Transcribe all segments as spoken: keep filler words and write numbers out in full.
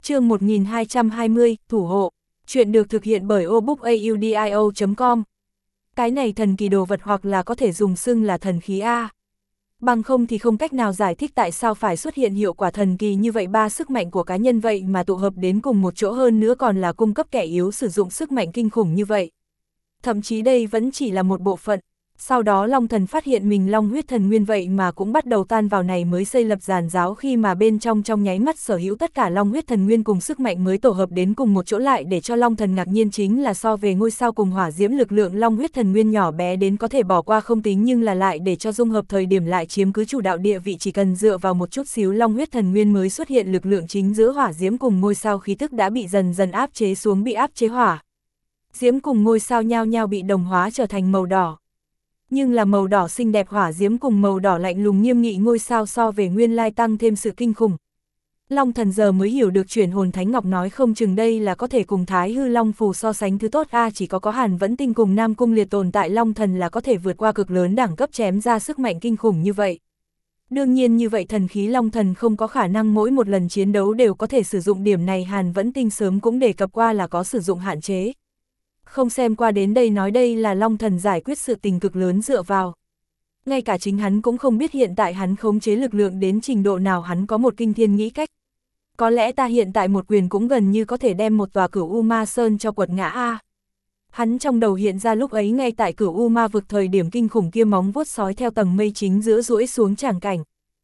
Chương một nghìn hai trăm hai mươi, Thủ hộ. Chuyện được thực hiện bởi obookaudio chấm com. Cái này thần kỳ đồ vật hoặc là có thể dùng xưng là thần khí A. Bằng không thì không cách nào giải thích tại sao phải xuất hiện hiệu quả thần kỳ như vậy, ba sức mạnh của cá nhân vậy mà tụ hợp đến cùng một chỗ, hơn nữa còn là cung cấp kẻ yếu sử dụng sức mạnh kinh khủng như vậy. Thậm chí đây vẫn chỉ là một bộ phận. Sau đó Long Thần phát hiện mình Long huyết thần nguyên vậy mà cũng bắt đầu tan vào này mới xây lập giàn giáo, khi mà bên trong trong nháy mắt sở hữu tất cả Long huyết thần nguyên cùng sức mạnh mới tổ hợp đến cùng một chỗ, lại để cho Long Thần ngạc nhiên chính là so về ngôi sao cùng hỏa diễm lực lượng Long huyết thần nguyên nhỏ bé đến có thể bỏ qua không tính, nhưng là lại để cho dung hợp thời điểm lại chiếm cứ chủ đạo địa vị, chỉ cần dựa vào một chút xíu Long huyết thần nguyên mới xuất hiện lực lượng chính giữa hỏa diễm cùng ngôi sao khí tức đã bị dần dần áp chế xuống, bị áp chế hỏa diễm cùng ngôi sao nhao nhao bị đồng hóa trở thành màu đỏ. Nhưng là màu đỏ xinh đẹp hỏa diễm cùng màu đỏ lạnh lùng nghiêm nghị ngôi sao so về nguyên lai tăng thêm sự kinh khủng. Long Thần giờ mới hiểu được chuyển hồn thánh ngọc nói không chừng đây là có thể cùng Thái Hư Long phù so sánh thứ tốt a, chỉ có có Hàn Vẫn Tinh cùng Nam Cung Liệt tồn tại Long Thần là có thể vượt qua cực lớn đẳng cấp chém ra sức mạnh kinh khủng như vậy. Đương nhiên như vậy thần khí Long Thần không có khả năng mỗi một lần chiến đấu đều có thể sử dụng, điểm này Hàn Vẫn Tinh sớm cũng đề cập qua là có sử dụng hạn chế. Không xem qua đến đây nói đây là Long Thần giải quyết sự tình cực lớn dựa vào. Ngay cả chính hắn cũng không biết hiện tại hắn khống chế lực lượng đến trình độ nào, hắn có một kinh thiên nghĩ cách. Có lẽ ta hiện tại một quyền cũng gần như có thể đem một tòa Cửu U Ma Sơn cho quật ngã a. Hắn trong đầu hiện ra lúc ấy ngay tại Cửu U Ma vực thời điểm kinh khủng kia móng vuốt sói theo tầng mây chính giữa duỗi xuống tràng cảnh.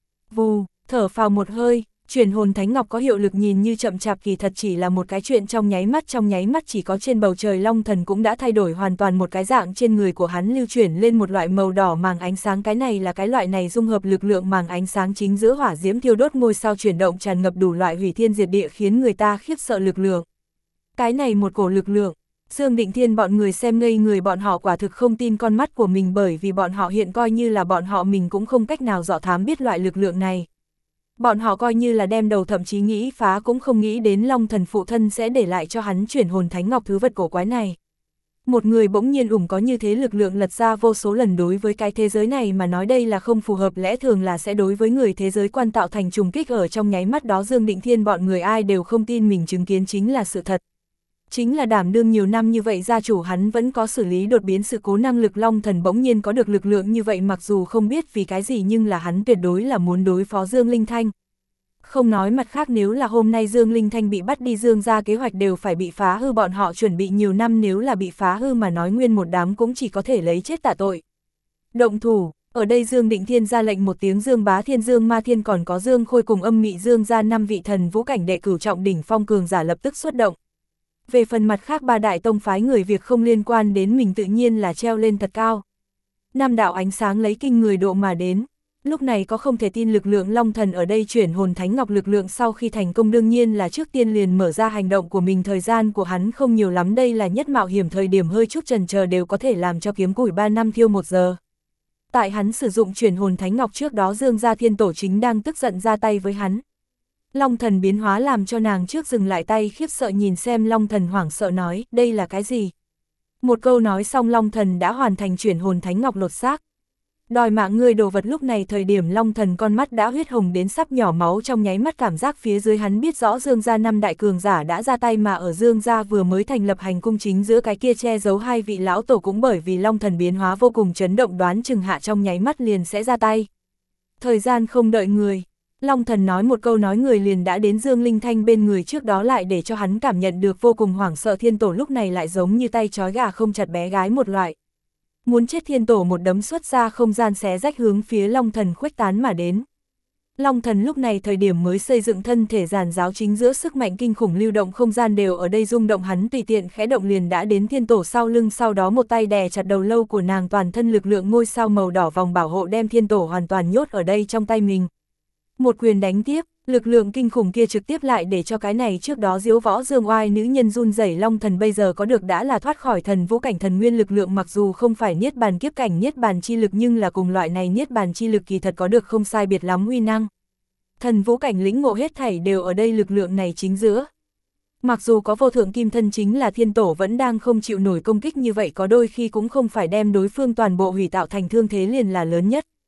Vù, thở phào một hơi. Chuyển hồn thánh ngọc có hiệu lực nhìn như chậm chạp, kỳ thật chỉ là một cái chuyện trong nháy mắt, trong nháy mắt chỉ có trên bầu trời Long Thần cũng đã thay đổi hoàn toàn một cái dạng, trên người của hắn lưu chuyển lên một loại màu đỏ màng ánh sáng, cái này là cái loại này dung hợp lực lượng màng ánh sáng chính giữa hỏa diễm thiêu đốt ngôi sao chuyển động tràn ngập đủ loại hủy thiên diệt địa khiến người ta khiếp sợ lực lượng. Cái này một cổ lực lượng, Dương Định Thiên bọn người xem ngây người, bọn họ quả thực không tin con mắt của mình, bởi vì bọn họ hiện coi như là bọn họ mình cũng không cách nào dò thám biết loại lực lượng này. Bọn họ coi như là đem đầu, thậm chí nghĩ phá cũng không nghĩ đến Long Thần phụ thân sẽ để lại cho hắn chuyển hồn thánh ngọc thứ vật cổ quái này. Một người bỗng nhiên ủng có như thế lực lượng lật ra vô số lần, đối với cái thế giới này mà nói đây là không phù hợp, lẽ thường là sẽ đối với người thế giới quan tạo thành trùng kích. Ở trong nháy mắt đó Dương Định Thiên bọn người ai đều không tin mình chứng kiến chính là sự thật. Chính là đảm đương nhiều năm như vậy gia chủ hắn vẫn có xử lý đột biến sự cố năng lực, Long Thần bỗng nhiên có được lực lượng như vậy, mặc dù không biết vì cái gì nhưng là hắn tuyệt đối là muốn đối phó Dương Linh Thanh. Không nói mặt khác, nếu là hôm nay Dương Linh Thanh bị bắt đi, Dương gia kế hoạch đều phải bị phá hư, bọn họ chuẩn bị nhiều năm nếu là bị phá hư mà nói nguyên một đám cũng chỉ có thể lấy chết tạ tội. Động thủ, ở đây Dương Định Thiên ra lệnh một tiếng, Dương Bá Thiên, Dương Ma Thiên còn có Dương Khôi cùng Âm Mị Dương gia năm vị thần vũ cảnh đệ cửu trọng đỉnh phong cường giả lập tức xuất động. Về phần mặt khác ba đại tông phái người việc không liên quan đến mình tự nhiên là treo lên thật cao. Năm đạo ánh sáng lấy kinh người độ mà đến. Lúc này có không thể tin lực lượng Long Thần ở đây chuyển hồn thánh ngọc lực lượng sau khi thành công đương nhiên là trước tiên liền mở ra hành động của mình, thời gian của hắn không nhiều lắm, đây là nhất mạo hiểm thời điểm, hơi chút chần chờ đều có thể làm cho kiếm củi ba năm thiêu một giờ. Tại hắn sử dụng chuyển hồn thánh ngọc trước đó, Dương gia thiên tổ chính đang tức giận ra tay với hắn. Long Thần biến hóa làm cho nàng trước dừng lại tay, khiếp sợ nhìn xem Long Thần, hoảng sợ nói, đây là cái gì? Một câu nói xong Long Thần đã hoàn thành chuyển hồn thánh ngọc lột xác. Đòi mạng người đồ vật, lúc này thời điểm Long Thần con mắt đã huyết hồng đến sắp nhỏ máu, trong nháy mắt cảm giác phía dưới hắn biết rõ Dương gia năm đại cường giả đã ra tay, mà ở Dương gia vừa mới thành lập hành cung chính giữa cái kia che giấu hai vị lão tổ cũng bởi vì Long Thần biến hóa vô cùng chấn động, đoán chừng hạ trong nháy mắt liền sẽ ra tay. Thời gian không đợi người, Long Thần nói một câu nói người liền đã đến Dương Linh Thanh bên người, trước đó lại để cho hắn cảm nhận được vô cùng hoảng sợ, thiên tổ lúc này lại giống như tay trói gà không chặt bé gái một loại. Muốn chết, thiên tổ một đấm xuất ra không gian xé rách hướng phía Long Thần khuếch tán mà đến. Long Thần lúc này thời điểm mới xây dựng thân thể giàn giáo chính giữa sức mạnh kinh khủng lưu động không gian đều ở đây rung động, hắn tùy tiện khẽ động liền đã đến thiên tổ sau lưng, sau đó một tay đè chặt đầu lâu của nàng, toàn thân lực lượng ngôi sao màu đỏ vòng bảo hộ đem thiên tổ hoàn toàn nhốt ở đây trong tay mình. Một quyền đánh tiếp, lực lượng kinh khủng kia trực tiếp lại để cho cái này trước đó diếu võ dương oai nữ nhân run rẩy. Long Thần bây giờ có được đã là thoát khỏi thần vũ cảnh thần nguyên lực lượng, mặc dù không phải niết bàn kiếp cảnh niết bàn chi lực nhưng là cùng loại này niết bàn chi lực kỳ thật có được không sai biệt lắm uy năng. Thần vũ cảnh lĩnh ngộ hết thảy đều ở đây lực lượng này chính giữa. Mặc dù có vô thượng kim thân chính là thiên tổ vẫn đang không chịu nổi công kích như vậy, có đôi khi cũng không phải đem đối phương toàn bộ hủy tạo thành thương thế liền là lớn nhất.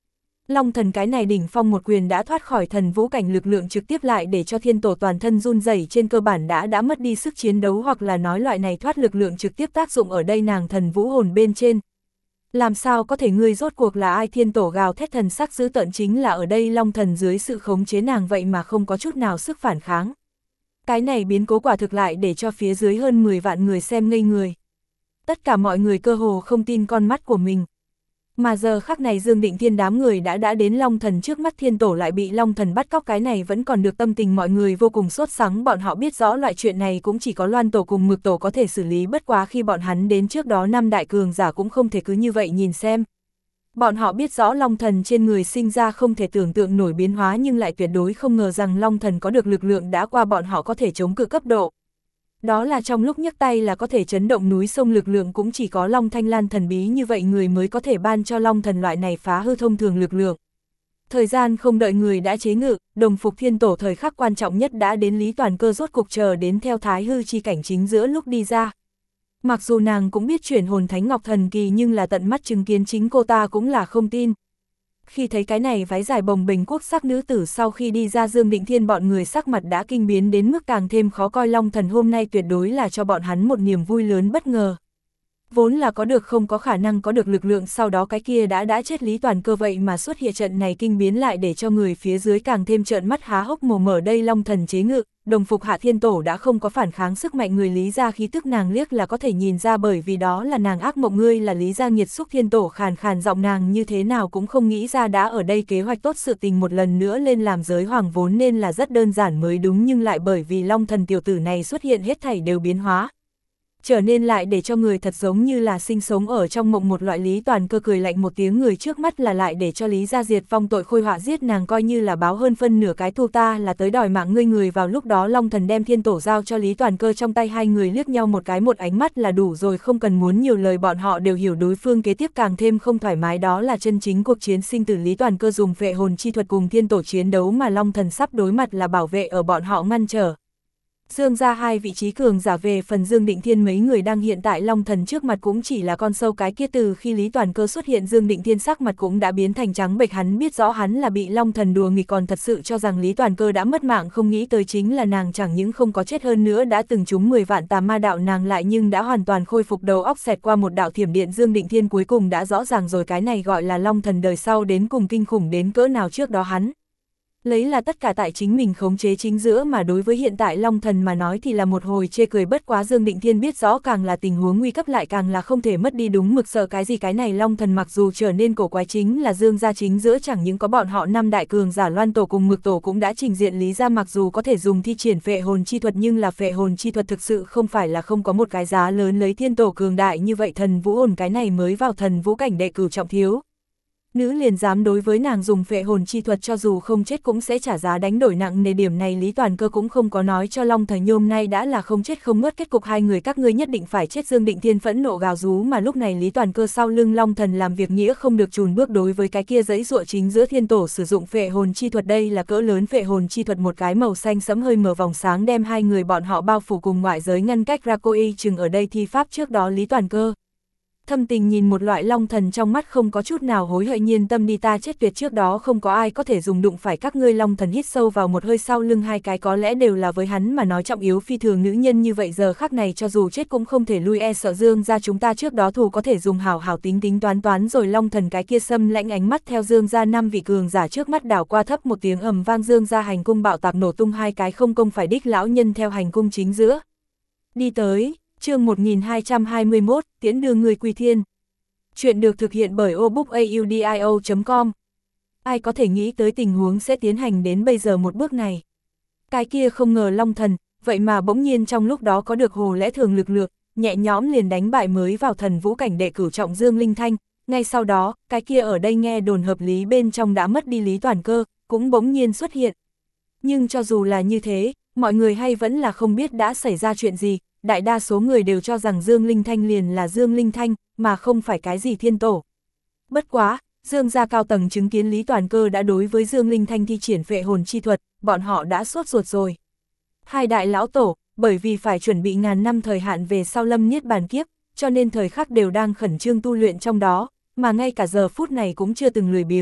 Long thần cái này đỉnh phong một quyền đã thoát khỏi thần vũ cảnh lực lượng trực tiếp lại để cho thiên tổ toàn thân run rẩy, trên cơ bản đã đã mất đi sức chiến đấu, hoặc là nói loại này thoát lực lượng trực tiếp tác dụng ở đây nàng thần vũ hồn bên trên. Làm sao có thể, ngươi rốt cuộc là ai? Thiên tổ gào thét, thần sắc dữ tợn, chính là ở đây long thần dưới sự khống chế nàng vậy mà không có chút nào sức phản kháng. Cái này biến cố quả thực lại để cho phía dưới hơn mười vạn người xem ngây người. Tất cả mọi người cơ hồ không tin con mắt của mình. Mà giờ khắc này Dương Định Thiên đám người đã đã đến long thần trước mắt, thiên tổ lại bị long thần bắt cóc, cái này vẫn còn được, tâm tình mọi người vô cùng sốt sắng, bọn họ biết rõ loại chuyện này cũng chỉ có Loan tổ cùng Mực tổ có thể xử lý, bất quá khi bọn hắn đến trước đó năm đại cường giả cũng không thể cứ như vậy nhìn xem. Bọn họ biết rõ long thần trên người sinh ra không thể tưởng tượng nổi biến hóa, nhưng lại tuyệt đối không ngờ rằng long thần có được lực lượng đã qua bọn họ có thể chống cự cấp độ. Đó là trong lúc nhấc tay là có thể chấn động núi sông lực lượng, cũng chỉ có Long Thanh Lan thần bí như vậy người mới có thể ban cho long thần loại này phá hư thông thường lực lượng. Thời gian không đợi người đã chế ngự, đồng phục thiên tổ thời khắc quan trọng nhất đã đến, Lý Toàn Cơ rốt cục chờ đến theo thái hư chi cảnh chính giữa lúc đi ra. Mặc dù nàng cũng biết chuyển hồn thánh ngọc thần kỳ, nhưng là tận mắt chứng kiến chính cô ta cũng là không tin. Khi thấy cái này váy dài bồng bềnh quốc sắc nữ tử sau khi đi ra, Dương Định Thiên bọn người sắc mặt đã kinh biến đến mức càng thêm khó coi, long thần hôm nay tuyệt đối là cho bọn hắn một niềm vui lớn bất ngờ. Vốn là có được không có khả năng có được lực lượng, sau đó cái kia đã đã chết Lý Toàn Cơ vậy mà xuất hiện, trận này kinh biến lại để cho người phía dưới càng thêm trợn mắt há hốc mồm. Ở đây long thần chế ngự, đồng phục hạ thiên tổ đã không có phản kháng sức mạnh người Lý gia, khí tức nàng liếc là có thể nhìn ra, bởi vì đó là nàng ác mộng, ngươi là Lý gia nghiệt xúc. Thiên tổ khàn khàn giọng, nàng như thế nào cũng không nghĩ ra đã ở đây kế hoạch tốt sự tình một lần nữa lên làm giới hoàng vốn nên là rất đơn giản mới đúng, nhưng lại bởi vì long thần tiểu tử này xuất hiện hết thảy đều biến hóa. Trở nên lại để cho người thật giống như là sinh sống ở trong mộng một loại. Lý Toàn Cơ cười lạnh một tiếng, người trước mắt là lại để cho Lý gia diệt vong tội khôi họa giết nàng, coi như là báo hơn phân nửa cái thu ta là tới đòi mạng ngươi người. Vào lúc đó long thần đem thiên tổ giao cho Lý Toàn Cơ trong tay, hai người liếc nhau một cái, một ánh mắt là đủ rồi, không cần muốn nhiều lời, bọn họ đều hiểu đối phương kế tiếp càng thêm không thoải mái, đó là chân chính cuộc chiến sinh tử. Lý Toàn Cơ dùng phệ hồn chi thuật cùng thiên tổ chiến đấu, mà long thần sắp đối mặt là bảo vệ ở bọn họ ngăn trở. Dương ra hai vị trí cường giả, về phần Dương Định Thiên mấy người đang hiện tại long thần trước mặt cũng chỉ là con sâu cái kia. Từ khi Lý Toàn Cơ xuất hiện, Dương Định Thiên sắc mặt cũng đã biến thành trắng bệch, hắn biết rõ hắn là bị long thần đùa nghịch, còn thật sự cho rằng Lý Toàn Cơ đã mất mạng, không nghĩ tới chính là nàng chẳng những không có chết, hơn nữa đã từng trúng mười vạn tà ma đạo, nàng lại nhưng đã hoàn toàn khôi phục, đầu óc xẹt qua một đạo thiểm điện. Dương Định Thiên cuối cùng đã rõ ràng rồi, cái này gọi là long thần đời sau đến cùng kinh khủng đến cỡ nào. Trước đó hắn lấy là tất cả tại chính mình khống chế chính giữa, mà đối với hiện tại long thần mà nói thì là một hồi chê cười. Bất quá Dương Định Thiên biết rõ càng là tình huống nguy cấp lại càng là không thể mất đi đúng mực, sợ cái gì. Cái này long thần mặc dù trở nên cổ quái, chính là Dương gia chính giữa chẳng những có bọn họ năm đại cường giả, Loan tổ cùng Mực tổ cũng đã trình diện. Lý gia mặc dù có thể dùng thi triển phệ hồn chi thuật, nhưng là phệ hồn chi thuật thực sự không phải là không có một cái giá lớn, lấy thiên tổ cường đại như vậy, thần vũ hồn cái này mới vào thần vũ cảnh đệ cửu trọng thiếu nữ liền dám đối với nàng dùng phệ hồn chi thuật, cho dù không chết cũng sẽ trả giá đánh đổi nặng nề. Điểm này Lý Toàn Cơ cũng không có nói cho long thần, nhôm nay đã là không chết không ngớt, kết cục hai người các ngươi nhất định phải chết. Dương Định Thiên phẫn nộ gào rú, mà lúc này Lý Toàn Cơ sau lưng long thần làm việc nghĩa không được chùn bước, đối với cái kia giãy giụa chính giữa thiên tổ sử dụng phệ hồn chi thuật. Đây là cỡ lớn phệ hồn chi thuật, một cái màu xanh sẫm hơi mở vòng sáng đem hai người bọn họ bao phủ cùng ngoại giới ngăn cách ra. Cô y chừng ở đây thi pháp trước đó, Lý Toàn Cơ thâm tình nhìn một loại long thần trong mắt không có chút nào hối hận, nhiên tâm đi, ta chết tuyệt, trước đó không có ai có thể dùng đụng phải các ngươi. Long thần hít sâu vào một hơi, sau lưng hai cái có lẽ đều là với hắn mà nói trọng yếu phi thường nữ nhân như vậy, giờ khắc này cho dù chết cũng không thể lui, e sợ Dương gia chúng ta trước đó thù có thể dùng hào hào tính tính toán toán rồi. Long thần cái kia xâm lãnh ánh mắt theo Dương gia năm vị cường giả trước mắt đảo qua, thấp một tiếng ầm vang, Dương gia hành cung bạo tạc nổ tung, hai cái không công phải đích lão nhân theo hành cung chính giữa đi tới. Chương một nghìn hai trăm hai mươi mốt, tiễn đưa người quy thiên. Chuyện được thực hiện bởi obookaudio chấm com. Ai có thể nghĩ tới tình huống sẽ tiến hành đến bây giờ một bước này. Cái kia không ngờ long thần, vậy mà bỗng nhiên trong lúc đó có được hồ lẽ thường lực lượng, nhẹ nhõm liền đánh bại mới vào thần vũ cảnh đệ cửu trọng Dương Linh Thanh. Ngay sau đó, cái kia ở đây nghe đồn hợp lý bên trong đã mất đi Lý Toàn Cơ, cũng bỗng nhiên xuất hiện. Nhưng cho dù là như thế, mọi người hay vẫn là không biết đã xảy ra chuyện gì. Đại đa số người đều cho rằng Dương Linh Thanh liền là Dương Linh Thanh, mà không phải cái gì thiên tổ. Bất quá, Dương gia cao tầng chứng kiến Lý Toàn Cơ đã đối với Dương Linh Thanh thi triển phệ hồn chi thuật, bọn họ đã sốt ruột rồi. Hai đại lão tổ, bởi vì phải chuẩn bị ngàn năm thời hạn về sau lâm niết bàn kiếp, cho nên thời khắc đều đang khẩn trương tu luyện trong đó, mà ngay cả giờ phút này cũng chưa từng lười biếng.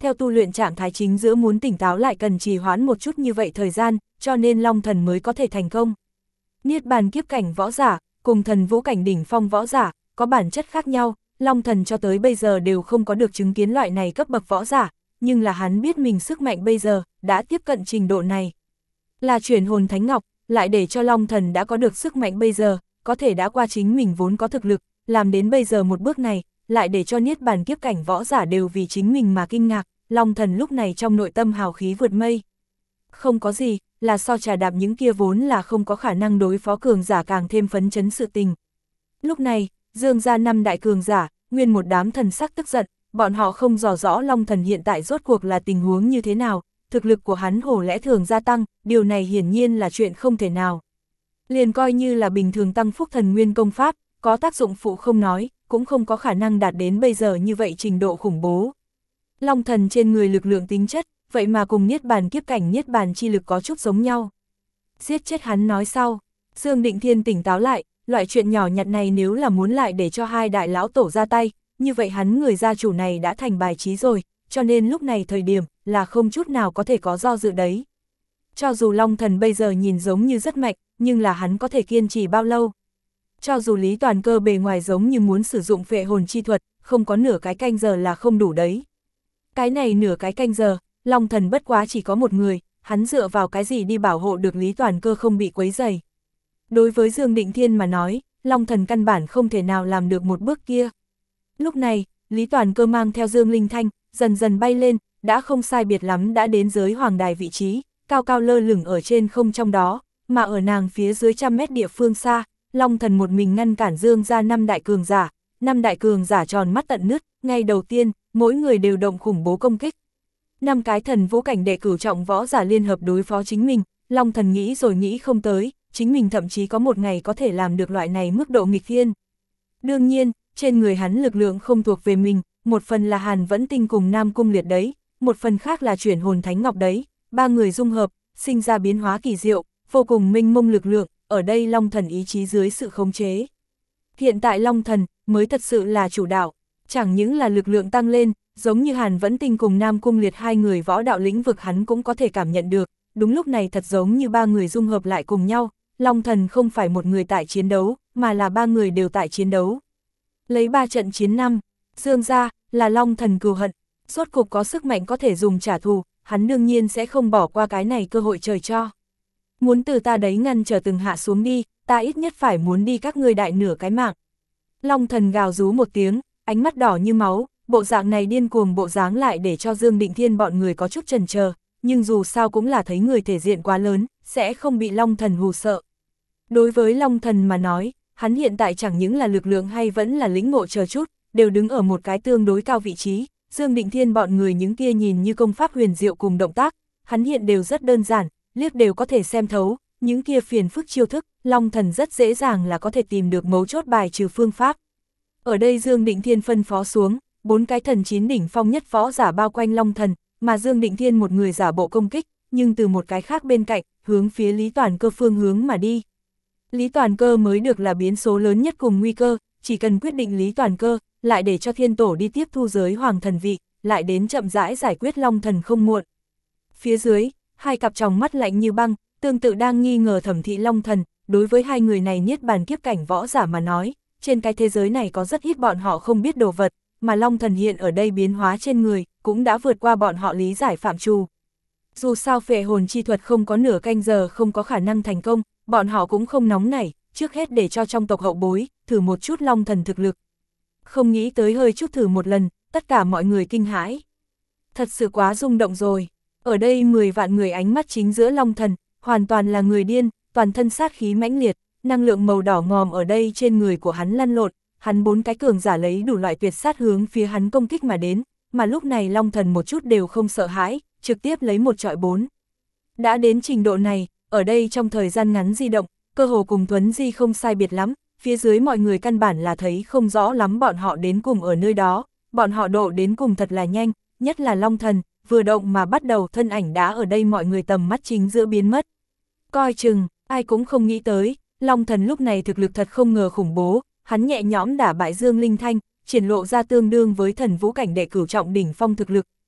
theo tu luyện trạng thái chính giữa muốn tỉnh táo lại cần trì hoãn một chút như vậy thời gian, cho nên Long Thần mới có thể thành công. Niết bàn kiếp cảnh võ giả, cùng thần vũ cảnh đỉnh phong võ giả, có bản chất khác nhau, Long Thần cho tới bây giờ đều không có được chứng kiến loại này cấp bậc võ giả, nhưng là hắn biết mình sức mạnh bây giờ, đã tiếp cận trình độ này. Là chuyển hồn thánh ngọc, lại để cho Long Thần đã có được sức mạnh bây giờ, có thể đã qua chính mình vốn có thực lực, làm đến bây giờ một bước này, lại để cho niết bàn kiếp cảnh võ giả đều vì chính mình mà kinh ngạc, Long Thần lúc này trong nội tâm hào khí vượt mây. Không có gì, là so trà đạp những kia vốn là không có khả năng đối phó cường giả càng thêm phấn chấn sự tình. Lúc này, Dương gia năm đại cường giả, nguyên một đám thần sắc tức giận, bọn họ không rõ rõ Long Thần hiện tại rốt cuộc là tình huống như thế nào, thực lực của hắn hổ lẽ thường gia tăng, điều này hiển nhiên là chuyện không thể nào. Liền coi như là bình thường tăng phúc thần nguyên công pháp, có tác dụng phụ không nói, cũng không có khả năng đạt đến bây giờ như vậy trình độ khủng bố. Long Thần trên người lực lượng tính chất, vậy mà cùng niết bàn kiếp cảnh niết bàn chi lực có chút giống nhau. Giết chết hắn nói sau, Dương Định Thiên tỉnh táo lại, loại chuyện nhỏ nhặt này nếu là muốn lại để cho hai đại lão tổ ra tay, như vậy hắn người gia chủ này đã thành bài trí rồi, cho nên lúc này thời điểm là không chút nào có thể có do dự đấy. Cho dù Long Thần bây giờ nhìn giống như rất mạnh, nhưng là hắn có thể kiên trì bao lâu? Cho dù Lý Toàn Cơ bề ngoài giống như muốn sử dụng phệ hồn chi thuật, không có nửa cái canh giờ là không đủ đấy. Cái này nửa cái canh giờ, Long Thần bất quá chỉ có một người, hắn dựa vào cái gì đi bảo hộ được Lý Toàn Cơ không bị quấy rầy. Đối với Dương Định Thiên mà nói, Long Thần căn bản không thể nào làm được một bước kia. Lúc này, Lý Toàn Cơ mang theo Dương Linh Thanh, dần dần bay lên, đã không sai biệt lắm đã đến giới hoàng đài vị trí, cao cao lơ lửng ở trên không trong đó, mà ở nàng phía dưới trăm mét địa phương xa, Long Thần một mình ngăn cản Dương ra năm đại cường giả, năm đại cường giả tròn mắt tận nứt, ngay đầu tiên, mỗi người đều động khủng bố công kích. Năm cái thần vũ cảnh đệ cửu trọng võ giả liên hợp đối phó chính mình, Long Thần nghĩ rồi nghĩ không tới, chính mình thậm chí có một ngày có thể làm được loại này mức độ nghịch thiên. Đương nhiên, trên người hắn lực lượng không thuộc về mình, một phần là Hàn Vẫn Tinh cùng Nam Cung Liệt đấy, một phần khác là chuyển hồn thánh ngọc đấy, ba người dung hợp, sinh ra biến hóa kỳ diệu, vô cùng mênh mông lực lượng, ở đây Long Thần ý chí dưới sự khống chế. Hiện tại Long Thần mới thật sự là chủ đạo, chẳng những là lực lượng tăng lên, giống như Hàn Vẫn Tinh cùng Nam Cung Liệt hai người võ đạo lĩnh vực hắn cũng có thể cảm nhận được, đúng lúc này thật giống như ba người dung hợp lại cùng nhau, Long Thần không phải một người tại chiến đấu, mà là ba người đều tại chiến đấu. Lấy ba trận chiến năm, Dương gia là Long Thần cừu hận, rốt cục có sức mạnh có thể dùng trả thù, hắn đương nhiên sẽ không bỏ qua cái này cơ hội trời cho. Muốn từ ta đấy ngăn trở từng hạ xuống đi, ta ít nhất phải muốn đi các ngươi đại nửa cái mạng. Long Thần gào rú một tiếng, ánh mắt đỏ như máu, bộ dạng này điên cuồng bộ dáng lại để cho Dương Định Thiên bọn người có chút chần chờ, nhưng dù sao cũng là thấy người thể diện quá lớn, sẽ không bị Long Thần hù sợ. Đối với Long Thần mà nói, hắn hiện tại chẳng những là lực lượng hay vẫn là lĩnh ngộ chờ chút, đều đứng ở một cái tương đối cao vị trí, Dương Định Thiên bọn người những kia nhìn như công pháp huyền diệu cùng động tác, hắn hiện đều rất đơn giản, liếc đều có thể xem thấu, những kia phiền phức chiêu thức, Long Thần rất dễ dàng là có thể tìm được mấu chốt bài trừ phương pháp. Ở đây Dương Định Thiên phân phó xuống, bốn cái thần chín đỉnh phong nhất võ giả bao quanh Long Thần, mà Dương Định Thiên một người giả bộ công kích, nhưng từ một cái khác bên cạnh, hướng phía Lý Toàn Cơ phương hướng mà đi. Lý Toàn Cơ mới được là biến số lớn nhất cùng nguy cơ, chỉ cần quyết định Lý Toàn Cơ, lại để cho Thiên Tổ đi tiếp thu giới hoàng thần vị, lại đến chậm rãi giải quyết Long Thần không muộn. Phía dưới, hai cặp tròng mắt lạnh như băng, tương tự đang nghi ngờ thẩm thị Long Thần, đối với hai người này niết bàn kiếp cảnh võ giả mà nói, trên cái thế giới này có rất ít bọn họ không biết đồ vật, mà Long Thần hiện ở đây biến hóa trên người, cũng đã vượt qua bọn họ lý giải phạm trù. Dù sao phệ hồn chi thuật không có nửa canh giờ không có khả năng thành công, bọn họ cũng không nóng nảy, trước hết để cho trong tộc hậu bối, thử một chút Long Thần thực lực. Không nghĩ tới hơi chút thử một lần, tất cả mọi người kinh hãi. Thật sự quá rung động rồi, ở đây mười vạn người ánh mắt chính giữa Long Thần, hoàn toàn là người điên, toàn thân sát khí mãnh liệt, năng lượng màu đỏ ngòm ở đây trên người của hắn lăn lộn, hắn bốn cái cường giả lấy đủ loại tuyệt sát hướng phía hắn công kích mà đến, mà lúc này Long Thần một chút đều không sợ hãi, trực tiếp lấy một trọi bốn. Đã đến trình độ này, ở đây trong thời gian ngắn di động, cơ hồ cùng Tuấn Di không sai biệt lắm, phía dưới mọi người căn bản là thấy không rõ lắm bọn họ đến cùng ở nơi đó, bọn họ độ đến cùng thật là nhanh, nhất là Long Thần, vừa động mà bắt đầu thân ảnh đã ở đây mọi người tầm mắt chính giữa biến mất. Coi chừng, ai cũng không nghĩ tới, Long Thần lúc này thực lực thật không ngờ khủng bố, hắn nhẹ nhõm đả bại Dương Linh Thanh, triển lộ ra tương đương với thần vũ cảnh đệ cửu trọng đỉnh phong thực lực,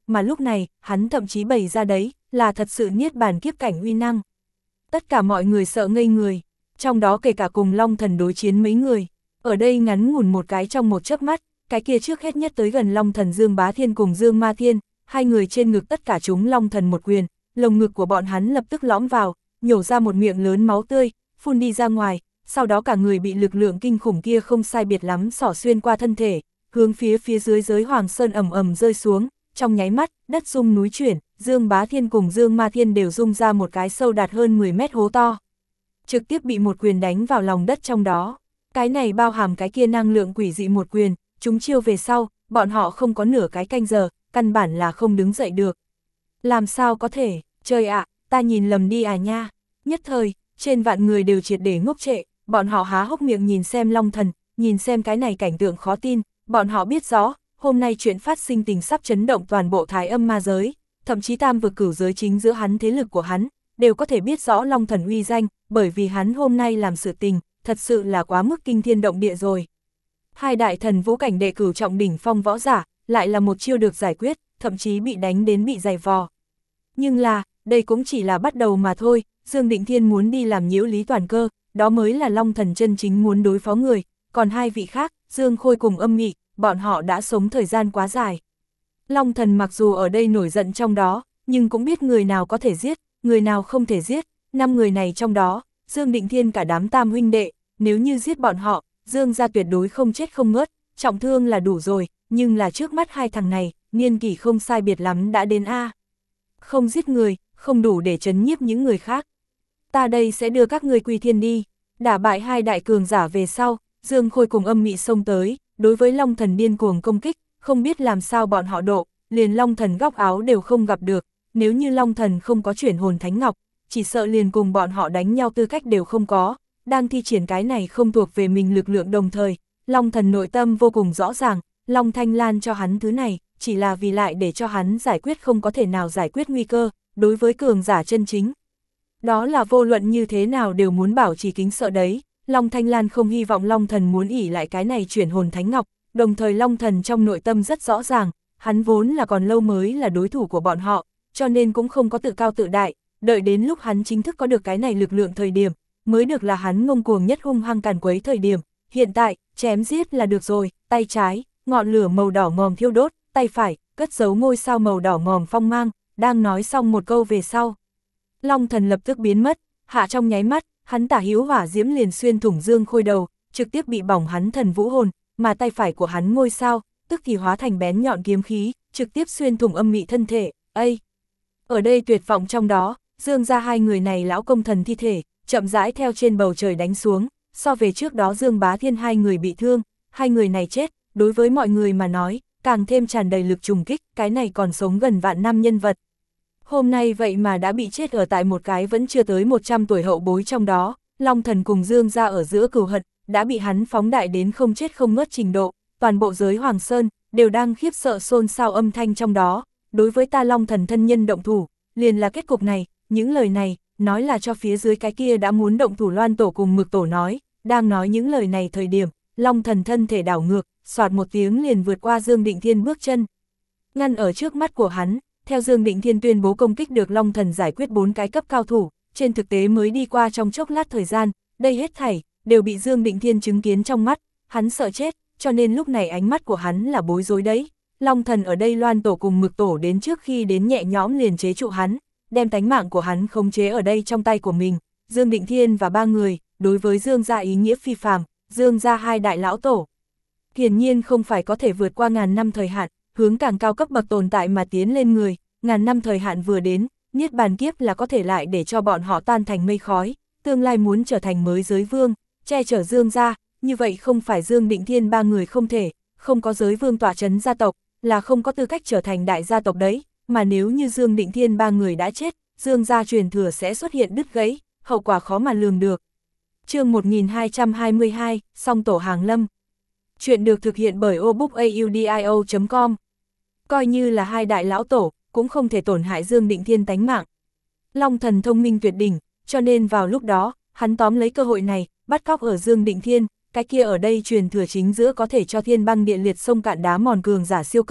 mà lúc này, hắn thậm chí bày ra đấy, là thật sự niết bàn kiếp cảnh uy năng. Tất cả mọi người sợ ngây người, trong đó kể cả cùng Long Thần đối chiến mấy người. Ở đây ngắn ngủn một cái trong một chớp mắt, cái kia trước hết nhất tới gần Long Thần Dương Bá Thiên cùng Dương Ma Thiên, hai người trên ngực tất cả chúng Long Thần một quyền, lồng ngực của bọn hắn lập tức lõm vào, nhổ ra một miệng lớn máu tươi, phun đi ra ngoài, sau đó cả người bị lực lượng kinh khủng kia không sai biệt lắm xỏ xuyên qua thân thể, hướng phía phía dưới giới Hoàng Sơn ầm ầm rơi xuống, trong nháy mắt, đất rung núi chuyển, Dương Bá Thiên cùng Dương Ma Thiên đều rung ra một cái sâu đạt hơn mười mét hố to. Trực tiếp bị một quyền đánh vào lòng đất trong đó. Cái này bao hàm cái kia năng lượng quỷ dị một quyền, chúng chiêu về sau, bọn họ không có nửa cái canh giờ, căn bản là không đứng dậy được. Làm sao có thể, trời ạ, ta nhìn lầm đi à nha. Nhất thời, trên vạn người đều triệt để ngốc trệ, bọn họ há hốc miệng nhìn xem Long Thần, nhìn xem cái này cảnh tượng khó tin, bọn họ biết rõ, hôm nay chuyện phát sinh tình sắp chấn động toàn bộ Thái Âm ma giới, thậm chí tam vực cửu giới chính giữa hắn thế lực của hắn, đều có thể biết rõ Long Thần uy danh, bởi vì hắn hôm nay làm sự tình, thật sự là quá mức kinh thiên động địa rồi. Hai đại thần vũ cảnh đệ cửu trọng đỉnh phong võ giả, lại là một chiêu được giải quyết, thậm chí bị đánh đến bị dày vò. Nhưng là, đây cũng chỉ là bắt đầu mà thôi, Dương Định Thiên muốn đi làm nhiễu lý toàn cơ, đó mới là Long Thần chân chính muốn đối phó người, còn hai vị khác, Dương Khôi cùng Âm Mị, bọn họ đã sống thời gian quá dài. Long Thần mặc dù ở đây nổi giận trong đó, nhưng cũng biết người nào có thể giết, người nào không thể giết, năm người này trong đó, Dương Định Thiên cả đám tam huynh đệ, nếu như giết bọn họ, Dương gia tuyệt đối không chết không ngớt, trọng thương là đủ rồi, nhưng là trước mắt hai thằng này, niên kỷ không sai biệt lắm đã đến A. Không giết người, không đủ để trấn nhiếp những người khác. Ta đây sẽ đưa các ngươi quy thiên đi, đả bại hai đại cường giả về sau, Dương Khôi cùng Âm Mị xông tới, đối với Long Thần điên cuồng công kích, không biết làm sao bọn họ độ, liền Long Thần góc áo đều không gặp được, nếu như Long Thần không có chuyển hồn thánh ngọc, chỉ sợ liền cùng bọn họ đánh nhau tư cách đều không có, đang thi triển cái này không thuộc về mình lực lượng đồng thời, Long Thần nội tâm vô cùng rõ ràng, Long Thanh Lan cho hắn thứ này, chỉ là vì lại để cho hắn giải quyết không có thể nào giải quyết nguy cơ, đối với cường giả chân chính. Đó là vô luận như thế nào đều muốn bảo trì kính sợ đấy, Long Thanh Lan không hy vọng Long Thần muốn ỉ lại cái này chuyển hồn thánh ngọc, đồng thời Long Thần trong nội tâm rất rõ ràng, hắn vốn là còn lâu mới là đối thủ của bọn họ, cho nên cũng không có tự cao tự đại, đợi đến lúc hắn chính thức có được cái này lực lượng thời điểm, mới được là hắn ngông cuồng nhất hung hăng càn quấy thời điểm, hiện tại, chém giết là được rồi, tay trái, ngọn lửa màu đỏ ngòm thiêu đốt, tay phải, cất giấu ngôi sao màu đỏ ngòm phong mang, đang nói xong một câu về sau. Long Thần lập tức biến mất, hạ trong nháy mắt, hắn tả hữu hỏa diễm liền xuyên thủng Dương Khôi đầu, trực tiếp bị bỏng hắn thần vũ hồn, mà tay phải của hắn ngôi sao, tức thì hóa thành bén nhọn kiếm khí, trực tiếp xuyên thủng Âm Mị thân thể, ây. Ở đây tuyệt vọng trong đó, Dương ra hai người này lão công thần thi thể, chậm rãi theo trên bầu trời đánh xuống, so về trước đó Dương Bá Thiên hai người bị thương, hai người này chết, đối với mọi người mà nói, càng thêm tràn đầy lực trùng kích, cái này còn sống gần vạn năm nhân vật. Hôm nay vậy mà đã bị chết ở tại một cái vẫn chưa tới một trăm tuổi hậu bối trong đó, Long Thần cùng Dương ra ở giữa cừu hận, đã bị hắn phóng đại đến không chết không ngớt trình độ, toàn bộ giới Hoàng Sơn, đều đang khiếp sợ xôn xao âm thanh trong đó, đối với ta Long Thần thân nhân động thủ, liền là kết cục này, những lời này, nói là cho phía dưới cái kia đã muốn động thủ Loan Tổ cùng Mực Tổ nói, đang nói những lời này thời điểm, Long Thần thân thể đảo ngược, xoạt một tiếng liền vượt qua Dương Định Thiên bước chân. Ngăn ở trước mắt của hắn, theo Dương Định Thiên tuyên bố công kích được Long Thần giải quyết bốn cái cấp cao thủ, trên thực tế mới đi qua trong chốc lát thời gian, đây hết thảy, đều bị Dương Định Thiên chứng kiến trong mắt, hắn sợ chết, cho nên lúc này ánh mắt của hắn là bối rối đấy. Long Thần ở đây Loan Tổ cùng Mực Tổ đến trước khi đến nhẹ nhõm liền chế trụ hắn, đem tánh mạng của hắn khống chế ở đây trong tay của mình, Dương Định Thiên và ba người, đối với Dương gia ý nghĩa phi phàm, Dương gia hai đại lão tổ. Hiển nhiên không phải có thể vượt qua ngàn năm thời hạn, hướng càng cao cấp bậc tồn tại mà tiến lên người, ngàn năm thời hạn vừa đến, niết bàn kiếp là có thể lại để cho bọn họ tan thành mây khói, tương lai muốn trở thành mới giới vương, che chở Dương gia, như vậy không phải Dương Định Thiên ba người không thể, không có giới vương tọa trấn gia tộc, là không có tư cách trở thành đại gia tộc đấy, mà nếu như Dương Định Thiên ba người đã chết, Dương gia truyền thừa sẽ xuất hiện đứt gãy, hậu quả khó mà lường được. Chương một nghìn hai trăm hai mươi hai, Song Tổ Hàng Lâm. Chuyện được thực hiện bởi obookaudio chấm com. Coi như là hai đại lão tổ, cũng không thể tổn hại Dương Định Thiên tánh mạng. Long Thần thông minh tuyệt đỉnh, cho nên vào lúc đó, hắn tóm lấy cơ hội này, bắt cóc ở Dương Định Thiên, cái kia ở đây truyền thừa chính giữa có thể cho thiên băng địa liệt sông cạn đá mòn cường giả siêu cấp,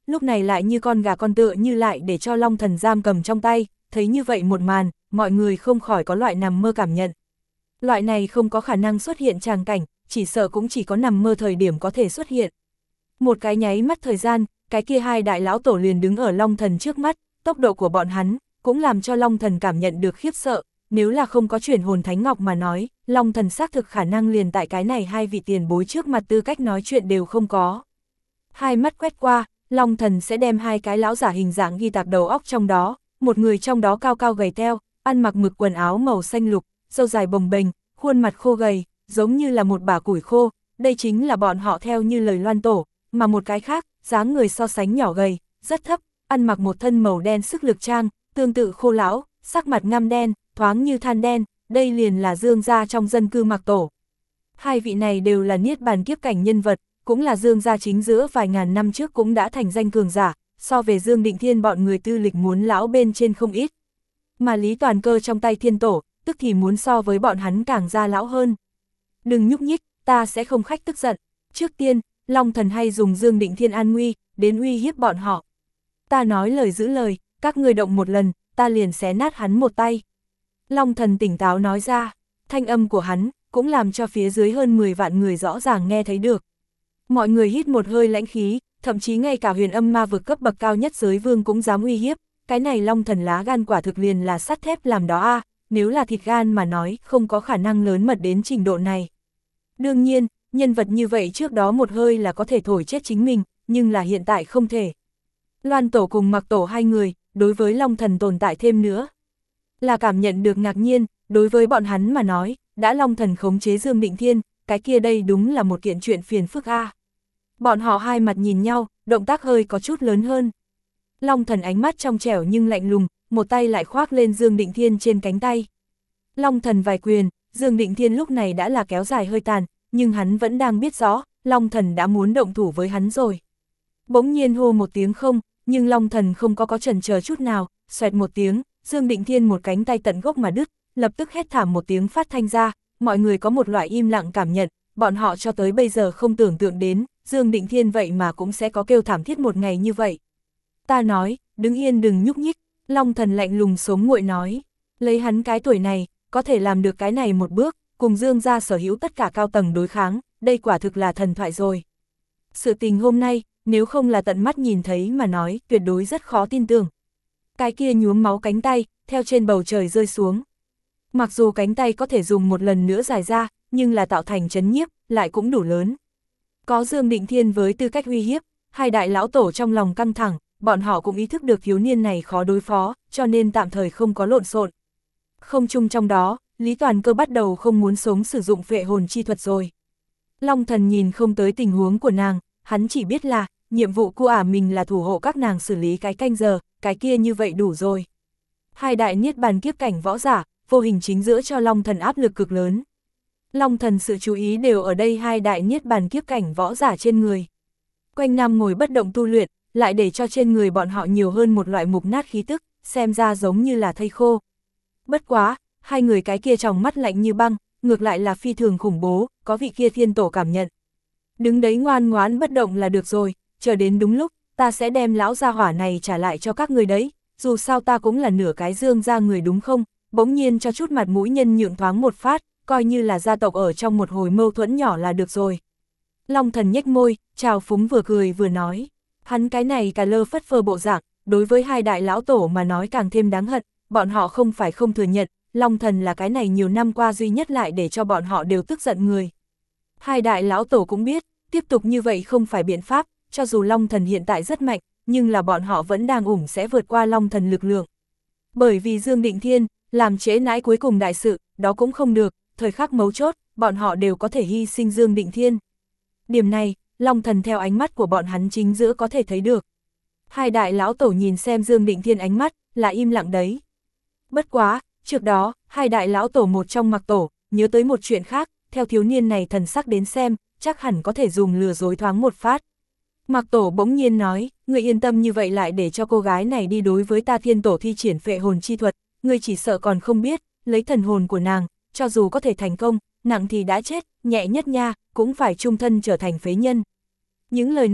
lúc này lại như con gà con tựa như lại để cho Long Thần giam cầm trong tay, thấy như vậy một màn, mọi người không khỏi có loại nằm mơ cảm nhận. Loại này không có khả năng xuất hiện tràng cảnh, chỉ sợ cũng chỉ có nằm mơ thời điểm có thể xuất hiện. Một cái nháy mắt thời gian, cái kia hai đại lão tổ liền đứng ở Long Thần trước mắt, tốc độ của bọn hắn cũng làm cho Long Thần cảm nhận được khiếp sợ, nếu là không có chuyển hồn thánh ngọc mà nói, Long Thần xác thực khả năng liền tại cái này hai vị tiền bối trước mặt tư cách nói chuyện đều không có. Hai mắt quét qua, Long Thần sẽ đem hai cái lão giả hình dạng ghi tạc đầu óc trong đó, một người trong đó cao cao gầy teo, ăn mặc mực quần áo màu xanh lục, râu dài bồng bềnh, khuôn mặt khô gầy, giống như là một bả củi khô, đây chính là bọn họ theo như lời Loan Tổ, mà một cái khác, dáng người so sánh nhỏ gầy, rất thấp, ăn mặc một thân màu đen sức lực trang, tương tự Khô lão, sắc mặt ngăm đen, thoáng như than đen, đây liền là Dương gia trong dân cư Mạc Tổ. Hai vị này đều là niết bàn kiếp cảnh nhân vật, cũng là Dương gia chính giữa vài ngàn năm trước cũng đã thành danh cường giả, so về Dương Định Thiên bọn người tư lịch muốn lão bên trên không ít. Mà Lý Toàn Cơ trong tay Thiên Tổ, tức thì muốn so với bọn hắn càng ra lão hơn. Đừng nhúc nhích, ta sẽ không khách tức giận. Trước tiên, Long Thần hay dùng Dương Định Thiên an nguy, đến uy hiếp bọn họ. Ta nói lời giữ lời, các người động một lần, ta liền xé nát hắn một tay. Long Thần tỉnh táo nói ra, thanh âm của hắn, cũng làm cho phía dưới hơn mười vạn người rõ ràng nghe thấy được. Mọi người hít một hơi lãnh khí, thậm chí ngay cả huyền âm ma vực cấp bậc cao nhất giới vương cũng dám uy hiếp, cái này Long Thần lá gan quả thực liền là sắt thép làm đó a, nếu là thịt gan mà nói, không có khả năng lớn mật đến trình độ này. Đương nhiên, nhân vật như vậy trước đó một hơi là có thể thổi chết chính mình, nhưng là hiện tại không thể. Loan Tổ cùng Mạc Tổ hai người, đối với Long Thần tồn tại thêm nữa, là cảm nhận được ngạc nhiên, đối với bọn hắn mà nói, đã Long Thần khống chế Dương Định Thiên, cái kia đây đúng là một kiện chuyện phiền phức a. Bọn họ hai mặt nhìn nhau, động tác hơi có chút lớn hơn. Long Thần ánh mắt trong trẻo nhưng lạnh lùng, một tay lại khoác lên Dương Định Thiên trên cánh tay. Long Thần vài quyền, Dương Định Thiên lúc này đã là kéo dài hơi tàn, nhưng hắn vẫn đang biết rõ, Long Thần đã muốn động thủ với hắn rồi. Bỗng nhiên hô một tiếng không, nhưng Long Thần không có có chần chờ chút nào, xoẹt một tiếng, Dương Định Thiên một cánh tay tận gốc mà đứt, lập tức hét thảm một tiếng phát thanh ra, mọi người có một loại im lặng cảm nhận, bọn họ cho tới bây giờ không tưởng tượng đến, Dương Định Thiên vậy mà cũng sẽ có kêu thảm thiết một ngày như vậy. Ta nói, đứng yên đừng nhúc nhích, Long Thần lạnh lùng sống nguội nói, lấy hắn cái tuổi này, có thể làm được cái này một bước, cùng Dương gia sở hữu tất cả cao tầng đối kháng, đây quả thực là thần thoại rồi. Sự tình hôm nay, nếu không là tận mắt nhìn thấy mà nói, tuyệt đối rất khó tin tưởng. Cái kia nhuốm máu cánh tay, theo trên bầu trời rơi xuống. Mặc dù cánh tay có thể dùng một lần nữa dài ra, nhưng là tạo thành chấn nhiếp, lại cũng đủ lớn. Có Dương Định Thiên với tư cách uy hiếp, hai đại lão tổ trong lòng căng thẳng, bọn họ cũng ý thức được thiếu niên này khó đối phó, cho nên tạm thời không có lộn xộn. Không chung trong đó, Lý Toàn Cơ bắt đầu không muốn sống sử dụng phệ hồn chi thuật rồi. Long Thần nhìn không tới tình huống của nàng, hắn chỉ biết là, nhiệm vụ của ả mình là thủ hộ các nàng xử lý cái canh giờ, cái kia như vậy đủ rồi. Hai đại niết bàn kiếp cảnh võ giả, vô hình chính giữa cho Long Thần áp lực cực lớn. Long Thần sự chú ý đều ở đây hai đại niết bàn kiếp cảnh võ giả trên người. Quanh năm ngồi bất động tu luyện, lại để cho trên người bọn họ nhiều hơn một loại mục nát khí tức, xem ra giống như là thây khô. Bất quá, hai người cái kia tròng mắt lạnh như băng, ngược lại là phi thường khủng bố, có vị kia Thiên Tổ cảm nhận. Đứng đấy ngoan ngoãn bất động là được rồi, chờ đến đúng lúc, ta sẽ đem lão gia hỏa này trả lại cho các người đấy, dù sao ta cũng là nửa cái Dương gia người đúng không, bỗng nhiên cho chút mặt mũi nhân nhượng thoáng một phát, coi như là gia tộc ở trong một hồi mâu thuẫn nhỏ là được rồi. Long Thần nhếch môi, trào phúng vừa cười vừa nói, hắn cái này cả lơ phất phơ bộ dạng, đối với hai đại lão tổ mà nói càng thêm đáng hận, bọn họ không phải không thừa nhận, Long Thần là cái này nhiều năm qua duy nhất lại để cho bọn họ đều tức giận người. Hai đại lão tổ cũng biết, tiếp tục như vậy không phải biện pháp, cho dù Long Thần hiện tại rất mạnh, nhưng là bọn họ vẫn đang ủng sẽ vượt qua Long Thần lực lượng. Bởi vì Dương Định Thiên, làm trễ nãi cuối cùng đại sự, đó cũng không được, thời khắc mấu chốt, bọn họ đều có thể hy sinh Dương Định Thiên. Điểm này, Long Thần theo ánh mắt của bọn hắn chính giữa có thể thấy được. Hai đại lão tổ nhìn xem Dương Định Thiên ánh mắt, là im lặng đấy. Bất quá, trước đó, hai đại lão tổ một trong Mạc Tổ, nhớ tới một chuyện khác, theo thiếu niên này thần sắc đến xem, chắc hẳn có thể dùng lừa dối thoáng một phát. Mạc Tổ bỗng nhiên nói, người yên tâm như vậy lại để cho cô gái này đi đối với ta Thiên Tổ thi triển phệ hồn chi thuật, người chỉ sợ còn không biết, lấy thần hồn của nàng, cho dù có thể thành công, nặng thì đã chết, nhẹ nhất nha, cũng phải chung thân trở thành phế nhân. Những lời này,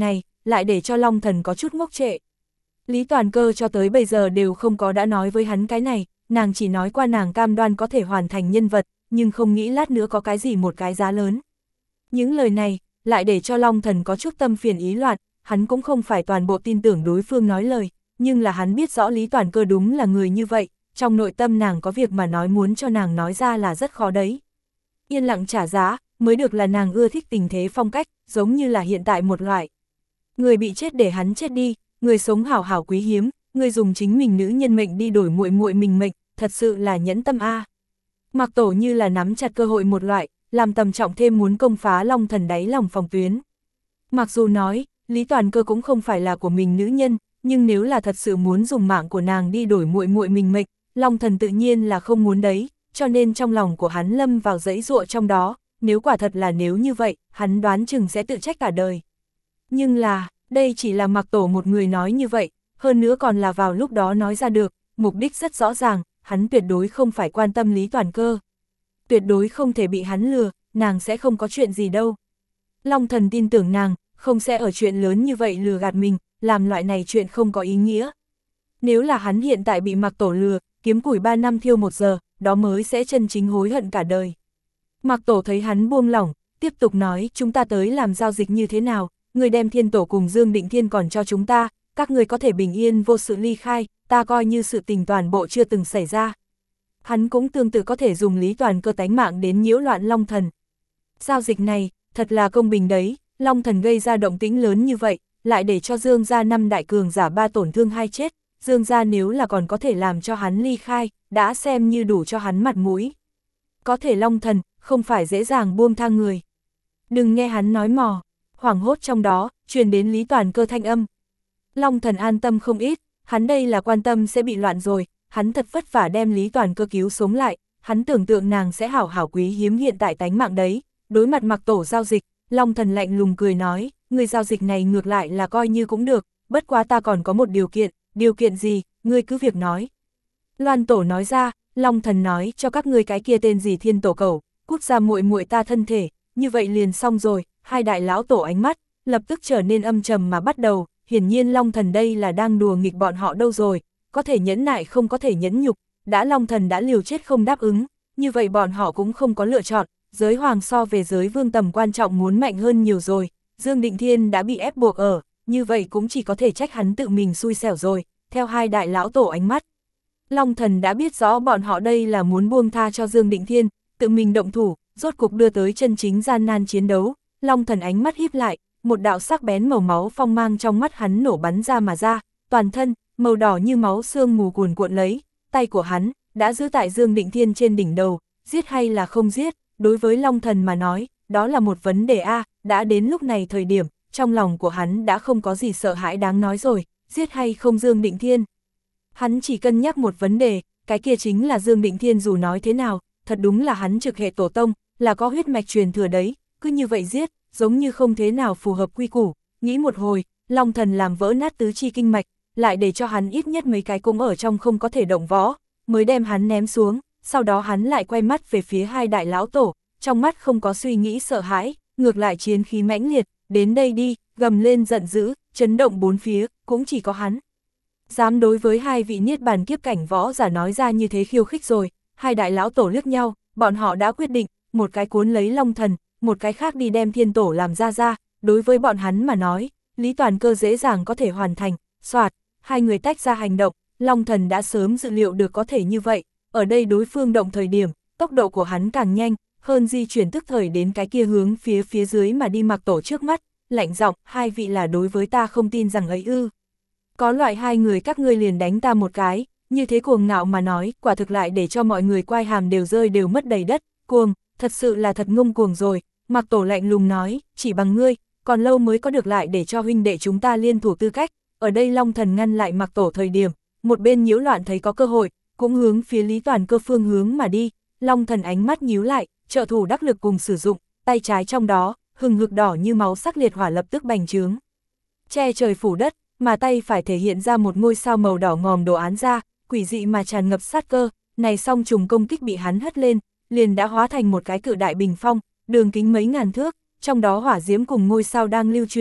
lại để cho Long Thần có chút ngốc trệ. Lý Toàn Cơ cho tới bây giờ đều không có đã nói với hắn cái này, nàng chỉ nói qua nàng cam đoan có thể hoàn thành nhân vật, nhưng không nghĩ lát nữa có cái gì một cái giá lớn. Những lời này, lại để cho Long Thần có chút tâm phiền ý loạn, hắn cũng không phải toàn bộ tin tưởng đối phương nói lời, nhưng là hắn biết rõ Lý Toàn Cơ đúng là người như vậy, trong nội tâm nàng có việc mà nói muốn cho nàng nói ra là rất khó đấy. Yên lặng trả giá, mới được là nàng ưa thích tình thế phong cách, giống như là hiện tại một loại. Người bị chết để hắn chết đi, người sống hảo hảo quý hiếm, người dùng chính mình nữ nhân mệnh đi đổi muội muội mình mệnh, thật sự là nhẫn tâm a. Mạc Tổ như là nắm chặt cơ hội một loại, làm tầm trọng thêm muốn công phá Long Thần đáy lòng phòng tuyến. Mặc dù nói, Lý Toàn Cơ cũng không phải là của mình nữ nhân, nhưng nếu là thật sự muốn dùng mạng của nàng đi đổi muội muội mình mệnh, Long Thần tự nhiên là không muốn đấy, cho nên trong lòng của hắn lâm vào dãy dụa trong đó, nếu quả thật là nếu như vậy, hắn đoán chừng sẽ tự trách cả đời. Nhưng là, đây chỉ là Mạc Tổ một người nói như vậy, hơn nữa còn là vào lúc đó nói ra được, mục đích rất rõ ràng, hắn tuyệt đối không phải quan tâm Lý Toàn Cơ. Tuyệt đối không thể bị hắn lừa, nàng sẽ không có chuyện gì đâu. Long Thần tin tưởng nàng, không sẽ ở chuyện lớn như vậy lừa gạt mình, làm loại này chuyện không có ý nghĩa. Nếu là hắn hiện tại bị Mạc Tổ lừa, kiếm củi ba năm thiêu một giờ, đó mới sẽ chân chính hối hận cả đời. Mạc Tổ thấy hắn buông lỏng, tiếp tục nói chúng ta tới làm giao dịch như thế nào, người đem Thiên Tổ cùng Dương Định Thiên còn cho chúng ta, các người có thể bình yên vô sự ly khai, ta coi như sự tình toàn bộ chưa từng xảy ra. Hắn cũng tương tự có thể dùng Lý Toàn Cơ tánh mạng đến nhiễu loạn Long Thần. Giao dịch này, thật là công bình đấy, Long Thần gây ra động tĩnh lớn như vậy, lại để cho Dương gia năm đại cường giả ba tổn thương hai chết, Dương gia nếu là còn có thể làm cho hắn ly khai, đã xem như đủ cho hắn mặt mũi. Có thể Long Thần, không phải dễ dàng buông tha người. Đừng nghe hắn nói mò, hoảng hốt trong đó, truyền đến Lý Toàn Cơ thanh âm. Long Thần an tâm không ít, hắn đây là quan tâm sẽ bị loạn rồi, hắn thật vất vả đem Lý Toàn Cơ cứu sống lại, hắn tưởng tượng nàng sẽ hảo hảo quý hiếm hiện tại tánh mạng đấy. Đối mặt Mạc Tổ giao dịch, Long Thần lạnh lùng cười nói, người giao dịch này ngược lại là coi như cũng được, bất quá ta còn có một điều kiện, điều kiện gì, ngươi cứ việc nói. Loan Tổ nói ra, Long Thần nói cho các ngươi cái kia tên gì Thiên Tổ Cẩu, cút ra muội muội ta thân thể, như vậy liền xong rồi, hai đại lão tổ ánh mắt, lập tức trở nên âm trầm mà bắt đầu, hiển nhiên Long Thần đây là đang đùa nghịch bọn họ đâu rồi, có thể nhẫn nại không có thể nhẫn nhục, đã Long Thần đã liều chết không đáp ứng, như vậy bọn họ cũng không có lựa chọn, giới hoàng so về giới vương tầm quan trọng muốn mạnh hơn nhiều rồi, Dương Định Thiên đã bị ép buộc ở, như vậy cũng chỉ có thể trách hắn tự mình xui xẻo rồi, theo hai đại lão tổ ánh mắt. Long Thần đã biết rõ bọn họ đây là muốn buông tha cho Dương Định Thiên, tự mình động thủ, rốt cục đưa tới chân chính gian nan chiến đấu, Long Thần ánh mắt híp lại, một đạo sắc bén màu máu phong mang trong mắt hắn nổ bắn ra mà ra, toàn thân, màu đỏ như máu sương mù cuồn cuộn lấy, tay của hắn, đã giữ tại Dương Định Thiên trên đỉnh đầu, giết hay là không giết, đối với Long Thần mà nói, đó là một vấn đề a, đã đến lúc này thời điểm, trong lòng của hắn đã không có gì sợ hãi đáng nói rồi, giết hay không Dương Định Thiên. Hắn chỉ cân nhắc một vấn đề, cái kia chính là Dương Định Thiên dù nói thế nào, thật đúng là hắn trực hệ tổ tông, là có huyết mạch truyền thừa đấy, cứ như vậy giết, giống như không thế nào phù hợp quy củ, nghĩ một hồi, Long Thần làm vỡ nát tứ chi kinh mạch, lại để cho hắn ít nhất mấy cái cũng ở trong không có thể động võ, mới đem hắn ném xuống, sau đó hắn lại quay mắt về phía hai đại lão tổ, trong mắt không có suy nghĩ sợ hãi, ngược lại chiến khí mãnh liệt, đến đây đi, gầm lên giận dữ, chấn động bốn phía, cũng chỉ có hắn. Dám đối với hai vị niết bàn kiếp cảnh võ giả nói ra như thế khiêu khích rồi, hai đại lão tổ liếc nhau, bọn họ đã quyết định, một cái cuốn lấy Long Thần, một cái khác đi đem Thiên Tổ làm ra ra, đối với bọn hắn mà nói, Lý Toàn Cơ dễ dàng có thể hoàn thành, soạt, hai người tách ra hành động, Long Thần đã sớm dự liệu được có thể như vậy, ở đây đối phương động thời điểm, tốc độ của hắn càng nhanh, hơn di chuyển tức thời đến cái kia hướng phía phía dưới mà đi Mạc Tổ trước mắt, lạnh giọng, hai vị là đối với ta không tin rằng ấy ư. Có loại hai người các ngươi liền đánh ta một cái, như thế cuồng ngạo mà nói, quả thực lại để cho mọi người quai hàm đều rơi đều mất đầy đất, cuồng, thật sự là thật ngông cuồng rồi, Mạc Tổ lạnh lùng nói, chỉ bằng ngươi, còn lâu mới có được lại để cho huynh đệ chúng ta liên thủ tư cách, ở đây Long Thần ngăn lại Mạc Tổ thời điểm, một bên nhiễu loạn thấy có cơ hội, cũng hướng phía Lý Toàn Cơ phương hướng mà đi, Long Thần ánh mắt nhíu lại, trợ thủ đắc lực cùng sử dụng, tay trái trong đó, hừng hực đỏ như máu sắc liệt hỏa lập tức bành trướng. Che trời phủ đất, mà tay phải thể hiện ra một ngôi sao màu đỏ ngòm đồ án ra, quỷ dị mà tràn ngập sát cơ, này song trùng công kích bị hắn hất lên, liền đã hóa thành một cái cự đại bình phong, đường kính mấy ngàn thước, trong đó hỏa diễm cùng ngôi sao đang lưu chuyển,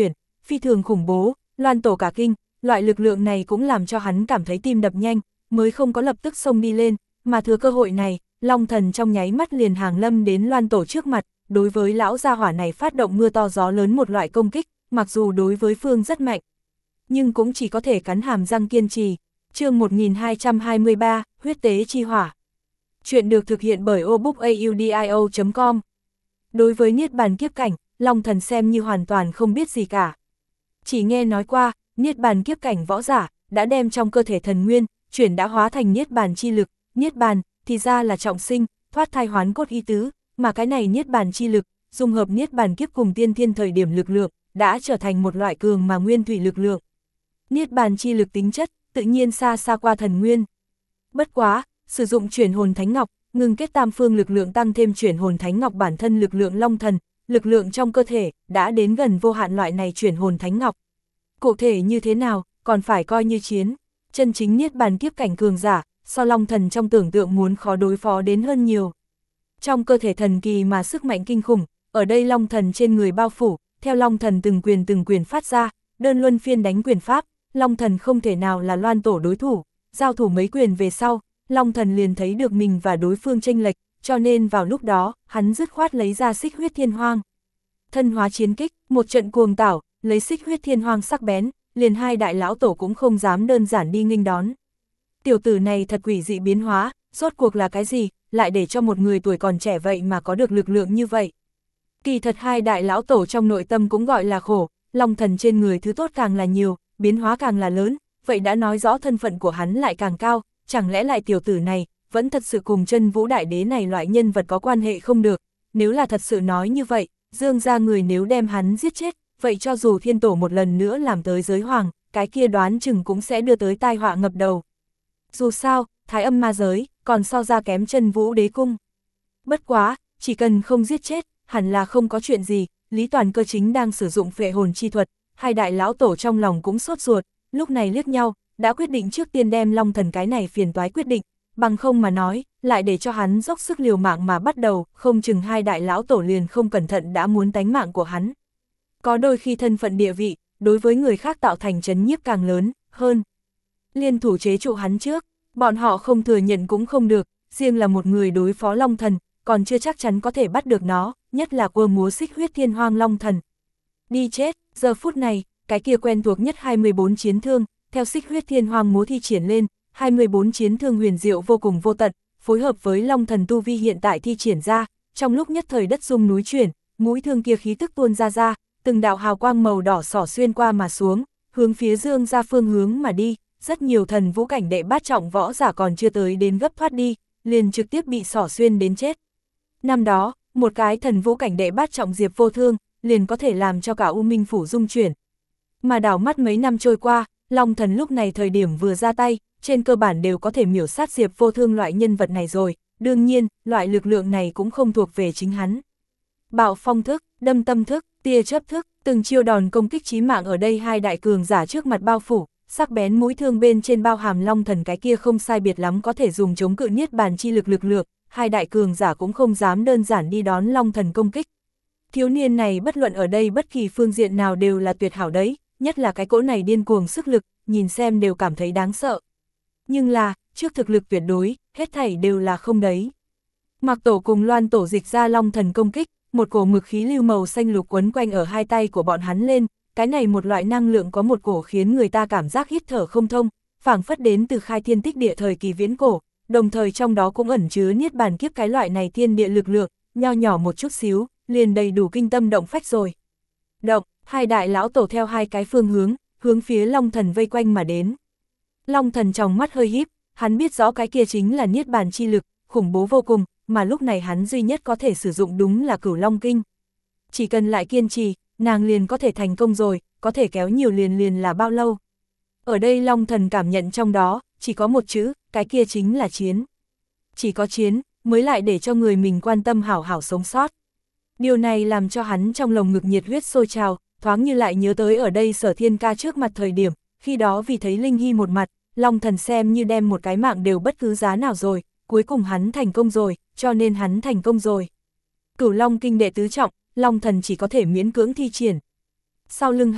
phi thường khủng bố, Loan Tổ cả kinh, loại lực lượng này cũng làm cho hắn cảm thấy tim đập nhanh, mới không có lập tức xông đi lên, mà thừa cơ hội này, Long Thần trong nháy mắt liền hàng lâm đến Loan Tổ trước mặt, đối với lão gia hỏa này phát động mưa to gió lớn một loại công kích, mặc dù đối với phương rất mạnh, nhưng cũng chỉ có thể cắn hàm răng kiên trì. Chương một nghìn hai trăm hai mươi ba, huyết tế chi hỏa. Chuyện được thực hiện bởi obookaudio chấm com. Đối với Niết Bàn kiếp cảnh, Long Thần xem như hoàn toàn không biết gì cả. Chỉ nghe nói qua, Niết Bàn kiếp cảnh võ giả, đã đem trong cơ thể thần nguyên, chuyển đã hóa thành Niết Bàn chi lực, Niết Bàn, thì ra là trọng sinh, thoát thai hoán cốt ý tứ, mà cái này Niết Bàn chi lực, dung hợp Niết Bàn kiếp cùng tiên thiên thời điểm lực lượng, đã trở thành một loại cường mà nguyên thủy lực lượng. Niết Bàn chi lực tính chất, tự nhiên xa xa qua thần nguyên. Bất quá, sử dụng chuyển hồn thánh ngọc, ngừng kết tam phương lực lượng tăng thêm chuyển hồn thánh ngọc bản thân lực lượng Long Thần, lực lượng trong cơ thể, đã đến gần vô hạn loại này chuyển hồn thánh ngọc. Cụ thể như thế nào, còn phải coi như chiến. Chân chính Niết Bàn kiếp cảnh cường giả, so Long Thần trong tưởng tượng muốn khó đối phó đến hơn nhiều. Trong cơ thể thần kỳ mà sức mạnh kinh khủng, ở đây Long Thần trên người bao phủ, theo Long Thần từng quyền từng quyền phát ra, đơn luân phiên đánh quyền pháp, Long Thần không thể nào là Loan Tổ đối thủ, giao thủ mấy quyền về sau, Long Thần liền thấy được mình và đối phương chênh lệch, cho nên vào lúc đó, hắn dứt khoát lấy ra xích huyết thiên hoang. Thân hóa chiến kích, một trận cuồng tảo, lấy xích huyết thiên hoang sắc bén, liền hai đại lão tổ cũng không dám đơn giản đi nghênh đón. Tiểu tử này thật quỷ dị biến hóa, rốt cuộc là cái gì, lại để cho một người tuổi còn trẻ vậy mà có được lực lượng như vậy. Kỳ thật hai đại lão tổ trong nội tâm cũng gọi là khổ, Long Thần trên người thứ tốt càng là nhiều, biến hóa càng là lớn, vậy đã nói rõ thân phận của hắn lại càng cao, chẳng lẽ lại tiểu tử này, vẫn thật sự cùng Chân Vũ Đại Đế này loại nhân vật có quan hệ không được, nếu là thật sự nói như vậy, Dương gia người nếu đem hắn giết chết, vậy cho dù thiên tổ một lần nữa làm tới giới hoàng, cái kia đoán chừng cũng sẽ đưa tới tai họa ngập đầu. Dù sao, Thái Âm ma giới, còn so ra kém Chân Vũ Đế cung. Bất quá, chỉ cần không giết chết, hẳn là không có chuyện gì, Lý Toàn Cơ chính đang sử dụng phệ hồn chi thuật, hai đại lão tổ trong lòng cũng sốt ruột, lúc này liếc nhau, đã quyết định trước tiên đem Long Thần cái này phiền toái quyết định, bằng không mà nói, lại để cho hắn dốc sức liều mạng mà bắt đầu, không chừng hai đại lão tổ liền không cẩn thận đã muốn tánh mạng của hắn. Có đôi khi thân phận địa vị, đối với người khác tạo thành chấn nhiếp càng lớn, hơn. Liên thủ chế trụ hắn trước, bọn họ không thừa nhận cũng không được, riêng là một người đối phó Long Thần, còn chưa chắc chắn có thể bắt được nó, nhất là quơ múa xích huyết thiên hoang Long Thần. Đi chết, giờ phút này, cái kia quen thuộc nhất hai mươi bốn chiến thương, theo xích huyết thiên hoang múa thi triển lên, hai mươi bốn chiến thương huyền diệu vô cùng vô tận, phối hợp với Long Thần tu vi hiện tại thi triển ra, trong lúc nhất thời đất rung núi chuyển, mũi thương kia khí tức tuôn ra ra, từng đạo hào quang màu đỏ xỏ xuyên qua mà xuống, hướng phía Dương ra phương hướng mà đi, rất nhiều thần vũ cảnh đệ bát trọng võ giả còn chưa tới đến gấp thoát đi, liền trực tiếp bị xỏ xuyên đến chết. Năm đó, một cái thần vũ cảnh đệ bát trọng Diệp Vô Thương, liền có thể làm cho cả U Minh Phủ rung chuyển. Mà đảo mắt mấy năm trôi qua, Long Thần lúc này thời điểm vừa ra tay, trên cơ bản đều có thể miểu sát Diệp Vô Thương loại nhân vật này rồi, đương nhiên, loại lực lượng này cũng không thuộc về chính hắn. Bạo phong thức, đâm tâm thức, tia chớp thức, từng chiêu đòn công kích chí mạng ở đây hai đại cường giả trước mặt bao phủ, sắc bén mũi thương bên trên bao hàm Long Thần cái kia không sai biệt lắm có thể dùng chống cự Niết Bàn chi lực lực lượng, hai đại cường giả cũng không dám đơn giản đi đón Long Thần công kích. Thiếu niên này bất luận ở đây bất kỳ phương diện nào đều là tuyệt hảo đấy, nhất là cái cỗ này điên cuồng sức lực, nhìn xem đều cảm thấy đáng sợ. Nhưng là, trước thực lực tuyệt đối, hết thảy đều là không đấy. Mạc Tổ cùng Loan Tổ dịch ra Long Thần công kích, một cổ mực khí lưu màu xanh lục quấn quanh ở hai tay của bọn hắn lên, cái này một loại năng lượng có một cổ khiến người ta cảm giác hít thở không thông, phảng phất đến từ khai thiên tích địa thời kỳ viễn cổ, đồng thời trong đó cũng ẩn chứa Niết Bàn kiếp cái loại này thiên địa lực lượng, nho nhỏ một chút xíu, liền đầy đủ kinh tâm động phách rồi. Động, hai đại lão tổ theo hai cái phương hướng, hướng phía Long Thần vây quanh mà đến. Long Thần trong mắt hơi híp, hắn biết rõ cái kia chính là Niết Bàn chi lực, khủng bố vô cùng, mà lúc này hắn duy nhất có thể sử dụng đúng là Cửu Long Kinh. Chỉ cần lại kiên trì, nàng liền có thể thành công rồi, có thể kéo nhiều liền liền là bao lâu. Ở đây Long Thần cảm nhận trong đó, chỉ có một chữ, cái kia chính là chiến. Chỉ có chiến, mới lại để cho người mình quan tâm hảo hảo sống sót. Điều này làm cho hắn trong lồng ngực nhiệt huyết sôi trào, thoáng như lại nhớ tới ở đây Sở Thiên Ca trước mặt thời điểm, khi đó vì thấy Linh Hy một mặt, Long Thần xem như đem một cái mạng đều bất cứ giá nào rồi, cuối cùng hắn thành công rồi, cho nên hắn thành công rồi. Cửu Long Kinh đệ tứ trọng, Long Thần chỉ có thể miễn cưỡng thi triển. Sau lưng hắn,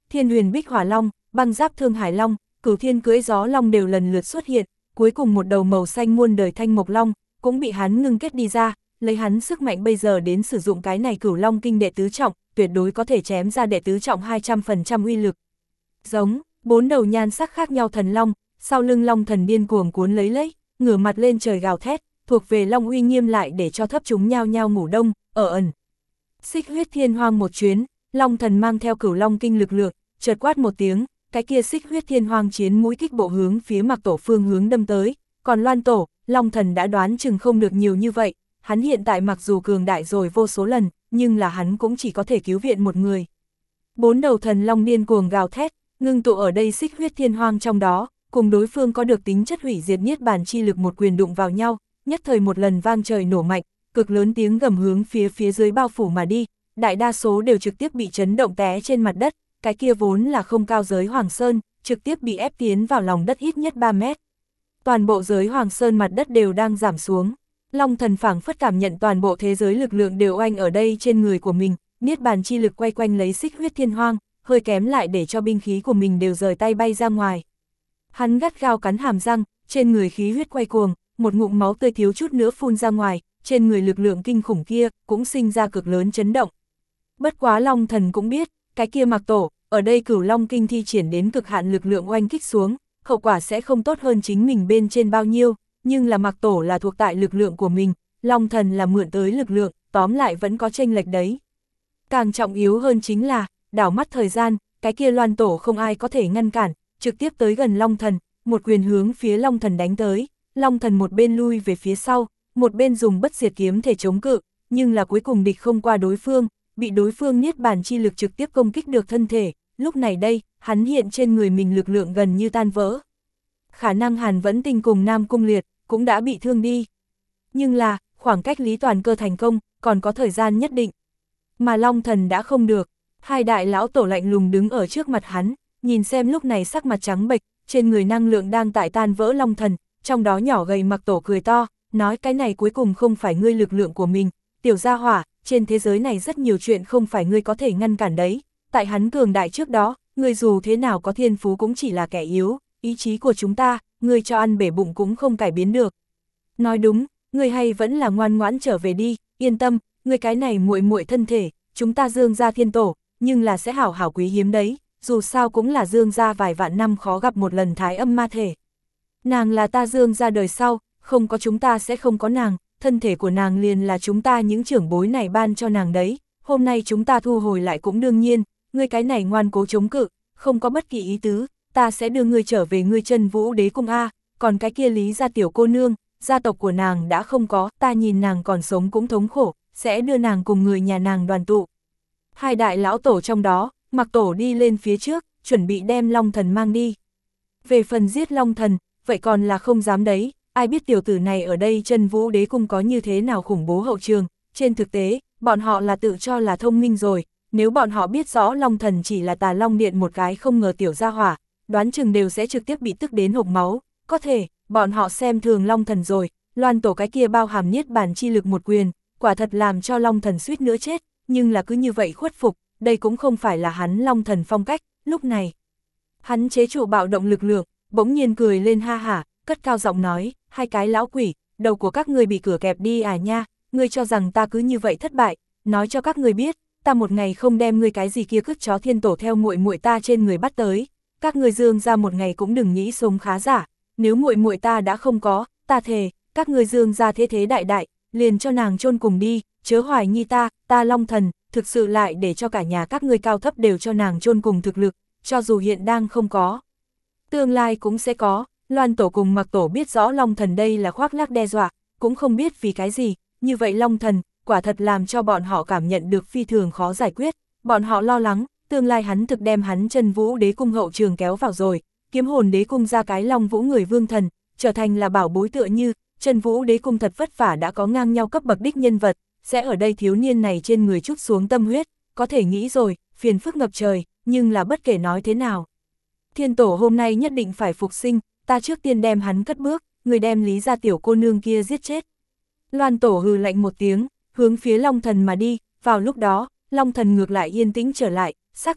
Thiên Huyền Bích Hỏa Long, Băng Giáp Thương Hải Long, Cửu Thiên Cưỡi Gió Long đều lần lượt xuất hiện, cuối cùng một đầu màu xanh muôn đời Thanh Mộc Long cũng bị hắn ngưng kết đi ra, lấy hắn sức mạnh bây giờ đến sử dụng cái này Cửu Long Kinh đệ tứ trọng, tuyệt đối có thể chém ra đệ tứ trọng hai trăm phần trăm uy lực. Giống, bốn đầu nhan sắc khác nhau thần long, sau lưng long thần điên cuồng cuốn lấy lấy, ngửa mặt lên trời gào thét, thuộc về long uy nghiêm lại để cho thấp chúng nhao nhao ngủ đông, ở ẩn. Xích Huyết Thiên Hoang một chuyến, long thần mang theo Cửu Long Kinh lực lượng, chợt quát một tiếng, cái kia Xích Huyết Thiên Hoang chiến mũi kích bộ hướng phía Mạc Tổ phương hướng đâm tới, còn Loan Tổ, long thần đã đoán chừng không được nhiều như vậy, hắn hiện tại mặc dù cường đại rồi vô số lần, nhưng là hắn cũng chỉ có thể cứu viện một người. Bốn đầu thần long điên cuồng gào thét, ngưng tụ ở đây Xích Huyết Thiên Hoang trong đó, cùng đối phương có được tính chất hủy diệt niết bàn chi lực một quyền đụng vào nhau, nhất thời một lần vang trời nổ mạnh, cực lớn tiếng gầm hướng phía phía dưới bao phủ mà đi, đại đa số đều trực tiếp bị chấn động té trên mặt đất, cái kia vốn là không cao giới Hoàng Sơn, trực tiếp bị ép tiến vào lòng đất ít nhất ba mét. Toàn bộ giới Hoàng Sơn mặt đất đều đang giảm xuống. Long thần phảng phất cảm nhận toàn bộ thế giới lực lượng đều oanh ở đây trên người của mình, niết bàn chi lực quay quanh lấy Xích Huyết Thiên Hoang, hơi kém lại để cho binh khí của mình đều rời tay bay ra ngoài. Hắn gắt gao cắn hàm răng, trên người khí huyết quay cuồng, một ngụm máu tươi thiếu chút nữa phun ra ngoài, trên người lực lượng kinh khủng kia cũng sinh ra cực lớn chấn động. Bất quá Long thần cũng biết, cái kia Mạc Tổ, ở đây Cửu Long Kinh thi triển đến cực hạn lực lượng oanh kích xuống, hậu quả sẽ không tốt hơn chính mình bên trên bao nhiêu, nhưng là Mạc Tổ là thuộc tại lực lượng của mình, Long thần là mượn tới lực lượng, tóm lại vẫn có chênh lệch đấy. Càng trọng yếu hơn chính là, đảo mắt thời gian, cái kia Loan Tổ không ai có thể ngăn cản, trực tiếp tới gần Long thần, một quyền hướng phía Long thần đánh tới, Long thần một bên lui về phía sau, một bên dùng bất diệt kiếm thể chống cự, nhưng là cuối cùng địch không qua đối phương, bị đối phương niết bàn chi lực trực tiếp công kích được thân thể, lúc này đây, hắn hiện trên người mình lực lượng gần như tan vỡ. Khả năng Hàn Vẫn Tinh cùng Nam Cung Liệt cũng đã bị thương đi. Nhưng là, khoảng cách Lý Toàn Cơ thành công, còn có thời gian nhất định. Mà Long thần đã không được, hai đại lão tổ lạnh lùng đứng ở trước mặt hắn, nhìn xem lúc này sắc mặt trắng bệch, trên người năng lượng đang tại tan vỡ Long thần, trong đó nhỏ gầy Mạc Tổ cười to, nói cái này cuối cùng không phải ngươi lực lượng của mình, tiểu gia hỏa, trên thế giới này rất nhiều chuyện không phải ngươi có thể ngăn cản đấy, tại hắn cường đại trước đó, ngươi dù thế nào có thiên phú cũng chỉ là kẻ yếu, ý chí của chúng ta, ngươi cho ăn bể bụng cũng không cải biến được. Nói đúng, ngươi hay vẫn là ngoan ngoãn trở về đi, yên tâm, ngươi cái này muội muội thân thể, chúng ta Dương gia thiên tổ, nhưng là sẽ hảo hảo quý hiếm đấy, dù sao cũng là Dương gia vài vạn năm khó gặp một lần thái âm ma thể. Nàng là ta Dương gia đời sau, không có chúng ta sẽ không có nàng, thân thể của nàng liền là chúng ta những trưởng bối này ban cho nàng đấy, hôm nay chúng ta thu hồi lại cũng đương nhiên, ngươi cái này ngoan cố chống cự, không có bất kỳ ý tứ, ta sẽ đưa ngươi trở về ngươi Chân Vũ Đế cung a, còn cái kia Lý gia tiểu cô nương, gia tộc của nàng đã không có, ta nhìn nàng còn sống cũng thống khổ, sẽ đưa nàng cùng người nhà nàng đoàn tụ. Hai đại lão tổ trong đó, Mạc Tổ đi lên phía trước, chuẩn bị đem Long thần mang đi. Về phần giết Long thần, vậy còn là không dám đấy, ai biết tiểu tử này ở đây Chân Vũ Đế cung có như thế nào khủng bố hậu trường, trên thực tế, bọn họ là tự cho là thông minh rồi, nếu bọn họ biết rõ Long thần chỉ là Tà Long Điện một cái không ngờ tiểu gia hỏa, đoán chừng đều sẽ trực tiếp bị tức đến hộc máu, có thể, bọn họ xem thường Long thần rồi, Loan Tổ cái kia bao hàm niết bàn chi lực một quyền, quả thật làm cho Long thần suýt nữa chết, nhưng là cứ như vậy khuất phục, đây cũng không phải là hắn Long thần phong cách, lúc này. Hắn chế trụ bạo động lực lượng, bỗng nhiên cười lên ha hả, cất cao giọng nói, hai cái lão quỷ, đầu của các ngươi bị cửa kẹp đi à nha, ngươi cho rằng ta cứ như vậy thất bại, nói cho các ngươi biết, ta một ngày không đem ngươi cái gì kia cứt chó thiên tổ theo muội muội ta trên người bắt tới, các ngươi Dương gia một ngày cũng đừng nghĩ sống khá giả, nếu muội muội ta đã không có, ta thề, các ngươi Dương gia thế thế đại đại, liền cho nàng chôn cùng đi, chớ hoài nghi ta, ta Long thần, thực sự lại để cho cả nhà các ngươi cao thấp đều cho nàng chôn cùng thực lực, cho dù hiện đang không có, tương lai cũng sẽ có. Loan Tổ cùng Mạc Tổ biết rõ Long thần đây là khoác lác đe dọa, cũng không biết vì cái gì, như vậy Long thần, quả thật làm cho bọn họ cảm nhận được phi thường khó giải quyết, bọn họ lo lắng, tương lai hắn thực đem hắn Chân Vũ Đế cung hậu trường kéo vào rồi, Kiếm Hồn Đế cung ra cái Long Vũ người vương thần, trở thành là bảo bối tựa như, Chân Vũ Đế cung thật vất vả đã có ngang nhau cấp bậc đích nhân vật, sẽ ở đây thiếu niên này trên người chút xuống tâm huyết, có thể nghĩ rồi, phiền phức ngập trời, nhưng là bất kể nói thế nào. Thiên tổ hôm nay nhất định phải phục sinh, ta trước tiên đem hắn cất bước, người đem Lý gia tiểu cô nương kia giết chết. Loan Tổ hừ lạnh một tiếng, hướng phía Long thần mà đi, vào lúc đó, Long thần ngược lại yên tĩnh trở lại, xác thực,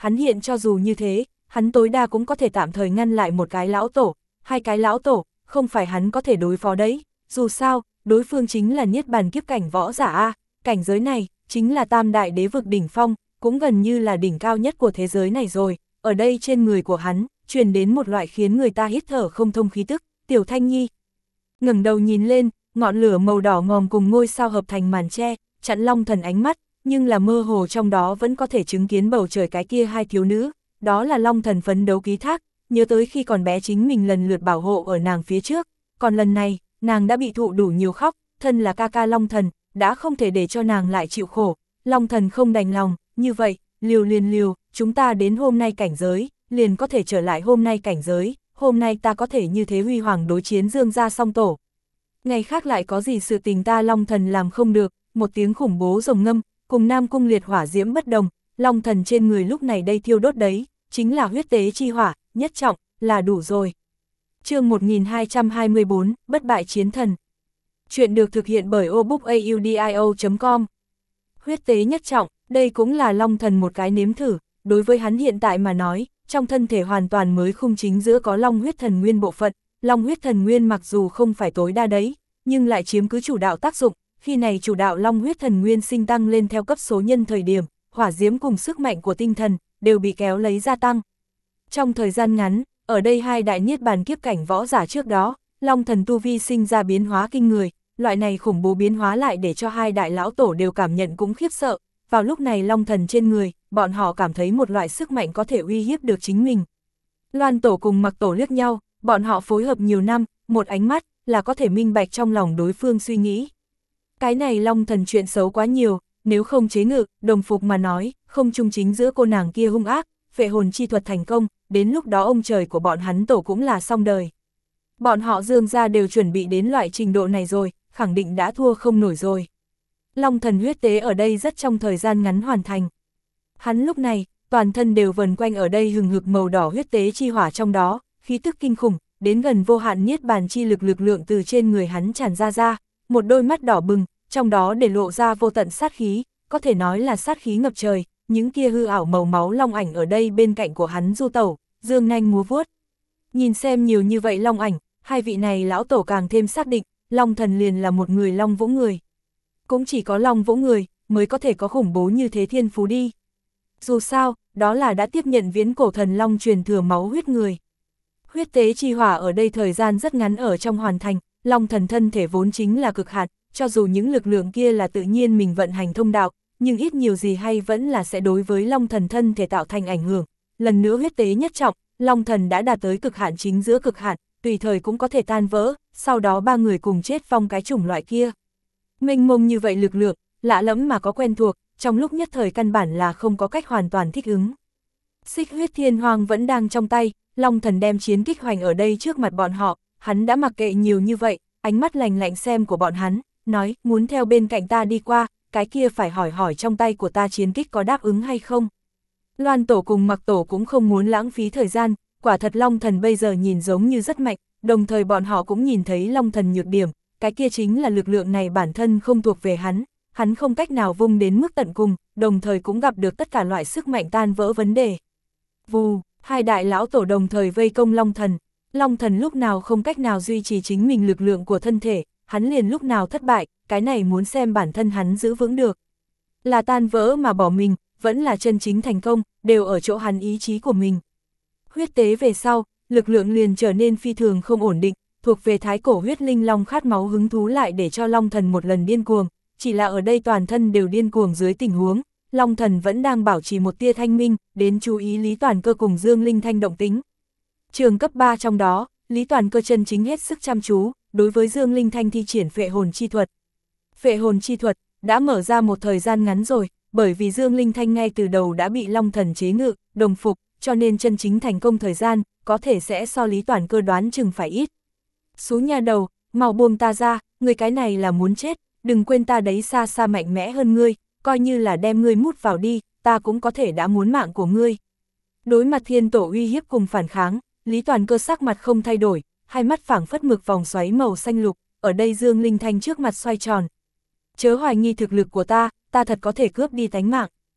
hắn hiện cho dù như thế, hắn tối đa cũng có thể tạm thời ngăn lại một cái lão tổ, hai cái lão tổ, không phải hắn có thể đối phó đấy, dù sao, đối phương chính là niết bàn kiếp cảnh võ giả a, cảnh giới này, chính là tam đại đế vực đỉnh phong, cũng gần như là đỉnh cao nhất của thế giới này rồi, ở đây trên người của hắn, truyền đến một loại khiến người ta hít thở không thông khí tức, Tiểu Thanh Nhi. Ngẩng đầu nhìn lên, ngọn lửa màu đỏ ngòm cùng ngôi sao hợp thành màn che, chặn Long Thần ánh mắt, nhưng là mơ hồ trong đó vẫn có thể chứng kiến bầu trời cái kia hai thiếu nữ, đó là Long Thần phấn đấu ký thác, nhớ tới khi còn bé chính mình lần lượt bảo hộ ở nàng phía trước, còn lần này, nàng đã bị thụ đủ nhiều khóc, thân là ca ca Long Thần, đã không thể để cho nàng lại chịu khổ, Long Thần không đành lòng, như vậy, liều liền liều, chúng ta đến hôm nay cảnh giới, liền có thể trở lại hôm nay cảnh giới, hôm nay ta có thể như thế huy hoàng đối chiến Dương gia song tổ. Ngày khác lại có gì sự tình ta Long Thần làm không được, một tiếng khủng bố rồng ngâm, cùng Nam Cung liệt hỏa diễm bất đồng, Long Thần trên người lúc này đây thiêu đốt đấy, chính là huyết tế chi hỏa, nhất trọng, là đủ rồi. Chương một nghìn hai trăm hai mươi bốn, bất bại chiến thần. Chuyện được thực hiện bởi obookaudio chấm com. Huyết tế nhất trọng, đây cũng là Long Thần một cái nếm thử, đối với hắn hiện tại mà nói, trong thân thể hoàn toàn mới khung chính giữa có Long huyết thần nguyên bộ phận, Long huyết thần nguyên mặc dù không phải tối đa đấy, nhưng lại chiếm cứ chủ đạo tác dụng, khi này chủ đạo Long huyết thần nguyên sinh tăng lên theo cấp số nhân thời điểm, hỏa diễm cùng sức mạnh của tinh thần, đều bị kéo lấy gia tăng. Trong thời gian ngắn, ở đây hai đại niết bàn kiếp cảnh võ giả trước đó, Long Thần tu vi sinh ra biến hóa kinh người, loại này khủng bố biến hóa lại để cho hai đại lão tổ đều cảm nhận cũng khiếp sợ, vào lúc này Long Thần trên người, bọn họ cảm thấy một loại sức mạnh có thể uy hiếp được chính mình. Loan tổ cùng Mặc tổ liếc nhau, bọn họ phối hợp nhiều năm, một ánh mắt, là có thể minh bạch trong lòng đối phương suy nghĩ. Cái này Long Thần chuyện xấu quá nhiều, nếu không chế ngự, đồng phục mà nói, không chung chính giữa cô nàng kia hung ác, phệ hồn chi thuật thành công, đến lúc đó ông trời của bọn hắn tổ cũng là xong đời. Bọn họ Dương gia đều chuẩn bị đến loại trình độ này rồi, khẳng định đã thua không nổi rồi. Long Thần huyết tế ở đây rất trong thời gian ngắn hoàn thành. Hắn lúc này, toàn thân đều vần quanh ở đây hừng hực màu đỏ huyết tế chi hỏa trong đó, khí tức kinh khủng, đến gần vô hạn niết bàn chi lực lực lượng từ trên người hắn tràn ra ra, một đôi mắt đỏ bừng, trong đó để lộ ra vô tận sát khí, có thể nói là sát khí ngập trời, những kia hư ảo màu máu long ảnh ở đây bên cạnh của hắn du tẩu, dương nanh múa vuốt. Nhìn xem nhiều như vậy long ảnh, hai vị này lão tổ càng thêm xác định, Long Thần liền là một người long vũ người. Cũng chỉ có long vũ người, mới có thể có khủng bố như thế thiên phú đi. Dù sao, đó là đã tiếp nhận viễn cổ thần long truyền thừa máu huyết người. Huyết tế chi hỏa ở đây thời gian rất ngắn ở trong hoàn thành, Long Thần thân thể vốn chính là cực hạn, cho dù những lực lượng kia là tự nhiên mình vận hành thông đạo, nhưng ít nhiều gì hay vẫn là sẽ đối với Long Thần thân thể tạo thành ảnh hưởng. Lần nữa huyết tế nhất trọng, Long Thần đã đạt tới cực hạn chính giữa cực hạn, tùy thời cũng có thể tan vỡ, sau đó ba người cùng chết vong cái chủng loại kia. Mênh mông như vậy lực lượng, lạ lẫm mà có quen thuộc, trong lúc nhất thời căn bản là không có cách hoàn toàn thích ứng. Xích huyết thiên hoang vẫn đang trong tay, Long Thần đem chiến kích hoành ở đây trước mặt bọn họ, hắn đã mặc kệ nhiều như vậy, ánh mắt lạnh lạnh xem của bọn hắn, nói, muốn theo bên cạnh ta đi qua, cái kia phải hỏi hỏi trong tay của ta chiến kích có đáp ứng hay không. Loan tổ cùng Mặc tổ cũng không muốn lãng phí thời gian, quả thật Long Thần bây giờ nhìn giống như rất mạnh, đồng thời bọn họ cũng nhìn thấy Long Thần nhược điểm, cái kia chính là lực lượng này bản thân không thuộc về hắn, hắn không cách nào vung đến mức tận cùng, đồng thời cũng gặp được tất cả loại sức mạnh tan vỡ vấn đề. Vù, hai đại lão tổ đồng thời vây công Long Thần, Long Thần lúc nào không cách nào duy trì chính mình lực lượng của thân thể, hắn liền lúc nào thất bại, cái này muốn xem bản thân hắn giữ vững được. Là tan vỡ mà bỏ mình, vẫn là chân chính thành công, đều ở chỗ hắn ý chí của mình. Huyết tế về sau, lực lượng liền trở nên phi thường không ổn định, thuộc về thái cổ huyết linh long khát máu hứng thú lại để cho Long Thần một lần điên cuồng, chỉ là ở đây toàn thân đều điên cuồng dưới tình huống, Long Thần vẫn đang bảo trì một tia thanh minh, đến chú ý Lý Toàn Cơ cùng Dương Linh Thanh động tính. Trường cấp ba trong đó, Lý Toàn Cơ chân chính hết sức chăm chú, đối với Dương Linh Thanh thi triển phệ hồn chi thuật. Phệ hồn chi thuật đã mở ra một thời gian ngắn rồi, bởi vì Dương Linh Thanh ngay từ đầu đã bị Long Thần chế ngự, đồng phục, cho nên chân chính thành công thời gian, có thể sẽ so Lý Toàn Cơ đoán chừng phải ít. Xú nhà đầu, mau buông ta ra, người cái này là muốn chết, đừng quên ta đấy xa xa mạnh mẽ hơn ngươi, coi như là đem ngươi mút vào đi, ta cũng có thể đã muốn mạng của ngươi. Đối mặt thiên tổ uy hiếp cùng phản kháng, Lý Toàn Cơ sắc mặt không thay đổi, hai mắt phảng phất mực vòng xoáy màu xanh lục, ở đây Dương Linh Thanh trước mặt xoay tròn. Chớ hoài nghi thực lực của ta, ta thật có thể cướp đi tánh mạng.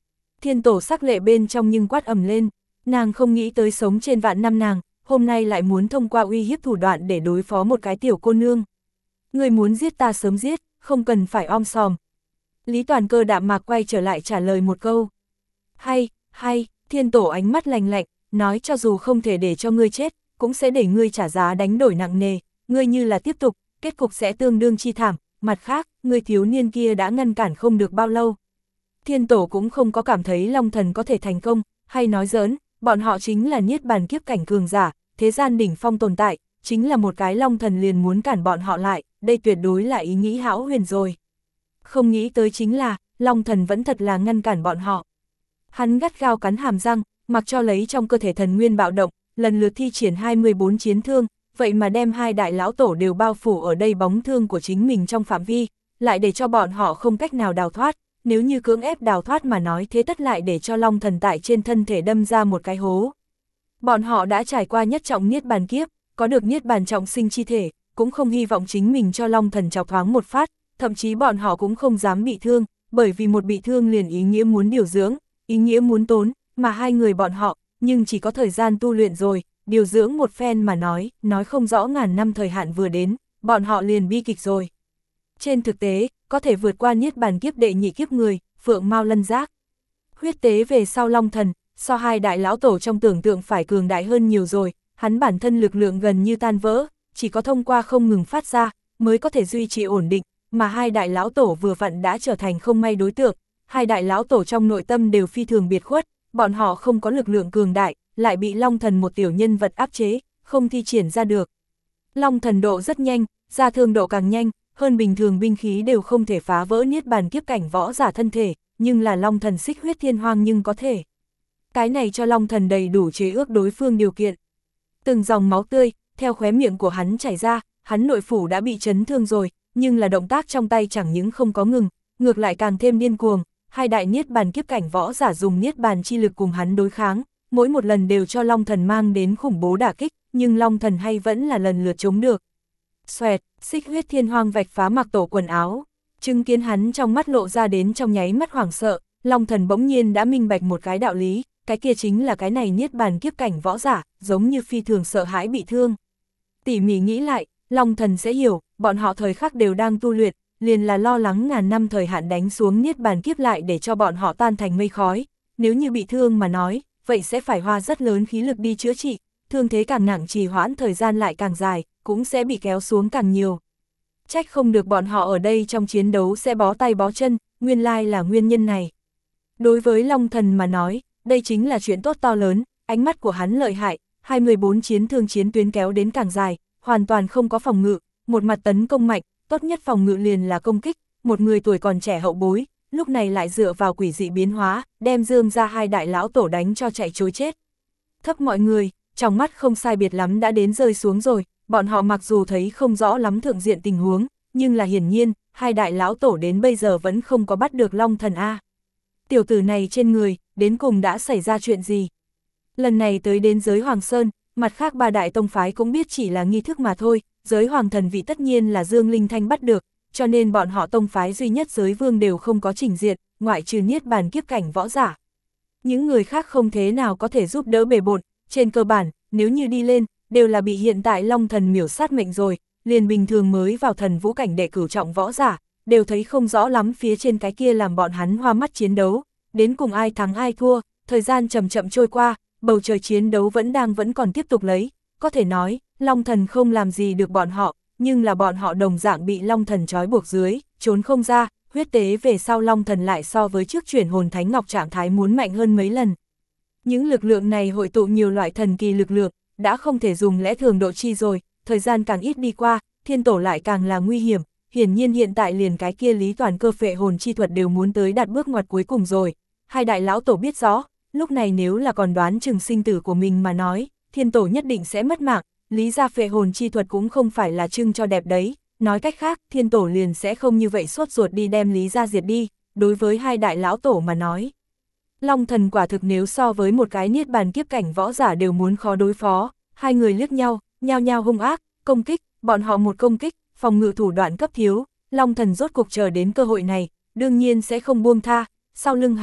Thiên tổ sắc lệ bên trong nhưng quát ầm lên, nàng không nghĩ tới sống trên vạn năm nàng, hôm nay lại muốn thông qua uy hiếp thủ đoạn để đối phó một cái tiểu cô nương. Người muốn giết ta sớm giết, không cần phải om sòm. Lý Toàn Cơ đạm mạc quay trở lại trả lời một câu. Hay, hay, thiên tổ ánh mắt lạnh lạnh, nói cho dù không thể để cho ngươi chết, cũng sẽ để ngươi trả giá đánh đổi nặng nề, ngươi như là tiếp tục, kết cục sẽ tương đương chi thảm, mặt khác, ngươi thiếu niên kia đã ngăn cản không được bao lâu. Thiên tổ cũng không có cảm thấy Long Thần có thể thành công, hay nói giỡn, bọn họ chính là niết bàn kiếp cảnh cường giả, thế gian đỉnh phong tồn tại, chính là một cái Long Thần liền muốn cản bọn họ lại, đây tuyệt đối là ý nghĩ hão huyền rồi. Không nghĩ tới chính là, Long Thần vẫn thật là ngăn cản bọn họ. Hắn gắt gao cắn hàm răng, mặc cho lấy trong cơ thể thần nguyên bạo động, lần lượt thi triển hai mươi bốn chiến thương, vậy mà đem hai đại lão tổ đều bao phủ ở đây bóng thương của chính mình trong phạm vi, lại để cho bọn họ không cách nào đào thoát, nếu như cưỡng ép đào thoát mà nói thế tất lại để cho Long Thần tại trên thân thể đâm ra một cái hố. Bọn họ đã trải qua nhất trọng niết bàn kiếp, có được niết bàn trọng sinh chi thể, cũng không hy vọng chính mình cho Long Thần chọc thoáng một phát, thậm chí bọn họ cũng không dám bị thương, bởi vì một bị thương liền ý nghĩa muốn điều dưỡng, ý nghĩa muốn tốn, mà hai người bọn họ, nhưng chỉ có thời gian tu luyện rồi, điều dưỡng một phen mà nói, nói không rõ ngàn năm thời hạn vừa đến, bọn họ liền bi kịch rồi. Trên thực tế, có thể vượt qua niết bàn kiếp đệ nhị kiếp người, Phượng Mao Lân Giác. Huyết tế về sau Long Thần, so hai đại lão tổ trong tưởng tượng phải cường đại hơn nhiều rồi, hắn bản thân lực lượng gần như tan vỡ, chỉ có thông qua không ngừng phát ra, mới có thể duy trì ổn định, mà hai đại lão tổ vừa vặn đã trở thành không may đối tượng, hai đại lão tổ trong nội tâm đều phi thường biệt khuất, bọn họ không có lực lượng cường đại, lại bị Long Thần một tiểu nhân vật áp chế, không thi triển ra được. Long Thần độ rất nhanh, ra thương độ càng nhanh, hơn bình thường binh khí đều không thể phá vỡ niết bàn kiếp cảnh võ giả thân thể, nhưng là Long Thần xích huyết thiên hoang nhưng có thể. Cái này cho Long Thần đầy đủ chế ước đối phương điều kiện. Từng dòng máu tươi, theo khóe miệng của hắn chảy ra, hắn nội phủ đã bị chấn thương rồi, nhưng là động tác trong tay chẳng những không có ngừng, ngược lại càng thêm điên cuồng, hai đại niết bàn kiếp cảnh võ giả dùng niết bàn chi lực cùng hắn đối kháng, mỗi một lần đều cho Long Thần mang đến khủng bố đả kích, nhưng Long Thần hay vẫn là lần lượt chống được. Xoẹt, xích huyết thiên hoang vạch phá mặc tổ quần áo, chứng kiến hắn trong mắt lộ ra đến trong nháy mắt hoảng sợ, Long Thần bỗng nhiên đã minh bạch một cái đạo lý, cái kia chính là cái này niết bàn kiếp cảnh võ giả, giống như phi thường sợ hãi bị thương. Tỉ mỉ nghĩ lại, Long Thần sẽ hiểu, bọn họ thời khắc đều đang tu luyện, liền là lo lắng ngàn năm thời hạn đánh xuống niết bàn kiếp lại để cho bọn họ tan thành mây khói, nếu như bị thương mà nói, vậy sẽ phải hoa rất lớn khí lực đi chữa trị, thương thế càng nặng trì hoãn thời gian lại càng dài, cũng sẽ bị kéo xuống càng nhiều. Trách không được bọn họ ở đây trong chiến đấu sẽ bó tay bó chân, nguyên lai là nguyên nhân này. Đối với Long Thần mà nói, đây chính là chuyện tốt to lớn, ánh mắt của hắn lợi hại, hai mươi bốn chiến thương chiến tuyến kéo đến càng dài, hoàn toàn không có phòng ngự, một mặt tấn công mạnh, tốt nhất phòng ngự liền là công kích, một người tuổi còn trẻ hậu bối, lúc này lại dựa vào quỷ dị biến hóa, đem Dương ra hai đại lão tổ đánh cho chạy trối chết. Thấp mọi người, trong mắt không sai biệt lắm đã đến rơi xuống rồi, bọn họ mặc dù thấy không rõ lắm thượng diện tình huống, nhưng là hiển nhiên, hai đại lão tổ đến bây giờ vẫn không có bắt được Long Thần A. Tiểu tử này trên người, đến cùng đã xảy ra chuyện gì? Lần này tới đến giới Hoàng Sơn, mặt khác ba đại tông phái cũng biết chỉ là nghi thức mà thôi, giới Hoàng Thần vị tất nhiên là Dương Linh Thanh bắt được, cho nên bọn họ tông phái duy nhất giới vương đều không có trình diện, ngoại trừ niết bàn kiếp cảnh võ giả. Những người khác không thế nào có thể giúp đỡ bề bộn, trên cơ bản, nếu như đi lên, đều là bị hiện tại Long Thần miểu sát mệnh rồi, liền bình thường mới vào thần vũ cảnh đệ cửu trọng võ giả, đều thấy không rõ lắm phía trên cái kia làm bọn hắn hoa mắt chiến đấu, đến cùng ai thắng ai thua, thời gian chậm chậm trôi qua, bầu trời chiến đấu vẫn đang vẫn còn tiếp tục lấy, có thể nói, Long Thần không làm gì được bọn họ, nhưng là bọn họ đồng dạng bị Long Thần trói buộc dưới, trốn không ra, huyết tế về sau Long Thần lại so với trước chuyển hồn thánh ngọc trạng thái muốn mạnh hơn mấy lần. Những lực lượng này hội tụ nhiều loại thần kỳ lực lượng, đã không thể dùng lẽ thường độ chi rồi, thời gian càng ít đi qua, thiên tổ lại càng là nguy hiểm, hiển nhiên hiện tại liền cái kia Lý Toàn Cơ phệ hồn chi thuật đều muốn tới đạt bước ngoặt cuối cùng rồi. Hai đại lão tổ biết rõ, lúc này nếu là còn đoán chừng sinh tử của mình mà nói, thiên tổ nhất định sẽ mất mạng, Lý gia phệ hồn chi thuật cũng không phải là trưng cho đẹp đấy, nói cách khác, thiên tổ liền sẽ không như vậy sốt ruột đi đem Lý gia diệt đi, đối với hai đại lão tổ mà nói. Long Thần quả thực nếu so với một cái niết bàn kiếp cảnh võ giả đều muốn khó đối phó, hai người liếc nhau, nhao nhao hung ác, công kích, bọn họ một công kích, phòng ngự thủ đoạn cấp thiếu, Long Thần rốt cục chờ đến cơ hội này, đương nhiên sẽ không buông tha, sau lưng hắn,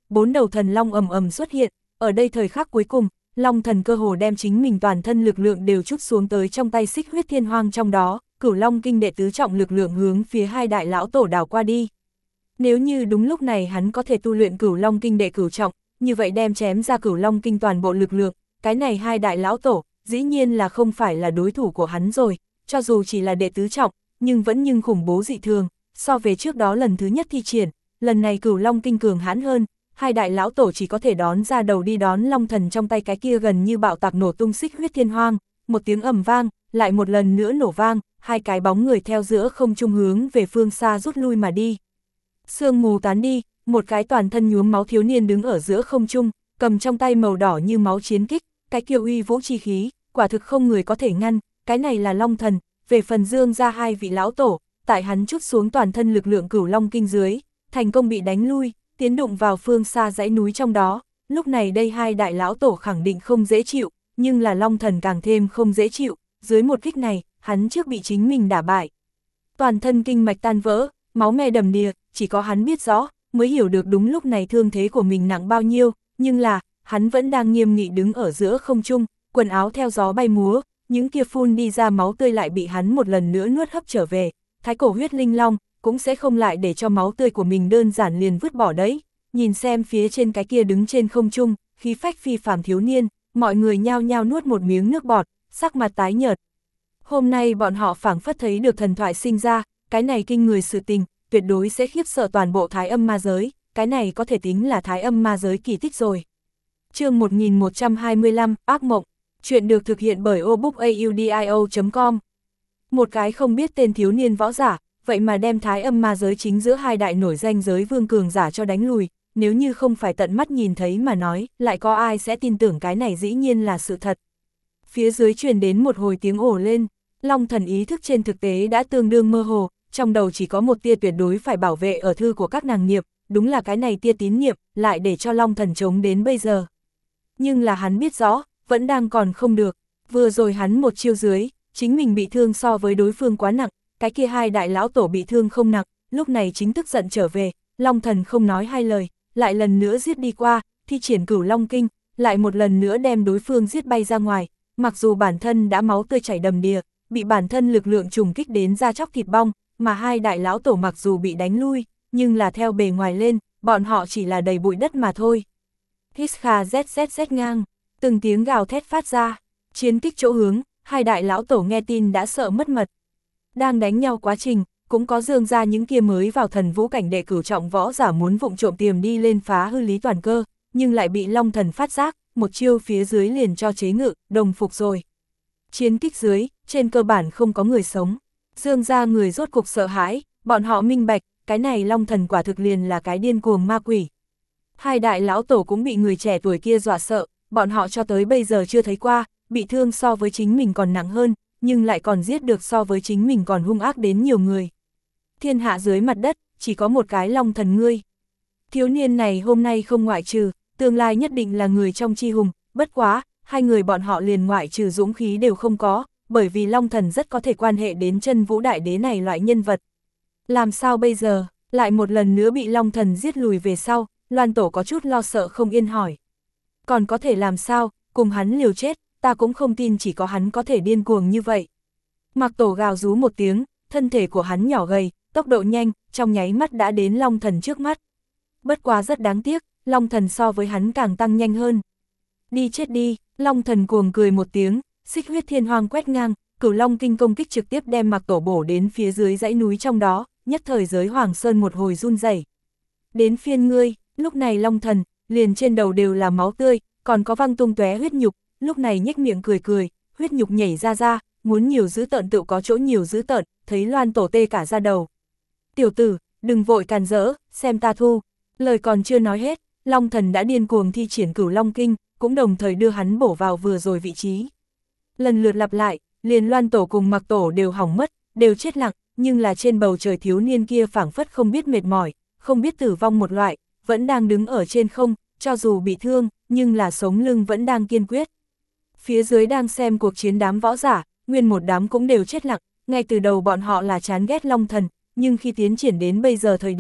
bốn đầu thần long ầm ầm xuất hiện, ở đây thời khắc cuối cùng, Long Thần cơ hồ đem chính mình toàn thân lực lượng đều trút xuống tới trong tay Xích Huyết Thiên Hoang, trong đó, Cửu Long Kinh đệ tứ trọng lực lượng hướng phía hai đại lão tổ đảo qua đi. Nếu như đúng lúc này hắn có thể tu luyện Cửu Long Kinh đệ cửu trọng, như vậy đem chém ra Cửu Long Kinh toàn bộ lực lượng, cái này hai đại lão tổ, dĩ nhiên là không phải là đối thủ của hắn rồi, cho dù chỉ là đệ tứ trọng, nhưng vẫn nhưng khủng bố dị thường, so về trước đó lần thứ nhất thi triển, lần này Cửu Long Kinh cường hãn hơn, hai đại lão tổ chỉ có thể đón ra đầu đi đón Long Thần trong tay cái kia gần như bạo tạc nổ tung Xích Huyết Thiên Hoang, một tiếng ầm vang, lại một lần nữa nổ vang, hai cái bóng người theo giữa không trung hướng về phương xa rút lui mà đi. Sương mù tán đi, một cái toàn thân nhuốm máu thiếu niên đứng ở giữa không trung, cầm trong tay màu đỏ như máu chiến kích, cái kiêu uy vũ chi khí, quả thực không người có thể ngăn, cái này là Long Thần. Về phần Dương ra hai vị lão tổ, tại hắn trút xuống toàn thân lực lượng Cửu Long Kinh dưới, thành công bị đánh lui, tiến đụng vào phương xa dãy núi trong đó. Lúc này đây hai đại lão tổ khẳng định không dễ chịu, nhưng là Long Thần càng thêm không dễ chịu, dưới một kích này, hắn trước bị chính mình đả bại. Toàn thân kinh mạch tan vỡ, máu me đầm đìa, chỉ có hắn biết rõ, mới hiểu được đúng lúc này thương thế của mình nặng bao nhiêu, nhưng là, hắn vẫn đang nghiêm nghị đứng ở giữa không trung, quần áo theo gió bay múa, những kia phun đi ra máu tươi lại bị hắn một lần nữa nuốt hấp trở về, thái cổ huyết linh long, cũng sẽ không lại để cho máu tươi của mình đơn giản liền vứt bỏ đấy. Nhìn xem phía trên cái kia đứng trên không trung, khí phách phi phàm thiếu niên, mọi người nhao nhao nuốt một miếng nước bọt, sắc mặt tái nhợt. Hôm nay bọn họ phảng phất thấy được thần thoại sinh ra, cái này kinh người sự tình, tuyệt đối sẽ khiếp sợ toàn bộ thái âm ma giới, cái này có thể tính là thái âm ma giới kỳ tích rồi. Chương một nghìn một trăm hai mươi lăm, ác mộng, chuyện được thực hiện bởi obookaudio chấm com. Một cái không biết tên thiếu niên võ giả, vậy mà đem thái âm ma giới chính giữa hai đại nổi danh giới vương cường giả cho đánh lùi, nếu như không phải tận mắt nhìn thấy mà nói, lại có ai sẽ tin tưởng cái này dĩ nhiên là sự thật. Phía dưới truyền đến một hồi tiếng ồ lên, Long Thần ý thức trên thực tế đã tương đương mơ hồ, trong đầu chỉ có một tia tuyệt đối phải bảo vệ ở thư của các nàng niệm, đúng là cái này tia tín niệm, lại để cho Long Thần chống đến bây giờ. Nhưng là hắn biết rõ, vẫn đang còn không được, vừa rồi hắn một chiêu dưới, chính mình bị thương so với đối phương quá nặng, cái kia hai đại lão tổ bị thương không nặng, lúc này chính tức giận trở về, Long Thần không nói hai lời, lại lần nữa giết đi qua, thi triển Cửu Long Kinh, lại một lần nữa đem đối phương giết bay ra ngoài, mặc dù bản thân đã máu tươi chảy đầm đìa, bị bản thân lực lượng trùng kích đến da chóc thịt bong, mà hai đại lão tổ mặc dù bị đánh lui, nhưng là theo bề ngoài lên, bọn họ chỉ là đầy bụi đất mà thôi. Hít kha zzz ngang, từng tiếng gào thét phát ra, chiến kích chỗ hướng, hai đại lão tổ nghe tin đã sợ mất mật. Đang đánh nhau quá trình, cũng có Dương ra những kia mới vào thần vũ cảnh đệ cửu trọng võ giả muốn vụng trộm tiềm đi lên phá hư Lý Toàn Cơ, nhưng lại bị Long Thần phát giác, một chiêu phía dưới liền cho chế ngự, đồng phục rồi. Chiến kích dưới, trên cơ bản không có người sống. Dương ra người rốt cục sợ hãi, bọn họ minh bạch, cái này Long Thần quả thực liền là cái điên cuồng ma quỷ. Hai đại lão tổ cũng bị người trẻ tuổi kia dọa sợ, bọn họ cho tới bây giờ chưa thấy qua, bị thương so với chính mình còn nặng hơn, nhưng lại còn giết được so với chính mình còn hung ác đến nhiều người. Thiên hạ dưới mặt đất, chỉ có một cái Long Thần ngươi. Thiếu niên này hôm nay không ngoại trừ, tương lai nhất định là người trong chi hùng, bất quá, hai người bọn họ liền ngoại trừ dũng khí đều không có, bởi vì Long Thần rất có thể quan hệ đến chân vũ đại đế này loại nhân vật. Làm sao bây giờ, lại một lần nữa bị Long Thần giết lùi về sau, Loan Tổ có chút lo sợ không yên hỏi. Còn có thể làm sao, cùng hắn liều chết, ta cũng không tin chỉ có hắn có thể điên cuồng như vậy. Mạc Tổ gào rú một tiếng, thân thể của hắn nhỏ gầy, tốc độ nhanh, trong nháy mắt đã đến Long Thần trước mắt. Bất quá rất đáng tiếc, Long Thần so với hắn càng tăng nhanh hơn. Đi chết đi, Long Thần cuồng cười một tiếng, Xích Huyết Thiên Hoang quét ngang, Cửu Long Kinh công kích trực tiếp đem Mạc Tổ bổ đến phía dưới dãy núi trong đó, nhất thời giới Hoàng Sơn một hồi run rẩy. Đến phiên ngươi, lúc này Long Thần, liền trên đầu đều là máu tươi, còn có văng tung tóe huyết nhục, lúc này nhếch miệng cười cười, huyết nhục nhảy ra ra, muốn nhiều dữ tợn tự có chỗ nhiều dữ tợn, thấy Loan Tổ tê cả ra đầu. Tiểu tử, đừng vội càn rỡ, xem ta thu. Lời còn chưa nói hết, Long Thần đã điên cuồng thi triển Cửu Long Kinh, cũng đồng thời đưa hắn bổ vào vừa rồi vị trí. Lần lượt lặp lại, liền Loan Tổ cùng Mạc Tổ đều hỏng mất, đều chết lặng, nhưng là trên bầu trời thiếu niên kia phảng phất không biết mệt mỏi, không biết tử vong một loại, vẫn đang đứng ở trên không, cho dù bị thương, nhưng là sống lưng vẫn đang kiên quyết. Phía dưới đang xem cuộc chiến đám võ giả, nguyên một đám cũng đều chết lặng, ngay từ đầu bọn họ là chán ghét Long Thần, nhưng khi tiến triển đến bây giờ thời điểm,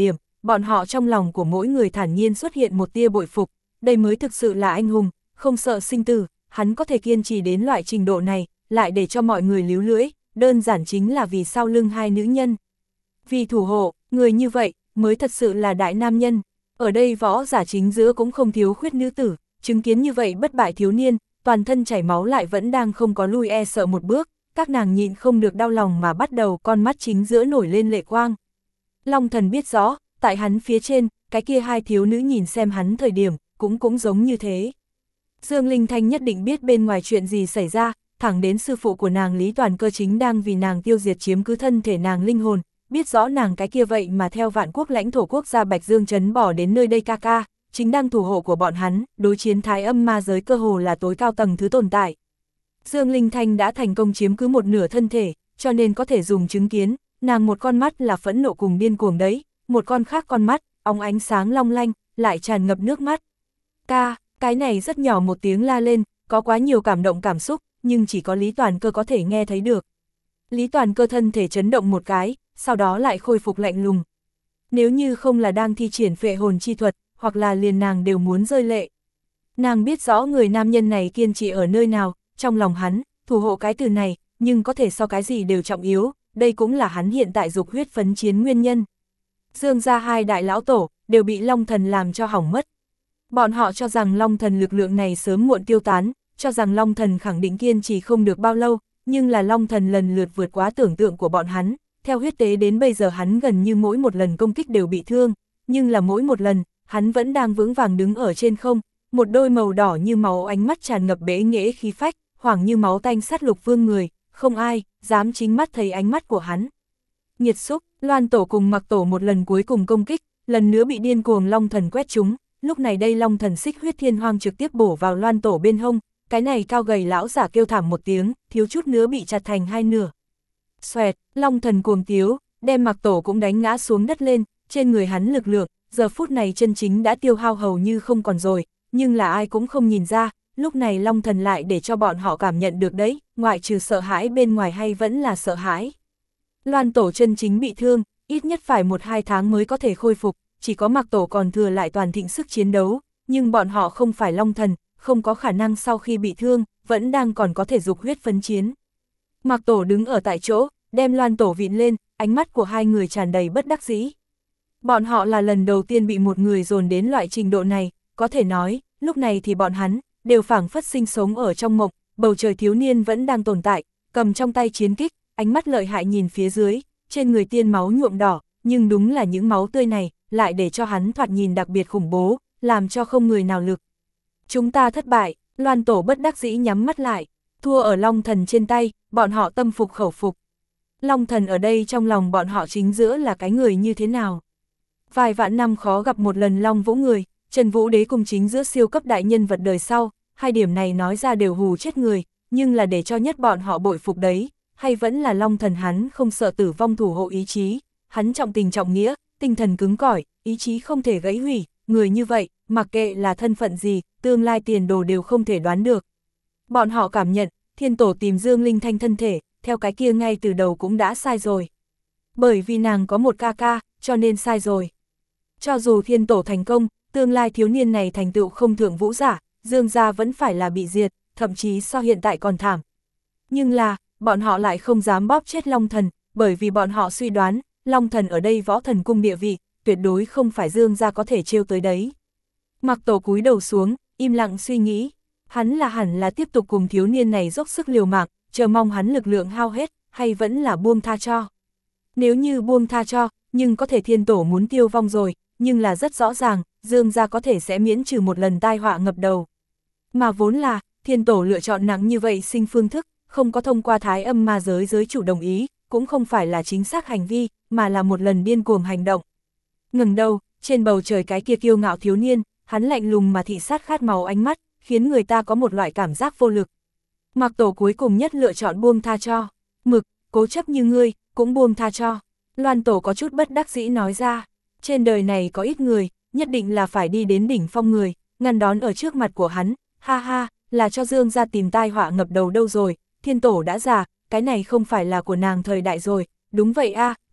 bọn họ trong lòng của mỗi người thản nhiên xuất hiện một tia bội phục, đây mới thực sự là anh hùng, không sợ sinh tử, hắn có thể kiên trì đến loại trình độ này, lại để cho mọi người líu lưỡi, đơn giản chính là vì sau lưng hai nữ nhân. Vì thủ hộ, người như vậy, mới thật sự là đại nam nhân, ở đây võ giả chính giữa cũng không thiếu khuyết nữ tử, chứng kiến như vậy bất bại thiếu niên, toàn thân chảy máu lại vẫn đang không có lui e sợ một bước, các nàng nhịn không được đau lòng mà bắt đầu con mắt chính giữa nổi lên lệ quang. Long Thần biết rõ, tại hắn phía trên, cái kia hai thiếu nữ nhìn xem hắn thời điểm, cũng cũng giống như thế. Dương Linh Thanh nhất định biết bên ngoài chuyện gì xảy ra, thẳng đến sư phụ của nàng Lý Toàn Cơ chính đang vì nàng tiêu diệt chiếm cứ thân thể nàng linh hồn, biết rõ nàng cái kia vậy mà theo vạn quốc lãnh thổ quốc gia Bạch Dương Trấn bỏ đến nơi đây ca ca, chính đang thủ hộ của bọn hắn, đối chiến thái âm ma giới cơ hồ là tối cao tầng thứ tồn tại. Dương Linh Thanh đã thành công chiếm cứ một nửa thân thể, cho nên có thể dùng chứng kiến, nàng một con mắt là phẫn nộ cùng điên cuồng đấy, một con khác con mắt, óng ánh sáng long lanh, lại tràn ngập nước mắt. Ca, cái này rất nhỏ một tiếng la lên, có quá nhiều cảm động cảm xúc, nhưng chỉ có Lý Toàn Cơ có thể nghe thấy được. Lý Toàn Cơ thân thể chấn động một cái, sau đó lại khôi phục lạnh lùng. Nếu như không là đang thi triển phệ hồn chi thuật, hoặc là liền nàng đều muốn rơi lệ. Nàng biết rõ người nam nhân này kiên trì ở nơi nào, trong lòng hắn, thủ hộ cái từ này, nhưng có thể so cái gì đều trọng yếu, đây cũng là hắn hiện tại dục huyết phấn chiến nguyên nhân. Dương gia hai đại lão tổ, đều bị Long Thần làm cho hỏng mất. Bọn họ cho rằng Long Thần lực lượng này sớm muộn tiêu tán, cho rằng Long Thần khẳng định kiên trì không được bao lâu, nhưng là Long Thần lần lượt vượt quá tưởng tượng của bọn hắn, theo huyết tế đến bây giờ hắn gần như mỗi một lần công kích đều bị thương, nhưng là mỗi một lần, hắn vẫn đang vững vàng đứng ở trên không, một đôi màu đỏ như máu ánh mắt tràn ngập bế nghễ khí phách, hoảng như máu tanh sát lục vương người, không ai dám chính mắt thấy ánh mắt của hắn. Nhiệt xúc, Loan Tổ cùng Mặc Tổ một lần cuối cùng công kích, lần nữa bị điên cuồng Long Thần quét trúng, lúc này đây Long Thần xích huyết thiên hoang trực tiếp bổ vào Loan Tổ bên hông, cái này cao gầy lão giả kêu thảm một tiếng, thiếu chút nữa bị chặt thành hai nửa. Xoẹt, Long Thần cuồng tiếu, đem Mặc Tổ cũng đánh ngã xuống đất lên, trên người hắn lực lượng, giờ phút này chân chính đã tiêu hao hầu như không còn rồi, nhưng là ai cũng không nhìn ra, lúc này Long Thần lại để cho bọn họ cảm nhận được đấy, ngoại trừ sợ hãi bên ngoài hay vẫn là sợ hãi. Loan Tổ chân chính bị thương, ít nhất phải một hai tháng mới có thể khôi phục, chỉ có Mặc Tổ còn thừa lại toàn thịnh sức chiến đấu, nhưng bọn họ không phải Long Thần, không có khả năng sau khi bị thương, vẫn đang còn có thể dục huyết phấn chiến. Mặc Tổ đứng ở tại chỗ, đem Loan Tổ vịn lên, ánh mắt của hai người tràn đầy bất đắc dĩ. Bọn họ là lần đầu tiên bị một người dồn đến loại trình độ này, có thể nói, lúc này thì bọn hắn, đều phảng phất sinh sống ở trong mộng, bầu trời thiếu niên vẫn đang tồn tại, cầm trong tay chiến kích, ánh mắt lợi hại nhìn phía dưới, trên người tiên máu nhuộm đỏ, nhưng đúng là những máu tươi này, lại để cho hắn thoạt nhìn đặc biệt khủng bố, làm cho không người nào lực. Chúng ta thất bại, Loan Tổ bất đắc dĩ nhắm mắt lại, thua ở Long Thần trên tay, bọn họ tâm phục khẩu phục. Long Thần ở đây trong lòng bọn họ chính giữa là cái người như thế nào? Vài vạn năm khó gặp một lần Long Vũ người, Trần Vũ Đế cùng chính giữa siêu cấp đại nhân vật đời sau, hai điểm này nói ra đều hù chết người, nhưng là để cho nhất bọn họ bội phục đấy, hay vẫn là Long Thần hắn không sợ tử vong thủ hộ ý chí, hắn trọng tình trọng nghĩa, tinh thần cứng cỏi, ý chí không thể gãy hủy, người như vậy, mặc kệ là thân phận gì, tương lai tiền đồ đều không thể đoán được. Bọn họ cảm nhận, Thiên Tổ tìm Dương Linh Thanh thân thể, theo cái kia ngay từ đầu cũng đã sai rồi. Bởi vì nàng có một ca ca, cho nên sai rồi. Cho dù Thiên Tổ thành công, tương lai thiếu niên này thành tựu không thượng vũ giả, Dương gia vẫn phải là bị diệt, thậm chí so hiện tại còn thảm. Nhưng là, bọn họ lại không dám bóp chết Long Thần, bởi vì bọn họ suy đoán, Long Thần ở đây võ thần cung địa vị, tuyệt đối không phải Dương gia có thể trêu tới đấy. Mặc Tổ cúi đầu xuống, im lặng suy nghĩ, hắn là hẳn là tiếp tục cùng thiếu niên này dốc sức liều mạng, chờ mong hắn lực lượng hao hết, hay vẫn là buông tha cho. Nếu như buông tha cho, nhưng có thể Thiên Tổ muốn tiêu vong rồi, nhưng là rất rõ ràng, Dương gia có thể sẽ miễn trừ một lần tai họa ngập đầu. Mà vốn là, Thiên Tổ lựa chọn nặng như vậy sinh phương thức, không có thông qua thái âm ma giới giới chủ đồng ý, cũng không phải là chính xác hành vi, mà là một lần điên cuồng hành động. Ngừng đầu, trên bầu trời cái kia kiêu ngạo thiếu niên, hắn lạnh lùng mà thị sát khát máu ánh mắt, khiến người ta có một loại cảm giác vô lực. Mặc Tổ cuối cùng nhất lựa chọn buông tha cho. Mực, cố chấp như ngươi, cũng buông tha cho. Loan Tổ có chút bất đắc dĩ nói ra, trên đời này có ít người, nhất định là phải đi đến đỉnh phong người, ngăn đón ở trước mặt của hắn, ha ha, là cho Dương gia tìm tai họa ngập đầu đâu rồi, Thiên Tổ đã già, cái này không phải là của nàng thời đại rồi, đúng vậy a,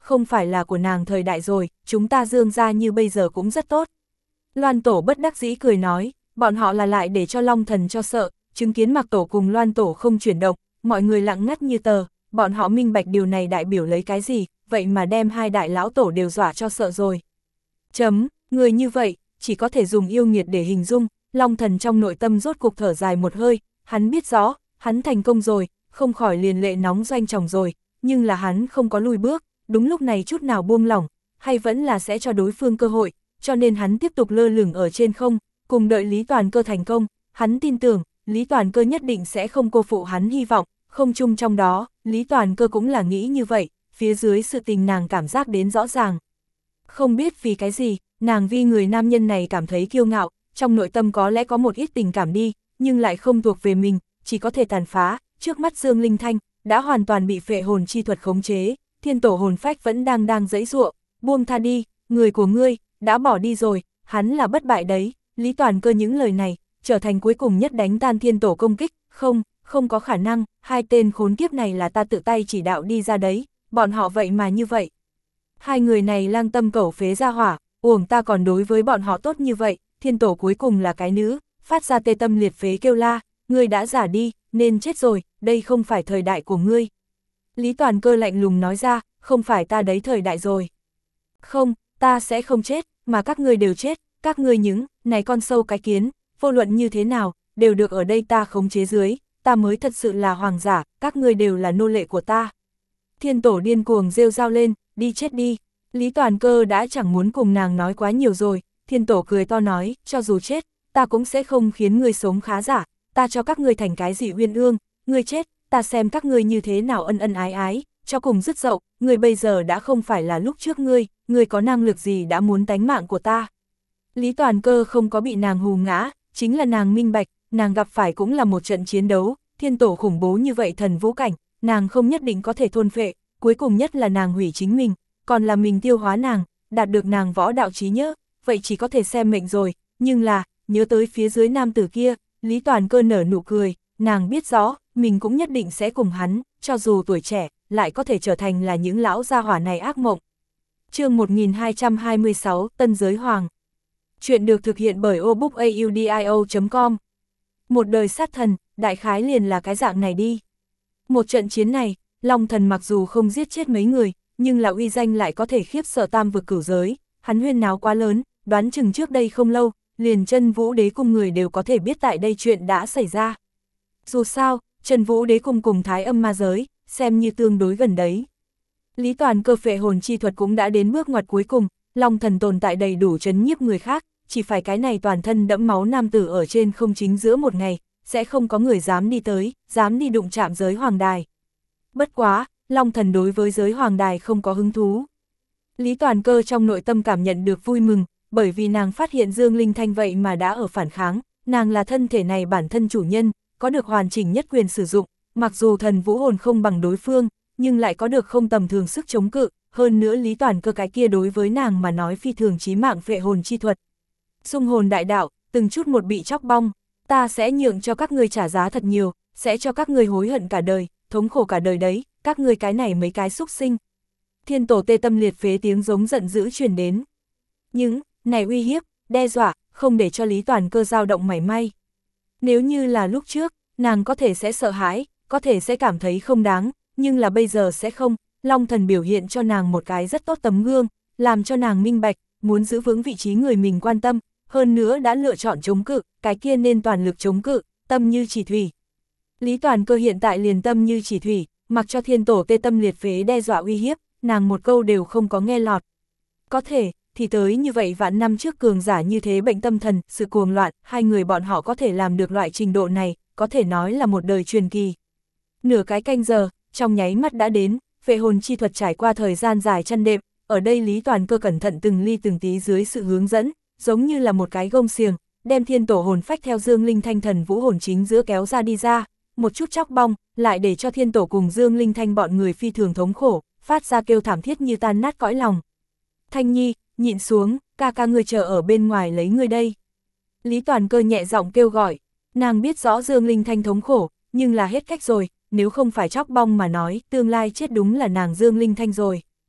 không phải là của nàng thời đại rồi, chúng ta Dương gia như bây giờ cũng rất tốt. Loan Tổ bất đắc dĩ cười nói, bọn họ là lại để cho Long Thần cho sợ, chứng kiến Mạc Tổ cùng Loan Tổ không chuyển động, mọi người lặng ngắt như tờ, bọn họ minh bạch điều này đại biểu lấy cái gì, vậy mà đem hai đại lão tổ đều dọa cho sợ rồi. Chấm, người như vậy, chỉ có thể dùng yêu nghiệt để hình dung, Long Thần trong nội tâm rốt cục thở dài một hơi, hắn biết rõ, hắn thành công rồi, không khỏi liền lệ nóng doanh tròng rồi, nhưng là hắn không có lùi bước, đúng lúc này chút nào buông lỏng, hay vẫn là sẽ cho đối phương cơ hội, cho nên hắn tiếp tục lơ lửng ở trên không, cùng đợi Lý Toàn Cơ thành công, hắn tin tưởng, Lý Toàn Cơ nhất định sẽ không cô phụ hắn hy vọng, không chung trong đó, Lý Toàn Cơ cũng là nghĩ như vậy, phía dưới sự tình nàng cảm giác đến rõ ràng. Không biết vì cái gì, nàng vì người nam nhân này cảm thấy kiêu ngạo, trong nội tâm có lẽ có một ít tình cảm đi, nhưng lại không thuộc về mình, chỉ có thể tàn phá, trước mắt Dương Linh Thanh, đã hoàn toàn bị phệ hồn chi thuật khống chế, thiên tổ hồn phách vẫn đang đang giãy giụa, buông tha đi, người của ngươi, đã bỏ đi rồi, hắn là bất bại đấy, Lý Toàn Cơ những lời này, trở thành cuối cùng nhất đánh tan thiên tổ công kích, không, không có khả năng, hai tên khốn kiếp này là ta tự tay chỉ đạo đi ra đấy, bọn họ vậy mà như vậy. Hai người này lang tâm cẩu phế ra hỏa, uổng ta còn đối với bọn họ tốt như vậy, thiên tổ cuối cùng là cái nữ, phát ra tê tâm liệt phế kêu la, ngươi đã giả đi, nên chết rồi, đây không phải thời đại của ngươi. Lý Toàn Cơ lạnh lùng nói ra, không phải ta đấy thời đại rồi. Không, ta sẽ không chết, mà các ngươi đều chết, các ngươi những, này con sâu cái kiến, vô luận như thế nào, đều được ở đây ta khống chế dưới, ta mới thật sự là hoàng giả, các ngươi đều là nô lệ của ta. Thiên tổ điên cuồng rêu rao lên, đi chết đi. Lý Toàn Cơ đã chẳng muốn cùng nàng nói quá nhiều rồi, thiên tổ cười to nói, cho dù chết, ta cũng sẽ không khiến ngươi sống khá giả, ta cho các ngươi thành cái gì uyên ương, ngươi chết, ta xem các ngươi như thế nào ân ân ái ái, cho cùng dứt dậu, ngươi bây giờ đã không phải là lúc trước ngươi, ngươi có năng lực gì đã muốn tánh mạng của ta. Lý Toàn Cơ không có bị nàng hù ngã, chính là nàng minh bạch, nàng gặp phải cũng là một trận chiến đấu, thiên tổ khủng bố như vậy thần vũ cảnh, nàng không nhất định có thể thôn phệ, cuối cùng nhất là nàng hủy chính mình, còn là mình tiêu hóa nàng, đạt được nàng võ đạo trí nhớ, vậy chỉ có thể xem mệnh rồi, nhưng là, nhớ tới phía dưới nam tử kia, Lý Toàn Cơ nở nụ cười, nàng biết rõ, mình cũng nhất định sẽ cùng hắn, cho dù tuổi trẻ, lại có thể trở thành là những lão gia hỏa này ác mộng. Chương một nghìn hai trăm hai mươi sáu, Tân Giới Hoàng. Chuyện được thực hiện bởi obookaudio chấm com. Một đời sát thần, đại khái liền là cái dạng này đi. Một trận chiến này, Long Thần mặc dù không giết chết mấy người, nhưng là uy danh lại có thể khiếp sợ tam vực cửu giới, hắn huyên náo quá lớn, đoán chừng trước đây không lâu, liền Chân Vũ Đế Cung người đều có thể biết tại đây chuyện đã xảy ra. Dù sao, Chân Vũ Đế Cung cùng Thái Âm Ma Giới, xem như tương đối gần đấy. Lý Toàn Cơ phệ hồn chi thuật cũng đã đến bước ngoặt cuối cùng, Long Thần tồn tại đầy đủ chấn nhiếp người khác, chỉ phải cái này toàn thân đẫm máu nam tử ở trên không chính giữa một ngày, sẽ không có người dám đi tới, dám đi đụng chạm giới hoàng đài. Bất quá, Long Thần đối với giới hoàng đài không có hứng thú. Lý Toàn Cơ trong nội tâm cảm nhận được vui mừng, bởi vì nàng phát hiện Dương Linh Thanh vậy mà đã ở phản kháng, nàng là thân thể này bản thân chủ nhân, có được hoàn chỉnh nhất quyền sử dụng, mặc dù thần vũ hồn không bằng đối phương, nhưng lại có được không tầm thường sức chống cự, hơn nữa Lý Toàn Cơ cái kia đối với nàng mà nói phi thường chí mạng phệ hồn chi thuật. Xung hồn đại đạo, từng chút một bị chóc bong, ta sẽ nhượng cho các ngươi trả giá thật nhiều, sẽ cho các ngươi hối hận cả đời, thống khổ cả đời đấy, các ngươi cái này mấy cái xúc sinh. Thiên tổ tê tâm liệt phế tiếng giống giận dữ truyền đến. Những này uy hiếp, đe dọa, không để cho Lý Toàn Cơ dao động mảy may. Nếu như là lúc trước, nàng có thể sẽ sợ hãi, có thể sẽ cảm thấy không đáng, nhưng là bây giờ sẽ không. Long Thần biểu hiện cho nàng một cái rất tốt tấm gương, làm cho nàng minh bạch, muốn giữ vững vị trí người mình quan tâm, hơn nữa đã lựa chọn chống cự, cái kia nên toàn lực chống cự, tâm như chỉ thủy. Lý Toàn Cơ hiện tại liền tâm như chỉ thủy, mặc cho thiên tổ tê tâm liệt phế đe dọa uy hiếp, nàng một câu đều không có nghe lọt. Có thể, thì tới như vậy vạn năm trước cường giả như thế bệnh tâm thần, sự cuồng loạn, hai người bọn họ có thể làm được loại trình độ này, có thể nói là một đời truyền kỳ. Nửa cái canh giờ, trong nháy mắt đã đến, phệ hồn chi thuật trải qua thời gian dài chăn đệm, ở đây Lý Toàn Cơ cẩn thận từng ly từng tí dưới sự hướng dẫn, giống như là một cái gông xiềng, đem thiên tổ hồn phách theo Dương Linh Thanh thần vũ hồn chính giữa kéo ra đi ra, một chút chóc bong, lại để cho thiên tổ cùng Dương Linh Thanh bọn người phi thường thống khổ, phát ra kêu thảm thiết như tan nát cõi lòng. Thanh Nhi, nhịn xuống, ca ca ngươi chờ ở bên ngoài lấy ngươi đây. Lý Toàn Cơ nhẹ giọng kêu gọi, nàng biết rõ Dương Linh Thanh thống khổ, nhưng là hết cách rồi, nếu không phải chóc bong mà nói, tương lai chết đúng là nàng Dương Linh Thanh rồi.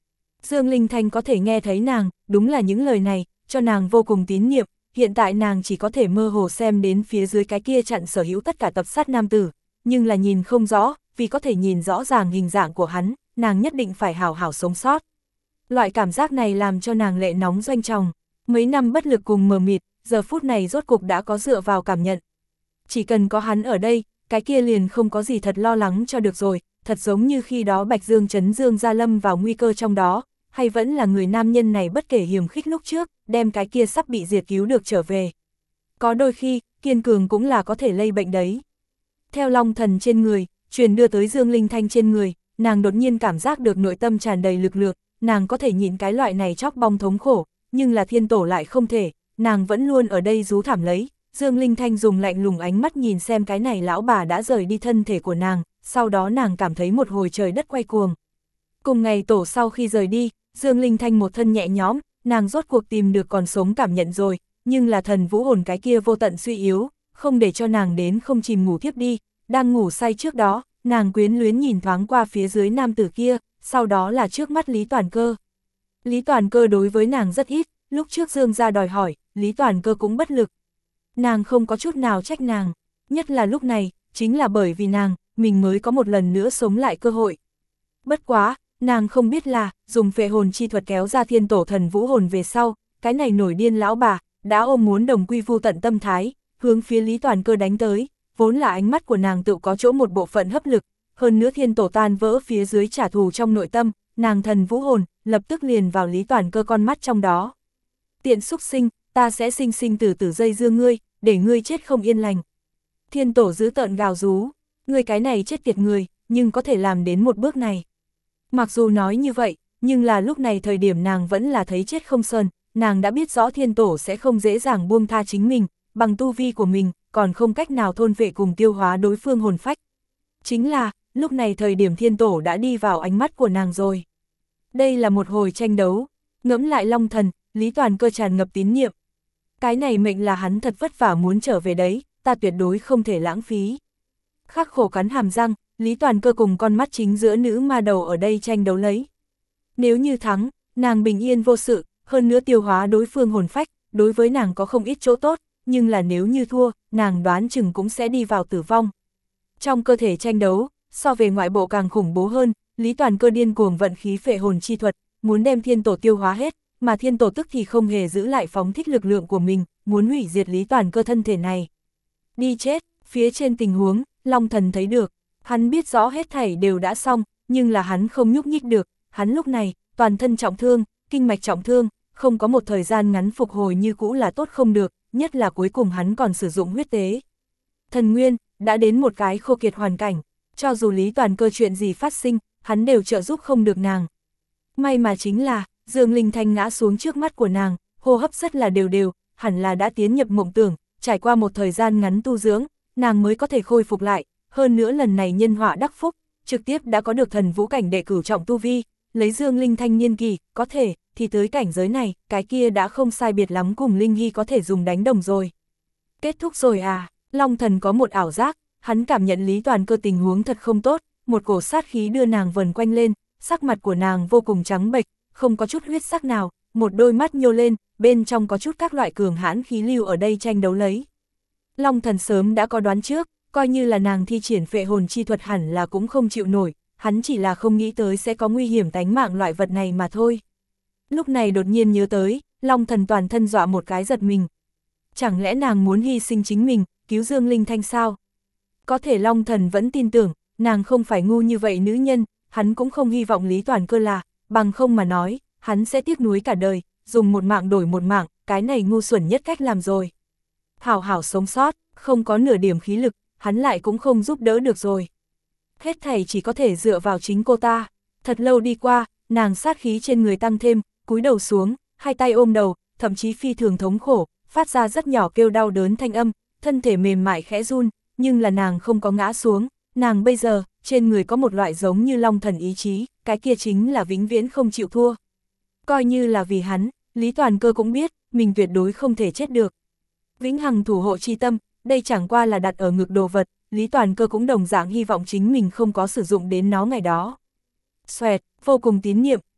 Dương Linh Thanh có thể nghe thấy nàng, đúng là những lời này, cho nàng vô cùng tín nhiệm, hiện tại nàng chỉ có thể mơ hồ xem đến phía dưới cái kia chặn sở hữu tất cả tập sát nam tử, nhưng là nhìn không rõ, vì có thể nhìn rõ ràng hình dạng của hắn, nàng nhất định phải hảo hảo sống sót. Loại cảm giác này làm cho nàng lệ nóng doanh tròng, mấy năm bất lực cùng mờ mịt, giờ phút này rốt cục đã có dựa vào cảm nhận. Chỉ cần có hắn ở đây, cái kia liền không có gì thật lo lắng cho được rồi, thật giống như khi đó Bạch Dương Trấn Dương gia lâm vào nguy cơ trong đó, hay vẫn là người nam nhân này bất kể hiểm khích lúc trước, đem cái kia sắp bị diệt cứu được trở về. Có đôi khi, kiên cường cũng là có thể lây bệnh đấy. Theo Long Thần trên người, truyền đưa tới Dương Linh Thanh trên người, nàng đột nhiên cảm giác được nội tâm tràn đầy lực lượng, nàng có thể nhịn cái loại này chóc bong thống khổ, nhưng là thiên tổ lại không thể, nàng vẫn luôn ở đây rú thảm lấy. Dương Linh Thanh dùng lạnh lùng ánh mắt nhìn xem cái này lão bà đã rời đi thân thể của nàng, sau đó nàng cảm thấy một hồi trời đất quay cuồng. Cùng ngày tổ sau khi rời đi, Dương Linh Thanh một thân nhẹ nhõm, nàng rốt cuộc tìm được còn sống cảm nhận rồi, nhưng là thần vũ hồn cái kia vô tận suy yếu, không để cho nàng đến không chìm ngủ thiếp đi, đang ngủ say trước đó, nàng quyến luyến nhìn thoáng qua phía dưới nam tử kia, sau đó là trước mắt Lý Toàn Cơ. Lý Toàn Cơ đối với nàng rất ít, lúc trước Dương gia đòi hỏi, Lý Toàn Cơ cũng bất lực. Nàng không có chút nào trách nàng, nhất là lúc này, chính là bởi vì nàng, mình mới có một lần nữa sống lại cơ hội. Bất quá, nàng không biết là, dùng phệ hồn chi thuật kéo ra thiên tổ thần vũ hồn về sau, cái này nổi điên lão bà, đã ôm muốn đồng quy vu tận tâm thái, hướng phía Lý Toàn Cơ đánh tới, vốn là ánh mắt của nàng tự có chỗ một bộ phận hấp lực, hơn nữa thiên tổ tan vỡ phía dưới trả thù trong nội tâm, nàng thần vũ hồn, lập tức liền vào Lý Toàn Cơ con mắt trong đó. Tiện xúc sinh, ta sẽ sinh sinh tử tử dây dưa ngươi, để ngươi chết không yên lành. Thiên tổ giữ tợn gào rú, ngươi cái này chết tiệt người, nhưng có thể làm đến một bước này. Mặc dù nói như vậy, nhưng là lúc này thời điểm nàng vẫn là thấy chết không sơn, nàng đã biết rõ thiên tổ sẽ không dễ dàng buông tha chính mình, bằng tu vi của mình, còn không cách nào thôn vệ cùng tiêu hóa đối phương hồn phách. Chính là, lúc này thời điểm thiên tổ đã đi vào ánh mắt của nàng rồi. Đây là một hồi tranh đấu, ngẫm lại Long Thần, Lý Toàn Cơ tràn ngập tín nhiệm. Cái này mệnh là hắn thật vất vả muốn trở về đấy, ta tuyệt đối không thể lãng phí. Khắc khổ cắn hàm răng, Lý Toàn Cơ cùng con mắt chính giữa nữ ma đầu ở đây tranh đấu lấy. Nếu như thắng, nàng bình yên vô sự, hơn nữa tiêu hóa đối phương hồn phách, đối với nàng có không ít chỗ tốt, nhưng là nếu như thua, nàng đoán chừng cũng sẽ đi vào tử vong. Trong cơ thể tranh đấu, so về ngoại bộ càng khủng bố hơn, Lý Toàn Cơ điên cuồng vận khí phệ hồn chi thuật, muốn đem thiên tổ tiêu hóa hết, mà thiên tổ tức thì không hề giữ lại phóng thích lực lượng của mình, muốn hủy diệt Lý Toàn Cơ thân thể này. Đi chết, phía trên tình huống, Long Thần thấy được, hắn biết rõ hết thảy đều đã xong, nhưng là hắn không nhúc nhích được, hắn lúc này, toàn thân trọng thương, kinh mạch trọng thương, không có một thời gian ngắn phục hồi như cũ là tốt không được, nhất là cuối cùng hắn còn sử dụng huyết tế. Thần nguyên, đã đến một cái khô kiệt hoàn cảnh, cho dù Lý Toàn Cơ chuyện gì phát sinh, hắn đều trợ giúp không được nàng. May mà chính là, Dương Linh Thanh ngã xuống trước mắt của nàng, hô hấp rất là đều đều, hẳn là đã tiến nhập mộng tưởng, trải qua một thời gian ngắn tu dưỡng, nàng mới có thể khôi phục lại, hơn nữa lần này nhân họa đắc phúc, trực tiếp đã có được thần vũ cảnh đệ cửu trọng tu vi, lấy Dương Linh Thanh niên kỳ, có thể, thì tới cảnh giới này, cái kia đã không sai biệt lắm cùng Linh Hy có thể dùng đánh đồng rồi. Kết thúc rồi à, Long Thần có một ảo giác, hắn cảm nhận Lý Toàn Cơ tình huống thật không tốt, một cổ sát khí đưa nàng vần quanh lên, sắc mặt của nàng vô cùng trắng bệch, không có chút huyết sắc nào, một đôi mắt nhô lên, bên trong có chút các loại cường hãn khí lưu ở đây tranh đấu lấy. Long Thần sớm đã có đoán trước, coi như là nàng thi triển phệ hồn chi thuật hẳn là cũng không chịu nổi, hắn chỉ là không nghĩ tới sẽ có nguy hiểm tánh mạng loại vật này mà thôi. Lúc này đột nhiên nhớ tới, Long Thần toàn thân dọa một cái giật mình. Chẳng lẽ nàng muốn hy sinh chính mình, cứu Dương Linh Thanh sao? Có thể Long Thần vẫn tin tưởng, nàng không phải ngu như vậy nữ nhân, hắn cũng không hy vọng Lý Toàn Cơ là, bằng không mà nói, hắn sẽ tiếc nuối cả đời, dùng một mạng đổi một mạng, cái này ngu xuẩn nhất cách làm rồi. Hảo hảo sống sót, không có nửa điểm khí lực, hắn lại cũng không giúp đỡ được rồi. Hết thảy chỉ có thể dựa vào chính cô ta. Thật lâu đi qua, nàng sát khí trên người tăng thêm, cúi đầu xuống, hai tay ôm đầu, thậm chí phi thường thống khổ, phát ra rất nhỏ kêu đau đớn thanh âm, thân thể mềm mại khẽ run, nhưng là nàng không có ngã xuống, nàng bây giờ, trên người có một loại giống như Long Thần ý chí, cái kia chính là vĩnh viễn không chịu thua. Coi như là vì hắn, Lý Toàn Cơ cũng biết, mình tuyệt đối không thể chết được. Vĩnh hằng thủ hộ chi tâm, đây chẳng qua là đặt ở ngực đồ vật, Lý Toàn Cơ cũng đồng dạng hy vọng chính mình không có sử dụng đến nó ngày đó. Xoẹt, vô cùng tín nhiệm,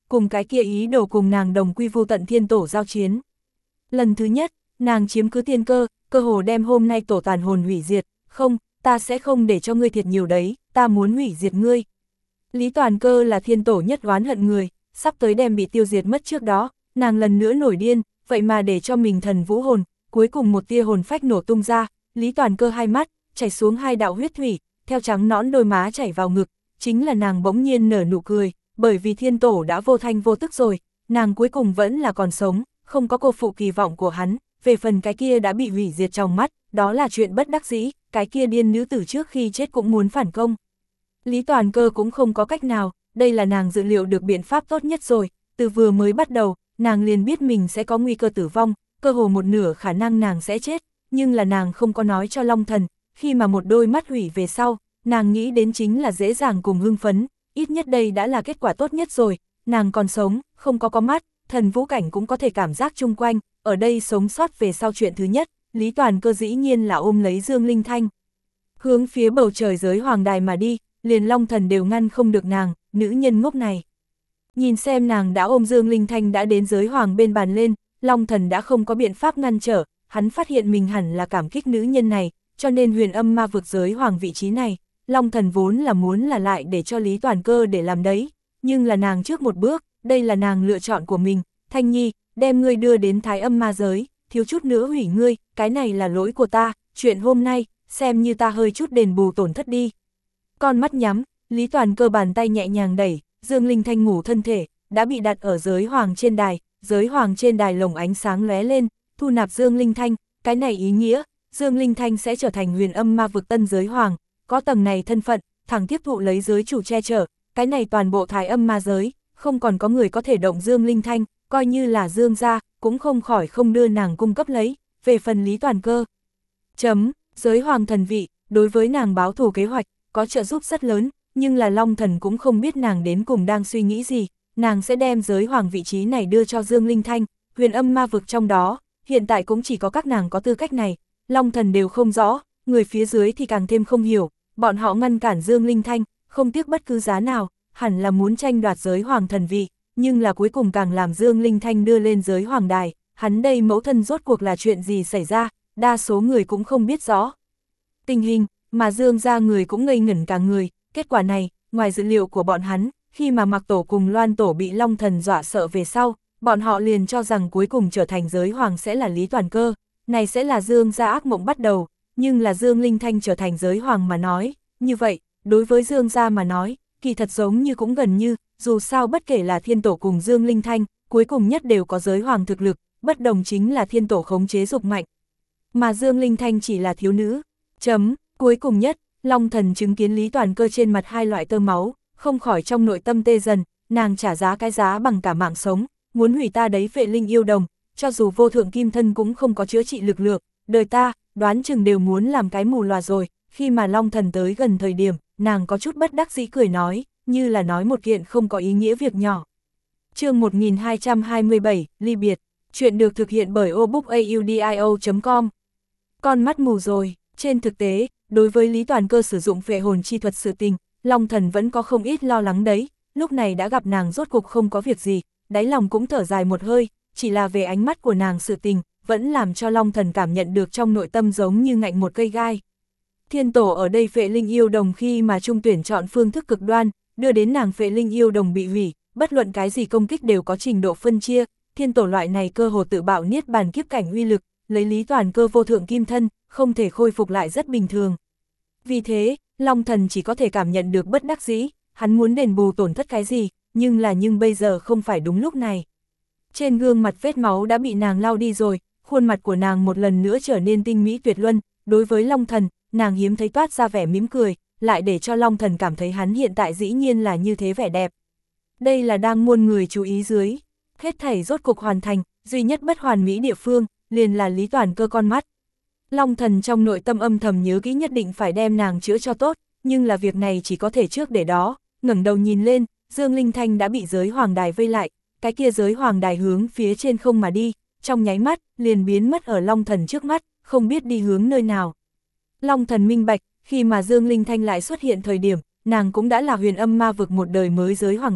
cùng cái kia ý đồ cùng nàng đồng quy vu tận thiên tổ giao chiến. Lần thứ nhất, nàng chiếm cứ tiên cơ, cơ hồ đem hôm nay tổ tàn hồn hủy diệt, không, ta sẽ không để cho ngươi thiệt nhiều đấy, ta muốn hủy diệt ngươi. Lý Toàn Cơ là thiên tổ nhất oán hận người, sắp tới đem bị tiêu diệt mất trước đó, nàng lần nữa nổi điên, vậy mà để cho mình thần vũ hồn, cuối cùng một tia hồn phách nổ tung ra, Lý Toàn Cơ hai mắt, chảy xuống hai đạo huyết thủy, theo trắng nõn đôi má chảy vào ngực, chính là nàng bỗng nhiên nở nụ cười, bởi vì thiên tổ đã vô thanh vô tức rồi, nàng cuối cùng vẫn là còn sống, không có cô phụ kỳ vọng của hắn, về phần cái kia đã bị hủy diệt trong mắt, đó là chuyện bất đắc dĩ, cái kia điên nữ tử trước khi chết cũng muốn phản công. Lý Toàn Cơ cũng không có cách nào, đây là nàng dự liệu được biện pháp tốt nhất rồi, từ vừa mới bắt đầu, nàng liền biết mình sẽ có nguy cơ tử vong, cơ hồ một nửa khả năng nàng sẽ chết, nhưng là nàng không có nói cho Long Thần, khi mà một đôi mắt hủy về sau, nàng nghĩ đến chính là dễ dàng cùng hưng phấn, ít nhất đây đã là kết quả tốt nhất rồi, nàng còn sống, không có có mắt, thần vũ cảnh cũng có thể cảm giác chung quanh, ở đây sống sót về sau chuyện thứ nhất, Lý Toàn Cơ dĩ nhiên là ôm lấy Dương Linh Thanh. Hướng phía bầu trời giới hoàng đài mà đi, liền Long Thần đều ngăn không được nàng, nữ nhân ngốc này. Nhìn xem nàng đã ôm Dương Linh Thanh đã đến giới hoàng bên bàn lên, Long Thần đã không có biện pháp ngăn trở, hắn phát hiện mình hẳn là cảm kích nữ nhân này, cho nên huyền âm ma vực giới hoàng vị trí này, Long Thần vốn là muốn là lại để cho Lý Toàn Cơ để làm đấy, nhưng là nàng trước một bước, đây là nàng lựa chọn của mình, Thanh Nhi, đem ngươi đưa đến thái âm ma giới, thiếu chút nữa hủy ngươi, cái này là lỗi của ta, chuyện hôm nay, xem như ta hơi chút đền bù tổn thất đi. Con mắt nhắm, Lý Toàn Cơ bàn tay nhẹ nhàng đẩy, Dương Linh Thanh ngủ thân thể, đã bị đặt ở giới hoàng trên đài, giới hoàng trên đài lồng ánh sáng lóe lên, thu nạp Dương Linh Thanh, cái này ý nghĩa, Dương Linh Thanh sẽ trở thành huyền âm ma vực tân giới hoàng, có tầng này thân phận, thẳng tiếp thụ lấy giới chủ che chở, cái này toàn bộ thái âm ma giới, không còn có người có thể động Dương Linh Thanh, coi như là Dương gia, cũng không khỏi không đưa nàng cung cấp lấy, về phần Lý Toàn Cơ. Chấm, giới hoàng thần vị, đối với nàng báo thù kế hoạch, có trợ giúp rất lớn, nhưng là Long Thần cũng không biết nàng đến cùng đang suy nghĩ gì, nàng sẽ đem giới hoàng vị trí này đưa cho Dương Linh Thanh, huyền âm ma vực trong đó, hiện tại cũng chỉ có các nàng có tư cách này, Long Thần đều không rõ, người phía dưới thì càng thêm không hiểu, bọn họ ngăn cản Dương Linh Thanh, không tiếc bất cứ giá nào, hẳn là muốn tranh đoạt giới hoàng thần vị, nhưng là cuối cùng càng làm Dương Linh Thanh đưa lên giới hoàng đài, hắn đây mẫu thân rốt cuộc là chuyện gì xảy ra, đa số người cũng không biết rõ. Tình hình, mà Dương gia người cũng ngây ngẩn cả người, kết quả này, ngoài dữ liệu của bọn hắn, khi mà Mạc Tổ cùng Loan Tổ bị Long Thần dọa sợ về sau, bọn họ liền cho rằng cuối cùng trở thành giới hoàng sẽ là Lý Toàn Cơ, này sẽ là Dương gia ác mộng bắt đầu, nhưng là Dương Linh Thanh trở thành giới hoàng mà nói, như vậy, đối với Dương gia mà nói, kỳ thật giống như cũng gần như, dù sao bất kể là thiên tổ cùng Dương Linh Thanh, cuối cùng nhất đều có giới hoàng thực lực, bất đồng chính là thiên tổ khống chế dục mạnh, mà Dương Linh Thanh chỉ là thiếu nữ. Chấm, cuối cùng nhất, Long Thần chứng kiến Lý Toàn Cơ trên mặt hai loại tơ máu, không khỏi trong nội tâm tê dần, nàng trả giá cái giá bằng cả mạng sống, muốn hủy ta đấy Phệ Linh yêu đồng, cho dù vô thượng kim thân cũng không có chữa trị lực lượng, đời ta, đoán chừng đều muốn làm cái mù lòa rồi, khi mà Long Thần tới gần thời điểm, nàng có chút bất đắc dĩ cười nói, như là nói một kiện không có ý nghĩa việc nhỏ. Chương một nghìn hai trăm hai mươi bảy, ly biệt, chuyện được thực hiện bởi obookaudio chấm com. Con mắt mù rồi, trên thực tế, đối với Lý Toàn Cơ sử dụng phệ hồn chi thuật sự tình, Long Thần vẫn có không ít lo lắng đấy, lúc này đã gặp nàng rốt cục không có việc gì, đáy lòng cũng thở dài một hơi, chỉ là về ánh mắt của nàng sự tình, vẫn làm cho Long Thần cảm nhận được trong nội tâm giống như ngạnh một cây gai. Thiên tổ ở đây Phệ Linh yêu đồng khi mà trung tuyển chọn phương thức cực đoan, đưa đến nàng Phệ Linh yêu đồng bị hủy, bất luận cái gì công kích đều có trình độ phân chia, thiên tổ loại này cơ hồ tự bạo niết bàn kiếp cảnh uy lực, lấy Lý Toàn Cơ vô thượng kim thân, không thể khôi phục lại rất bình thường. Vì thế, Long Thần chỉ có thể cảm nhận được bất đắc dĩ, hắn muốn đền bù tổn thất cái gì, nhưng là nhưng bây giờ không phải đúng lúc này. Trên gương mặt vết máu đã bị nàng lau đi rồi, khuôn mặt của nàng một lần nữa trở nên tinh mỹ tuyệt luân, đối với Long Thần, nàng hiếm thấy toát ra vẻ mỉm cười, lại để cho Long Thần cảm thấy hắn hiện tại dĩ nhiên là như thế vẻ đẹp. Đây là đang muôn người chú ý dưới, hết thảy rốt cục hoàn thành, duy nhất bất hoàn mỹ địa phương, liền là Lý Toàn Cơ con mắt. Long Thần trong nội tâm âm thầm nhớ kỹ nhất định phải đem nàng chữa cho tốt, nhưng là việc này chỉ có thể trước để đó, ngẩng đầu nhìn lên, Dương Linh Thanh đã bị giới hoàng đài vây lại, cái kia giới hoàng đài hướng phía trên không mà đi, trong nháy mắt, liền biến mất ở Long Thần trước mắt, không biết đi hướng nơi nào. Long Thần minh bạch, khi mà Dương Linh Thanh lại xuất hiện thời điểm, nàng cũng đã là huyền âm ma vực một đời mới giới hoàng rồi,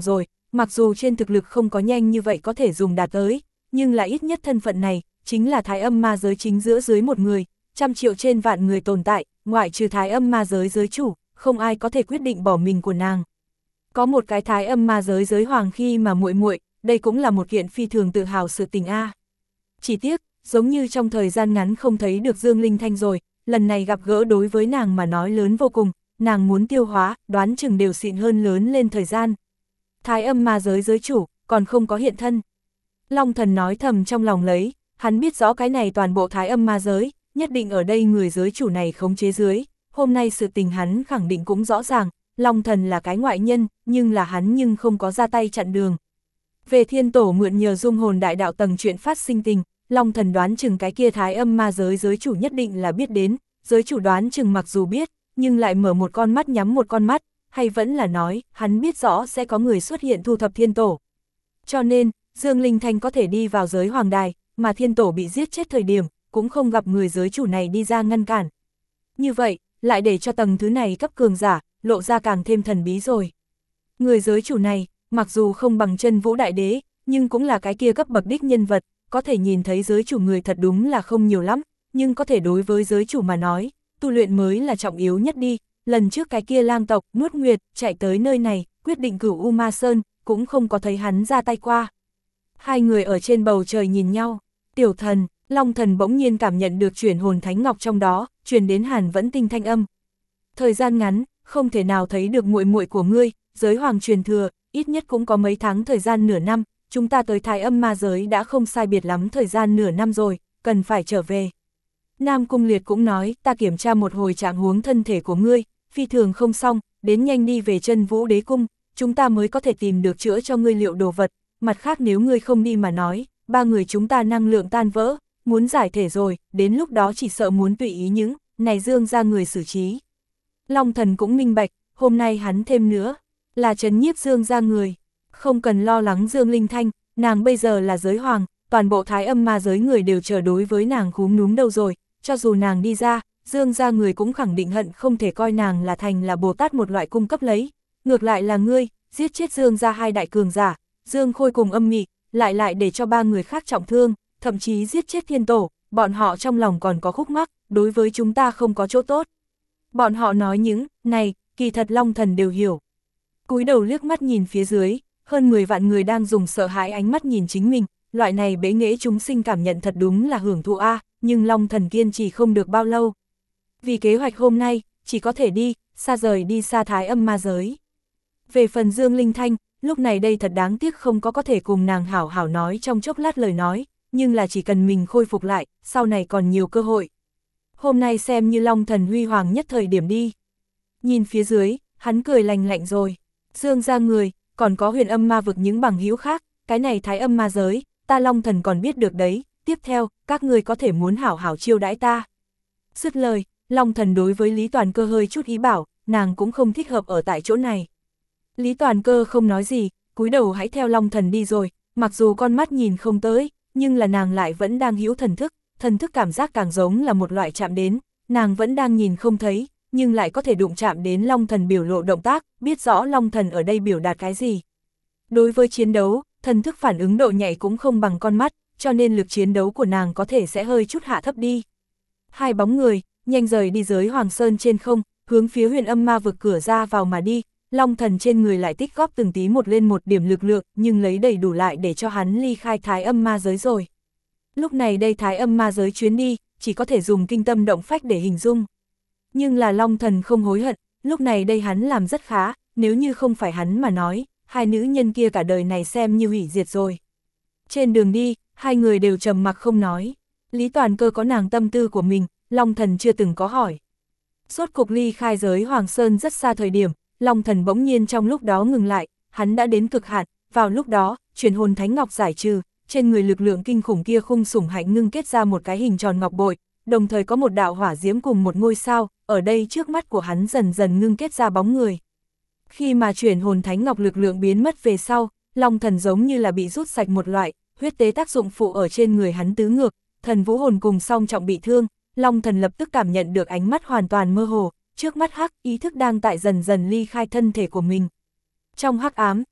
mặc dù trên thực lực không có nhanh như vậy có thể dùng đạt tới, nhưng là ít nhất thân phận này, chính là thái âm ma giới chính giữa dưới một người, trăm triệu trên vạn người tồn tại, ngoại trừ thái âm ma giới giới chủ, không ai có thể quyết định bỏ mình của nàng. Có một cái thái âm ma giới giới hoàng khi mà muội muội, đây cũng là một kiện phi thường tự hào sự tình a. Chỉ tiếc, giống như trong thời gian ngắn không thấy được Dương Linh Thanh rồi, lần này gặp gỡ đối với nàng mà nói lớn vô cùng, nàng muốn tiêu hóa, đoán chừng đều xịn hơn lớn lên thời gian. Thái âm ma giới giới chủ, còn không có hiện thân. Long Thần nói thầm trong lòng lấy, hắn biết rõ cái này toàn bộ thái âm ma giới, nhất định ở đây người giới chủ này khống chế dưới, hôm nay sự tình hắn khẳng định cũng rõ ràng, Long Thần là cái ngoại nhân, nhưng là hắn nhưng không có ra tay chặn đường. Về thiên tổ mượn nhờ dung hồn đại đạo tầng chuyện phát sinh tình, Long Thần đoán chừng cái kia thái âm ma giới giới chủ nhất định là biết đến, giới chủ đoán chừng mặc dù biết, nhưng lại mở một con mắt nhắm một con mắt, hay vẫn là nói, hắn biết rõ sẽ có người xuất hiện thu thập thiên tổ. Cho nên, Dương Linh Thanh có thể đi vào giới hoàng đài, mà thiên tổ bị giết chết thời điểm, cũng không gặp người giới chủ này đi ra ngăn cản. Như vậy, lại để cho tầng thứ này cấp cường giả, lộ ra càng thêm thần bí rồi. Người giới chủ này, mặc dù không bằng chân vũ đại đế, nhưng cũng là cái kia cấp bậc đích nhân vật, có thể nhìn thấy giới chủ người thật đúng là không nhiều lắm, nhưng có thể đối với giới chủ mà nói, tu luyện mới là trọng yếu nhất đi. Lần trước cái kia lang tộc, nuốt nguyệt, chạy tới nơi này, quyết định cửu U Ma Sơn, cũng không có thấy hắn ra tay qua. Hai người ở trên bầu trời nhìn nhau, tiểu thần, Long Thần bỗng nhiên cảm nhận được chuyển hồn thánh ngọc trong đó, truyền đến Hàn Vẫn Tinh thanh âm. Thời gian ngắn, không thể nào thấy được muội muội của ngươi, giới hoàng truyền thừa, ít nhất cũng có mấy tháng thời gian nửa năm, chúng ta tới thái âm ma giới đã không sai biệt lắm thời gian nửa năm rồi, cần phải trở về. Nam Cung Liệt cũng nói, ta kiểm tra một hồi trạng huống thân thể của ngươi, phi thường không xong, đến nhanh đi về chân vũ đế cung, chúng ta mới có thể tìm được chữa cho ngươi liệu đồ vật, mặt khác nếu ngươi không đi mà nói, ba người chúng ta năng lượng tan vỡ, muốn giải thể rồi, đến lúc đó chỉ sợ muốn tùy ý những, này Dương ra người xử trí. Long Thần cũng minh bạch, hôm nay hắn thêm nữa, là trấn nhiếp Dương ra người, không cần lo lắng Dương Linh Thanh, nàng bây giờ là giới hoàng, toàn bộ thái âm ma giới người đều chờ đối với nàng khúm núm đâu rồi, cho dù nàng đi ra, Dương ra người cũng khẳng định hận không thể coi nàng là thành là Bồ Tát một loại cung cấp lấy, ngược lại là ngươi, giết chết Dương ra hai đại cường giả, Dương Khôi cùng Âm Mị, lại lại để cho ba người khác trọng thương, thậm chí giết chết thiên tổ, bọn họ trong lòng còn có khúc mắc, đối với chúng ta không có chỗ tốt. Bọn họ nói những, này, kỳ thật Long Thần đều hiểu. Cúi đầu liếc mắt nhìn phía dưới, hơn mười vạn người đang dùng sợ hãi ánh mắt nhìn chính mình, loại này bế nghệ chúng sinh cảm nhận thật đúng là hưởng thụ a, nhưng Long Thần kiên trì không được bao lâu. Vì kế hoạch hôm nay, chỉ có thể đi, xa rời đi xa thái âm ma giới. Về phần Dương Linh Thanh, lúc này đây thật đáng tiếc không có có thể cùng nàng hảo hảo nói trong chốc lát lời nói, nhưng là chỉ cần mình khôi phục lại, sau này còn nhiều cơ hội. Hôm nay xem như Long Thần huy hoàng nhất thời điểm đi. Nhìn phía dưới, hắn cười lành lạnh rồi. Dương ra người, còn có huyền âm ma vực những bằng hữu khác, cái này thái âm ma giới, ta Long Thần còn biết được đấy, tiếp theo, các người có thể muốn hảo hảo chiêu đãi ta. Dứt lời, Long Thần đối với Lý Toàn Cơ hơi chút ý bảo, nàng cũng không thích hợp ở tại chỗ này. Lý Toàn Cơ không nói gì, cúi đầu hãy theo Long Thần đi rồi, mặc dù con mắt nhìn không tới, nhưng là nàng lại vẫn đang hữu thần thức, thần thức cảm giác càng giống là một loại chạm đến, nàng vẫn đang nhìn không thấy, nhưng lại có thể đụng chạm đến Long Thần biểu lộ động tác, biết rõ Long Thần ở đây biểu đạt cái gì. Đối với chiến đấu, thần thức phản ứng độ nhạy cũng không bằng con mắt, cho nên lực chiến đấu của nàng có thể sẽ hơi chút hạ thấp đi. Hai bóng người, nhanh rời đi giới Hoàng Sơn trên không, hướng phía huyền âm ma vực cửa ra vào mà đi, Long Thần trên người lại tích góp từng tí một lên một điểm lực lượng, nhưng lấy đầy đủ lại để cho hắn ly khai thái âm ma giới rồi. Lúc này đây thái âm ma giới chuyến đi, chỉ có thể dùng kinh tâm động phách để hình dung. Nhưng là Long Thần không hối hận, lúc này đây hắn làm rất khá, nếu như không phải hắn mà nói, hai nữ nhân kia cả đời này xem như hủy diệt rồi. Trên đường đi, hai người đều trầm mặc không nói. Lý Toàn Cơ có nàng tâm tư của mình, Long Thần chưa từng có hỏi. Rốt cục ly khai giới Hoàng Sơn rất xa thời điểm, Long Thần bỗng nhiên trong lúc đó ngừng lại, hắn đã đến cực hạn, vào lúc đó, chuyển hồn thánh ngọc giải trừ, trên người lực lượng kinh khủng kia khung sủng hạnh ngưng kết ra một cái hình tròn ngọc bội, đồng thời có một đạo hỏa diễm cùng một ngôi sao, ở đây trước mắt của hắn dần dần ngưng kết ra bóng người. Khi mà chuyển hồn thánh ngọc lực lượng biến mất về sau, Long Thần giống như là bị rút sạch một loại, huyết tế tác dụng phụ ở trên người hắn tứ ngược, thần vũ hồn cùng song trọng bị thương, Long Thần lập tức cảm nhận được ánh mắt hoàn toàn mơ hồ, trước mắt hắc, ý thức đang tại dần dần ly khai thân thể của mình. Trong hắc ám,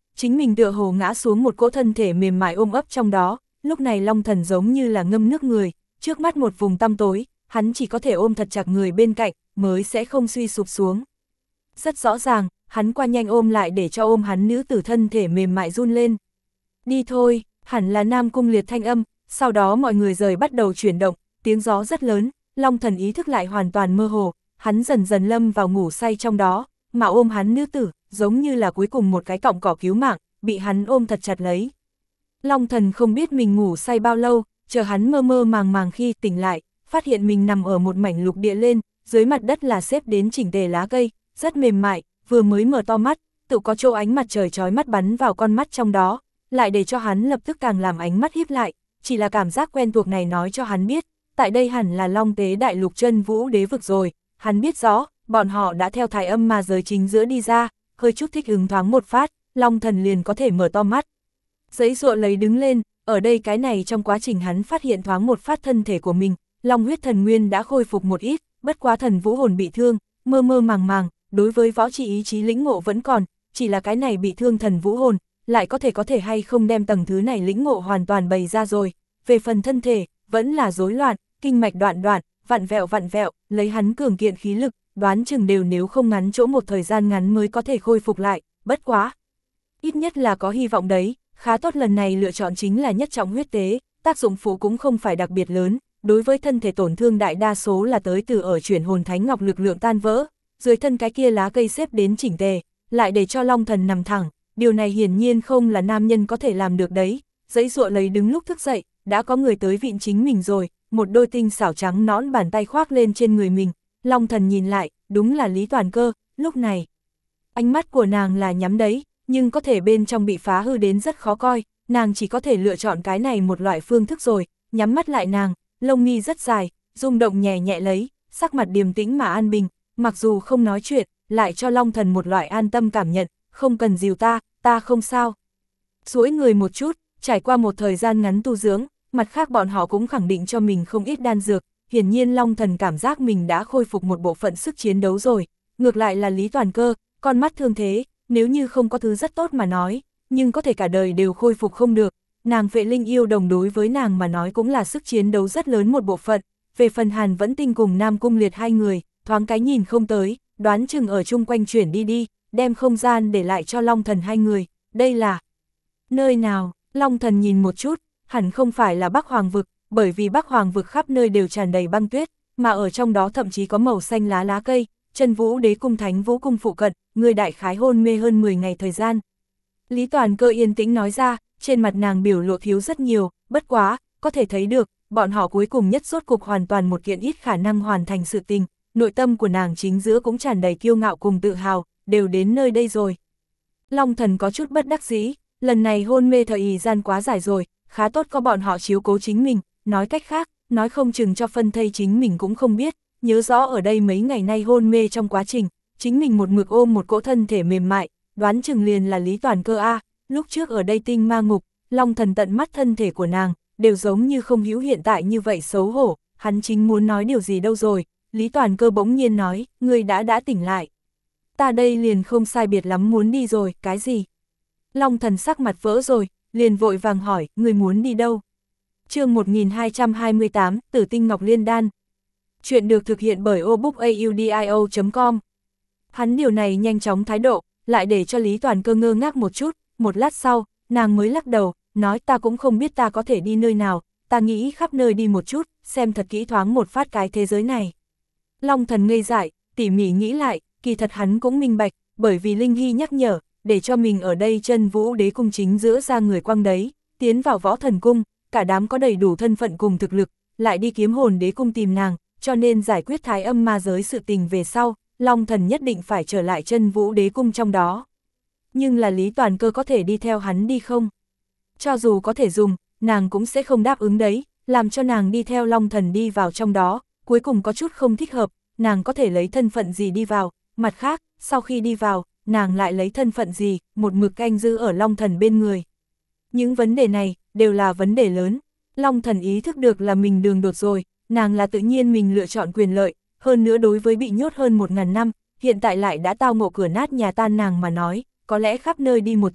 chính mình tựa hồ ngã xuống một cỗ thân thể mềm mại ôm ấp trong đó, lúc này Long Thần giống như là ngâm nước người, trước mắt một vùng tăm tối, hắn chỉ có thể ôm thật chặt người bên cạnh, mới sẽ không suy sụp xuống. Rất rõ ràng, hắn qua nhanh ôm lại để cho ôm hắn nữ tử thân thể mềm mại run lên. Đi thôi, hẳn là Nam Cung Liệt thanh âm, sau đó mọi người rời bắt đầu chuyển động, tiếng gió rất lớn, Long Thần ý thức lại hoàn toàn mơ hồ, hắn dần dần lâm vào ngủ say trong đó, mà ôm hắn nữ tử, giống như là cuối cùng một cái cọng cỏ cứu mạng, bị hắn ôm thật chặt lấy. Long Thần không biết mình ngủ say bao lâu, chờ hắn mơ mơ màng màng khi tỉnh lại, phát hiện mình nằm ở một mảnh lục địa lên, dưới mặt đất là xếp đến chỉnh tề lá cây, rất mềm mại, vừa mới mở to mắt, tự có chỗ ánh mặt trời chói mắt bắn vào con mắt trong đó, lại để cho hắn lập tức càng làm ánh mắt híp lại, chỉ là cảm giác quen thuộc này nói cho hắn biết, tại đây hẳn là Long Tế Đại Lục Chân Vũ Đế vực rồi, hắn biết rõ, bọn họ đã theo thái âm ma giới chính giữa đi ra, hơi chút thích ứng thoáng một phát, Long Thần liền có thể mở to mắt. Giấy ruộ lấy đứng lên, ở đây cái này trong quá trình hắn phát hiện thoáng một phát thân thể của mình, Long huyết thần nguyên đã khôi phục một ít, bất quá thần vũ hồn bị thương, mơ mơ màng màng, đối với võ trị ý chí lĩnh ngộ vẫn còn, chỉ là cái này bị thương thần vũ hồn, lại có thể có thể hay không đem tầng thứ này lĩnh ngộ hoàn toàn bày ra rồi, về phần thân thể, vẫn là rối loạn, kinh mạch đoạn đoạn, vặn vẹo vặn vẹo, lấy hắn cường kiện khí lực, đoán chừng đều nếu không ngắn chỗ một thời gian ngắn mới có thể khôi phục lại, bất quá. Ít nhất là có hy vọng đấy, khá tốt lần này lựa chọn chính là nhất trọng huyết tế, tác dụng phụ cũng không phải đặc biệt lớn, đối với thân thể tổn thương đại đa số là tới từ ở chuyển hồn thánh ngọc lực lượng tan vỡ, dưới thân cái kia lá cây xếp đến chỉnh tề, lại để cho Long Thần nằm thẳng, điều này hiển nhiên không là nam nhân có thể làm được đấy, giấy ruộ lấy đứng lúc thức dậy, đã có người tới vịn chính mình rồi, một đôi tinh xảo trắng nõn bàn tay khoác lên trên người mình, Long Thần nhìn lại, đúng là Lý Toàn Cơ, lúc này. Ánh mắt của nàng là nhắm đấy, nhưng có thể bên trong bị phá hư đến rất khó coi, nàng chỉ có thể lựa chọn cái này một loại phương thức rồi, nhắm mắt lại nàng, lông mi rất dài, rung động nhẹ nhẹ lấy, sắc mặt điềm tĩnh mà an bình, mặc dù không nói chuyện, lại cho Long Thần một loại an tâm cảm nhận, không cần dìu ta, ta không sao. Duỗi người một chút, trải qua một thời gian ngắn tu dưỡng, mặt khác bọn họ cũng khẳng định cho mình không ít đan dược, hiển nhiên Long Thần cảm giác mình đã khôi phục một bộ phận sức chiến đấu rồi, ngược lại là Lý Toàn Cơ, con mắt thương thế, nếu như không có thứ rất tốt mà nói, nhưng có thể cả đời đều khôi phục không được, nàng Vệ Linh yêu đồng đối với nàng mà nói cũng là sức chiến đấu rất lớn một bộ phận, về phần Hàn Vẫn Tinh cùng Nam Cung Liệt hai người, thoáng cái nhìn không tới, đoán chừng ở chung quanh chuyển đi đi, đem không gian để lại cho Long Thần hai người, đây là nơi nào? Long Thần nhìn một chút, hẳn không phải là Bắc Hoàng vực, bởi vì Bắc Hoàng vực khắp nơi đều tràn đầy băng tuyết, mà ở trong đó thậm chí có màu xanh lá lá cây, Chân Vũ Đế cung Thánh Vũ cung phụ cận, người đại khái hôn mê hơn mười ngày thời gian. Lý Toàn Cơ yên tĩnh nói ra, trên mặt nàng biểu lộ thiếu rất nhiều, bất quá, có thể thấy được, bọn họ cuối cùng nhất rốt cục hoàn toàn một kiện ít khả năng hoàn thành sự tình, nội tâm của nàng chính giữa cũng tràn đầy kiêu ngạo cùng tự hào, đều đến nơi đây rồi. Long Thần có chút bất đắc dĩ, lần này hôn mê thời gian quá dài rồi, khá tốt có bọn họ chiếu cố chính mình, nói cách khác, nói không chừng cho phân thây chính mình cũng không biết, nhớ rõ ở đây mấy ngày nay hôn mê trong quá trình, chính mình một mực ôm một cỗ thân thể mềm mại, đoán chừng liền là Lý Toàn Cơ a, lúc trước ở đây tinh ma ngục, Long Thần tận mắt thân thể của nàng, đều giống như không hữu hiện tại như vậy xấu hổ, hắn chính muốn nói điều gì đâu rồi, Lý Toàn Cơ bỗng nhiên nói, ngươi đã đã tỉnh lại. Ta đây liền không sai biệt lắm muốn đi rồi, cái gì? Long Thần sắc mặt vỡ rồi, liền vội vàng hỏi, ngươi muốn đi đâu? Chương một nghìn hai trăm hai mươi tám, Tử Tinh Ngọc Liên Đan. Chuyện được thực hiện bởi obookaudio chấm com. Hắn điều này nhanh chóng thái độ, lại để cho Lý Toàn Cơ ngơ ngác một chút, một lát sau, nàng mới lắc đầu, nói ta cũng không biết ta có thể đi nơi nào, ta nghĩ khắp nơi đi một chút, xem thật kỹ thoáng một phát cái thế giới này. Long Thần ngây dại, tỉ mỉ nghĩ lại, kỳ thật hắn cũng minh bạch, bởi vì Linh Hy nhắc nhở, để cho mình ở đây Chân Vũ Đế cung chính giữa ra người quăng đấy, tiến vào Võ Thần cung, cả đám có đầy đủ thân phận cùng thực lực, lại đi Kiếm Hồn Đế cung tìm nàng, cho nên giải quyết thái âm ma giới sự tình về sau, Long Thần nhất định phải trở lại Chân Vũ Đế cung trong đó. Nhưng là Lý Toàn Cơ có thể đi theo hắn đi không? Cho dù có thể dùng, nàng cũng sẽ không đáp ứng đấy, làm cho nàng đi theo Long Thần đi vào trong đó, cuối cùng có chút không thích hợp, nàng có thể lấy thân phận gì đi vào, mặt khác, sau khi đi vào, nàng lại lấy thân phận gì, một mực canh giữ ở Long Thần bên người. Những vấn đề này, đều là vấn đề lớn, Long Thần ý thức được là mình đường đột rồi, nàng là tự nhiên mình lựa chọn quyền lợi, hơn nữa đối với bị nhốt hơn một ngàn năm, hiện tại lại đã tao ngộ cửa nát nhà tan nàng mà nói, có lẽ khắp nơi đi một chút,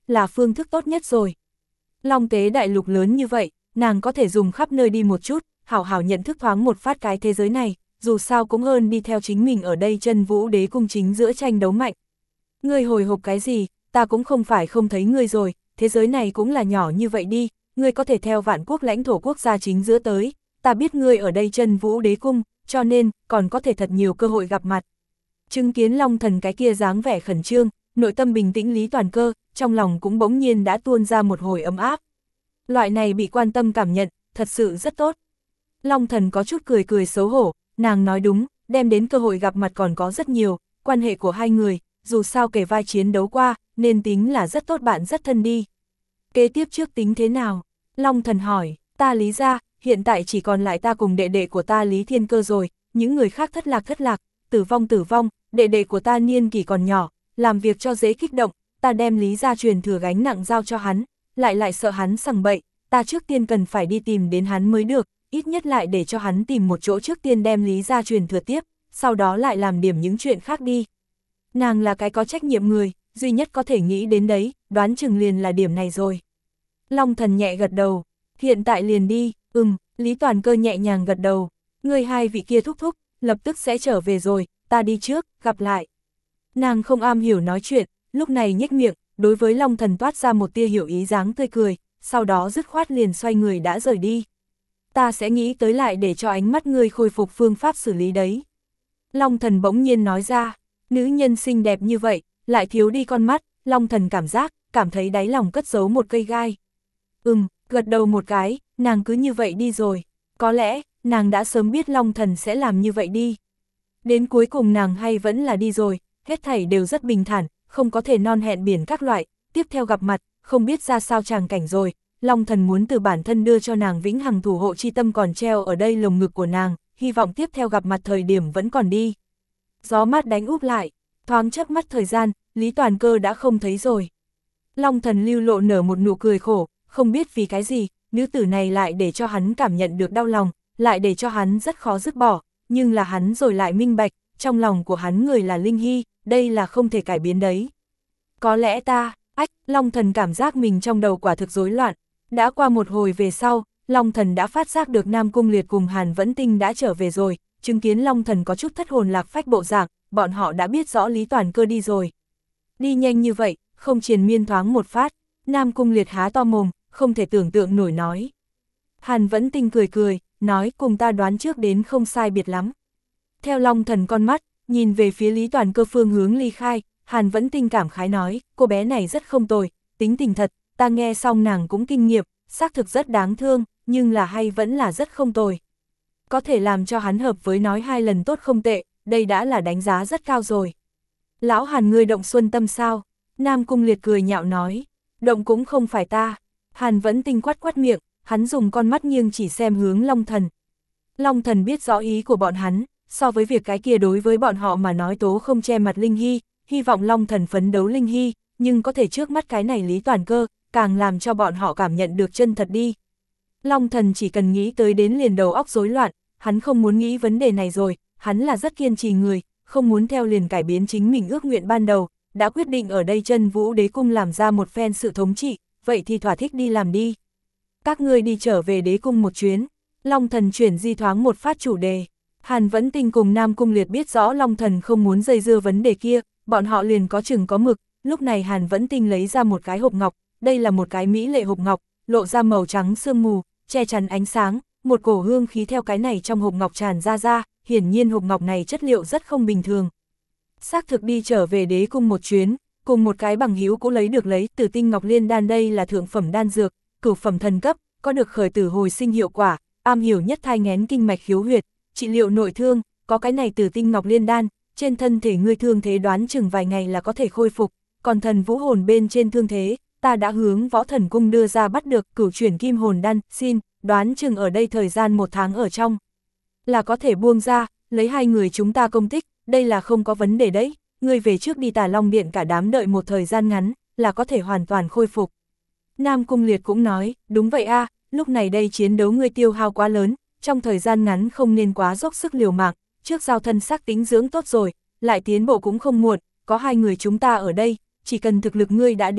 là phương thức tốt nhất rồi. Long Tế đại lục lớn như vậy, nàng có thể dùng khắp nơi đi một chút, hảo hảo nhận thức thoáng một phát cái thế giới này, dù sao cũng hơn đi theo chính mình ở đây chân vũ đế cung chính giữa tranh đấu mạnh. Ngươi hồi hộp cái gì, ta cũng không phải không thấy ngươi rồi, thế giới này cũng là nhỏ như vậy đi, ngươi có thể theo vạn quốc lãnh thổ quốc gia chính giữa tới, ta biết ngươi ở đây chân vũ đế cung, cho nên, còn có thể thật nhiều cơ hội gặp mặt. Chứng kiến Long Thần cái kia dáng vẻ khẩn trương, nội tâm bình tĩnh Lý Toàn Cơ, trong lòng cũng bỗng nhiên đã tuôn ra một hồi ấm áp. Loại này bị quan tâm cảm nhận, thật sự rất tốt. Long Thần có chút cười cười xấu hổ, nàng nói đúng, đem đến cơ hội gặp mặt còn có rất nhiều, quan hệ của hai người, dù sao kể vai chiến đấu qua, nên tính là rất tốt bạn rất thân đi. Kế tiếp trước tính thế nào? Long Thần hỏi, ta Lý ra, hiện tại chỉ còn lại ta cùng đệ đệ của ta Lý Thiên Cơ rồi, những người khác thất lạc thất lạc, tử vong tử vong, đệ đệ của ta niên kỷ còn nhỏ, làm việc cho dễ kích động, ta đem Lý ra truyền thừa gánh nặng giao cho hắn, lại lại sợ hắn sằng bậy, ta trước tiên cần phải đi tìm đến hắn mới được, ít nhất lại để cho hắn tìm một chỗ trước tiên đem Lý ra truyền thừa tiếp, sau đó lại làm điểm những chuyện khác đi. Nàng là cái có trách nhiệm người, duy nhất có thể nghĩ đến đấy, đoán chừng liền là điểm này rồi. Long Thần nhẹ gật đầu, hiện tại liền đi, ừm, Lý Toàn Cơ nhẹ nhàng gật đầu, người hai vị kia thúc thúc, lập tức sẽ trở về rồi, ta đi trước, gặp lại. Nàng không am hiểu nói chuyện, lúc này nhếch miệng, đối với Long Thần toát ra một tia hiểu ý dáng tươi cười, sau đó dứt khoát liền xoay người đã rời đi. Ta sẽ nghĩ tới lại để cho ánh mắt ngươi khôi phục phương pháp xử lý đấy. Long Thần bỗng nhiên nói ra, nữ nhân xinh đẹp như vậy, lại thiếu đi con mắt, Long Thần cảm giác, cảm thấy đáy lòng cất giấu một cây gai. Ừm, gật đầu một cái, nàng cứ như vậy đi rồi. Có lẽ, nàng đã sớm biết Long Thần sẽ làm như vậy đi. Đến cuối cùng nàng hay vẫn là đi rồi, hết thảy đều rất bình thản, không có thể non hẹn biển các loại, tiếp theo gặp mặt, không biết ra sao tràng cảnh rồi, Long Thần muốn từ bản thân đưa cho nàng vĩnh hằng thủ hộ chi tâm còn treo ở đây lồng ngực của nàng, hy vọng tiếp theo gặp mặt thời điểm vẫn còn đi. Gió mát đánh úp lại, thoáng chớp mắt thời gian, Lý Toàn Cơ đã không thấy rồi. Long Thần lưu lộ nở một nụ cười khổ, không biết vì cái gì, nữ tử này lại để cho hắn cảm nhận được đau lòng, lại để cho hắn rất khó dứt bỏ, nhưng là hắn rồi lại minh bạch, trong lòng của hắn người là Linh Hy, đây là không thể cải biến đấy. Có lẽ ta, ách, Long Thần cảm giác mình trong đầu quả thực rối loạn, đã qua một hồi về sau, Long Thần đã phát giác được Nam Cung Liệt cùng Hàn Vẫn Tinh đã trở về rồi, chứng kiến Long Thần có chút thất hồn lạc phách bộ dạng, bọn họ đã biết rõ Lý Toàn Cơ đi rồi. Đi nhanh như vậy, không triền miên thoáng một phát, Nam Cung Liệt há to mồm, không thể tưởng tượng nổi nói. Hàn Vẫn Tinh cười cười, nói cùng ta đoán trước đến không sai biệt lắm. Theo Long Thần con mắt, nhìn về phía Lý Toàn Cơ phương hướng ly khai, Hàn Vẫn Tinh cảm khái nói, cô bé này rất không tồi, tính tình thật, ta nghe xong nàng cũng kinh nghiệm, xác thực rất đáng thương, nhưng là hay vẫn là rất không tồi. Có thể làm cho hắn hợp với nói hai lần tốt không tệ, đây đã là đánh giá rất cao rồi. Lão Hàn ngươi động xuân tâm sao? Nam Cung Liệt cười nhạo nói, động cũng không phải ta. Hàn Vẫn Tinh quát quát miệng, hắn dùng con mắt nghiêng chỉ xem hướng Long Thần. Long Thần biết rõ ý của bọn hắn, so với việc cái kia đối với bọn họ mà nói tố không che mặt Linh Hy, hy vọng Long Thần phấn đấu Linh Hy, nhưng có thể trước mắt cái này Lý Toàn Cơ, càng làm cho bọn họ cảm nhận được chân thật đi. Long Thần chỉ cần nghĩ tới đến liền đầu óc rối loạn, hắn không muốn nghĩ vấn đề này rồi, hắn là rất kiên trì người, không muốn theo liền cải biến chính mình ước nguyện ban đầu, đã quyết định ở đây chân vũ đế cung làm ra một phen sự thống trị, vậy thì thỏa thích đi làm đi. Các ngươi đi trở về đế cung một chuyến, Long Thần chuyển di thoáng một phát chủ đề. Hàn Vẫn Tinh cùng Nam Cung Liệt biết rõ Long Thần không muốn dây dưa vấn đề kia, bọn họ liền có chừng có mực, lúc này Hàn Vẫn Tinh lấy ra một cái hộp ngọc, đây là một cái mỹ lệ hộp ngọc, lộ ra màu trắng sương mù, che chắn ánh sáng, một cổ hương khí theo cái này trong hộp ngọc tràn ra ra, hiển nhiên hộp ngọc này chất liệu rất không bình thường. Xác thực đi trở về đế cung một chuyến, cùng một cái bằng hữu cũng lấy được lấy Tử Tinh Ngọc Liên đan, đây là thượng phẩm đan dược, cửu phẩm thần cấp, có được khởi tử hồi sinh hiệu quả, am hiểu nhất thai nghén kinh mạch khiếu huyệt, trị liệu nội thương, có cái này Tử Tinh Ngọc Liên đan, trên thân thể ngươi thương thế đoán chừng vài ngày là có thể khôi phục, còn thần vũ hồn bên trên thương thế, ta đã hướng Võ Thần Cung đưa ra bắt được cửu chuyển kim hồn đan, xin, đoán chừng ở đây thời gian một tháng ở trong, là có thể buông ra, lấy hai người chúng ta công tích, đây là không có vấn đề đấy, ngươi về trước đi Tà Long Điện cả đám đợi một thời gian ngắn, là có thể hoàn toàn khôi phục. Nam Cung Liệt cũng nói, đúng vậy a, lúc này đây chiến đấu ngươi tiêu hao quá lớn, trong thời gian ngắn không nên quá dốc sức liều mạng, trước giao thân xác tính dưỡng tốt rồi, lại tiến bộ cũng không muộn, có hai người chúng ta ở đây, chỉ cần thực lực ngươi đã đến,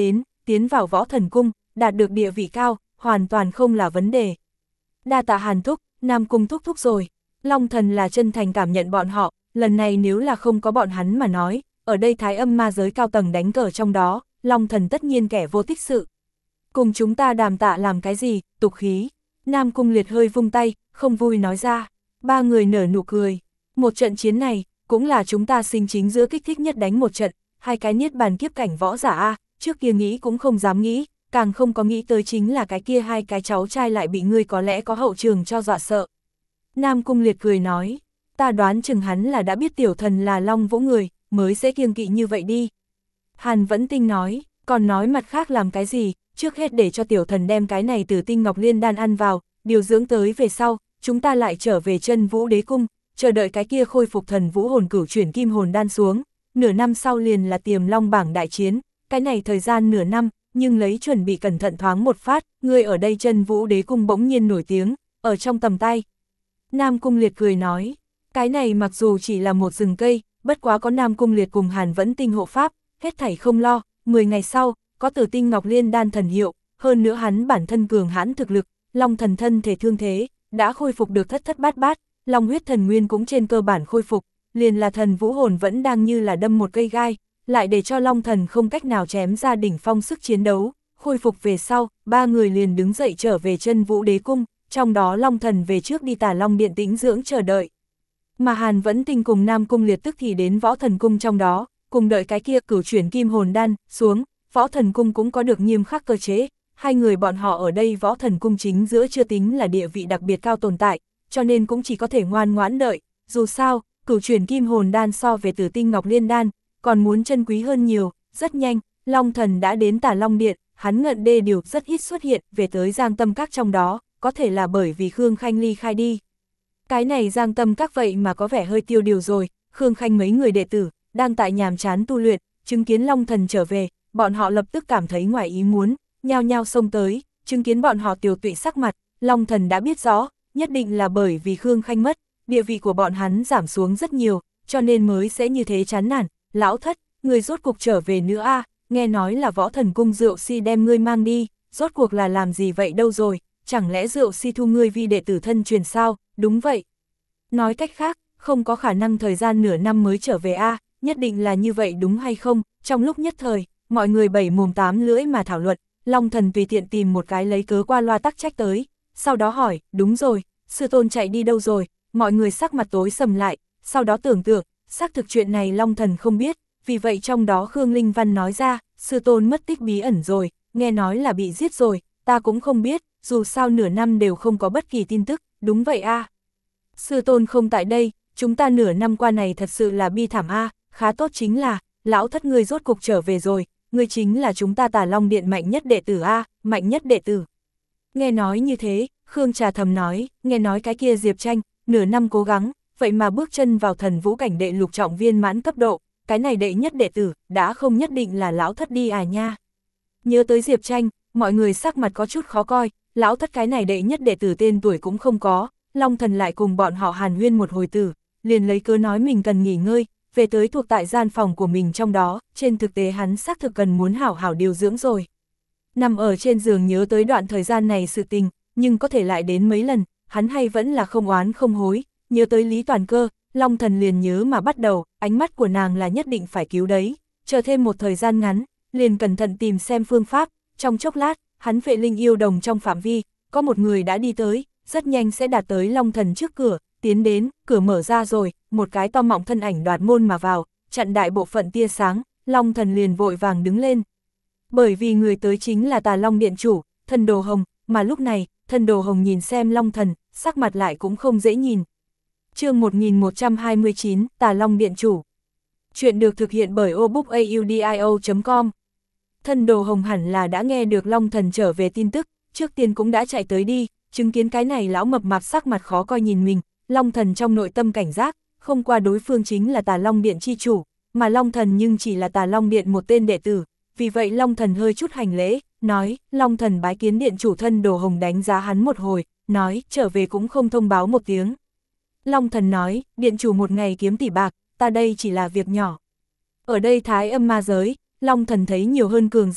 tiến vào võ thần cung, đạt được địa vị cao, hoàn toàn không là vấn đề. Đa tạ Hàn thúc, Nam Cung thúc thúc rồi. Long thần là chân thành cảm nhận bọn họ, lần này nếu là không có bọn hắn mà nói, ở đây thái âm ma giới cao tầng đánh cờ trong đó, Long thần tất nhiên kẻ vô tích sự. Cùng chúng ta đàm tạ làm cái gì, tục khí. Nam Cung Liệt hơi vung tay, không vui nói ra. Ba người nở nụ cười. Một trận chiến này, cũng là chúng ta sinh chính giữa kích thích nhất đánh một trận, hai cái niết bàn kiếp cảnh võ giả a, trước kia nghĩ cũng không dám nghĩ, càng không có nghĩ tới chính là cái kia hai cái cháu trai lại bị ngươi có lẽ có hậu trường cho dọa sợ. Nam Cung Liệt cười nói, ta đoán chừng hắn là đã biết tiểu thần là Long Vũ người, mới sẽ kiêng kỵ như vậy đi. Hàn Vẫn Tinh nói, còn nói mặt khác làm cái gì, trước hết để cho tiểu thần đem cái này từ tinh ngọc liên đan ăn vào, điều dưỡng tới về sau, chúng ta lại trở về chân Vũ Đế Cung, chờ đợi cái kia khôi phục thần vũ hồn cửu chuyển kim hồn đan xuống, nửa năm sau liền là Tiềm Long bảng đại chiến, cái này thời gian nửa năm, nhưng lấy chuẩn bị cẩn thận thoáng một phát, người ở đây chân Vũ Đế Cung bỗng nhiên nổi tiếng, ở trong tầm tay. Nam Cung Liệt cười nói, cái này mặc dù chỉ là một rừng cây, bất quá có Nam Cung Liệt cùng Hàn Vẫn Tinh hộ pháp, hết thảy không lo, mười ngày sau, có Tử Tinh Ngọc Liên đan thần hiệu, hơn nữa hắn bản thân cường hãn thực lực, Long thần thân thể thương thế, đã khôi phục được thất thất bát bát, Long huyết thần nguyên cũng trên cơ bản khôi phục, liền là thần vũ hồn vẫn đang như là đâm một cây gai, lại để cho Long thần không cách nào chém ra đỉnh phong sức chiến đấu, khôi phục về sau, ba người liền đứng dậy trở về chân Vũ Đế Cung, trong đó Long thần về trước đi Tà Long Điện tĩnh dưỡng chờ đợi. Mà Hàn Vẫn Tinh cùng Nam Cung Liệt tức thì đến Võ Thần Cung trong đó, cùng đợi cái kia cửu chuyển kim hồn đan xuống, Võ Thần Cung cũng có được nghiêm khắc cơ chế, hai người bọn họ ở đây Võ Thần Cung chính giữa chưa tính là địa vị đặc biệt cao tồn tại, cho nên cũng chỉ có thể ngoan ngoãn đợi, dù sao, cửu chuyển kim hồn đan so về Tử Tinh Ngọc Liên đan, còn muốn chân quý hơn nhiều, rất nhanh, Long thần đã đến Tà Long Điện, hắn ngận đê điều rất ít xuất hiện về tới Giang Tâm Các trong đó, có thể là bởi vì Khương Khanh ly khai đi. Cái này Giang Tâm Các vậy mà có vẻ hơi tiêu điều rồi, Khương Khanh mấy người đệ tử, đang tại nhàm chán tu luyện, chứng kiến Long thần trở về, bọn họ lập tức cảm thấy ngoài ý muốn, nhao nhao xông tới, chứng kiến bọn họ tiều tụy sắc mặt, Long thần đã biết rõ, nhất định là bởi vì Khương Khanh mất, địa vị của bọn hắn giảm xuống rất nhiều, cho nên mới sẽ như thế chán nản. Lão thất, người rốt cuộc trở về nữa a, à, nghe nói là Võ Thần Cung Rượu Si đem ngươi mang đi, rốt cuộc là làm gì vậy đâu rồi, chẳng lẽ Rượu Si thu ngươi vi đệ tử thân truyền sao, đúng vậy. Nói cách khác, không có khả năng thời gian nửa năm mới trở về a, à, nhất định là như vậy đúng hay không, trong lúc nhất thời, mọi người bảy mồm tám lưỡi mà thảo luận, Long thần tùy tiện tìm một cái lấy cớ qua loa tắc trách tới, sau đó hỏi, đúng rồi, sư tôn chạy đi đâu rồi, mọi người sắc mặt tối sầm lại, sau đó tưởng tượng, xác thực chuyện này Long thần không biết, vì vậy trong đó Khương Linh Văn nói ra, sư tôn mất tích bí ẩn rồi, nghe nói là bị giết rồi, ta cũng không biết, dù sao nửa năm đều không có bất kỳ tin tức, đúng vậy a. À. Sư tôn không tại đây, chúng ta nửa năm qua này thật sự là bi thảm a, à, khá tốt chính là, lão thất ngươi rốt cục trở về rồi, ngươi chính là chúng ta Tà Long Điện mạnh nhất đệ tử a, à, mạnh nhất đệ tử. Nghe nói như thế, Khương Trà thầm nói, nghe nói cái kia Diệp Tranh, nửa năm cố gắng, vậy mà bước chân vào thần vũ cảnh đệ lục trọng viên mãn cấp độ, cái này đệ nhất đệ tử, đã không nhất định là lão thất đi à nha. Nhớ tới Diệp Tranh, mọi người sắc mặt có chút khó coi, lão thất cái này đệ nhất đệ tử tên tuổi cũng không có, Long thần lại cùng bọn họ hàn huyên một hồi tử, liền lấy cớ nói mình cần nghỉ ngơi, về tới thuộc tại gian phòng của mình trong đó, trên thực tế hắn xác thực cần muốn hảo hảo điều dưỡng rồi. Nằm ở trên giường nhớ tới đoạn thời gian này sự tình, nhưng có thể lại đến mấy lần, hắn hay vẫn là không oán không hối, nhớ tới Lý Toàn Cơ, Long thần liền nhớ mà bắt đầu, ánh mắt của nàng là nhất định phải cứu đấy, chờ thêm một thời gian ngắn, liền cẩn thận tìm xem phương pháp, trong chốc lát, hắn vệ linh yêu đồng trong phạm vi, có một người đã đi tới, rất nhanh sẽ đạt tới Long thần trước cửa, tiến đến, cửa mở ra rồi, một cái to mọng thân ảnh đoạt môn mà vào, chặn đại bộ phận tia sáng, Long thần liền vội vàng đứng lên. Bởi vì người tới chính là Tà Long Điện chủ, Thần Đồ Hồng, mà lúc này, Thần Đồ Hồng nhìn xem Long thần, sắc mặt lại cũng không dễ nhìn. Chương một nghìn một trăm hai mươi chín, Tà Long Điện chủ. Chuyện được thực hiện bởi obookaudio chấm com. Thần Đồ Hồng hẳn là đã nghe được Long thần trở về tin tức, trước tiên cũng đã chạy tới đi, chứng kiến cái này lão mập mạp sắc mặt khó coi nhìn mình, Long thần trong nội tâm cảnh giác, không qua đối phương chính là Tà Long Điện chi chủ, mà Long thần nhưng chỉ là Tà Long Điện một tên đệ tử, vì vậy Long thần hơi chút hành lễ, nói, Long thần bái kiến điện chủ. Thần Đồ Hồng đánh giá hắn một hồi, nói, trở về cũng không thông báo một tiếng. Long thần nói, điện chủ một ngày kiếm tỷ bạc, ta đây chỉ là việc nhỏ. Ở đây Thái Âm ma giới, Long thần thấy nhiều hơn cường giả,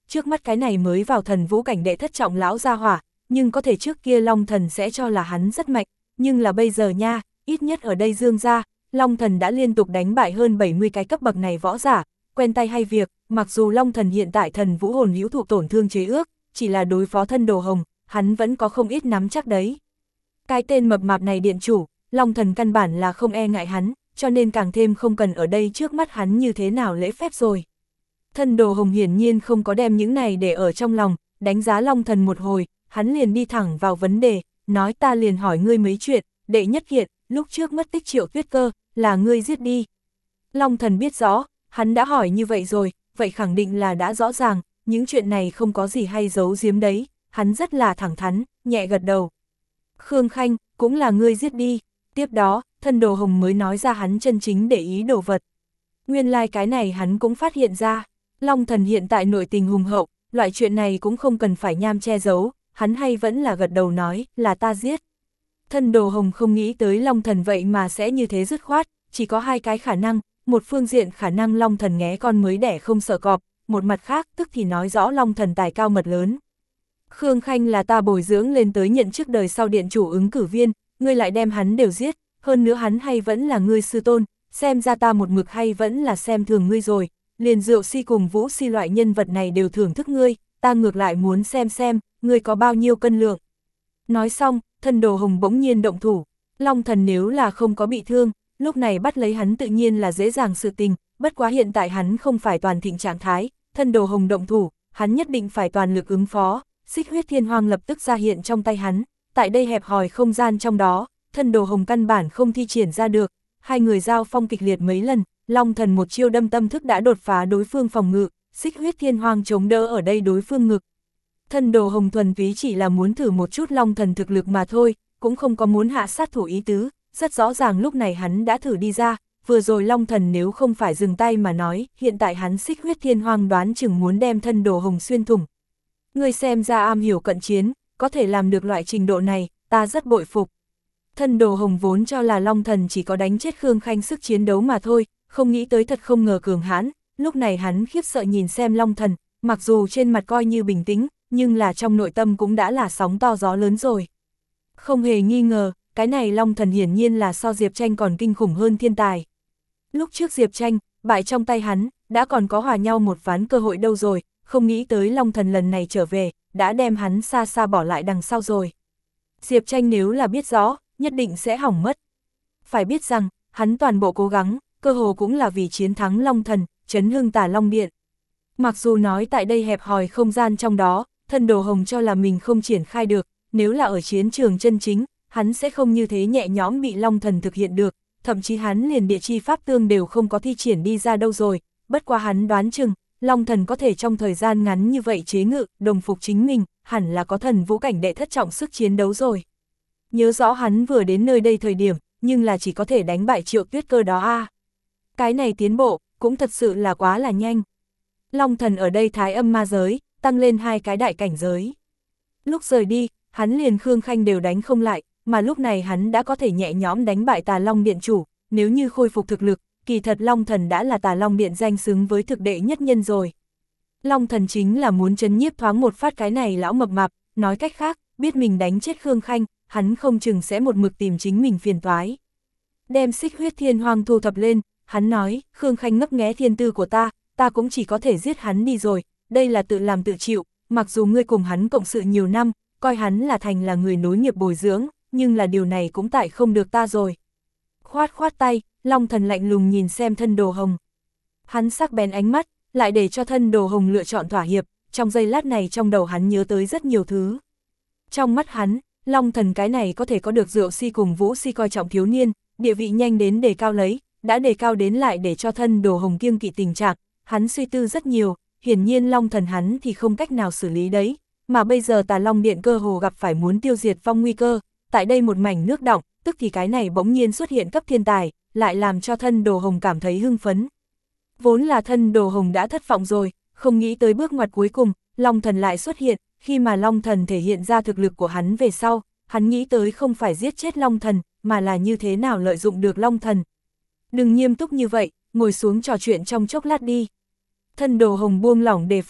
trước mắt cái này mới vào thần vũ cảnh đệ thất trọng lão gia hỏa, nhưng có thể trước kia Long Thần sẽ cho là hắn rất mạnh, nhưng là bây giờ nha, ít nhất ở đây Dương gia, Long Thần đã liên tục đánh bại hơn bảy mươi cái cấp bậc này võ giả, quen tay hay việc, mặc dù Long Thần hiện tại thần vũ hồn hữu thụ tổn thương chế ước, chỉ là đối phó thân đồ hồng, hắn vẫn có không ít nắm chắc đấy. Cái tên mập mạp này điện chủ, Long Thần căn bản là không e ngại hắn, cho nên càng thêm không cần ở đây trước mắt hắn như thế nào lễ phép rồi. Thân đồ hồng hiển nhiên không có đem những này để ở trong lòng, đánh giá Long Thần một hồi, hắn liền đi thẳng vào vấn đề, nói ta liền hỏi ngươi mấy chuyện, đệ nhất kiện, lúc trước mất tích Triệu Tuyết Cơ, là ngươi giết đi. Long Thần biết rõ, hắn đã hỏi như vậy rồi, vậy khẳng định là đã rõ ràng, những chuyện này không có gì hay giấu giếm đấy, hắn rất là thẳng thắn, nhẹ gật đầu. Khương Khanh, cũng là ngươi giết đi, tiếp đó, thân đồ hồng mới nói ra hắn chân chính để ý đồ vật. Nguyên lai like cái này hắn cũng phát hiện ra, Long Thần hiện tại nội tình hùng hậu, loại chuyện này cũng không cần phải nham che giấu, hắn hay vẫn là gật đầu nói, là ta giết. Thân đồ hồng không nghĩ tới Long Thần vậy mà sẽ như thế dứt khoát, chỉ có hai cái khả năng, một phương diện khả năng Long Thần nghé con mới đẻ không sợ cọp, một mặt khác tức thì nói rõ Long Thần tài cao mật lớn. Khương Khanh là ta bồi dưỡng lên tới nhận chức đời sau điện chủ ứng cử viên, ngươi lại đem hắn đều giết, hơn nữa hắn hay vẫn là ngươi sư tôn, xem ra ta một mực hay vẫn là xem thường ngươi rồi, liền Diệu Si cùng Vũ Si loại nhân vật này đều thưởng thức ngươi, ta ngược lại muốn xem xem, ngươi có bao nhiêu cân lượng. Nói xong, thân đồ hồng bỗng nhiên động thủ, Long Thần nếu là không có bị thương, lúc này bắt lấy hắn tự nhiên là dễ dàng sự tình, bất quá hiện tại hắn không phải toàn thịnh trạng thái, thân đồ hồng động thủ, hắn nhất định phải toàn lực ứng phó, xích huyết thiên hoang lập tức ra hiện trong tay hắn, tại đây hẹp hòi không gian trong đó, thân đồ hồng căn bản không thi triển ra được, hai người giao phong kịch liệt mấy lần, Long Thần một chiêu đâm tâm thức đã đột phá đối phương phòng ngự, xích huyết thiên hoang chống đỡ ở đây đối phương ngực. Thân đồ hồng thuần túy chỉ là muốn thử một chút Long Thần thực lực mà thôi, cũng không có muốn hạ sát thủ ý tứ, rất rõ ràng lúc này hắn đã thử đi ra, vừa rồi Long Thần nếu không phải dừng tay mà nói, hiện tại hắn xích huyết thiên hoang đoán chừng muốn đem thân đồ hồng xuyên thủng. Người xem ra am hiểu cận chiến, có thể làm được loại trình độ này, ta rất bội phục. Thân đồ hồng vốn cho là Long Thần chỉ có đánh chết Khương Khanh sức chiến đấu mà thôi, không nghĩ tới thật không ngờ cường hãn, lúc này hắn khiếp sợ nhìn xem Long Thần, mặc dù trên mặt coi như bình tĩnh, nhưng là trong nội tâm cũng đã là sóng to gió lớn rồi. Không hề nghi ngờ, cái này Long Thần hiển nhiên là so Diệp Tranh còn kinh khủng hơn thiên tài. Lúc trước Diệp Tranh, bại trong tay hắn, đã còn có hòa nhau một ván cơ hội đâu rồi, không nghĩ tới Long Thần lần này trở về, đã đem hắn xa xa bỏ lại đằng sau rồi. Diệp Tranh nếu là biết rõ, nhất định sẽ hỏng mất. Phải biết rằng, hắn toàn bộ cố gắng, cơ hồ cũng là vì chiến thắng Long Thần, chấn hưng Tà Long Điện. Mặc dù nói tại đây hẹp hòi không gian trong đó, thân đồ hồng cho là mình không triển khai được, nếu là ở chiến trường chân chính, hắn sẽ không như thế nhẹ nhõm bị Long Thần thực hiện được, thậm chí hắn liền địa chi pháp tương đều không có thi triển đi ra đâu rồi, bất quá hắn đoán chừng, Long Thần có thể trong thời gian ngắn như vậy chế ngự, đồng phục chính mình, hẳn là có thần vũ cảnh đệ thất trọng sức chiến đấu rồi. Nhớ rõ hắn vừa đến nơi đây thời điểm, nhưng là chỉ có thể đánh bại Triệu Tuyết Cơ đó a. À. Cái này tiến bộ, cũng thật sự là quá là nhanh. Long Thần ở đây thái âm ma giới, tăng lên hai cái đại cảnh giới. Lúc rời đi, hắn liền Khương Khanh đều đánh không lại, mà lúc này hắn đã có thể nhẹ nhõm đánh bại Tà Long Điện chủ, nếu như khôi phục thực lực, kỳ thật Long Thần đã là Tà Long Điện danh xứng với thực đệ nhất nhân rồi. Long Thần chính là muốn trấn nhiếp thoáng một phát cái này lão mập mạp, nói cách khác, biết mình đánh chết Khương Khanh, hắn không chừng sẽ một mực tìm chính mình phiền toái. Đem xích huyết thiên hoang thu thập lên, hắn nói, Khương Khanh ngấp nghé thiên tư của ta, ta cũng chỉ có thể giết hắn đi rồi, đây là tự làm tự chịu, mặc dù ngươi cùng hắn cộng sự nhiều năm, coi hắn là thành là người nối nghiệp bồi dưỡng, nhưng là điều này cũng tại không được ta rồi. Khoát khoát tay, Long Thần lạnh lùng nhìn xem thân đồ hồng. Hắn sắc bén ánh mắt, lại để cho thân đồ hồng lựa chọn thỏa hiệp, trong giây lát này trong đầu hắn nhớ tới rất nhiều thứ. Trong mắt hắn, Long Thần cái này có thể có được Diệu Si cùng Vũ Si coi trọng thiếu niên, địa vị nhanh đến đề cao lấy, đã đề cao đến lại để cho thân đồ hồng kiêng kỵ tình trạng, hắn suy tư rất nhiều, hiển nhiên Long Thần hắn thì không cách nào xử lý đấy, mà bây giờ Tà Long Điện cơ hồ gặp phải muốn tiêu diệt vong nguy cơ, tại đây một mảnh nước đọng, tức thì cái này bỗng nhiên xuất hiện cấp thiên tài, lại làm cho thân đồ hồng cảm thấy hưng phấn. Vốn là thân đồ hồng đã thất vọng rồi, không nghĩ tới bước ngoặt cuối cùng, Long Thần lại xuất hiện, khi mà Long Thần thể hiện ra thực lực của hắn về sau, hắn nghĩ tới không phải giết chết Long Thần, mà là như thế nào lợi dụng được Long Thần. Đừng nghiêm túc như vậy, ngồi xuống trò chuyện trong chốc lát đi. Thân đồ hồng buông lỏng đề phòng,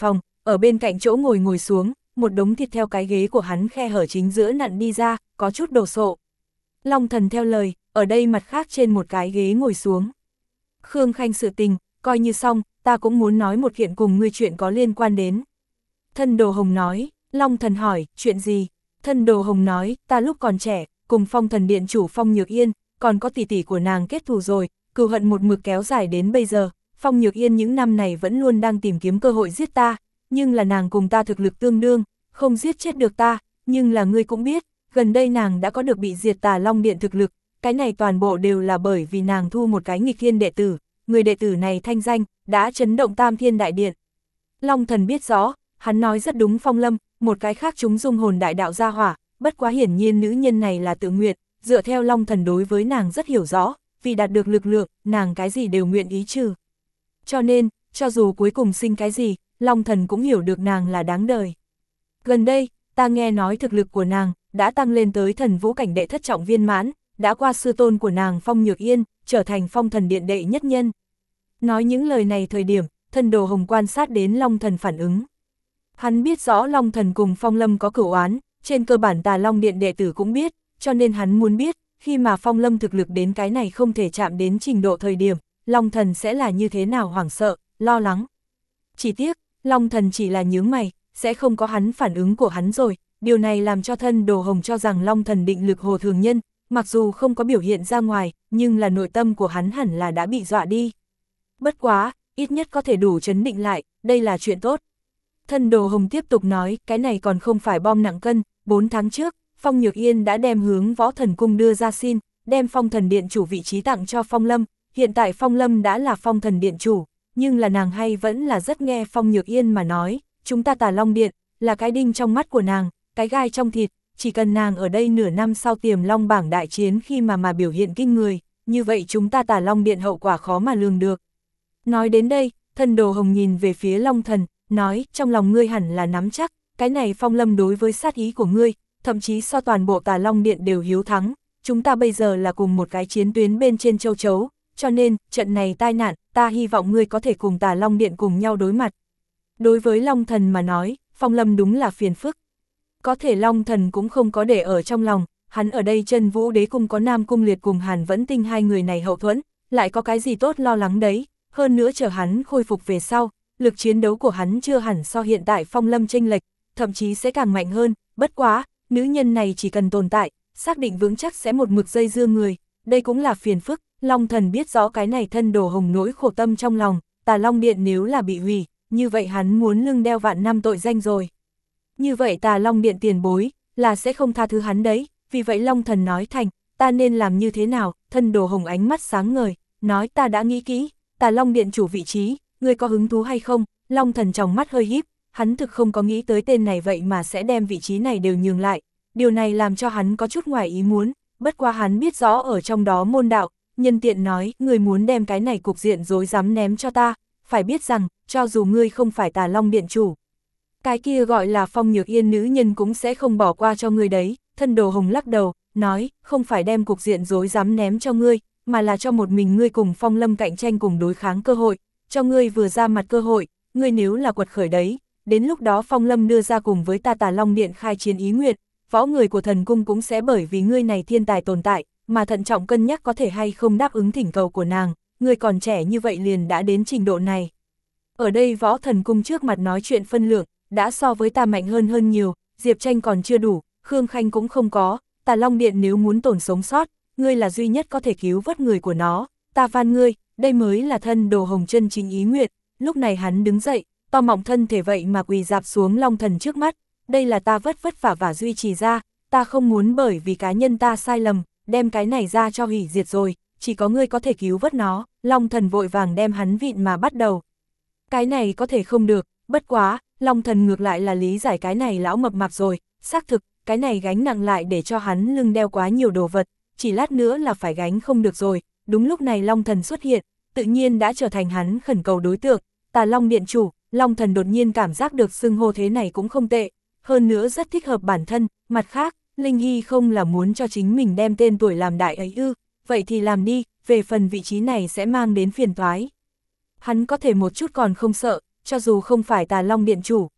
ở bên cạnh chỗ ngồi ngồi xuống, một đống thịt theo cái ghế của hắn khe hở chính giữa nặn đi ra, có chút đồ sộ. Long Thần theo lời, ở đây mặt khác trên một cái ghế ngồi xuống. Khương Khanh sự tình, coi như xong, ta cũng muốn nói một kiện cùng ngươi chuyện có liên quan đến. Thân Đồ Hồng nói. Long Thần hỏi, chuyện gì? Thân Đồ Hồng nói, ta lúc còn trẻ, cùng Phong Thần Điện chủ Phong Nhược Yên, còn có tỷ tỷ của nàng kết thù rồi, cừu hận một mực kéo dài đến bây giờ. Phong Nhược Yên những năm này vẫn luôn đang tìm kiếm cơ hội giết ta, nhưng là nàng cùng ta thực lực tương đương, không giết chết được ta, nhưng là ngươi cũng biết, gần đây nàng đã có được bị diệt Tà Long Điện thực lực, cái này toàn bộ đều là bởi vì nàng thu một cái nghịch thiên đệ tử, người đệ tử này thanh danh, đã chấn động Tam Thiên Đại Điện. Long Thần biết rõ, hắn nói rất đúng. Phong Lâm, một cái khác chúng dung hồn đại đạo gia hỏa, bất quá hiển nhiên nữ nhân này là tự nguyện, dựa theo Long Thần đối với nàng rất hiểu rõ, vì đạt được lực lượng, nàng cái gì đều nguyện ý trừ. Cho nên, cho dù cuối cùng sinh cái gì, Long Thần cũng hiểu được nàng là đáng đời. Gần đây, ta nghe nói thực lực của nàng đã tăng lên tới thần vũ cảnh đệ thất trọng viên mãn, đã qua sư tôn của nàng Phong Nhược Yên, trở thành Phong Thần Điện đệ nhất nhân. Nói những lời này thời điểm, Thân Đồ Hồng quan sát đến Long Thần phản ứng. Hắn biết rõ Long Thần cùng Phong Lâm có cửu oán, trên cơ bản Tà Long Điện đệ tử cũng biết, cho nên hắn muốn biết, khi mà Phong Lâm thực lực đến cái này không thể chạm đến trình độ thời điểm, Long Thần sẽ là như thế nào hoảng sợ, lo lắng. Chỉ tiếc, Long Thần chỉ là nhướng mày, sẽ không có hắn phản ứng của hắn rồi, điều này làm cho Thân Đồ Hồng cho rằng Long Thần định lực hồ thường nhân, mặc dù không có biểu hiện ra ngoài, nhưng là nội tâm của hắn hẳn là đã bị dọa đi. Bất quá, ít nhất có thể đủ trấn định lại, đây là chuyện tốt. Thân Đồ Hồng tiếp tục nói, cái này còn không phải bom nặng cân, bốn tháng trước, Phong Nhược Yên đã đem hướng Võ Thần Cung đưa ra xin, đem Phong Thần Điện chủ vị trí tặng cho Phong Lâm, hiện tại Phong Lâm đã là Phong Thần Điện chủ, nhưng là nàng hay vẫn là rất nghe Phong Nhược Yên mà nói, chúng ta Tà Long Điện, là cái đinh trong mắt của nàng, cái gai trong thịt, chỉ cần nàng ở đây nửa năm sau Tiềm Long bảng đại chiến khi mà mà biểu hiện kinh người, như vậy chúng ta Tà Long Điện hậu quả khó mà lường được. Nói đến đây, Thân Đồ Hồng nhìn về phía Long Thần, nói, trong lòng ngươi hẳn là nắm chắc, cái này Phong Lâm đối với sát ý của ngươi, thậm chí so toàn bộ Tà Long Điện đều hiếu thắng, chúng ta bây giờ là cùng một cái chiến tuyến bên trên châu chấu, cho nên, trận này tai nạn, ta hy vọng ngươi có thể cùng Tà Long Điện cùng nhau đối mặt. Đối với Long Thần mà nói, Phong Lâm đúng là phiền phức. Có thể Long Thần cũng không có để ở trong lòng, hắn ở đây Chân Vũ Đế Cung có Nam Cung Liệt cùng Hàn Vẫn Tinh hai người này hậu thuẫn, lại có cái gì tốt lo lắng đấy, hơn nữa chờ hắn khôi phục về sau, lực chiến đấu của hắn chưa hẳn so hiện tại Phong Lâm chênh lệch, thậm chí sẽ càng mạnh hơn, bất quá, nữ nhân này chỉ cần tồn tại, xác định vững chắc sẽ một mực dây dưa người, đây cũng là phiền phức. Long Thần biết rõ cái này Thân Đồ Hồng nỗi khổ tâm trong lòng, Tà Long Điện nếu là bị hủy, như vậy hắn muốn lưng đeo vạn năm tội danh rồi. Như vậy Tà Long Điện tiền bối, là sẽ không tha thứ hắn đấy, vì vậy Long Thần nói thành, ta nên làm như thế nào? Thân Đồ Hồng ánh mắt sáng ngời, nói ta đã nghĩ kỹ, Tà Long Điện chủ vị trí, ngươi có hứng thú hay không? Long Thần trong mắt hơi híp, hắn thực không có nghĩ tới tên này vậy mà sẽ đem vị trí này đều nhường lại, điều này làm cho hắn có chút ngoài ý muốn, bất quá hắn biết rõ ở trong đó môn đạo, nhân tiện nói, ngươi muốn đem cái này cục diện rối rắm ném cho ta, phải biết rằng, cho dù ngươi không phải Tà Long Điện chủ, cái kia gọi là Phong Nhược Yên nữ nhân cũng sẽ không bỏ qua cho ngươi đấy. Thân Đồ Hồng lắc đầu, nói, không phải đem cục diện rối rắm ném cho ngươi, mà là cho một mình ngươi cùng Phong Lâm cạnh tranh cùng đối kháng cơ hội, cho ngươi vừa ra mặt cơ hội, ngươi nếu là quật khởi đấy, đến lúc đó Phong Lâm đưa ra cùng với ta Tà Long Điện khai chiến ý nguyện, võ người của thần cung cũng sẽ bởi vì ngươi này thiên tài tồn tại, mà thận trọng cân nhắc có thể hay không đáp ứng thỉnh cầu của nàng, ngươi còn trẻ như vậy liền đã đến trình độ này. Ở đây võ thần cung trước mặt nói chuyện phân lượng, đã so với ta mạnh hơn hơn nhiều, Diệp Tranh còn chưa đủ, Khương Khanh cũng không có, Tà Long Điện nếu muốn tồn sống sót, ngươi là duy nhất có thể cứu vớt người của nó, ta van ngươi, đây mới là Thân Đồ Hồng chân chính ý nguyện. Lúc này hắn đứng dậy, to mọng thân thể vậy mà quỳ dạp xuống Long Thần trước mắt, đây là ta vất vất vả và duy trì ra, ta không muốn bởi vì cá nhân ta sai lầm, đem cái này ra cho hủy diệt rồi, chỉ có ngươi có thể cứu vớt nó. Long Thần vội vàng đem hắn vịn mà bắt đầu. Cái này có thể không được, bất quá, Long Thần ngược lại là lý giải cái này lão mập mạp rồi, xác thực, cái này gánh nặng lại để cho hắn lưng đeo quá nhiều đồ vật, chỉ lát nữa là phải gánh không được rồi. Đúng lúc này Long Thần xuất hiện, tự nhiên đã trở thành hắn khẩn cầu đối tượng, Tà Long Điện chủ. Long Thần đột nhiên cảm giác được xưng hô thế này cũng không tệ, hơn nữa rất thích hợp bản thân, mặt khác, Linh Hy không là muốn cho chính mình đem tên tuổi làm đại ấy ư, vậy thì làm đi, về phần vị trí này sẽ mang đến phiền toái. Hắn có thể một chút còn không sợ, cho dù không phải Tà Long Điện chủ,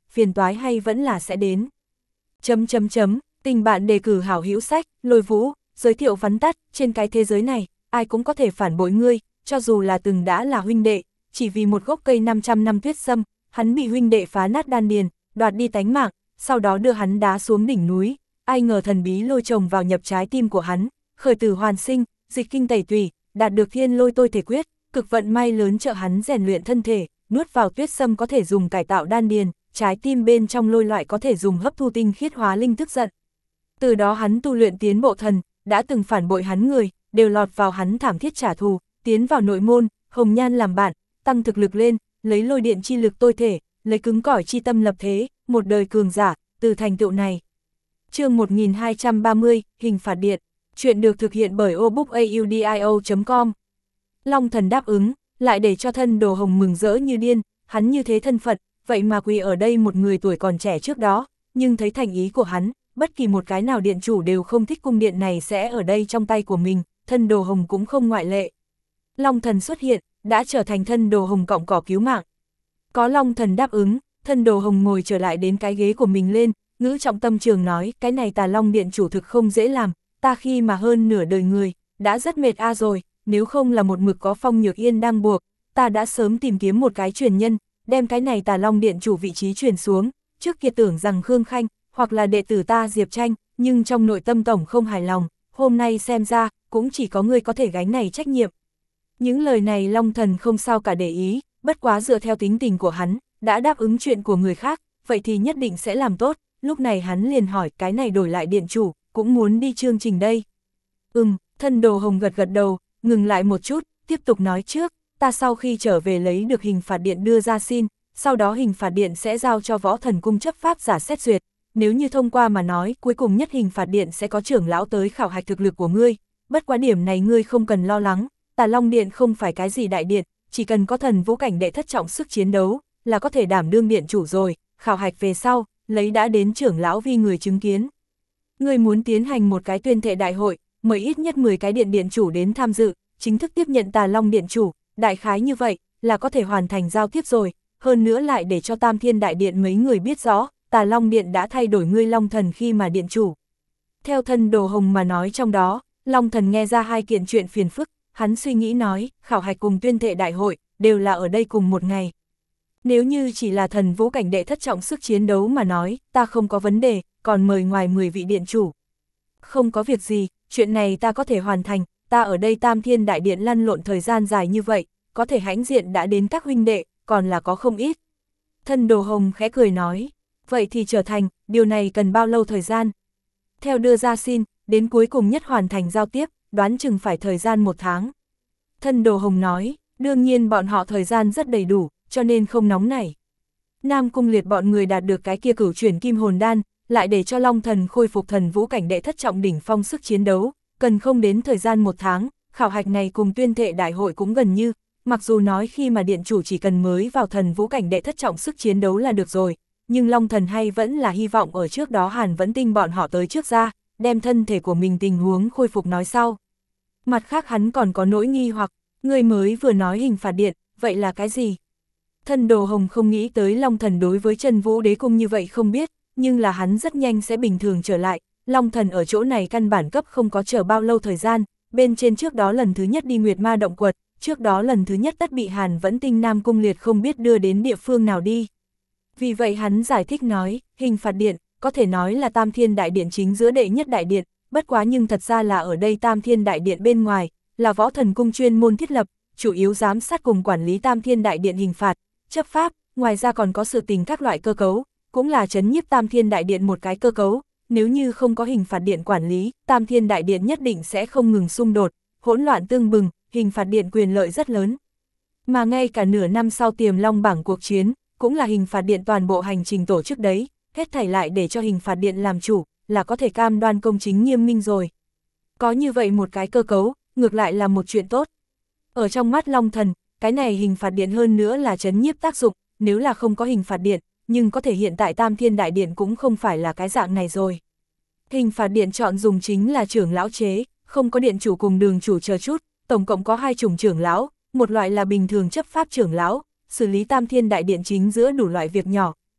phiền toái hay vẫn là sẽ đến. Chấm chấm chấm, tình bạn đề cử hảo hữu sách, Lôi Vũ, giới thiệu vắn tắt, trên cái thế giới này, ai cũng có thể phản bội ngươi, cho dù là từng đã là huynh đệ, chỉ vì một gốc cây năm trăm năm tuyết sâm, hắn bị huynh đệ phá nát đan điền, đoạt đi tánh mạng, sau đó đưa hắn đá xuống đỉnh núi, ai ngờ thần bí lôi trồng vào nhập trái tim của hắn, khởi tử hoàn sinh, dịch kinh tẩy tùy, đạt được thiên lôi tôi thể quyết, cực vận may lớn trợ hắn rèn luyện thân thể, nuốt vào tuyết sâm có thể dùng cải tạo đan điền, trái tim bên trong lôi loại có thể dùng hấp thu tinh khiết hóa linh tức giận. Từ đó hắn tu luyện tiến bộ thần, đã từng phản bội hắn người, đều lọt vào hắn thảm thiết trả thù, tiến vào nội môn, hồng nhan làm bạn, tăng thực lực lên, lấy lôi điện chi lực tôi thể, lấy cứng cỏi chi tâm lập thế, một đời cường giả, từ thành tựu này. Chương một nghìn hai trăm ba mươi, hình phạt điện, chuyện được thực hiện bởi obookaudio chấm com. Long thần đáp ứng, lại để cho thân Đồ Hồng mừng rỡ như điên, hắn như thế thân phận, vậy mà quỳ ở đây một người tuổi còn trẻ trước đó, nhưng thấy thành ý của hắn, bất kỳ một cái nào điện chủ đều không thích cung điện này sẽ ở đây trong tay của mình, thân Đồ Hồng cũng không ngoại lệ. Long thần xuất hiện, đã trở thành thân Đồ Hồng cọng cỏ cứu mạng. Có Long thần đáp ứng, thân Đồ Hồng ngồi trở lại đến cái ghế của mình lên, ngữ trọng tâm trường nói, cái này Tà Long điện chủ thực không dễ làm, ta khi mà hơn nửa đời người, đã rất mệt a rồi, nếu không là một mực có Phong Nhược Yên đang buộc, ta đã sớm tìm kiếm một cái truyền nhân, đem cái này Tà Long điện chủ vị trí truyền xuống, trước kia tưởng rằng Khương Khanh, hoặc là đệ tử ta Diệp Tranh, nhưng trong nội tâm tổng không hài lòng, hôm nay xem ra, cũng chỉ có ngươi có thể gánh này trách nhiệm. Những lời này Long thần không sao cả để ý, bất quá dựa theo tính tình của hắn, đã đáp ứng chuyện của người khác, vậy thì nhất định sẽ làm tốt, lúc này hắn liền hỏi cái này đổi lại điện chủ, cũng muốn đi chương trình đây. Ừm, thân Đồ Hồng gật gật đầu, ngừng lại một chút, tiếp tục nói trước, ta sau khi trở về lấy được hình phạt điện đưa ra xin, sau đó hình phạt điện sẽ giao cho võ thần cung chấp pháp giả xét duyệt, nếu như thông qua mà nói, cuối cùng nhất hình phạt điện sẽ có trưởng lão tới khảo hạch thực lực của ngươi, bất quá điểm này ngươi không cần lo lắng, Tà Long điện không phải cái gì đại điện, chỉ cần có thần vũ cảnh đệ thất trọng sức chiến đấu, là có thể đảm đương điện chủ rồi, khảo hạch về sau, lấy đã đến trưởng lão vi người chứng kiến. Ngươi muốn tiến hành một cái tuyên thệ đại hội, mời ít nhất mười cái điện điện chủ đến tham dự, chính thức tiếp nhận Tà Long điện chủ, đại khái như vậy, là có thể hoàn thành giao tiếp rồi, hơn nữa lại để cho Tam Thiên Đại Điện mấy người biết rõ, Tà Long điện đã thay đổi ngươi Long thần khi mà điện chủ. Theo thân Đồ Hồng mà nói trong đó, Long thần nghe ra hai kiện chuyện phiền phức, hắn suy nghĩ nói, khảo hạch cùng tuyên thệ đại hội, đều là ở đây cùng một ngày. Nếu như chỉ là thần vũ cảnh đệ thất trọng sức chiến đấu mà nói, ta không có vấn đề, còn mời ngoài mười vị điện chủ. Không có việc gì, chuyện này ta có thể hoàn thành, ta ở đây Tam Thiên Đại Điện lăn lộn thời gian dài như vậy, có thể hãnh diện đã đến các huynh đệ, còn là có không ít. Thân Đồ Hồng khẽ cười nói, vậy thì trở thành, điều này cần bao lâu thời gian? Theo đưa ra xin, đến cuối cùng nhất hoàn thành giao tiếp, đoán chừng phải thời gian một tháng. Thân Đồ Hồng nói, đương nhiên bọn họ thời gian rất đầy đủ, cho nên không nóng nảy. Nam Cung Liệt bọn người đạt được cái kia cửu chuyển kim hồn đan, lại để cho Long thần khôi phục thần vũ cảnh đệ thất trọng đỉnh phong sức chiến đấu, cần không đến thời gian một tháng, khảo hạch này cùng tuyên thệ đại hội cũng gần như, mặc dù nói khi mà điện chủ chỉ cần mới vào thần vũ cảnh đệ thất trọng sức chiến đấu là được rồi, nhưng Long thần hay vẫn là hy vọng ở trước đó Hàn Vẫn Tinh bọn họ tới trước ra, đem thân thể của mình tình huống khôi phục nói sau. Mặt khác hắn còn có nỗi nghi hoặc, người mới vừa nói hình phạt điện, vậy là cái gì? Thân Đồ Hồng không nghĩ tới Long thần đối với Chân Vũ Đế Cung như vậy không biết, nhưng là hắn rất nhanh sẽ bình thường trở lại, Long thần ở chỗ này căn bản cấp không có chờ bao lâu thời gian, bên trên trước đó lần thứ nhất đi Nguyệt Ma động quật, trước đó lần thứ nhất tất bị Hàn Vẫn Tinh Nam Cung Liệt không biết đưa đến địa phương nào đi. Vì vậy hắn giải thích nói, hình phạt điện, có thể nói là Tam Thiên Đại Điện chính giữa đệ nhất đại điện, bất quá nhưng thật ra là ở đây Tam Thiên Đại Điện bên ngoài, là võ thần cung chuyên môn thiết lập, chủ yếu giám sát cùng quản lý Tam Thiên Đại Điện hình phạt, chấp pháp, ngoài ra còn có sự tình các loại cơ cấu, cũng là trấn nhiếp Tam Thiên Đại Điện một cái cơ cấu, nếu như không có hình phạt điện quản lý, Tam Thiên Đại Điện nhất định sẽ không ngừng xung đột, hỗn loạn tương bừng, hình phạt điện quyền lợi rất lớn. Mà ngay cả nửa năm sau Tiềm Long bảng cuộc chiến, cũng là hình phạt điện toàn bộ hành trình tổ chức đấy, hết thảy lại để cho hình phạt điện làm chủ, là có thể cam đoan công chính nghiêm minh rồi. Có như vậy một cái cơ cấu, ngược lại là một chuyện tốt. Ở trong mắt Long thần, cái này hình phạt điện hơn nữa là trấn nhiếp tác dụng, nếu là không có hình phạt điện, nhưng có thể hiện tại Tam Thiên Đại Điện cũng không phải là cái dạng này rồi. Hình phạt điện chọn dùng chính là trưởng lão chế, không có điện chủ cùng đường chủ chờ chút, tổng cộng có hai chủng trưởng lão, một loại là bình thường chấp pháp trưởng lão, xử lý Tam Thiên Đại Điện chính giữa đủ loại việc nhỏ,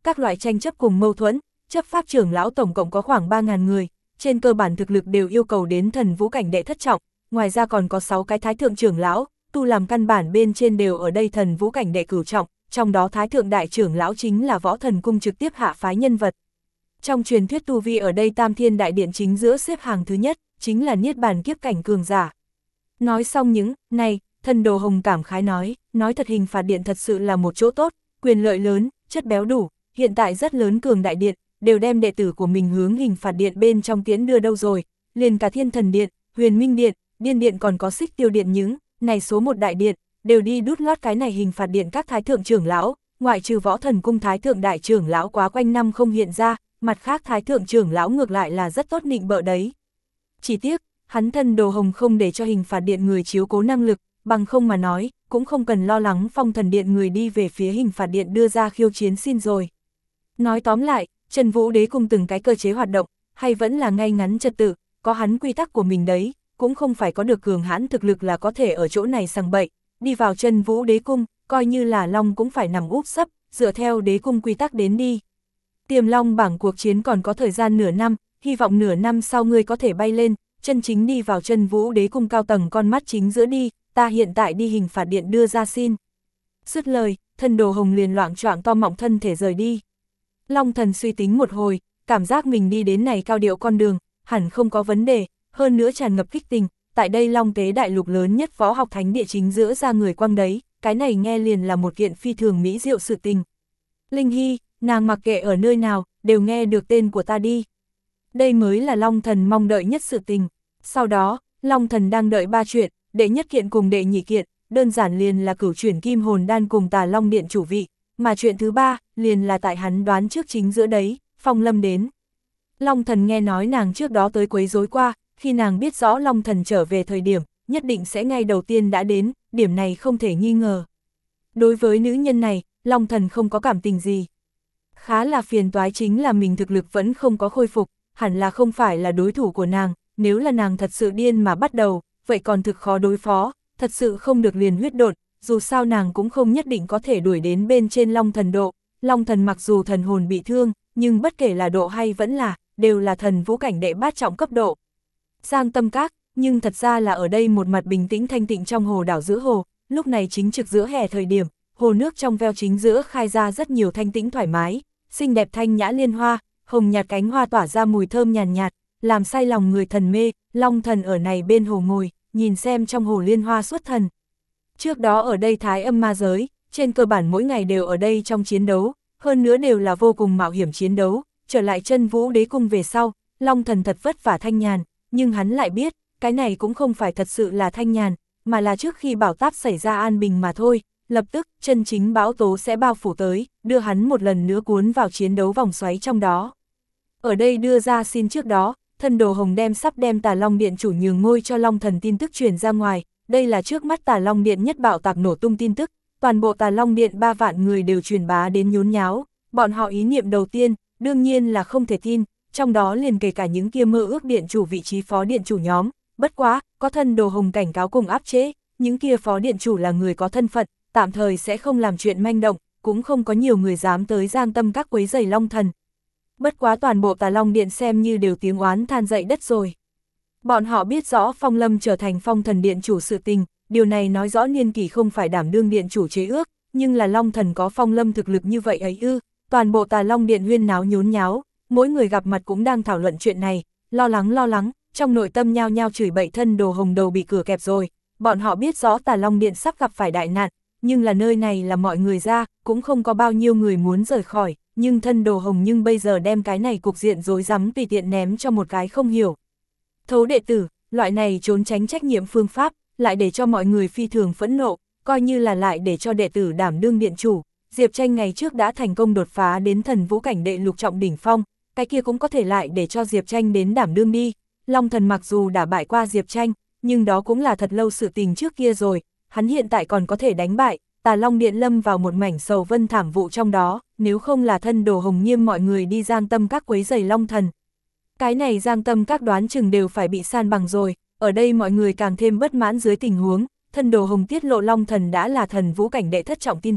các loại tranh chấp cùng mâu thuẫn, chấp pháp trưởng lão tổng cộng có khoảng ba nghìn người, trên cơ bản thực lực đều yêu cầu đến thần vũ cảnh đệ thất trọng, ngoài ra còn có sáu cái thái thượng trưởng lão, tu làm căn bản bên trên đều ở đây thần vũ cảnh đệ cửu trọng, trong đó thái thượng đại trưởng lão chính là võ thần cung trực tiếp hạ phái nhân vật. Trong truyền thuyết tu vi ở đây Tam Thiên Đại Điện chính giữa xếp hàng thứ nhất, chính là Niết Bàn kiếp cảnh cường giả. Nói xong những này, Thần Đồ Hồng cảm khái nói, nói thật Hình Phạt Điện thật sự là một chỗ tốt, quyền lợi lớn, chất béo đủ, hiện tại rất lớn cường đại điện, đều đem đệ tử của mình hướng Hình Phạt Điện bên trong tiến đưa đâu rồi, liền cả Thiên Thần Điện, Huyền Minh Điện, Điên Điện còn có Xích Tiêu Điện những, này số một đại điện, đều đi đút lót cái này Hình Phạt Điện các thái thượng trưởng lão, ngoại trừ Võ Thần Cung thái thượng đại trưởng lão quá quanh năm không hiện ra, mặt khác thái thượng trưởng lão ngược lại là rất tốt nịnh bợ đấy. Chỉ tiếc, hắn Thần Đồ Hồng không để cho Hình Phạt Điện người chiếu cố năng lực, bằng không mà nói, cũng không cần lo lắng Phong Thần Điện người đi về phía Hình Phạt Điện đưa ra khiêu chiến xin rồi. Nói tóm lại, Trần Vũ Đế cùng từng cái cơ chế hoạt động, hay vẫn là ngay ngắn trật tự, có hắn quy tắc của mình đấy, cũng không phải có được cường hãn thực lực là có thể ở chỗ này sằng bậy, đi vào Trần Vũ Đế cung, coi như là long cũng phải nằm úp sấp, dựa theo đế cung quy tắc đến đi. Tiềm long bảng cuộc chiến còn có thời gian nửa năm, hy vọng nửa năm sau ngươi có thể bay lên, chân chính đi vào Trần Vũ Đế cung cao tầng con mắt chính giữa đi, ta hiện tại đi Hình Phạt Điện đưa ra xin. Dứt lời, Thần Đồ Hồng liền loạng choạng to mọng thân thể rời đi. Long Thần suy tính một hồi, cảm giác mình đi đến này cao điệu con đường, hẳn không có vấn đề, hơn nữa tràn ngập kích tình, tại đây Long Tế đại lục lớn nhất võ học thánh địa chính giữa ra người quăng đấy, cái này nghe liền là một kiện phi thường mỹ diệu sự tình. Linh Hy, nàng mặc kệ ở nơi nào, đều nghe được tên của ta đi. Đây mới là Long Thần mong đợi nhất sự tình. Sau đó, Long Thần đang đợi ba chuyện, đệ nhất kiện cùng đệ nhị kiện, đơn giản liền là cửu chuyển kim hồn đan cùng Tà Long Điện chủ vị, mà chuyện thứ ba, liền là tại hắn đoán trước chính giữa đấy, Phong Lâm đến. Long Thần nghe nói nàng trước đó tới quấy rối qua, khi nàng biết rõ Long Thần trở về thời điểm, nhất định sẽ ngay đầu tiên đã đến, điểm này không thể nghi ngờ. Đối với nữ nhân này, Long Thần không có cảm tình gì. Khá là phiền toái chính là mình thực lực vẫn không có khôi phục, hẳn là không phải là đối thủ của nàng, nếu là nàng thật sự điên mà bắt đầu, vậy còn thực khó đối phó, thật sự không được liền huyết độn, dù sao nàng cũng không nhất định có thể đuổi đến bên trên Long Thần độ. Long Thần mặc dù thần hồn bị thương, nhưng bất kể là độ hay vẫn là, đều là thần vũ cảnh đệ bát trọng cấp độ. Giang Tâm Các, nhưng thật ra là ở đây một mặt bình tĩnh thanh tịnh trong hồ đảo giữa hồ, lúc này chính trực giữa hè thời điểm, hồ nước trong veo chính giữa khai ra rất nhiều thanh tĩnh thoải mái, xinh đẹp thanh nhã liên hoa, hồng nhạt cánh hoa tỏa ra mùi thơm nhàn nhạt, nhạt, làm say lòng người thần mê. Long Thần ở này bên hồ ngồi, nhìn xem trong hồ liên hoa xuất thần. Trước đó ở đây Thái Âm Ma giới, trên cơ bản mỗi ngày đều ở đây trong chiến đấu, hơn nữa đều là vô cùng mạo hiểm chiến đấu, trở lại Chân Vũ Đế cung về sau, Long Thần thật vất vả thanh nhàn, nhưng hắn lại biết, cái này cũng không phải thật sự là thanh nhàn, mà là trước khi bảo táp xảy ra an bình mà thôi, lập tức chân chính bão tố sẽ bao phủ tới, đưa hắn một lần nữa cuốn vào chiến đấu vòng xoáy trong đó. Ở đây đưa ra xin trước đó, Thần Đồ Hồng đem sắp đem Tà Long Điện chủ nhường ngôi cho Long Thần tin tức truyền ra ngoài, đây là trước mắt Tà Long Điện nhất bạo tạc nổ tung tin tức, toàn bộ Tà Long Điện ba vạn người đều truyền bá đến nhốn nháo, bọn họ ý niệm đầu tiên, đương nhiên là không thể tin, trong đó liền kể cả những kia mơ ước điện chủ vị trí phó điện chủ nhóm, bất quá, có Thần Đồ Hồng cảnh cáo cùng áp chế, những kia phó điện chủ là người có thân phận, tạm thời sẽ không làm chuyện manh động, cũng không có nhiều người dám tới Giang Tâm Các quấy rầy Long Thần. Bất quá toàn bộ Tà Long Điện xem như đều tiếng oán than dậy đất rồi. Bọn họ biết rõ Phong Lâm trở thành Phong Thần Điện chủ sự tình, điều này nói rõ niên kỷ không phải đảm đương điện chủ chế ước, nhưng là Long Thần có Phong Lâm thực lực như vậy ấy ư, toàn bộ Tà Long Điện huyên náo nhốn nháo, mỗi người gặp mặt cũng đang thảo luận chuyện này, lo lắng lo lắng, trong nội tâm nhao nhao chửi bậy Thần Đồ Hồng đầu bị cửa kẹp rồi, bọn họ biết rõ Tà Long Điện sắp gặp phải đại nạn, nhưng là nơi này là mọi người ra, cũng không có bao nhiêu người muốn rời khỏi, nhưng Thần Đồ Hồng nhưng bây giờ đem cái này cục diện rối rắm tùy tiện ném cho một cái không hiểu. Thấu đệ tử, loại này trốn tránh trách nhiệm phương pháp, lại để cho mọi người phi thường phẫn nộ, coi như là lại để cho đệ tử đảm đương điện chủ. Diệp Tranh ngày trước đã thành công đột phá đến thần vũ cảnh đệ lục trọng đỉnh phong, cái kia cũng có thể lại để cho Diệp Tranh đến đảm đương đi. Long Thần mặc dù đã bại qua Diệp Tranh, nhưng đó cũng là thật lâu sự tình trước kia rồi, hắn hiện tại còn có thể đánh bại, Tà Long Điện lâm vào một mảnh sầu vân thảm vụ trong đó, nếu không là Thần Đồ Hồng nghiêm mọi người đi Giang Tâm Các quấy rầy Long Thần. Cái này Giang Tâm Các đoán chừng đều phải bị san bằng rồi, ở đây mọi người càng thêm bất mãn dưới tình huống, Thần Đồ Hồng tiết lộ Long Thần đã là thần vũ cảnh đệ thất trọng tin tức,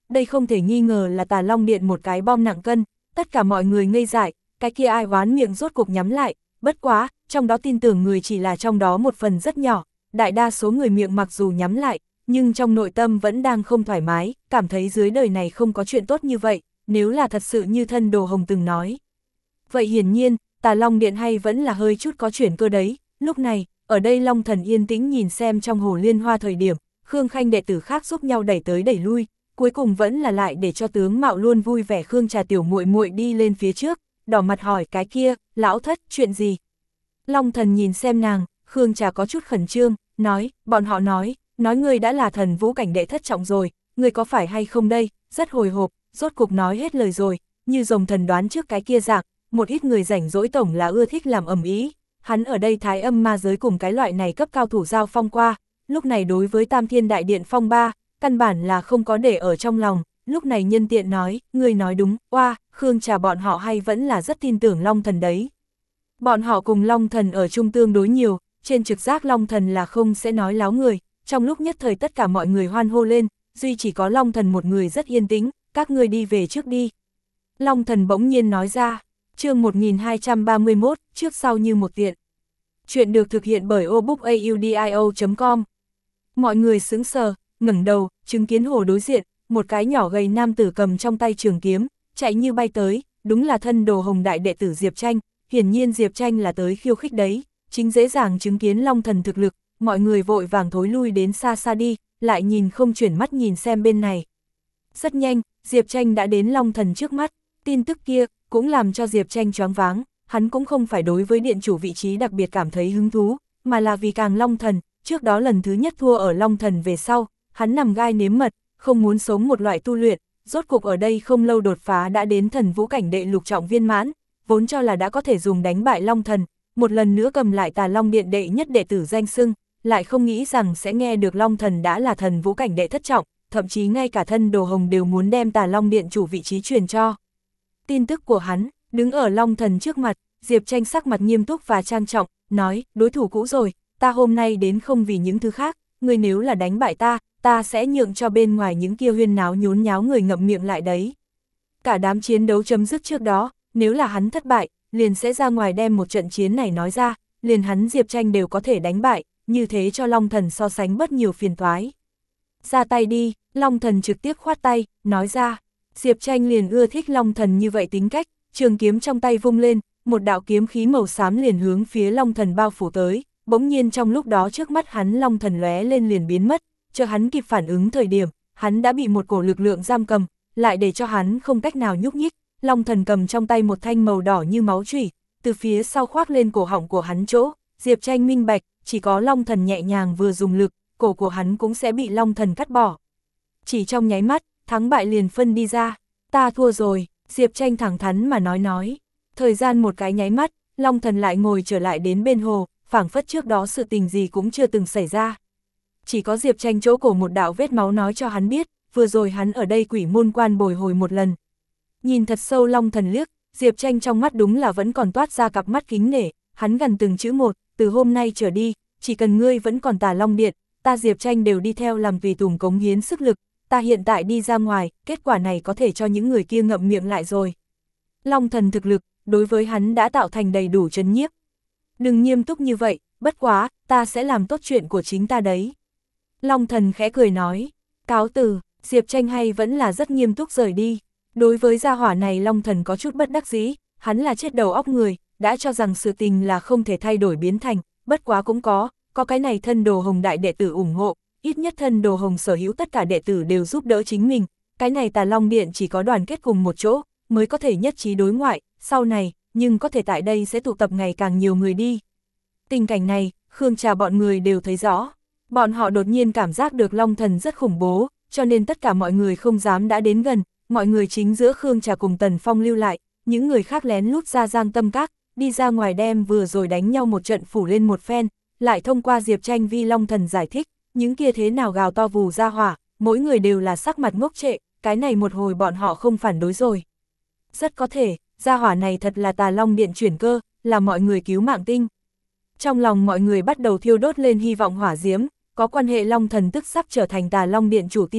đây không thể nghi ngờ là Tà Long Điện một cái bom nặng cân, tất cả mọi người ngây dại, cái kia ai oán miệng rốt cục nhắm lại, bất quá, trong đó tin tưởng người chỉ là trong đó một phần rất nhỏ, đại đa số người miệng mặc dù nhắm lại, nhưng trong nội tâm vẫn đang không thoải mái, cảm thấy dưới đời này không có chuyện tốt như vậy, nếu là thật sự như thân Đồ Hồng từng nói. Vậy hiển nhiên, Tà Long Điện hay vẫn là hơi chút có chuyển cơ đấy, lúc này, ở đây Long Thần yên tĩnh nhìn xem trong hồ liên hoa thời điểm, Khương Khanh đệ tử khác giúp nhau đẩy tới đẩy lui, cuối cùng vẫn là lại để cho tướng mạo luôn vui vẻ Khương Trà tiểu muội muội đi lên phía trước, đỏ mặt hỏi cái kia, lão thất, chuyện gì? Long Thần nhìn xem nàng, Khương Trà có chút khẩn trương, nói, bọn họ nói, nói ngươi đã là thần vũ cảnh đệ thất trọng rồi, ngươi có phải hay không đây, rất hồi hộp, rốt cục nói hết lời rồi, như rồng thần đoán trước cái kia dạng, một ít người rảnh rỗi tổng là ưa thích làm ầm ĩ. Hắn ở đây thái âm ma giới cùng cái loại này cấp cao thủ giao phong qua, lúc này đối với Tam Thiên Đại Điện phong ba, căn bản là không có để ở trong lòng, lúc này nhân tiện nói, người nói đúng, oa, Khương Trà bọn họ hay vẫn là rất tin tưởng Long Thần đấy. Bọn họ cùng Long Thần ở chung tương đối nhiều, trên trực giác Long Thần là không sẽ nói láo người, trong lúc nhất thời tất cả mọi người hoan hô lên, duy chỉ có Long Thần một người rất yên tĩnh, các ngươi đi về trước đi. Long Thần bỗng nhiên nói ra, chương một nghìn hai trăm ba mươi mốt, trước sau như một tiện. Chuyện được thực hiện bởi obookaudio chấm com. Mọi người sững sờ, ngẩng đầu, chứng kiến hồ đối diện, một cái nhỏ gầy nam tử cầm trong tay trường kiếm, chạy như bay tới, đúng là thân Đồ Hồng đại đệ tử Diệp Tranh, hiển nhiên Diệp Tranh là tới khiêu khích đấy, chính dễ dàng chứng kiến Long Thần thực lực, mọi người vội vàng thối lui đến xa xa đi, lại nhìn không chuyển mắt nhìn xem bên này. Rất nhanh, Diệp Tranh đã đến Long Thần trước mắt, tin tức kia cũng làm cho Diệp Tranh choáng váng, hắn cũng không phải đối với điện chủ vị trí đặc biệt cảm thấy hứng thú, mà là vì càng Long Thần, trước đó lần thứ nhất thua ở Long Thần về sau, hắn nằm gai nếm mật, không muốn sống một loại tu luyện, rốt cục ở đây không lâu đột phá đã đến thần vũ cảnh đệ lục trọng viên mãn, vốn cho là đã có thể dùng đánh bại Long Thần, một lần nữa cầm lại Tà Long Điện đệ nhất đệ tử danh xưng, lại không nghĩ rằng sẽ nghe được Long Thần đã là thần vũ cảnh đệ thất trọng, thậm chí ngay cả thân Đồ Hồng đều muốn đem Tà Long Điện chủ vị trí truyền cho. Tin tức của hắn, đứng ở Long Thần trước mặt, Diệp Tranh sắc mặt nghiêm túc và trang trọng, nói, đối thủ cũ rồi, ta hôm nay đến không vì những thứ khác, ngươi nếu là đánh bại ta, ta sẽ nhượng cho bên ngoài những kia huyên náo nhốn nháo người ngậm miệng lại đấy. Cả đám chiến đấu chấm dứt trước đó, nếu là hắn thất bại, liền sẽ ra ngoài đem một trận chiến này nói ra, liền hắn Diệp Tranh đều có thể đánh bại, như thế cho Long Thần so sánh bất nhiều phiền toái. Ra tay đi, Long Thần trực tiếp khoát tay, nói ra, Diệp Tranh liền ưa thích Long Thần như vậy tính cách, trường kiếm trong tay vung lên, một đạo kiếm khí màu xám liền hướng phía Long Thần bao phủ tới, bỗng nhiên trong lúc đó trước mắt hắn Long Thần lóe lên liền biến mất, chờ hắn kịp phản ứng thời điểm, hắn đã bị một cổ lực lượng giam cầm, lại để cho hắn không cách nào nhúc nhích, Long Thần cầm trong tay một thanh màu đỏ như máu chủy, từ phía sau khoác lên cổ họng của hắn chỗ, Diệp Tranh minh bạch, chỉ có Long Thần nhẹ nhàng vừa dùng lực, cổ của hắn cũng sẽ bị Long Thần cắt bỏ. Chỉ trong nháy mắt, thắng bại liền phân đi ra, ta thua rồi, Diệp Tranh thẳng thắn mà nói nói. Thời gian một cái nháy mắt, Long Thần lại ngồi trở lại đến bên hồ, phảng phất trước đó sự tình gì cũng chưa từng xảy ra. Chỉ có Diệp Tranh chỗ cổ một đạo vết máu nói cho hắn biết, vừa rồi hắn ở đây quỷ môn quan bồi hồi một lần. Nhìn thật sâu Long Thần liếc, Diệp Tranh trong mắt đúng là vẫn còn toát ra cặp mắt kính nể, hắn gần từng chữ một, từ hôm nay trở đi, chỉ cần ngươi vẫn còn Tà Long Điện, ta Diệp Tranh đều đi theo làm tùy tùng cống hiến sức lực, ta hiện tại đi ra ngoài, kết quả này có thể cho những người kia ngậm miệng lại rồi. Long Thần thực lực, đối với hắn đã tạo thành đầy đủ trấn nhiếp. Đừng nghiêm túc như vậy, bất quá, ta sẽ làm tốt chuyện của chính ta đấy. Long Thần khẽ cười nói, cáo từ, Diệp Tranh hay vẫn là rất nghiêm túc rời đi. Đối với gia hỏa này Long Thần có chút bất đắc dĩ, hắn là chết đầu óc người, đã cho rằng sự tình là không thể thay đổi biến thành, bất quá cũng có, có cái này thân Đồ Hồng đại đệ tử ủng hộ, ít nhất thân Đồ Hồng sở hữu tất cả đệ tử đều giúp đỡ chính mình, cái này Tà Long Điện chỉ có đoàn kết cùng một chỗ, mới có thể nhất trí đối ngoại, sau này, nhưng có thể tại đây sẽ tụ tập ngày càng nhiều người đi. Tình cảnh này, Khương Trà bọn người đều thấy rõ, bọn họ đột nhiên cảm giác được Long Thần rất khủng bố, cho nên tất cả mọi người không dám đã đến gần, mọi người chính giữa Khương Trà cùng Tần Phong lưu lại, những người khác lén lút ra Giang Tâm Các, đi ra ngoài đem vừa rồi đánh nhau một trận phủ lên một phen, lại thông qua Diệp Tranh vi Long Thần giải thích, những kia thế nào gào to vù ra hỏa, mỗi người đều là sắc mặt ngốc trệ, cái này một hồi bọn họ không phản đối rồi. Rất có thể, gia hỏa này thật là Tà Long Điện chuyển cơ, là mọi người cứu mạng tinh. Trong lòng mọi người bắt đầu thiêu đốt lên hy vọng hỏa diễm, có quan hệ Long Thần tức sắp trở thành Tà Long Điện chủ tin tức,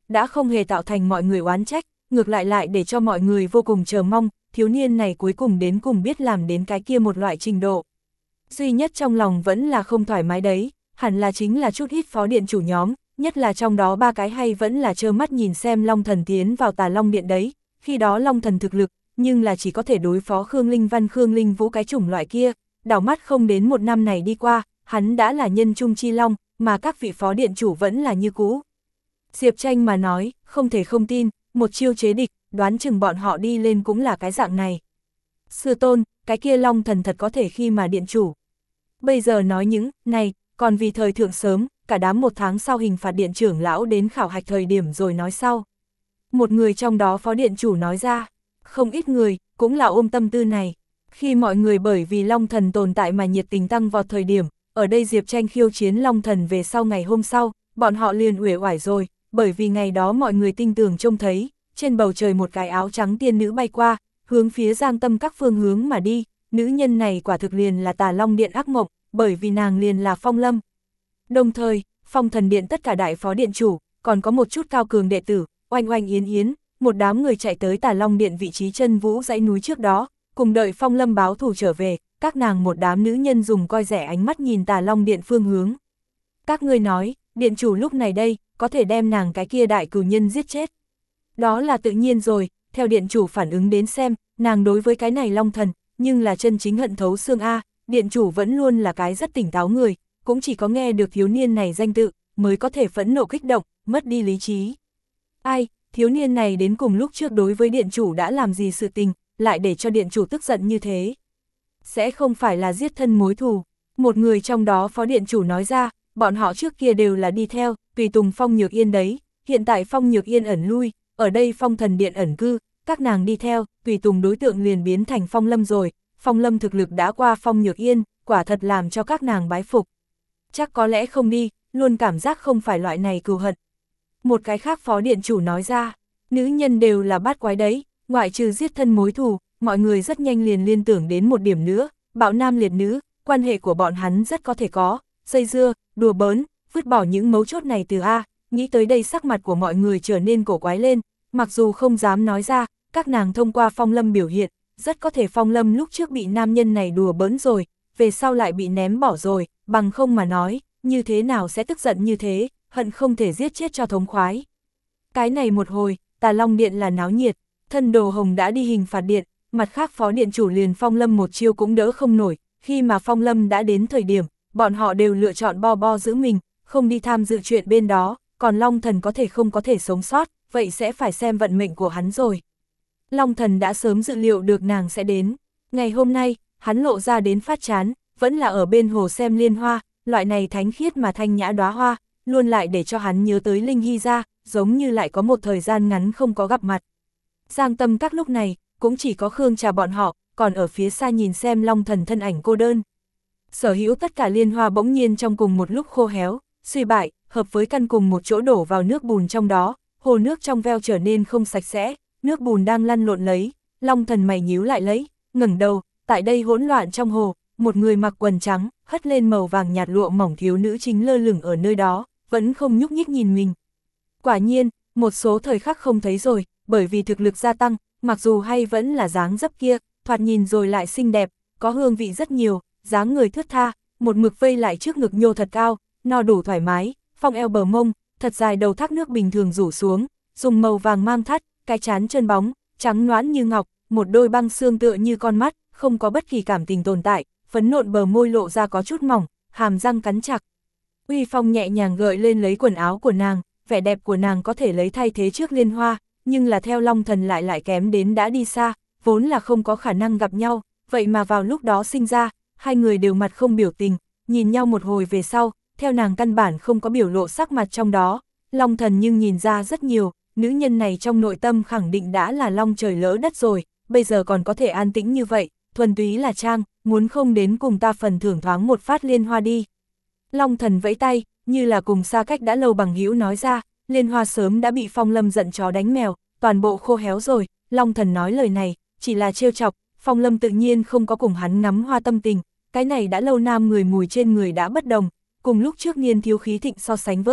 đã không hề tạo thành mọi người oán trách, ngược lại lại để cho mọi người vô cùng chờ mong, thiếu niên này cuối cùng đến cùng biết làm đến cái kia một loại trình độ. Duy nhất trong lòng vẫn là không thoải mái đấy, hẳn là chính là chút ít phó điện chủ nhóm, nhất là trong đó ba cái hay vẫn là trơ mắt nhìn xem Long Thần tiến vào Tà Long Điện đấy, khi đó Long Thần thực lực, nhưng là chỉ có thể đối phó Khương Linh Văn Khương Linh Vũ cái chủng loại kia, đảo mắt không đến một năm này đi qua, hắn đã là nhân trung chi long, mà các vị phó điện chủ vẫn là như cũ. Diệp Tranh mà nói, không thể không tin, một chiêu chế địch, đoán chừng bọn họ đi lên cũng là cái dạng này. Sư tôn, cái kia Long Thần thật có thể khi mà điện chủ. Bây giờ nói những, này, còn vì thời thượng sớm, cả đám một tháng sau hình phạt điện trưởng lão đến khảo hạch thời điểm rồi nói sau. Một người trong đó phó điện chủ nói ra, không ít người, cũng là ôm tâm tư này. Khi mọi người bởi vì Long Thần tồn tại mà nhiệt tình tăng vào thời điểm, ở đây Diệp Tranh khiêu chiến Long Thần về sau ngày hôm sau, bọn họ liền uể oải rồi, bởi vì ngày đó mọi người tinh tường trông thấy, trên bầu trời một cái áo trắng tiên nữ bay qua, hướng phía Giang Tâm các phương hướng mà đi, nữ nhân này quả thực liền là Tà Long Điện ác mộng, bởi vì nàng liền là Phong Lâm. Đồng thời, Phong Thần Điện tất cả đại phó điện chủ, còn có một chút cao cường đệ tử, oanh oanh yến yến, một đám người chạy tới Tà Long Điện vị trí chân vũ dãy núi trước đó, cùng đợi Phong Lâm báo thù trở về, các nàng một đám nữ nhân dùng coi rẻ ánh mắt nhìn Tà Long Điện phương hướng. Các ngươi nói, điện chủ lúc này đây, có thể đem nàng cái kia đại cửu nhân giết chết. Đó là tự nhiên rồi, theo điện chủ phản ứng đến xem, nàng đối với cái này Long Thần, nhưng là chân chính hận thấu xương A, điện chủ vẫn luôn là cái rất tỉnh táo người, cũng chỉ có nghe được thiếu niên này danh tự, mới có thể phẫn nộ kích động, mất đi lý trí. Ai, thiếu niên này đến cùng lúc trước đối với điện chủ đã làm gì sự tình, lại để cho điện chủ tức giận như thế. Sẽ không phải là giết thân mối thù. Một người trong đó phó điện chủ nói ra, bọn họ trước kia đều là đi theo, tùy tùng Phong Nhược Yên đấy, hiện tại Phong Nhược Yên ẩn lui, ở đây Phong Thần Điện ẩn cư, các nàng đi theo, tùy tùng đối tượng liền biến thành Phong Lâm rồi, Phong Lâm thực lực đã qua Phong Nhược Yên, quả thật làm cho các nàng bái phục. Chắc có lẽ không đi, luôn cảm giác không phải loại này cừu hận. Một cái khác phó điện chủ nói ra, nữ nhân đều là bát quái đấy, ngoại trừ giết thân mối thù, mọi người rất nhanh liền liên tưởng đến một điểm nữa, bạo nam liệt nữ, quan hệ của bọn hắn rất có thể có, dây dưa, đùa bỡn, vứt bỏ những mấu chốt này từ A, nghĩ tới đây sắc mặt của mọi người trở nên cổ quái lên, mặc dù không dám nói ra, các nàng thông qua Phong Lâm biểu hiện, rất có thể Phong Lâm lúc trước bị nam nhân này đùa bỡn rồi, về sau lại bị ném bỏ rồi, bằng không mà nói, như thế nào sẽ tức giận như thế, hận không thể giết chết cho thống khoái. Cái này một hồi, Tà Long Điện là náo nhiệt, thân đồ hồng đã đi hình phạt điện, mặt khác phó điện chủ liền Phong Lâm một chiêu cũng đỡ không nổi, khi mà Phong Lâm đã đến thời điểm, bọn họ đều lựa chọn bo bo giữ mình, không đi tham dự chuyện bên đó, còn Long Thần có thể không có thể sống sót, vậy sẽ phải xem vận mệnh của hắn rồi. Long Thần đã sớm dự liệu được nàng sẽ đến, ngày hôm nay, hắn lộ ra đến phát chán, vẫn là ở bên hồ xem liên hoa, loại này thánh khiết mà thanh nhã đóa hoa, luôn lại để cho hắn nhớ tới Linh Hy ra, giống như lại có một thời gian ngắn không có gặp mặt. Giang Tâm các lúc này, cũng chỉ có Khương Trà bọn họ, còn ở phía xa nhìn xem Long Thần thân ảnh cô đơn. Sở hữu tất cả liên hoa bỗng nhiên trong cùng một lúc khô héo, suy bại, hợp với căn cùng một chỗ đổ vào nước bùn trong đó, hồ nước trong veo trở nên không sạch sẽ, nước bùn đang lăn lộn lấy, Long Thần mày nhíu lại lấy, ngẩng đầu, tại đây hỗn loạn trong hồ, một người mặc quần trắng, hất lên màu vàng nhạt lụa mỏng thiếu nữ chính lơ lửng ở nơi đó, vẫn không nhúc nhích nhìn mình. Quả nhiên, một số thời khắc không thấy rồi, bởi vì thực lực gia tăng, mặc dù hay vẫn là dáng dấp kia, thoạt nhìn rồi lại xinh đẹp, có hương vị rất nhiều, dáng người thướt tha, một mực vây lại trước ngực nhô thật cao, no đủ thoải mái, phong eo bờ mông, thật dài đầu thác nước bình thường rủ xuống, dùng màu vàng mang thắt, cái trán chân bóng, trắng nõn như ngọc, một đôi băng xương tựa như con mắt, không có bất kỳ cảm tình tồn tại, phấn nộn bờ môi lộ ra có chút mỏng, hàm răng cắn chặt. Uy phong nhẹ nhàng gợi lên lấy quần áo của nàng, vẻ đẹp của nàng có thể lấy thay thế trước liên hoa, nhưng là theo Long Thần lại lại kém đến đã đi xa, vốn là không có khả năng gặp nhau, vậy mà vào lúc đó sinh ra, hai người đều mặt không biểu tình, nhìn nhau một hồi về sau, theo nàng căn bản không có biểu lộ sắc mặt trong đó, Long Thần nhưng nhìn ra rất nhiều, nữ nhân này trong nội tâm khẳng định đã là long trời lỡ đất rồi, bây giờ còn có thể an tĩnh như vậy, thuần túy là trang, muốn không đến cùng ta phần thưởng thoáng một phát liên hoa đi. Long Thần vẫy tay, như là cùng xa cách đã lâu bằng hữu nói ra, liên hoa sớm đã bị Phong Lâm giận chó đánh mèo, toàn bộ khô héo rồi, Long Thần nói lời này, chỉ là trêu chọc, Phong Lâm tự nhiên không có cùng hắn ngắm hoa tâm tình, cái này đã lâu nam người mùi trên người đã bất đồng, cùng lúc trước niên thiếu khí thịnh so sánh với,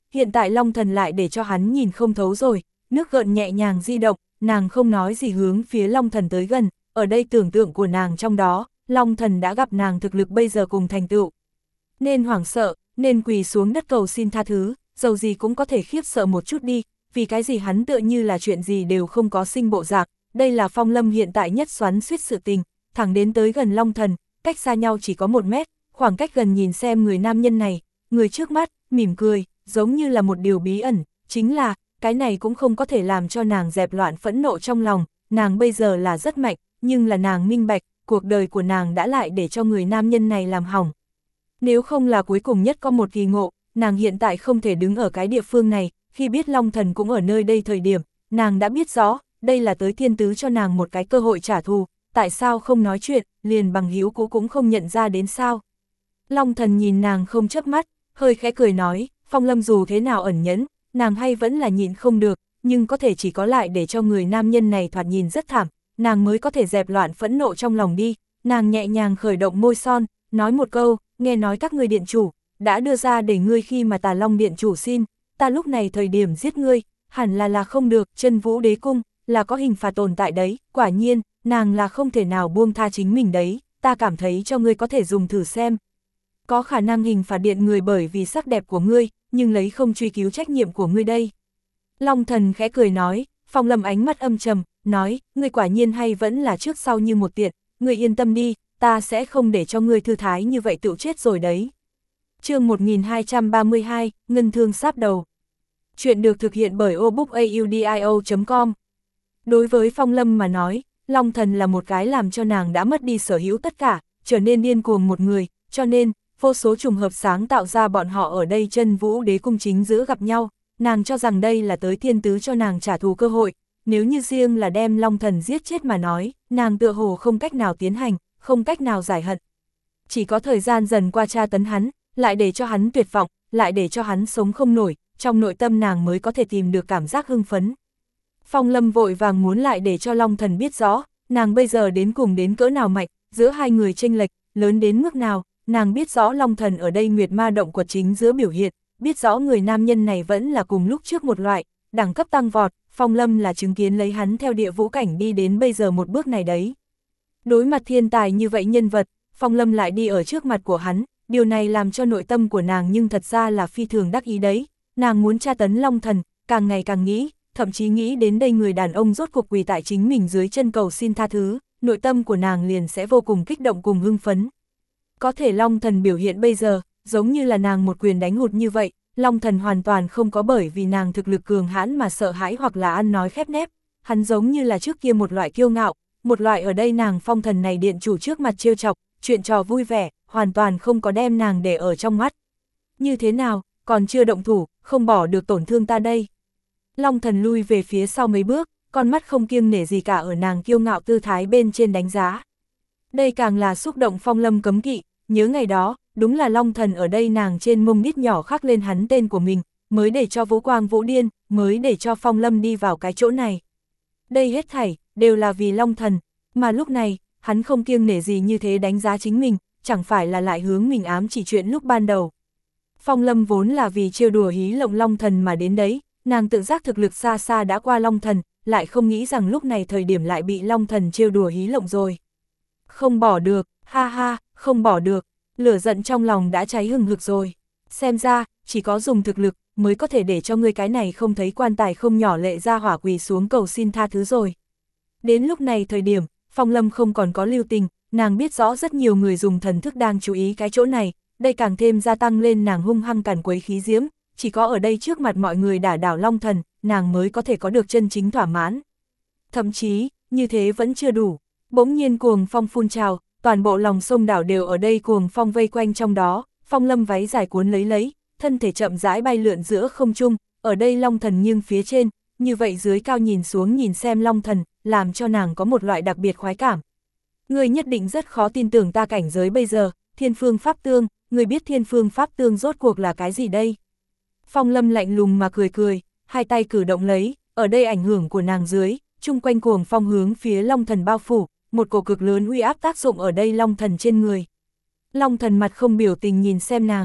hiện tại Long Thần lại để cho hắn nhìn không thấu rồi, nước gợn nhẹ nhàng di động, nàng không nói gì hướng phía Long Thần tới gần, ở đây tưởng tượng của nàng trong đó, Long Thần đã gặp nàng thực lực bây giờ cùng thành tựu. Nên hoảng sợ, nên quỳ xuống đất cầu xin tha thứ, dầu gì cũng có thể khiếp sợ một chút đi, vì cái gì hắn tựa như là chuyện gì đều không có sinh bộ dạng, đây là Phong Lâm hiện tại nhất xoắn xuýt sự tình, thẳng đến tới gần Long Thần, cách xa nhau chỉ có một mét, khoảng cách gần nhìn xem người nam nhân này, người trước mắt, mỉm cười, giống như là một điều bí ẩn, chính là, cái này cũng không có thể làm cho nàng dẹp loạn phẫn nộ trong lòng, nàng bây giờ là rất mạnh, nhưng là nàng minh bạch, cuộc đời của nàng đã lại để cho người nam nhân này làm hỏng. Nếu không là cuối cùng nhất có một kỳ ngộ, nàng hiện tại không thể đứng ở cái địa phương này, khi biết Long Thần cũng ở nơi đây thời điểm, nàng đã biết rõ, đây là tới thiên tứ cho nàng một cái cơ hội trả thù, tại sao không nói chuyện, liền bằng hữu cũ cũng không nhận ra đến sao. Long Thần nhìn nàng không chớp mắt, hơi khẽ cười nói, Phong Lâm dù thế nào ẩn nhẫn, nàng hay vẫn là nhịn không được, nhưng có thể chỉ có lại để cho người nam nhân này thoạt nhìn rất thảm, nàng mới có thể dẹp loạn phẫn nộ trong lòng đi, nàng nhẹ nhàng khởi động môi son, nói một câu, nghe nói các ngươi điện chủ, đã đưa ra để ngươi khi mà Tà Long điện chủ xin, ta lúc này thời điểm giết ngươi, hẳn là là không được, Chân Vũ Đế Cung, là có hình phạt tồn tại đấy, quả nhiên, nàng là không thể nào buông tha chính mình đấy, ta cảm thấy cho ngươi có thể dùng thử xem. Có khả năng hình phạt điện người bởi vì sắc đẹp của ngươi, nhưng lấy không truy cứu trách nhiệm của ngươi đây. Long Thần khẽ cười nói, Phong Lâm ánh mắt âm trầm, nói, ngươi quả nhiên hay vẫn là trước sau như một tiện, ngươi yên tâm đi, ta sẽ không để cho ngươi thư thái như vậy tự chết rồi đấy. Chương một nghìn hai trăm ba mươi hai, Ngân Thương Sáp Đầu. Chuyện được thực hiện bởi obookaudio chấm com. Đối với Phong Lâm mà nói, Long Thần là một cái làm cho nàng đã mất đi sở hữu tất cả, trở nên điên cuồng một người, cho nên, vô số trùng hợp sáng tạo ra bọn họ ở đây Chân Vũ Đế Cung chính giữa gặp nhau, nàng cho rằng đây là tới thiên tứ cho nàng trả thù cơ hội, nếu như riêng là đem Long Thần giết chết mà nói, nàng tựa hồ không cách nào tiến hành, không cách nào giải hận. Chỉ có thời gian dần qua tra tấn hắn, lại để cho hắn tuyệt vọng, lại để cho hắn sống không nổi, trong nội tâm nàng mới có thể tìm được cảm giác hưng phấn. Phong Lâm vội vàng muốn lại để cho Long Thần biết rõ, nàng bây giờ đến cùng đến cỡ nào mạnh, giữa hai người chênh lệch, lớn đến mức nào, nàng biết rõ Long Thần ở đây Nguyệt Ma động quật chính giữa biểu hiện, biết rõ người nam nhân này vẫn là cùng lúc trước một loại, đẳng cấp tăng vọt, Phong Lâm là chứng kiến lấy hắn theo địa vũ cảnh đi đến bây giờ một bước này đấy. Đối mặt thiên tài như vậy nhân vật, Phong Lâm lại đi ở trước mặt của hắn, điều này làm cho nội tâm của nàng nhưng thật ra là phi thường đắc ý đấy, nàng muốn tra tấn Long Thần, càng ngày càng nghĩ, thậm chí nghĩ đến đây người đàn ông rốt cuộc quỳ tại chính mình dưới chân cầu xin tha thứ, nội tâm của nàng liền sẽ vô cùng kích động cùng hưng phấn. Có thể Long Thần biểu hiện bây giờ, giống như là nàng một quyền đánh hụt như vậy, Long Thần hoàn toàn không có bởi vì nàng thực lực cường hãn mà sợ hãi hoặc là ăn nói khép nép, hắn giống như là trước kia một loại kiêu ngạo, một loại ở đây nàng Phong Thần này điện chủ trước mặt trêu chọc, chuyện trò vui vẻ, hoàn toàn không có đem nàng để ở trong mắt. Như thế nào, còn chưa động thủ, không bỏ được tổn thương ta đây. Long Thần lui về phía sau mấy bước, con mắt không kiêng nể gì cả ở nàng kiêu ngạo tư thái bên trên đánh giá. Đây càng là xúc động Phong Lâm cấm kỵ, nhớ ngày đó, đúng là Long Thần ở đây nàng trên mông đít nhỏ khắc lên hắn tên của mình, mới để cho Vũ Quang Vũ Điên, mới để cho Phong Lâm đi vào cái chỗ này. Đây hết thảy, đều là vì Long Thần, mà lúc này, hắn không kiêng nể gì như thế đánh giá chính mình, chẳng phải là lại hướng mình ám chỉ chuyện lúc ban đầu. Phong Lâm vốn là vì trêu đùa hí lộng Long Thần mà đến đấy, nàng tự giác thực lực xa xa đã qua Long Thần, lại không nghĩ rằng lúc này thời điểm lại bị Long Thần trêu đùa hí lộng rồi. Không bỏ được, ha ha, không bỏ được, lửa giận trong lòng đã cháy hừng hực rồi. Xem ra, chỉ có dùng thực lực, mới có thể để cho ngươi cái này không thấy quan tài không nhỏ lệ ra hỏa quỳ xuống cầu xin tha thứ rồi. Đến lúc này thời điểm, Phong Lâm không còn có lưu tình, nàng biết rõ rất nhiều người dùng thần thức đang chú ý cái chỗ này, đây càng thêm gia tăng lên nàng hung hăng càn quấy khí diễm, chỉ có ở đây trước mặt mọi người đả đảo Long Thần, nàng mới có thể có được chân chính thỏa mãn. Thậm chí, như thế vẫn chưa đủ, bỗng nhiên cuồng phong phun trào, toàn bộ lòng sông đảo đều ở đây cuồng phong vây quanh trong đó, Phong Lâm váy dài cuốn lấy lấy, thân thể chậm rãi bay lượn giữa không trung, ở đây Long Thần nghiêng phía trên, như vậy dưới cao nhìn xuống nhìn xem Long Thần, làm cho nàng có một loại đặc biệt khoái cảm. Ngươi nhất định rất khó tin tưởng ta cảnh giới bây giờ, Thiên Phương Pháp Tương, ngươi biết Thiên Phương Pháp Tương rốt cuộc là cái gì đây? Phong Lâm lạnh lùng mà cười cười, hai tay cử động lấy, ở đây ảnh hưởng của nàng dưới, chung quanh cuồng phong hướng phía Long Thần bao phủ, một cổ cực lớn uy áp tác dụng ở đây Long Thần trên người. Long Thần mặt không biểu tình nhìn xem nàng,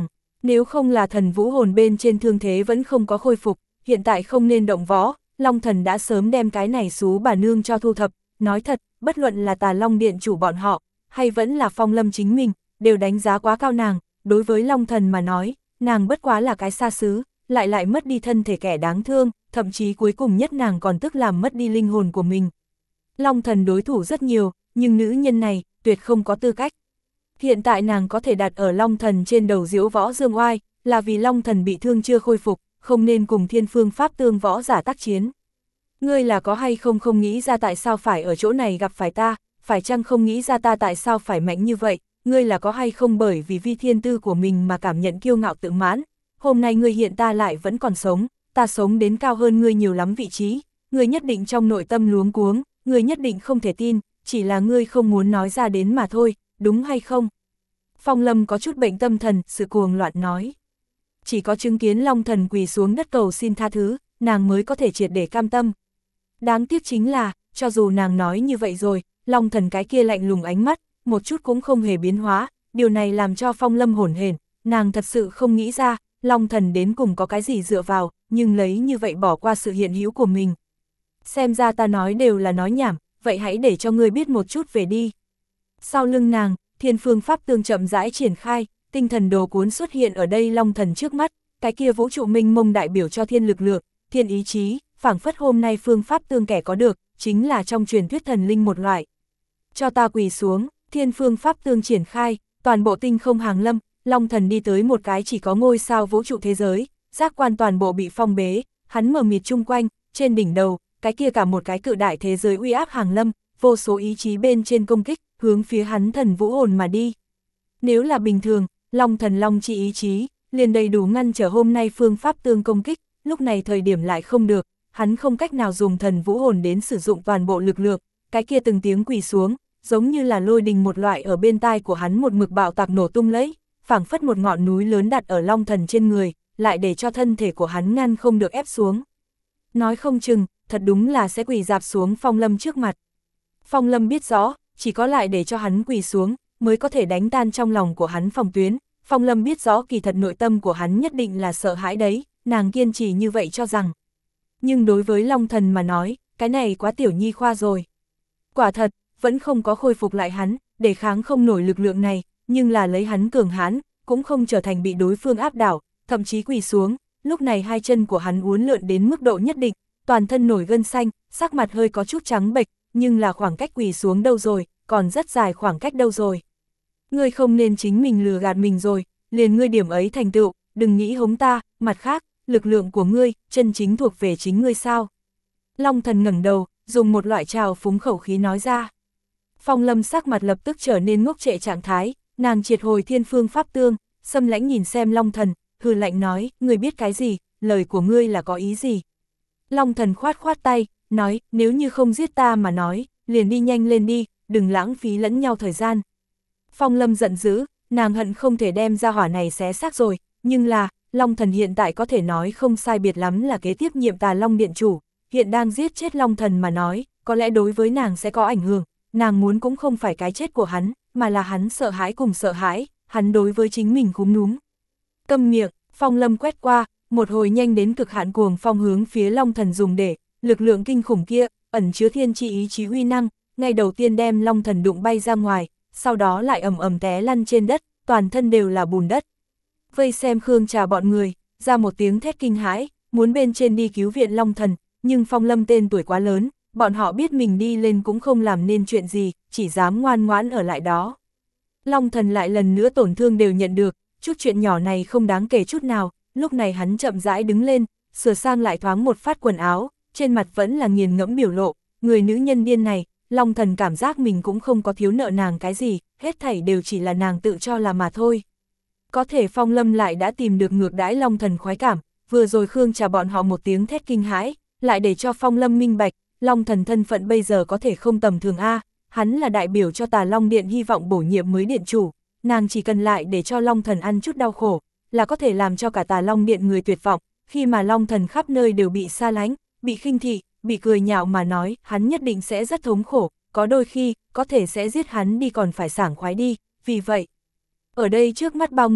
Nếu không là thần vũ hồn bên trên thương thế vẫn không có khôi phục, hiện tại không nên động võ, Long Thần đã sớm đem cái này xú bà nương cho thu thập. Nói thật, bất luận là Tà Long Điện chủ bọn họ, hay vẫn là Phong Lâm chính mình, đều đánh giá quá cao nàng. Đối với Long Thần mà nói, nàng bất quá là cái xa xứ, lại lại mất đi thân thể kẻ đáng thương, thậm chí cuối cùng nhất nàng còn tức làm mất đi linh hồn của mình. Long Thần đối thủ rất nhiều, nhưng nữ nhân này, tuyệt không có tư cách. Hiện tại nàng có thể đặt ở Long Thần trên đầu diễu võ dương oai, là vì Long Thần bị thương chưa khôi phục, không nên cùng thiên phương pháp tương võ giả tác chiến. Ngươi là có hay không không nghĩ ra tại sao phải ở chỗ này gặp phải ta, phải chăng không nghĩ ra ta tại sao phải mạnh như vậy, ngươi là có hay không bởi vì vi thiên tư của mình mà cảm nhận kiêu ngạo tự mãn, hôm nay ngươi hiện ta lại vẫn còn sống, ta sống đến cao hơn ngươi nhiều lắm vị trí, ngươi nhất định trong nội tâm luống cuống, ngươi nhất định không thể tin, chỉ là ngươi không muốn nói ra đến mà thôi, đúng hay không? Phong Lâm có chút bệnh tâm thần, sự cuồng loạn nói. Chỉ có chứng kiến Long Thần quỳ xuống đất cầu xin tha thứ, nàng mới có thể triệt để cam tâm. Đáng tiếc chính là, cho dù nàng nói như vậy rồi, Long Thần cái kia lạnh lùng ánh mắt, một chút cũng không hề biến hóa, điều này làm cho Phong Lâm hổn hển, nàng thật sự không nghĩ ra, Long Thần đến cùng có cái gì dựa vào, nhưng lấy như vậy bỏ qua sự hiện hữu của mình. Xem ra ta nói đều là nói nhảm, vậy hãy để cho ngươi biết một chút về đi. Sau lưng nàng, thiên phương pháp tương chậm rãi triển khai, tinh thần đồ cuốn xuất hiện ở đây Long Thần trước mắt, cái kia vũ trụ minh mông đại biểu cho thiên lực lượng, thiên ý chí, phảng phất hôm nay phương pháp tương kẻ có được, chính là trong truyền thuyết thần linh một loại. Cho ta quỳ xuống, thiên phương pháp tương triển khai, toàn bộ tinh không hàng lâm, Long Thần đi tới một cái chỉ có ngôi sao vũ trụ thế giới, giác quan toàn bộ bị phong bế, hắn mờ mịt chung quanh, trên đỉnh đầu, cái kia cả một cái cự đại thế giới uy áp hàng lâm, vô số ý chí bên trên công kích, hướng phía hắn thần vũ hồn mà đi. Nếu là bình thường, Long Thần Long chi ý chí, liền đầy đủ ngăn trở hôm nay phương pháp tương công kích, lúc này thời điểm lại không được, hắn không cách nào dùng thần vũ hồn đến sử dụng toàn bộ lực lượng, cái kia từng tiếng quỳ xuống, giống như là lôi đình một loại ở bên tai của hắn một mực bạo tạc nổ tung lấy, phảng phất một ngọn núi lớn đặt ở Long Thần trên người, lại để cho thân thể của hắn ngăn không được ép xuống. Nói không chừng, thật đúng là sẽ quỳ dạp xuống Phong Lâm trước mặt. Phong Lâm biết rõ, chỉ có lại để cho hắn quỳ xuống, mới có thể đánh tan trong lòng của hắn phòng tuyến. Phong Lâm biết rõ kỳ thật nội tâm của hắn nhất định là sợ hãi đấy, nàng kiên trì như vậy cho rằng. Nhưng đối với Long Thần mà nói, cái này quá tiểu nhi khoa rồi. Quả thật, vẫn không có khôi phục lại hắn, để kháng không nổi lực lượng này, nhưng là lấy hắn cường hãn, cũng không trở thành bị đối phương áp đảo, thậm chí quỳ xuống, lúc này hai chân của hắn uốn lượn đến mức độ nhất định, toàn thân nổi gân xanh, sắc mặt hơi có chút trắng bệch, nhưng là khoảng cách quỳ xuống đâu rồi, còn rất dài khoảng cách đâu rồi. Ngươi không nên chính mình lừa gạt mình rồi, liền ngươi điểm ấy thành tựu, đừng nghĩ hống ta, mặt khác, lực lượng của ngươi, chân chính thuộc về chính ngươi sao. Long Thần ngẩng đầu, dùng một loại trào phúng khẩu khí nói ra. Phong Lâm sắc mặt lập tức trở nên ngốc trệ trạng thái, nàng triệt hồi thiên phương pháp tương, xâm lãnh nhìn xem Long Thần, hừ lạnh nói, ngươi biết cái gì, lời của ngươi là có ý gì. Long Thần khoát khoát tay, nói, nếu như không giết ta mà nói, liền đi nhanh lên đi, đừng lãng phí lẫn nhau thời gian. Phong Lâm giận dữ, nàng hận không thể đem ra hỏa này xé xác rồi, nhưng là, Long Thần hiện tại có thể nói không sai biệt lắm là kế tiếp nhiệm Tà Long Điện chủ, hiện đang giết chết Long Thần mà nói, có lẽ đối với nàng sẽ có ảnh hưởng, nàng muốn cũng không phải cái chết của hắn, mà là hắn sợ hãi cùng sợ hãi, hắn đối với chính mình cúm núm. Câm miệng, Phong Lâm quét qua, một hồi nhanh đến cực hạn cuồng phong hướng phía Long Thần dùng để, lực lượng kinh khủng kia, ẩn chứa thiên chi ý chí uy năng, ngay đầu tiên đem Long Thần đụng bay ra ngoài, sau đó lại ầm ầm té lăn trên đất, toàn thân đều là bùn đất. Vây xem Khương Trà bọn người, ra một tiếng thét kinh hãi, muốn bên trên đi cứu viện Long Thần, nhưng Phong Lâm tên tuổi quá lớn, bọn họ biết mình đi lên cũng không làm nên chuyện gì, chỉ dám ngoan ngoãn ở lại đó. Long Thần lại lần nữa tổn thương đều nhận được, chút chuyện nhỏ này không đáng kể chút nào, lúc này hắn chậm rãi đứng lên, sửa sang lại thoáng một phát quần áo, trên mặt vẫn là nghiền ngẫm biểu lộ, người nữ nhân điên này, Long Thần cảm giác mình cũng không có thiếu nợ nàng cái gì, hết thảy đều chỉ là nàng tự cho là mà thôi. Có thể Phong Lâm lại đã tìm được ngược đãi Long Thần khoái cảm, vừa rồi Khương Trà bọn họ một tiếng thét kinh hãi, lại để cho Phong Lâm minh bạch, Long Thần thân phận bây giờ có thể không tầm thường a, hắn là đại biểu cho Tà Long Điện hy vọng bổ nhiệm mới điện chủ, nàng chỉ cần lại để cho Long Thần ăn chút đau khổ, là có thể làm cho cả Tà Long Điện người tuyệt vọng, khi mà Long Thần khắp nơi đều bị xa lánh, bị khinh thị, bị cười nhạo mà nói, hắn nhất định sẽ rất thống khổ, có đôi khi, có thể sẽ giết hắn đi còn phải sảng khoái đi, vì vậy. Ở đây trước mắt bao người,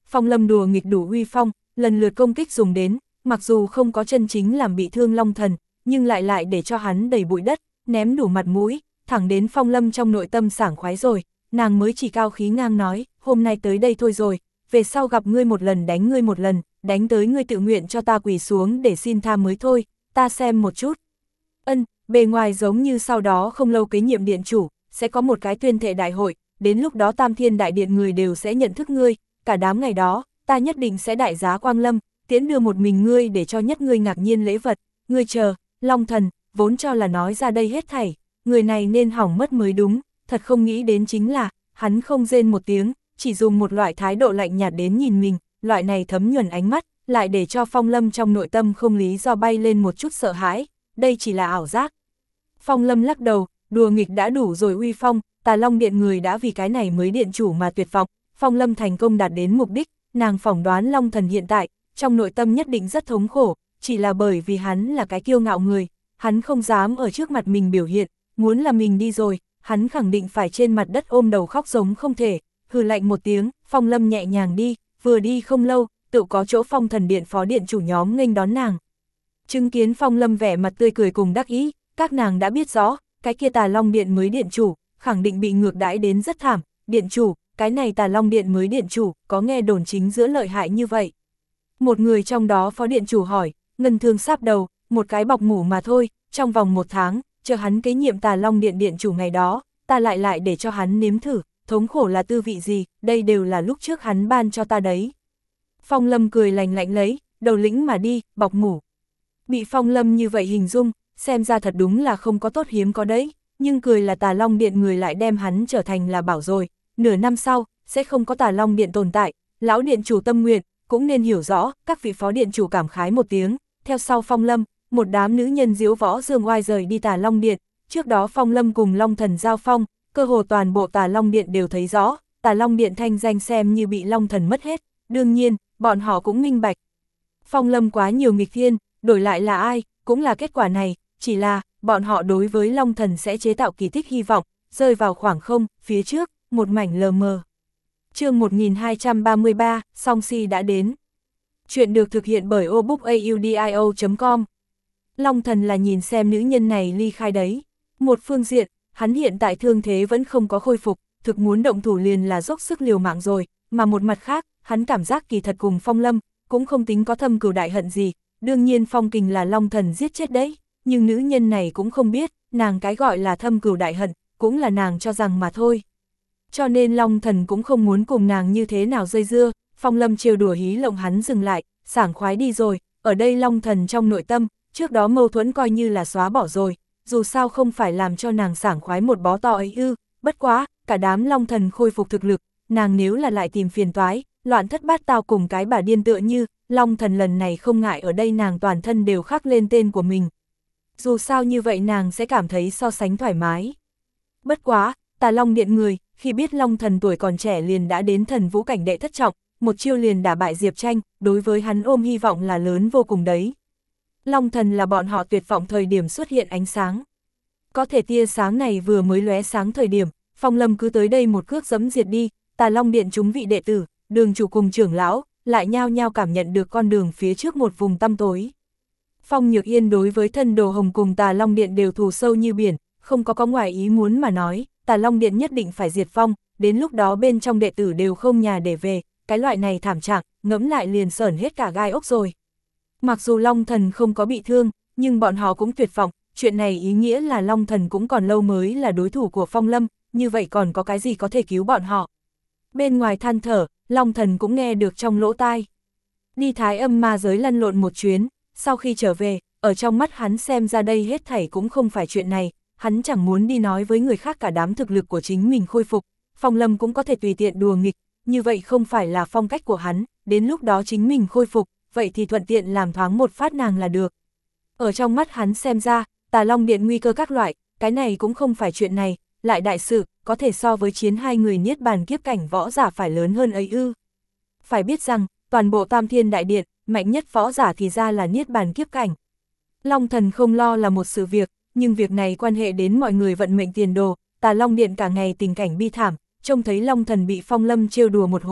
Phong Lâm đùa nghịch đủ uy phong, lần lượt công kích dùng đến, mặc dù không có chân chính làm bị thương Long Thần, nhưng lại lại để cho hắn đầy bụi đất, ném đủ mặt mũi, thẳng đến Phong Lâm trong nội tâm sảng khoái rồi, nàng mới chỉ cao khí ngang nói, hôm nay tới đây thôi rồi, về sau gặp ngươi một lần đánh ngươi một lần, đánh tới ngươi tự nguyện cho ta quỳ xuống để xin tha mới thôi, ta xem một chút. Ân, bề ngoài giống như sau đó không lâu kế nhiệm điện chủ, sẽ có một cái tuyên thệ đại hội, đến lúc đó Tam Thiên Đại Điện người đều sẽ nhận thức ngươi, cả đám ngày đó, ta nhất định sẽ đại giá quang lâm, tiễn đưa một mình ngươi để cho nhất ngươi ngạc nhiên lễ vật, ngươi chờ, Long Thần, vốn cho là nói ra đây hết thảy, người này nên hỏng mất mới đúng, thật không nghĩ đến chính là, hắn không rên một tiếng, chỉ dùng một loại thái độ lạnh nhạt đến nhìn mình, loại này thấm nhuần ánh mắt, lại để cho Phong Lâm trong nội tâm không lý do bay lên một chút sợ hãi, đây chỉ là ảo giác. Phong Lâm lắc đầu, đùa nghịch đã đủ rồi uy phong, Tà Long Điện người đã vì cái này mới điện chủ mà tuyệt vọng, Phong Lâm thành công đạt đến mục đích, nàng phỏng đoán Long Thần hiện tại, trong nội tâm nhất định rất thống khổ, chỉ là bởi vì hắn là cái kiêu ngạo người, hắn không dám ở trước mặt mình biểu hiện, muốn là mình đi rồi, hắn khẳng định phải trên mặt đất ôm đầu khóc giống không thể, hừ lạnh một tiếng, Phong Lâm nhẹ nhàng đi, vừa đi không lâu, tự có chỗ Phong Thần Điện phó điện chủ nhóm nghênh đón nàng. Chứng kiến Phong Lâm vẻ mặt tươi cười cùng đắc ý, các nàng đã biết rõ, cái kia Tà Long Điện mới điện chủ, khẳng định bị ngược đãi đến rất thảm, điện chủ, cái này Tà Long Điện mới điện chủ, có nghe đồn chính giữa lợi hại như vậy. Một người trong đó phó điện chủ hỏi, ngân thương sáp đầu, một cái bọc mủ mà thôi, trong vòng một tháng, chờ hắn kế nhiệm Tà Long Điện điện chủ ngày đó, ta lại lại để cho hắn nếm thử, thống khổ là tư vị gì, đây đều là lúc trước hắn ban cho ta đấy. Phong Lâm cười lành lạnh lấy, đầu lĩnh mà đi, bọc mủ. Bị Phong Lâm như vậy hình dung, xem ra thật đúng là không có tốt hiếm có đấy, nhưng cười là Tà Long Điện người lại đem hắn trở thành là bảo rồi, nửa năm sau, sẽ không có Tà Long Điện tồn tại, lão điện chủ tâm nguyện, cũng nên hiểu rõ, các vị phó điện chủ cảm khái một tiếng, theo sau Phong Lâm, một đám nữ nhân diếu võ dương oai rời đi Tà Long Điện, trước đó Phong Lâm cùng Long Thần giao phong, cơ hồ toàn bộ Tà Long Điện đều thấy rõ, Tà Long Điện thanh danh xem như bị Long Thần mất hết, đương nhiên, bọn họ cũng minh bạch. Phong Lâm quá nhiều nghịch thiên, đổi lại là ai, cũng là kết quả này, chỉ là, bọn họ đối với Long Thần sẽ chế tạo kỳ tích hy vọng, rơi vào khoảng không, phía trước, một mảnh lờ mờ. Chương một nghìn hai trăm ba mươi ba, Song Si đã đến. Chuyện được thực hiện bởi obookaudio chấm com. Long Thần là nhìn xem nữ nhân này ly khai đấy. Một phương diện, hắn hiện tại thương thế vẫn không có khôi phục, thực muốn động thủ liền là dốc sức liều mạng rồi, mà một mặt khác, hắn cảm giác kỳ thật cùng Phong Lâm, cũng không tính có thâm cừu đại hận gì, đương nhiên Phong Kình là Long Thần giết chết đấy, nhưng nữ nhân này cũng không biết, nàng cái gọi là thâm cừu đại hận, cũng là nàng cho rằng mà thôi. Cho nên Long Thần cũng không muốn cùng nàng như thế nào dây dưa, Phong Lâm trêu đùa hí lộng hắn dừng lại, sảng khoái đi rồi, ở đây Long Thần trong nội tâm, trước đó mâu thuẫn coi như là xóa bỏ rồi, dù sao không phải làm cho nàng sảng khoái một bó to ấy ư, bất quá, cả đám Long Thần khôi phục thực lực, nàng nếu là lại tìm phiền toái, loạn thất bát tao cùng cái bà điên tựa như, Long Thần lần này không ngại ở đây nàng toàn thân đều khắc lên tên của mình. Dù sao như vậy nàng sẽ cảm thấy so sánh thoải mái. Bất quá, Tà Long Điện người, khi biết Long Thần tuổi còn trẻ liền đã đến thần vũ cảnh đệ thất trọng, một chiêu liền đả bại Diệp Tranh, đối với hắn ôm hy vọng là lớn vô cùng đấy. Long Thần là bọn họ tuyệt vọng thời điểm xuất hiện ánh sáng. Có thể tia sáng này vừa mới lóe sáng thời điểm, Phong Lâm cứ tới đây một cước giẫm diệt đi, Tà Long Điện chúng vị đệ tử, đường chủ cùng trưởng lão, lại nhao nhao cảm nhận được con đường phía trước một vùng tăm tối. Phong Nhược Yên đối với thân đồ hồng cùng Tà Long Điện đều thù sâu như biển, không có có ngoài ý muốn mà nói, Tà Long Điện nhất định phải diệt vong, đến lúc đó bên trong đệ tử đều không nhà để về, cái loại này thảm trạng, ngẫm lại liền sởn hết cả gai ốc rồi. Mặc dù Long Thần không có bị thương, nhưng bọn họ cũng tuyệt vọng, chuyện này ý nghĩa là Long Thần cũng còn lâu mới là đối thủ của Phong Lâm, như vậy còn có cái gì có thể cứu bọn họ. Bên ngoài than thở, Long Thần cũng nghe được trong lỗ tai. Đi Thái Âm ma giới lăn lộn một chuyến, sau khi trở về, ở trong mắt hắn xem ra đây hết thảy cũng không phải chuyện này, hắn chẳng muốn đi nói với người khác cả đám thực lực của chính mình khôi phục, Phong Lâm cũng có thể tùy tiện đùa nghịch, như vậy không phải là phong cách của hắn, đến lúc đó chính mình khôi phục, vậy thì thuận tiện làm thoáng một phát nàng là được. Ở trong mắt hắn xem ra, Tà Long Điện nguy cơ các loại, cái này cũng không phải chuyện này, lại đại sự, có thể so với chiến hai người niết bàn kiếp cảnh võ giả phải lớn hơn ấy ư. Phải biết rằng, toàn bộ Tam Thiên Đại Điện, mạnh nhất võ giả thì ra là niết bàn kiếp cảnh. Long Thần không lo là một sự việc, nhưng việc này quan hệ đến mọi người vận mệnh tiền đồ, Tà Long Điện cả ngày tình cảnh bi thảm, trông thấy Long Thần bị Phong Lâm trêu đùa một hồi,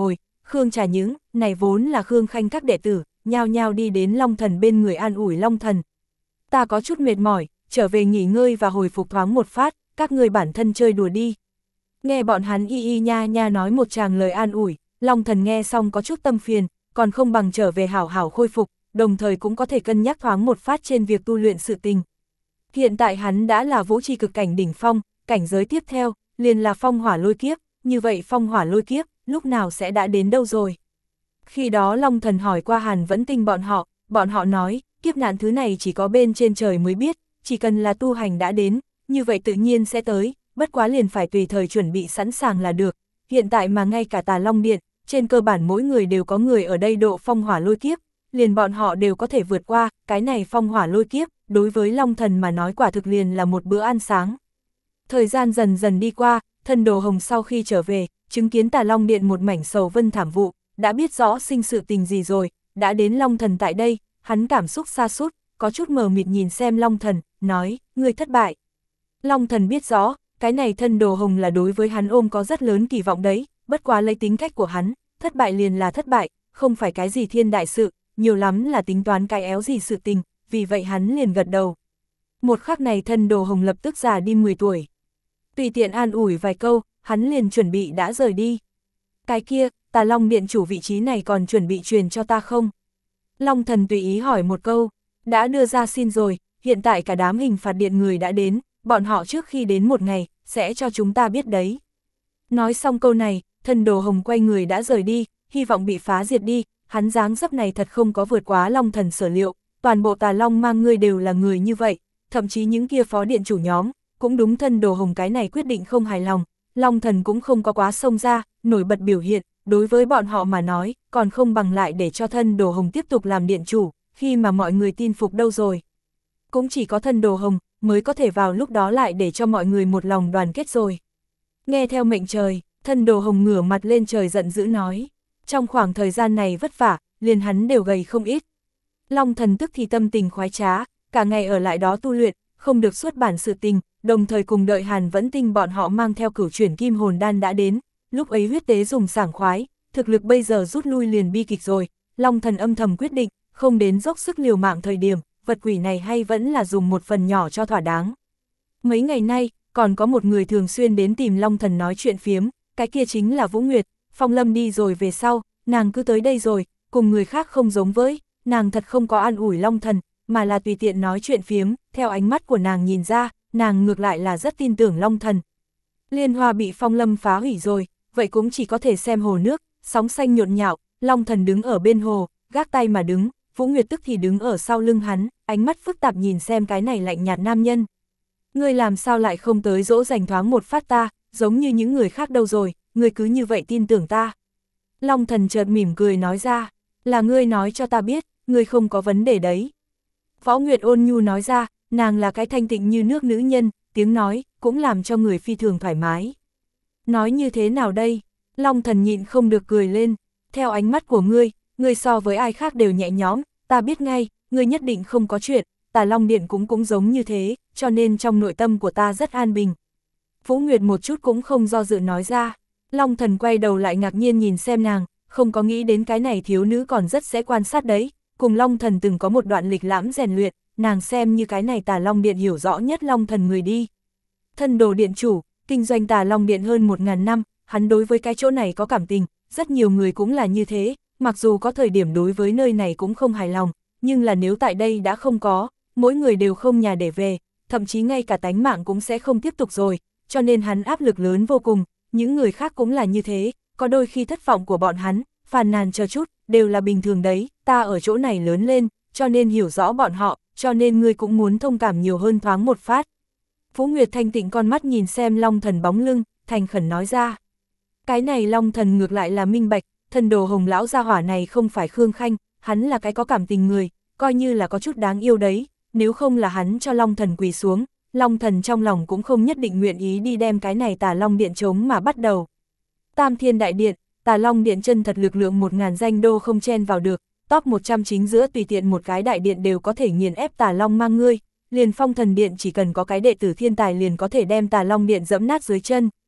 Khương Trà Những, này vốn là Khương Khanh các đệ tử, nhao nhao đi đến Long Thần bên người an ủi Long Thần. Ta có chút mệt mỏi, trở về nghỉ ngơi và hồi phục thoáng một phát, các người bản thân chơi đùa đi. Nghe bọn hắn y y nha nha nói một tràng lời an ủi, Long Thần nghe xong có chút tâm phiền, còn không bằng trở về hảo hảo khôi phục, đồng thời cũng có thể cân nhắc thoáng một phát trên việc tu luyện sự tình. Hiện tại hắn đã là vũ tri cực cảnh đỉnh phong, cảnh giới tiếp theo, liền là phong hỏa lôi kiếp, như vậy phong hỏa lôi kiếp, lúc nào sẽ đã đến đâu rồi? Khi đó Long Thần hỏi qua Hàn Vẫn Tinh bọn họ, bọn họ nói, kiếp nạn thứ này chỉ có bên trên trời mới biết, chỉ cần là tu hành đã đến, như vậy tự nhiên sẽ tới, bất quá liền phải tùy thời chuẩn bị sẵn sàng là được. Hiện tại mà ngay cả Tà Long Điện, trên cơ bản mỗi người đều có người ở đây độ phong hỏa lôi kiếp, liền bọn họ đều có thể vượt qua, cái này phong hỏa lôi kiếp, đối với Long Thần mà nói quả thực liền là một bữa ăn sáng. Thời gian dần dần đi qua, Thân Đồ Hồng sau khi trở về, chứng kiến Tà Long Điện một mảnh sầu vân thảm vụ, đã biết rõ sinh sự tình gì rồi, đã đến Long Thần tại đây, hắn cảm xúc sa sút, có chút mờ mịt nhìn xem Long Thần, nói, ngươi thất bại. Long Thần biết rõ, cái này Thân Đồ Hồng là đối với hắn ôm có rất lớn kỳ vọng đấy, bất quá lấy tính cách của hắn, thất bại liền là thất bại, không phải cái gì thiên đại sự, nhiều lắm là tính toán cái éo gì sự tình, vì vậy hắn liền gật đầu. Một khắc này Thân Đồ Hồng lập tức già đi mười tuổi. Tùy tiện an ủi vài câu, hắn liền chuẩn bị đã rời đi. Cái kia, Tà Long Điện chủ vị trí này còn chuẩn bị truyền cho ta không? Long Thần tùy ý hỏi một câu, đã đưa ra xin rồi, hiện tại cả đám hình phạt điện người đã đến, bọn họ trước khi đến một ngày, sẽ cho chúng ta biết đấy. Nói xong câu này, Thân Đồ Hồng quay người đã rời đi, hy vọng bị phá diệt đi, hắn dáng dấp này thật không có vượt quá Long Thần sở liệu, toàn bộ Tà Long mang ngươi đều là người như vậy, thậm chí những kia phó điện chủ nhóm, cũng đúng Thân Đồ Hồng cái này quyết định không hài lòng, Long Thần cũng không có quá xông ra, nổi bật biểu hiện, đối với bọn họ mà nói, còn không bằng lại để cho Thân Đồ Hồng tiếp tục làm điện chủ, khi mà mọi người tin phục đâu rồi. Cũng chỉ có Thân Đồ Hồng mới có thể vào lúc đó lại để cho mọi người một lòng đoàn kết rồi. Nghe theo mệnh trời, Thân Đồ Hồng ngửa mặt lên trời giận dữ nói, trong khoảng thời gian này vất vả, liền hắn đều gầy không ít. Long Thần tức thì tâm tình khoái trá, cả ngày ở lại đó tu luyện, không được xuất bản sự tình, đồng thời cùng đợi Hàn Vẫn Tinh bọn họ mang theo cửu chuyển kim hồn đan đã đến, lúc ấy huyết tế dùng sảng khoái, thực lực bây giờ rút lui liền bi kịch rồi, Long Thần âm thầm quyết định, không đến dốc sức liều mạng thời điểm, vật quỷ này hay vẫn là dùng một phần nhỏ cho thỏa đáng. Mấy ngày nay, còn có một người thường xuyên đến tìm Long Thần nói chuyện phiếm, cái kia chính là Vũ Nguyệt, Phong Lâm đi rồi về sau, nàng cứ tới đây rồi, cùng người khác không giống với, nàng thật không có an ủi Long Thần, mà là tùy tiện nói chuyện phiếm, theo ánh mắt của nàng nhìn ra, nàng ngược lại là rất tin tưởng Long Thần. Liên Hoa bị Phong Lâm phá hủy rồi, vậy cũng chỉ có thể xem hồ nước, sóng xanh nhộn nhạo, Long Thần đứng ở bên hồ, gác tay mà đứng, Vũ Nguyệt tức thì đứng ở sau lưng hắn, ánh mắt phức tạp nhìn xem cái này lạnh nhạt nam nhân. Ngươi làm sao lại không tới dỗ dành thoáng một phát ta, giống như những người khác đâu rồi, ngươi cứ như vậy tin tưởng ta. Long Thần chợt mỉm cười nói ra, là ngươi nói cho ta biết, ngươi không có vấn đề đấy. Võ Nguyệt ôn nhu nói ra, nàng là cái thanh tịnh như nước nữ nhân, tiếng nói, cũng làm cho người phi thường thoải mái. Nói như thế nào đây? Long Thần nhịn không được cười lên, theo ánh mắt của ngươi, ngươi so với ai khác đều nhẹ nhõm, ta biết ngay, ngươi nhất định không có chuyện, Tà Long Điện cũng cũng giống như thế, cho nên trong nội tâm của ta rất an bình. Vũ Nguyệt một chút cũng không do dự nói ra, Long Thần quay đầu lại ngạc nhiên nhìn xem nàng, không có nghĩ đến cái này thiếu nữ còn rất sẽ quan sát đấy, cùng Long Thần từng có một đoạn lịch lãm rèn luyện, nàng xem như cái này Tà Long Điện hiểu rõ nhất Long Thần người đi. Thân Đồ Điện chủ, kinh doanh Tà Long Điện hơn một ngàn năm, hắn đối với cái chỗ này có cảm tình, rất nhiều người cũng là như thế, mặc dù có thời điểm đối với nơi này cũng không hài lòng, nhưng là nếu tại đây đã không có, mỗi người đều không nhà để về, thậm chí ngay cả tánh mạng cũng sẽ không tiếp tục rồi, cho nên hắn áp lực lớn vô cùng, những người khác cũng là như thế, có đôi khi thất vọng của bọn hắn, phàn nàn chờ chút, đều là bình thường đấy, ta ở chỗ này lớn lên, cho nên hiểu rõ bọn họ, cho nên ngươi cũng muốn thông cảm nhiều hơn thoáng một phát. Vũ Nguyệt thanh tịnh con mắt nhìn xem Long Thần bóng lưng, thành khẩn nói ra. Cái này Long Thần ngược lại là minh bạch, Thân Đồ Hồng lão gia hỏa này không phải Khương Khanh, hắn là cái có cảm tình người, coi như là có chút đáng yêu đấy, nếu không là hắn cho Long Thần quỳ xuống, Long Thần trong lòng cũng không nhất định nguyện ý đi đem cái này Tà Long Điện chống mà bắt đầu. Tam Thiên Đại Điện, Tà Long Điện chân thật lực lượng một ngàn danh đô không chen vào được, top một trăm chính giữa tùy tiện một cái đại điện đều có thể nghiền ép Tà Long mang ngươi, liền Phong Thần Điện chỉ cần có cái đệ tử thiên tài liền có thể đem Tà Long Điện dẫm nát dưới chân,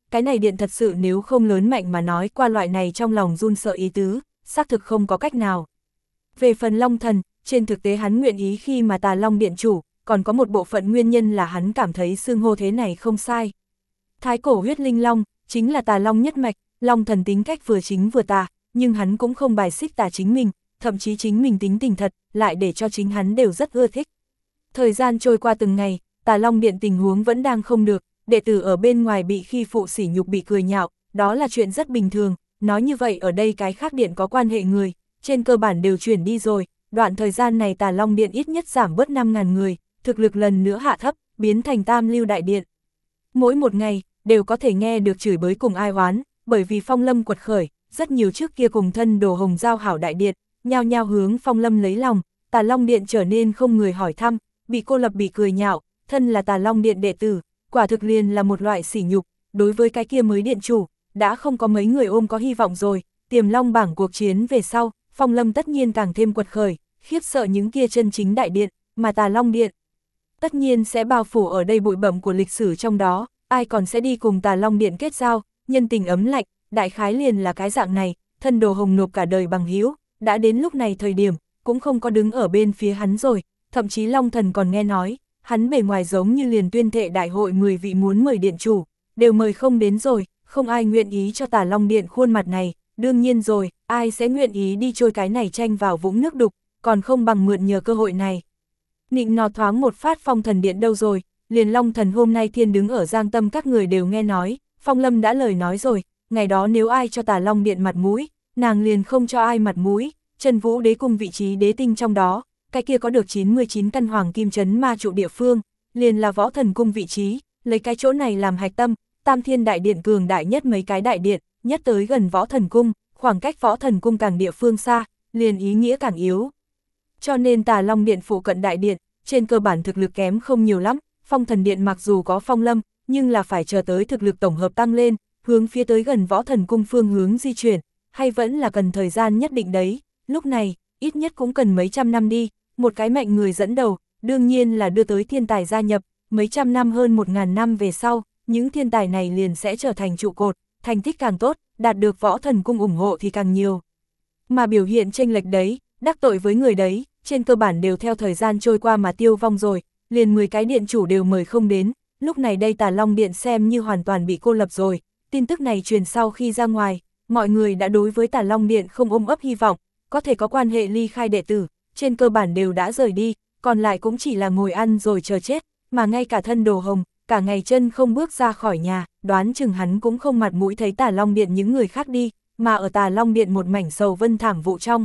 cái này điện thật sự nếu không lớn mạnh mà nói qua loại này trong lòng run sợ ý tứ, xác thực không có cách nào. Về phần Long Thần, trên thực tế hắn nguyện ý khi mà Tà Long Điện chủ, còn có một bộ phận nguyên nhân là hắn cảm thấy xưng hô thế này không sai. Thái cổ huyết linh long, chính là Tà Long nhất mạch, Long Thần tính cách vừa chính vừa tà, nhưng hắn cũng không bài xích tà chính mình, thậm chí chính mình tính tình thật, lại để cho chính hắn đều rất ưa thích. Thời gian trôi qua từng ngày, Tà Long Điện tình huống vẫn đang không được, đệ tử ở bên ngoài bị khi phụ sỉ nhục bị cười nhạo, đó là chuyện rất bình thường, nói như vậy ở đây cái khác điện có quan hệ người, trên cơ bản đều chuyển đi rồi, đoạn thời gian này Tà Long Điện ít nhất giảm bớt năm nghìn người, thực lực lần nữa hạ thấp, biến thành tam lưu đại điện. Mỗi một ngày, đều có thể nghe được chửi bới cùng ai oán, bởi vì Phong Lâm quật khởi, rất nhiều trước kia cùng thân đồ hồng giao hảo đại điện, nhao nhao hướng Phong Lâm lấy lòng, Tà Long Điện trở nên không người hỏi thăm, bị cô lập bị cười nhạo, thân là Tà Long Điện đệ tử, quả thực liền là một loại sỉ nhục, đối với cái kia mới điện chủ, đã không có mấy người ôm có hy vọng rồi, tiềm long bảng cuộc chiến về sau, Phong Lâm tất nhiên càng thêm quật khởi, khiếp sợ những kia chân chính đại điện, mà Tà Long Điện tất nhiên sẽ bao phủ ở đây bụi bặm của lịch sử trong đó, ai còn sẽ đi cùng Tà Long Điện kết giao, nhân tình ấm lạnh, đại khái liền là cái dạng này, thân đồ hồng nộp cả đời bằng hữu, đã đến lúc này thời điểm, cũng không có đứng ở bên phía hắn rồi, thậm chí Long Thần còn nghe nói, hắn bề ngoài giống như liền tuyên thệ đại hội mười vị muốn mời điện chủ, đều mời không đến rồi, không ai nguyện ý cho Tà Long Điện khuôn mặt này, đương nhiên rồi, ai sẽ nguyện ý đi trôi cái này tranh vào vũng nước đục, còn không bằng mượn nhờ cơ hội này. Nịnh nọt thoáng một phát Phong Thần Điện đâu rồi, liền Long Thần hôm nay thiên đứng ở Giang Tâm các người đều nghe nói, Phong Lâm đã lời nói rồi, ngày đó nếu ai cho Tà Long Điện mặt mũi, nàng liền không cho ai mặt mũi, Trần Vũ Đế cung vị trí đế tinh trong đó, cái kia có được chín mươi chín căn hoàng kim chấn ma trụ địa phương, liền là Võ Thần cung vị trí, lấy cái chỗ này làm hạch tâm, Tam Thiên Đại Điện cường đại nhất mấy cái đại điện, nhất tới gần Võ Thần cung, khoảng cách Võ Thần cung càng địa phương xa, liền ý nghĩa càng yếu. Cho nên Tà Long Điện phụ cận đại điện, trên cơ bản thực lực kém không nhiều lắm, Phong Thần Điện mặc dù có Phong Lâm, nhưng là phải chờ tới thực lực tổng hợp tăng lên, hướng phía tới gần Võ Thần cung phương hướng di chuyển, hay vẫn là cần thời gian nhất định đấy, lúc này, ít nhất cũng cần mấy trăm năm đi, một cái mạnh người dẫn đầu, đương nhiên là đưa tới thiên tài gia nhập, mấy trăm năm hơn một ngàn năm về sau, những thiên tài này liền sẽ trở thành trụ cột, thành tích càng tốt, đạt được Võ Thần cung ủng hộ thì càng nhiều. Mà biểu hiện chênh lệch đấy, đắc tội với người đấy, trên cơ bản đều theo thời gian trôi qua mà tiêu vong rồi, liền mười cái điện chủ đều mời không đến, lúc này đây Tà Long Điện xem như hoàn toàn bị cô lập rồi, tin tức này truyền sau khi ra ngoài, mọi người đã đối với Tà Long Điện không ôm ấp hy vọng, có thể có quan hệ ly khai đệ tử, trên cơ bản đều đã rời đi, còn lại cũng chỉ là ngồi ăn rồi chờ chết, mà ngay cả thân đồ hồng, cả ngày chân không bước ra khỏi nhà, đoán chừng hắn cũng không mặt mũi thấy Tà Long Điện những người khác đi, mà ở Tà Long Điện một mảnh sầu vân thảm vụ trong.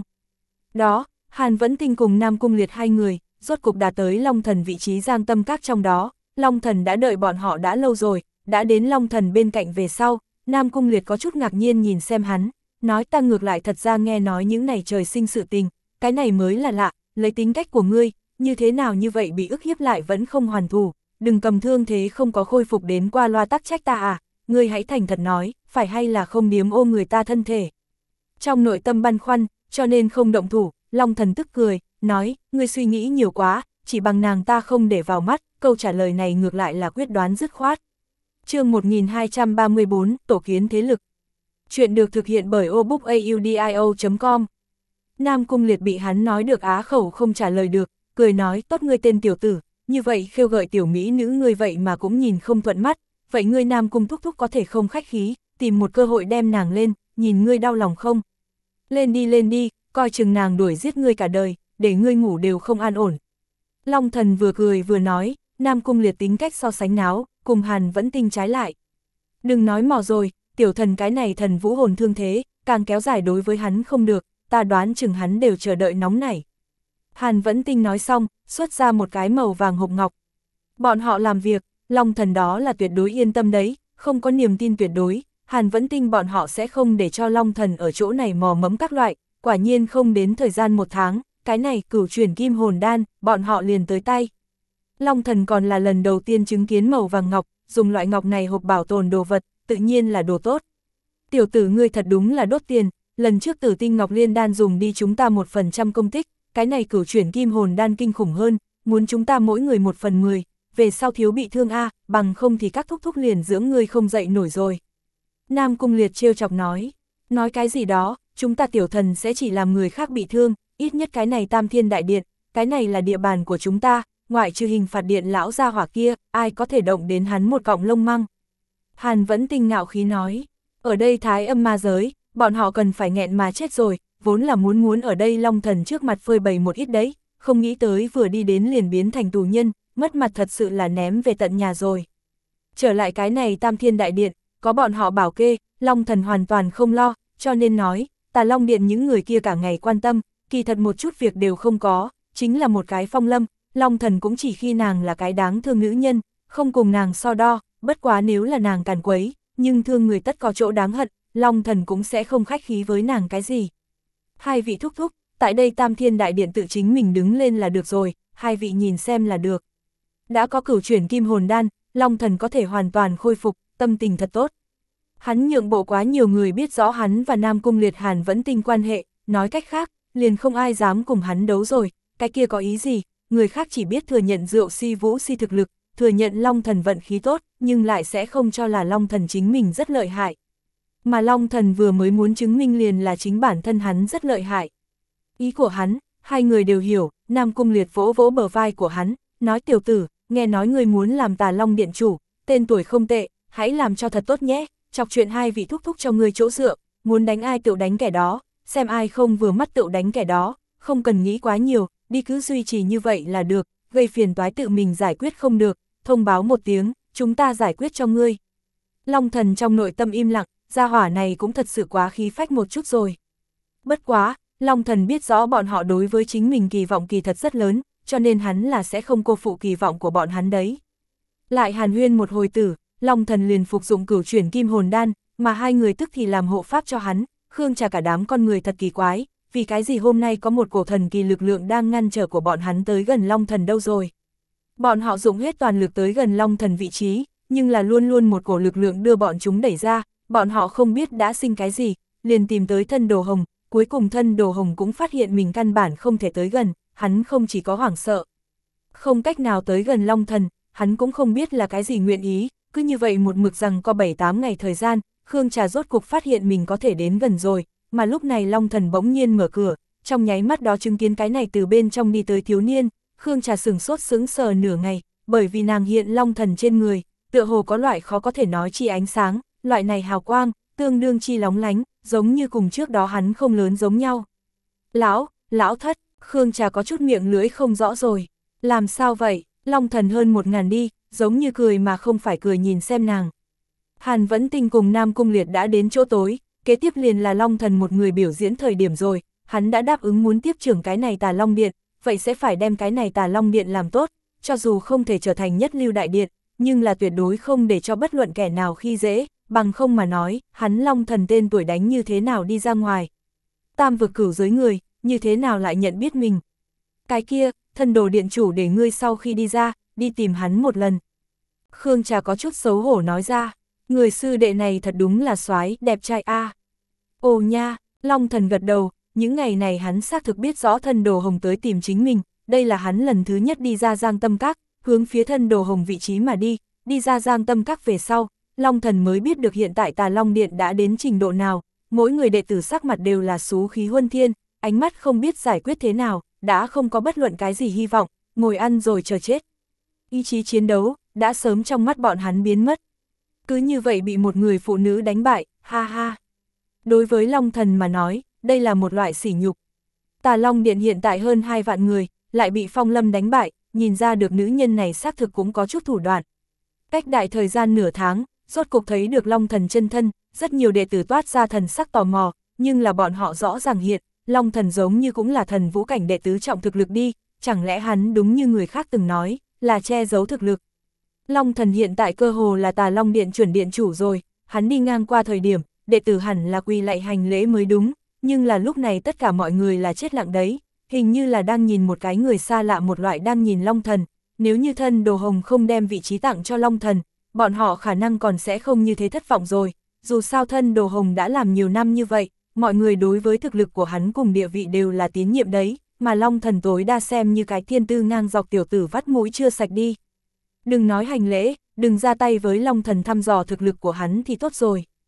Đó, Hàn Vẫn Tinh cùng Nam Cung Liệt hai người, rốt cục đã tới Long Thần vị trí Giang Tâm các trong đó, Long Thần đã đợi bọn họ đã lâu rồi, đã đến Long Thần bên cạnh về sau, Nam Cung Liệt có chút ngạc nhiên nhìn xem hắn, nói ta ngược lại thật ra nghe nói những này trời sinh sự tình, cái này mới là lạ, lấy tính cách của ngươi, như thế nào như vậy bị ức hiếp lại vẫn không hoàn thủ, đừng cầm thương thế không có khôi phục đến qua loa tắc trách ta à, ngươi hãy thành thật nói, phải hay là không điếm ôm người ta thân thể. Trong nội tâm băn khoăn, cho nên không động thủ, Long Thần tức cười, nói, ngươi suy nghĩ nhiều quá, chỉ bằng nàng ta không để vào mắt, câu trả lời này ngược lại là quyết đoán dứt khoát. Chương một nghìn hai trăm ba mươi bốn, Tổ kiến thế lực. Chuyện được thực hiện bởi obookaudio chấm com. Nam Cung Liệt bị hắn nói được á khẩu không trả lời được, cười nói, tốt ngươi tên tiểu tử, như vậy khêu gợi tiểu mỹ nữ ngươi vậy mà cũng nhìn không thuận mắt, vậy ngươi Nam Cung thúc thúc có thể không khách khí, tìm một cơ hội đem nàng lên, nhìn ngươi đau lòng không? Lên đi lên đi, coi chừng nàng đuổi giết ngươi cả đời, để ngươi ngủ đều không an ổn. Long Thần vừa cười vừa nói, Nam Cung Liệt tính cách so sánh náo, cùng Hàn Vẫn Tinh trái lại. Đừng nói mò rồi, tiểu thần cái này thần vũ hồn thương thế, càng kéo dài đối với hắn không được, ta đoán chừng hắn đều chờ đợi nóng nảy. Hàn Vẫn Tinh nói xong, xuất ra một cái màu vàng hộp ngọc. Bọn họ làm việc, Long Thần đó là tuyệt đối yên tâm đấy, không có niềm tin tuyệt đối, Hàn Vẫn Tinh bọn họ sẽ không để cho Long Thần ở chỗ này mò mẫm các loại, quả nhiên không đến thời gian một tháng, cái này cửu chuyển kim hồn đan, bọn họ liền tới tay. Long Thần còn là lần đầu tiên chứng kiến màu vàng ngọc, dùng loại ngọc này hộp bảo tồn đồ vật, tự nhiên là đồ tốt. Tiểu tử ngươi thật đúng là đốt tiền, lần trước Tử Tinh Ngọc Liên đan dùng đi chúng ta một phần trăm công tích, cái này cửu chuyển kim hồn đan kinh khủng hơn, muốn chúng ta mỗi người một phần mười, về sau thiếu bị thương a, bằng không thì các thúc thúc liền dưỡng ngươi không dậy nổi rồi. Nam Cung Liệt trêu chọc nói, nói cái gì đó, chúng ta tiểu thần sẽ chỉ làm người khác bị thương, ít nhất cái này Tam Thiên Đại Điện, cái này là địa bàn của chúng ta, ngoại trừ Hình Phạt Điện lão gia hỏa kia, ai có thể động đến hắn một cọng lông măng. Hàn Vẫn Tinh ngạo khí nói, ở đây Thái Âm ma giới, bọn họ cần phải nghẹn mà chết rồi, vốn là muốn muốn ở đây Long Thần trước mặt phơi bày một ít đấy, không nghĩ tới vừa đi đến liền biến thành tù nhân, mất mặt thật sự là ném về tận nhà rồi. Trở lại cái này Tam Thiên Đại Điện, có bọn họ bảo kê, Long Thần hoàn toàn không lo, cho nên nói, Tà Long Điện những người kia cả ngày quan tâm, kỳ thật một chút việc đều không có, chính là một cái Phong Lâm, Long Thần cũng chỉ khi nàng là cái đáng thương nữ nhân, không cùng nàng so đo, bất quá nếu là nàng càn quấy, nhưng thương người tất có chỗ đáng hận, Long Thần cũng sẽ không khách khí với nàng cái gì. Hai vị thúc thúc, tại đây Tam Thiên Đại Điện tự chính mình đứng lên là được rồi, hai vị nhìn xem là được. Đã có cửu chuyển kim hồn đan, Long Thần có thể hoàn toàn khôi phục, tâm tình thật tốt. Hắn nhượng bộ quá nhiều người biết rõ hắn và Nam Cung Liệt Hàn Vẫn Tinh quan hệ, nói cách khác, liền không ai dám cùng hắn đấu rồi, cái kia có ý gì, người khác chỉ biết thừa nhận Rượu Si Vũ Si thực lực, thừa nhận Long Thần vận khí tốt, nhưng lại sẽ không cho là Long Thần chính mình rất lợi hại. Mà Long Thần vừa mới muốn chứng minh liền là chính bản thân hắn rất lợi hại. Ý của hắn, hai người đều hiểu, Nam Cung Liệt vỗ vỗ bờ vai của hắn, nói tiểu tử, nghe nói ngươi muốn làm Tà Long Điện chủ, tên tuổi không tệ, hãy làm cho thật tốt nhé, chọc chuyện hai vị thúc thúc cho ngươi chỗ dựa, muốn đánh ai tự đánh kẻ đó, xem ai không vừa mắt tự đánh kẻ đó, không cần nghĩ quá nhiều, đi cứ duy trì như vậy là được, gây phiền toái tự mình giải quyết không được, thông báo một tiếng, chúng ta giải quyết cho ngươi. Long Thần trong nội tâm im lặng, gia hỏa này cũng thật sự quá khí phách một chút rồi. Bất quá, Long Thần biết rõ bọn họ đối với chính mình kỳ vọng kỳ thật rất lớn, cho nên hắn là sẽ không cô phụ kỳ vọng của bọn hắn đấy. Lại hàn huyên một hồi tử, Long Thần liền phục dụng cửu chuyển kim hồn đan, mà hai người tức thì làm hộ pháp cho hắn, Khương Trà cả đám con người thật kỳ quái, vì cái gì hôm nay có một cổ thần kỳ lực lượng đang ngăn trở của bọn hắn tới gần Long Thần đâu rồi. Bọn họ dùng hết toàn lực tới gần Long Thần vị trí, nhưng là luôn luôn một cổ lực lượng đưa bọn chúng đẩy ra, bọn họ không biết đã sinh cái gì, liền tìm tới thân Đồ Hồng, cuối cùng thân Đồ Hồng cũng phát hiện mình căn bản không thể tới gần, hắn không chỉ có hoảng sợ, không cách nào tới gần Long Thần, hắn cũng không biết là cái gì nguyện ý, cứ như vậy một mực rằng có bảy tám ngày thời gian, Khương Trà rốt cục phát hiện mình có thể đến gần rồi, mà lúc này Long Thần bỗng nhiên mở cửa, trong nháy mắt đó chứng kiến cái này từ bên trong đi tới thiếu niên, Khương Trà sửng sốt sững sờ nửa ngày, bởi vì nàng hiện Long Thần trên người, tựa hồ có loại khó có thể nói chi ánh sáng, loại này hào quang, tương đương chi lóng lánh, giống như cùng trước đó hắn không lớn giống nhau. Lão, lão thất, Khương Trà có chút miệng lưỡi không rõ rồi, làm sao vậy, Long Thần hơn một ngàn đi, giống như cười mà không phải cười nhìn xem nàng. Hàn Vẫn Tinh cùng Nam Cung Liệt đã đến chỗ tối, kế tiếp liền là Long Thần một người biểu diễn thời điểm rồi, hắn đã đáp ứng muốn tiếp trưởng cái này Tà Long Điện, vậy sẽ phải đem cái này Tà Long Điện làm tốt, cho dù không thể trở thành nhất lưu đại điện, nhưng là tuyệt đối không để cho bất luận kẻ nào khi dễ, bằng không mà nói, hắn Long Thần tên tuổi đánh như thế nào đi ra ngoài. Tam vực cửu giới người, như thế nào lại nhận biết mình. Cái kia, thân Đồ điện chủ để ngươi sau khi đi ra, đi tìm hắn một lần. Khương Trà có chút xấu hổ nói ra, người sư đệ này thật đúng là soái đẹp trai a. À. Ồ nha, Long Thần gật đầu, những ngày này hắn xác thực biết rõ thân Đồ Hồng tới tìm chính mình, đây là hắn lần thứ nhất đi ra Giang Tâm Các, hướng phía thân Đồ Hồng vị trí mà đi, đi ra Giang Tâm Các về sau, Long Thần mới biết được hiện tại Tà Long Điện đã đến trình độ nào, mỗi người đệ tử sắc mặt đều là xú khí huân thiên, ánh mắt không biết giải quyết thế nào, đã không có bất luận cái gì hy vọng, ngồi ăn rồi chờ chết. Ý chí chiến đấu, đã sớm trong mắt bọn hắn biến mất. Cứ như vậy bị một người phụ nữ đánh bại, ha ha. Đối với Long Thần mà nói, đây là một loại sỉ nhục. Tà Long Điện hiện tại hơn hai vạn người, lại bị Phong Lâm đánh bại, nhìn ra được nữ nhân này xác thực cũng có chút thủ đoạn. Cách đại thời gian nửa tháng, rốt cục thấy được Long Thần chân thân, rất nhiều đệ tử toát ra thần sắc tò mò, nhưng là bọn họ rõ ràng hiện, Long Thần giống như cũng là thần vũ cảnh đệ tứ trọng thực lực đi, chẳng lẽ hắn đúng như người khác từng nói, là che giấu thực lực. Long Thần hiện tại cơ hồ là Tà Long Điện chuẩn điện chủ rồi, hắn đi ngang qua thời điểm, đệ tử hẳn là quỳ lạy hành lễ mới đúng, nhưng là lúc này tất cả mọi người là chết lặng đấy, hình như là đang nhìn một cái người xa lạ một loại đang nhìn Long Thần, nếu như thân Đồ Hồng không đem vị trí tặng cho Long Thần, bọn họ khả năng còn sẽ không như thế thất vọng rồi, dù sao thân Đồ Hồng đã làm nhiều năm như vậy, mọi người đối với thực lực của hắn cùng địa vị đều là tín nhiệm đấy, mà Long Thần tối đa xem như cái thiên tư ngang dọc tiểu tử vắt mũi chưa sạch đi. Đừng nói hành lễ, đừng ra tay với Long Thần thăm dò thực lực của hắn thì tốt rồi.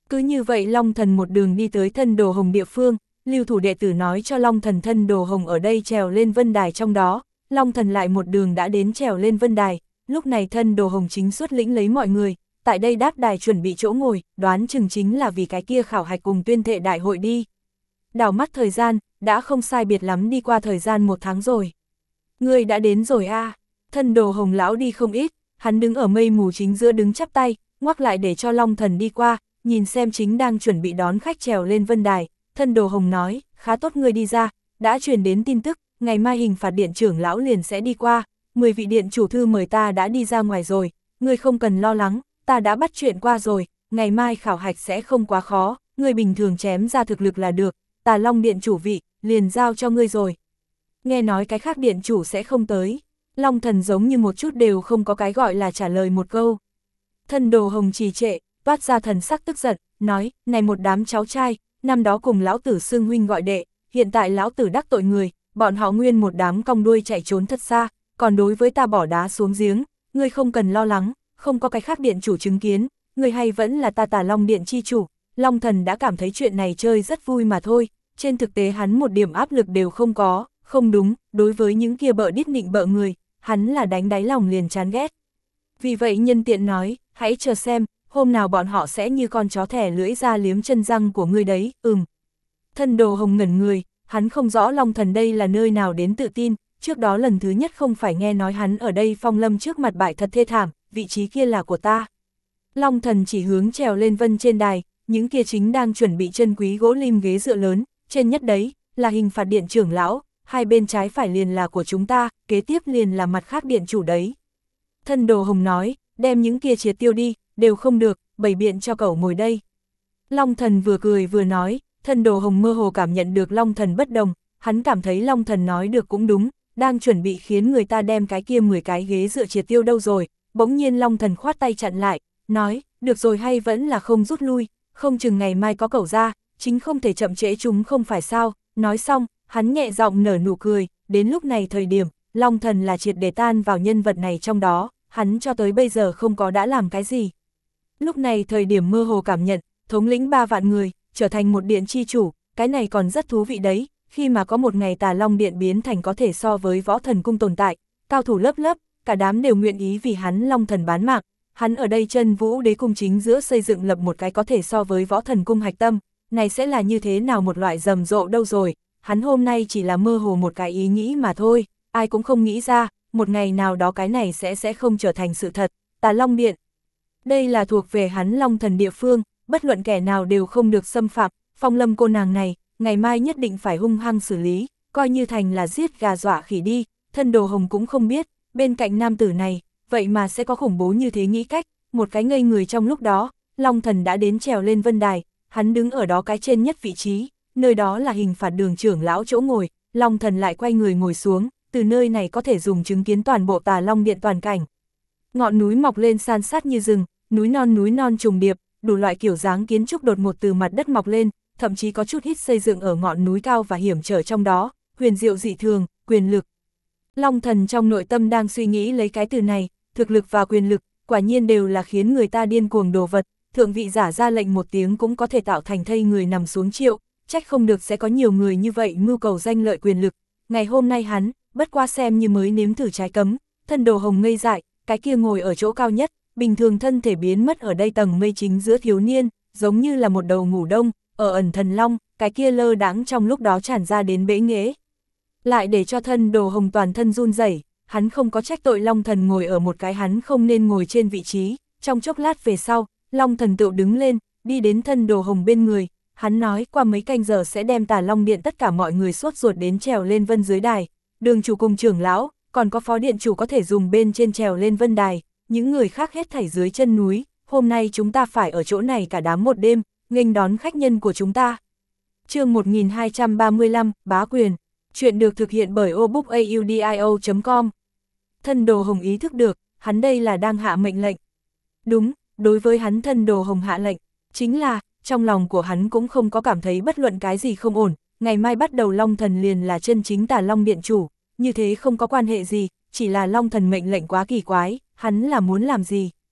Cứ như vậy Long Thần một đường đi tới thân đồ hồng địa phương, lưu thủ đệ tử nói cho Long Thần thân đồ hồng ở đây trèo lên vân đài trong đó, Long Thần lại một đường đã đến trèo lên vân đài, lúc này thân đồ hồng chính xuất lĩnh lấy mọi người, tại đây đáp đài chuẩn bị chỗ ngồi, đoán chừng chính là vì cái kia khảo hạch cùng tuyên thệ đại hội đi. Đảo mắt thời gian, đã không sai biệt lắm đi qua thời gian một tháng rồi. Ngươi đã đến rồi a à. Thân đồ hồng lão đi không ít, hắn đứng ở mây mù chính giữa đứng chắp tay, ngoắc lại để cho Long Thần đi qua, nhìn xem chính đang chuẩn bị đón khách trèo lên vân đài, thân đồ hồng nói, khá tốt ngươi đi ra, đã truyền đến tin tức, ngày mai hình phạt điện trưởng lão liền sẽ đi qua, mười vị điện chủ thư mời ta đã đi ra ngoài rồi, ngươi không cần lo lắng, ta đã bắt chuyện qua rồi, ngày mai khảo hạch sẽ không quá khó, ngươi bình thường chém ra thực lực là được, Tà Long điện chủ vị, liền giao cho ngươi rồi. Nghe nói cái khác điện chủ sẽ không tới, Long Thần giống như một chút đều không có cái gọi là trả lời một câu. Thân đồ hồng trì trệ, toát ra thần sắc tức giận, nói, này một đám cháu trai, năm đó cùng lão tử xưng huynh gọi đệ, hiện tại lão tử đắc tội người, bọn họ nguyên một đám cong đuôi chạy trốn thật xa, còn đối với ta bỏ đá xuống giếng, ngươi không cần lo lắng, không có cái khác điện chủ chứng kiến, ngươi hay vẫn là ta Tà Long điện chi chủ. Long Thần đã cảm thấy chuyện này chơi rất vui mà thôi, trên thực tế hắn một điểm áp lực đều không có, không đúng, đối với những kia bợ đít nịnh bợ người, hắn là đánh đáy lòng liền chán ghét. Vì vậy nhân tiện nói, hãy chờ xem, hôm nào bọn họ sẽ như con chó thẻ lưỡi ra liếm chân răng của ngươi đấy, ừm. Thân đồ hồng ngẩn người, hắn không rõ Long Thần đây là nơi nào đến tự tin, trước đó lần thứ nhất không phải nghe nói hắn ở đây phong lâm trước mặt bại thật thê thảm, vị trí kia là của ta. Long Thần chỉ hướng trèo lên vân trên đài, những kia chính đang chuẩn bị chân quý gỗ lim ghế dựa lớn, trên nhất đấy, là hình phạt điện trưởng lão, hai bên trái phải liền là của chúng ta, kế tiếp liền là mặt khác điện chủ đấy. Thân đồ hồng nói, đem những kia triệt tiêu đi, đều không được, bày biện cho cậu ngồi đây. Long Thần vừa cười vừa nói, thân đồ hồng mơ hồ cảm nhận được Long Thần bất đồng, hắn cảm thấy Long Thần nói được cũng đúng, đang chuẩn bị khiến người ta đem cái kia mười cái ghế dựa triệt tiêu đâu rồi, bỗng nhiên Long Thần khoát tay chặn lại, nói, được rồi hay vẫn là không rút lui, không chừng ngày mai có cậu ra, chính không thể chậm trễ chúng không phải sao, nói xong, hắn nhẹ giọng nở nụ cười, đến lúc này thời điểm, Long Thần là triệt để tan vào nhân vật này trong đó, hắn cho tới bây giờ không có đã làm cái gì. Lúc này thời điểm mơ hồ cảm nhận, thống lĩnh ba vạn người, trở thành một điện chi chủ, cái này còn rất thú vị đấy, khi mà có một ngày Tà Long điện biến thành có thể so với Võ Thần cung tồn tại, cao thủ lớp lớp, cả đám đều nguyện ý vì hắn Long Thần bán mạng, hắn ở đây chân vũ đế cung chính giữa xây dựng lập một cái có thể so với Võ Thần cung hạch tâm, này sẽ là như thế nào một loại rầm rộ đâu rồi, hắn hôm nay chỉ là mơ hồ một cái ý nghĩ mà thôi, ai cũng không nghĩ ra, một ngày nào đó cái này sẽ sẽ không trở thành sự thật, Tà Long điện. Đây là thuộc về hắn Long Thần địa phương, bất luận kẻ nào đều không được xâm phạm, Phong Lâm cô nàng này, ngày mai nhất định phải hung hăng xử lý, coi như thành là giết gà dọa khỉ đi, thân đồ hồng cũng không biết, bên cạnh nam tử này, vậy mà sẽ có khủng bố như thế nghĩ cách, một cái ngây người trong lúc đó, Long Thần đã đến trèo lên vân đài, hắn đứng ở đó cái trên nhất vị trí, nơi đó là hình phạt đường trưởng lão chỗ ngồi, Long Thần lại quay người ngồi xuống, từ nơi này có thể dùng chứng kiến toàn bộ Tà Long điện toàn cảnh. Ngọn núi mọc lên san sát như rừng, núi non núi non trùng điệp, đủ loại kiểu dáng kiến trúc đột ngột từ mặt đất mọc lên, thậm chí có chút hít xây dựng ở ngọn núi cao và hiểm trở trong đó, huyền diệu dị thường, quyền lực. Long Thần trong nội tâm đang suy nghĩ lấy cái từ này, thực lực và quyền lực, quả nhiên đều là khiến người ta điên cuồng đồ vật, thượng vị giả ra lệnh một tiếng cũng có thể tạo thành thây người nằm xuống triệu, trách không được sẽ có nhiều người như vậy mưu cầu danh lợi quyền lực. Ngày hôm nay hắn, bất qua xem như mới nếm thử trái cấm, thân đồ hồng ngây dại, cái kia ngồi ở chỗ cao nhất, bình thường thân thể biến mất ở đây tầng mây chính giữa thiếu niên, giống như là một đầu ngủ đông, ở ẩn thần long, cái kia lơ đãng trong lúc đó tràn ra đến bể nghễ. Lại để cho thân đồ hồng toàn thân run rẩy, hắn không có trách tội Long Thần ngồi ở một cái hắn không nên ngồi trên vị trí, trong chốc lát về sau, Long Thần tự đứng lên, đi đến thân đồ hồng bên người, hắn nói qua mấy canh giờ sẽ đem Tà Long điện tất cả mọi người sốt ruột đến trèo lên vân dưới đài, đường chủ cùng trưởng lão, còn có phó điện chủ có thể dùng bên trên trèo lên vân đài, những người khác hết thảy dưới chân núi, hôm nay chúng ta phải ở chỗ này cả đám một đêm, nghênh đón khách nhân của chúng ta. Chương một nghìn hai trăm ba mươi lăm, bá quyền. Chuyện được thực hiện bởi obookaudio chấm com. Thân đồ hồng ý thức được, hắn đây là đang hạ mệnh lệnh. Đúng, đối với hắn thân đồ hồng hạ lệnh, chính là, trong lòng của hắn cũng không có cảm thấy bất luận cái gì không ổn, ngày mai bắt đầu Long Thần liền là chân chính Tà Long điện chủ, như thế không có quan hệ gì, chỉ là Long Thần mệnh lệnh quá kỳ quái, hắn là muốn làm gì.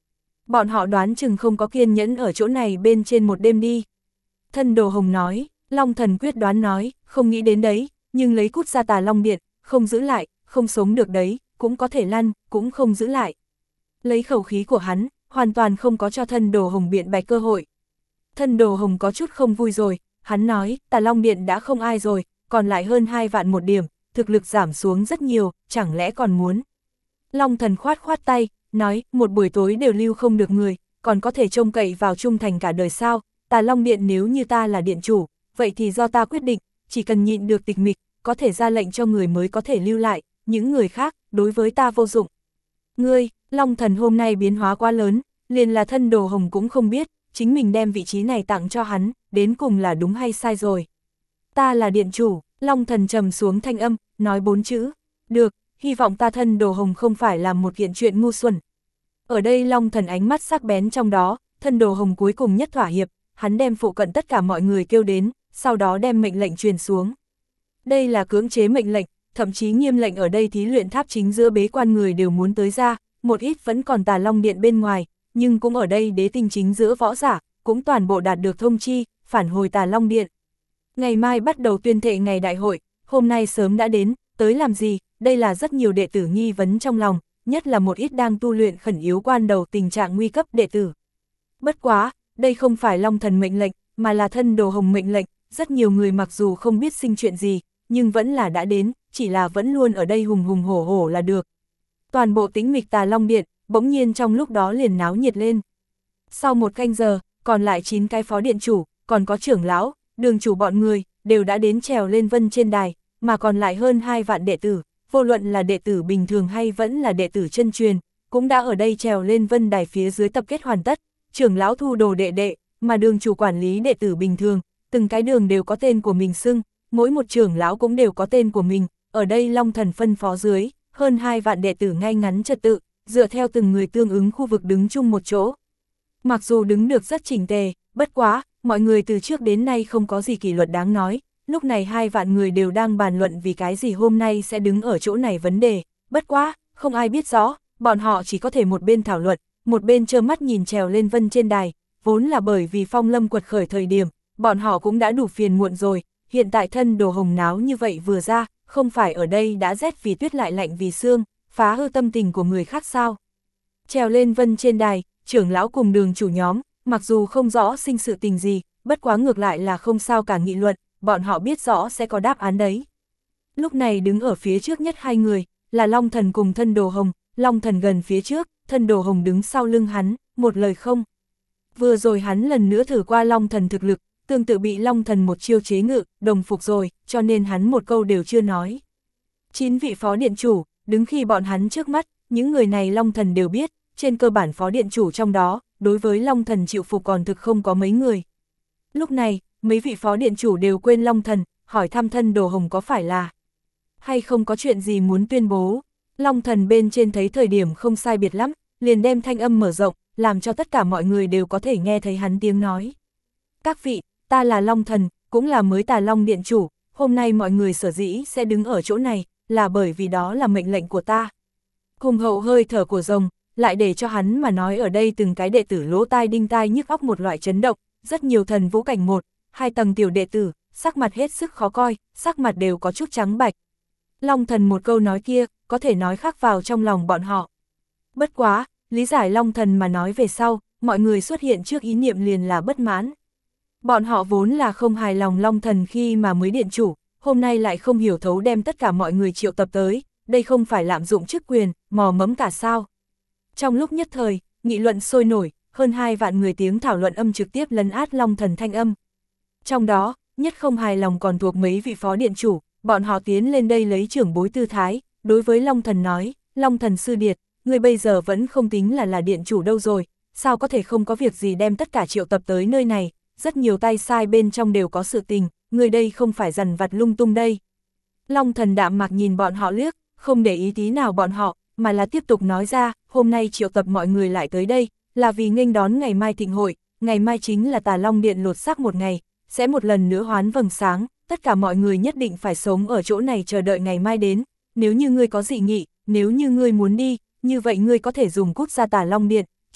Bọn họ đoán chừng không có kiên nhẫn ở chỗ này bên trên một đêm đi. Thân Đồ Hồng nói, Long Thần quyết đoán nói, không nghĩ đến đấy, nhưng lấy cút ra Tà Long Điện, không giữ lại, không sống được đấy, cũng có thể lăn, cũng không giữ lại. Lấy khẩu khí của hắn, hoàn toàn không có cho Thân Đồ Hồng biện bạch cơ hội. Thân Đồ Hồng có chút không vui rồi, hắn nói, Tà Long Điện đã không ai rồi, còn lại hơn hai vạn một điểm, thực lực giảm xuống rất nhiều, chẳng lẽ còn muốn. Long Thần khoát khoát tay, nói, một buổi tối đều lưu không được người, còn có thể trông cậy vào trung thành cả đời sao, Tà Long Điện nếu như ta là điện chủ, vậy thì do ta quyết định, chỉ cần nhịn được tịch mịch, có thể ra lệnh cho người mới có thể lưu lại, những người khác, đối với ta vô dụng. Ngươi, Long Thần hôm nay biến hóa quá lớn, liền là Thân Đồ Hồng cũng không biết, chính mình đem vị trí này tặng cho hắn, đến cùng là đúng hay sai rồi. Ta là điện chủ, Long Thần trầm xuống thanh âm, nói bốn chữ, được, hy vọng ta Thân Đồ Hồng không phải làm một kiện chuyện ngu xuẩn. Ở đây Long Thần ánh mắt sắc bén trong đó, Thân Đồ Hồng cuối cùng nhất thỏa hiệp, hắn đem phụ cận tất cả mọi người kêu đến, sau đó đem mệnh lệnh truyền xuống. Đây là cưỡng chế mệnh lệnh, thậm chí nghiêm lệnh ở đây thí luyện tháp chính giữa bế quan người đều muốn tới ra, một ít vẫn còn Tà Long Điện bên ngoài, nhưng cũng ở đây đế tinh chính giữa võ giả, cũng toàn bộ đạt được thông chi, phản hồi Tà Long Điện. Ngày mai bắt đầu tuyên thệ ngày đại hội, hôm nay sớm đã đến, tới làm gì, đây là rất nhiều đệ tử nghi vấn trong lòng, nhất là một ít đang tu luyện khẩn yếu quan đầu tình trạng nguy cấp đệ tử. Bất quá, đây không phải Long Thần mệnh lệnh, mà là Thân Đồ Hồng mệnh lệnh, rất nhiều người mặc dù không biết sinh chuyện gì, nhưng vẫn là đã đến, chỉ là vẫn luôn ở đây hùng hùng hổ hổ là được. Toàn bộ tĩnh mịch Tà Long Điện, bỗng nhiên trong lúc đó liền náo nhiệt lên. Sau một canh giờ, còn lại chín cái phó điện chủ, còn có trưởng lão, đường chủ bọn người, đều đã đến trèo lên vân trên đài, mà còn lại hơn hai vạn đệ tử, vô luận là đệ tử bình thường hay vẫn là đệ tử chân truyền, cũng đã ở đây trèo lên vân đài phía dưới tập kết hoàn tất, trưởng lão thu đồ đệ đệ, mà đường chủ quản lý đệ tử bình thường, từng cái đường đều có tên của mình xưng, mỗi một trưởng lão cũng đều có tên của mình, ở đây Long Thần phân phó dưới, hơn hai vạn đệ tử ngay ngắn trật tự, dựa theo từng người tương ứng khu vực đứng chung một chỗ. Mặc dù đứng được rất chỉnh tề, bất quá, mọi người từ trước đến nay không có gì kỷ luật đáng nói, lúc này hai vạn người đều đang bàn luận vì cái gì hôm nay sẽ đứng ở chỗ này vấn đề, bất quá, không ai biết rõ, bọn họ chỉ có thể một bên thảo luận, một bên trơ mắt nhìn trèo lên vân trên đài, vốn là bởi vì phong lâm quật khởi thời điểm, bọn họ cũng đã đủ phiền muộn rồi, hiện tại Thân Đồ Hồng náo như vậy vừa ra, không phải ở đây đã rét vì tuyết lại lạnh vì sương, phá hư tâm tình của người khác sao. Trèo lên vân trên đài, trưởng lão cùng đường chủ nhóm, mặc dù không rõ sinh sự tình gì, bất quá ngược lại là không sao cả nghị luận, bọn họ biết rõ sẽ có đáp án đấy. Lúc này đứng ở phía trước nhất hai người, là Long Thần cùng Thân Đồ Hồng, Long Thần gần phía trước, Thân Đồ Hồng đứng sau lưng hắn, một lời không. Vừa rồi hắn lần nữa thử qua Long Thần thực lực, tương tự bị Long Thần một chiêu chế ngự, đồng phục rồi, cho nên hắn một câu đều chưa nói. Chín vị phó điện chủ, đứng khi bọn hắn trước mắt, những người này Long Thần đều biết, trên cơ bản phó điện chủ trong đó, đối với Long Thần chịu phục còn thực không có mấy người. Lúc này, mấy vị phó điện chủ đều quên Long Thần, hỏi thăm Thân Đồ Hồng có phải là hay không có chuyện gì muốn tuyên bố. Long Thần bên trên thấy thời điểm không sai biệt lắm, liền đem thanh âm mở rộng, làm cho tất cả mọi người đều có thể nghe thấy hắn tiếng nói. Các vị, ta là Long Thần, cũng là mới Tà Long Điện chủ, hôm nay mọi người sở dĩ sẽ đứng ở chỗ này, là bởi vì đó là mệnh lệnh của ta. Hùng hậu hơi thở của rồng, lại để cho hắn mà nói ở đây từng cái đệ tử lỗ tai đinh tai nhức óc một loại chấn động, rất nhiều thần vũ cảnh một, hai tầng tiểu đệ tử, sắc mặt hết sức khó coi, sắc mặt đều có chút trắng bạch. Long Thần một câu nói kia, có thể nói khắc vào trong lòng bọn họ. Bất quá, lý giải Long Thần mà nói về sau, mọi người xuất hiện trước ý niệm liền là bất mãn. Bọn họ vốn là không hài lòng Long Thần khi mà mới điện chủ, hôm nay lại không hiểu thấu đem tất cả mọi người triệu tập tới, đây không phải lạm dụng chức quyền, mò mẫm cả sao. Trong lúc nhất thời, nghị luận sôi nổi, hơn hai vạn người tiếng thảo luận âm trực tiếp lấn át Long Thần thanh âm. Trong đó, nhất không hài lòng còn thuộc mấy vị phó điện chủ, bọn họ tiến lên đây lấy trưởng bối tư thái, đối với Long Thần nói, Long Thần sư điệt, người bây giờ vẫn không tính là là điện chủ đâu rồi, sao có thể không có việc gì đem tất cả triệu tập tới nơi này, rất nhiều tay sai bên trong đều có sự tình, người đây không phải dằn vặt lung tung đây. Long Thần đạm mạc nhìn bọn họ liếc, không để ý tí nào bọn họ, mà là tiếp tục nói ra, hôm nay triệu tập mọi người lại tới đây, là vì nghênh đón ngày mai thịnh hội, ngày mai chính là Tà Long Điện lột xác một ngày, sẽ một lần nữa hoán vầng sáng, tất cả mọi người nhất định phải sống ở chỗ này chờ đợi ngày mai đến, nếu như ngươi có dị nghị, nếu như ngươi muốn đi, như vậy ngươi có thể dùng cút ra Tà Long Điện,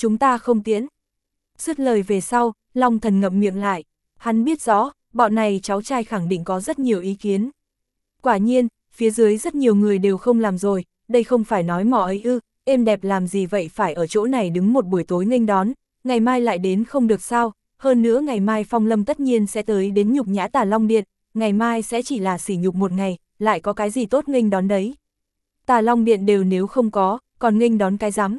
chúng ta không tiễn. Dứt lời về sau, Long Thần ngậm miệng lại, hắn biết rõ, bọn này cháu trai khẳng định có rất nhiều ý kiến. Quả nhiên, phía dưới rất nhiều người đều không làm rồi, đây không phải nói mỏ ấy ư, êm đẹp làm gì vậy phải ở chỗ này đứng một buổi tối nghênh đón, ngày mai lại đến không được sao, hơn nữa ngày mai Phong Lâm tất nhiên sẽ tới đến nhục nhã Tà Long Điện, ngày mai sẽ chỉ là sỉ nhục một ngày, lại có cái gì tốt nghênh đón đấy. Tà Long Điện đều nếu không có, còn nghênh đón cái rắm.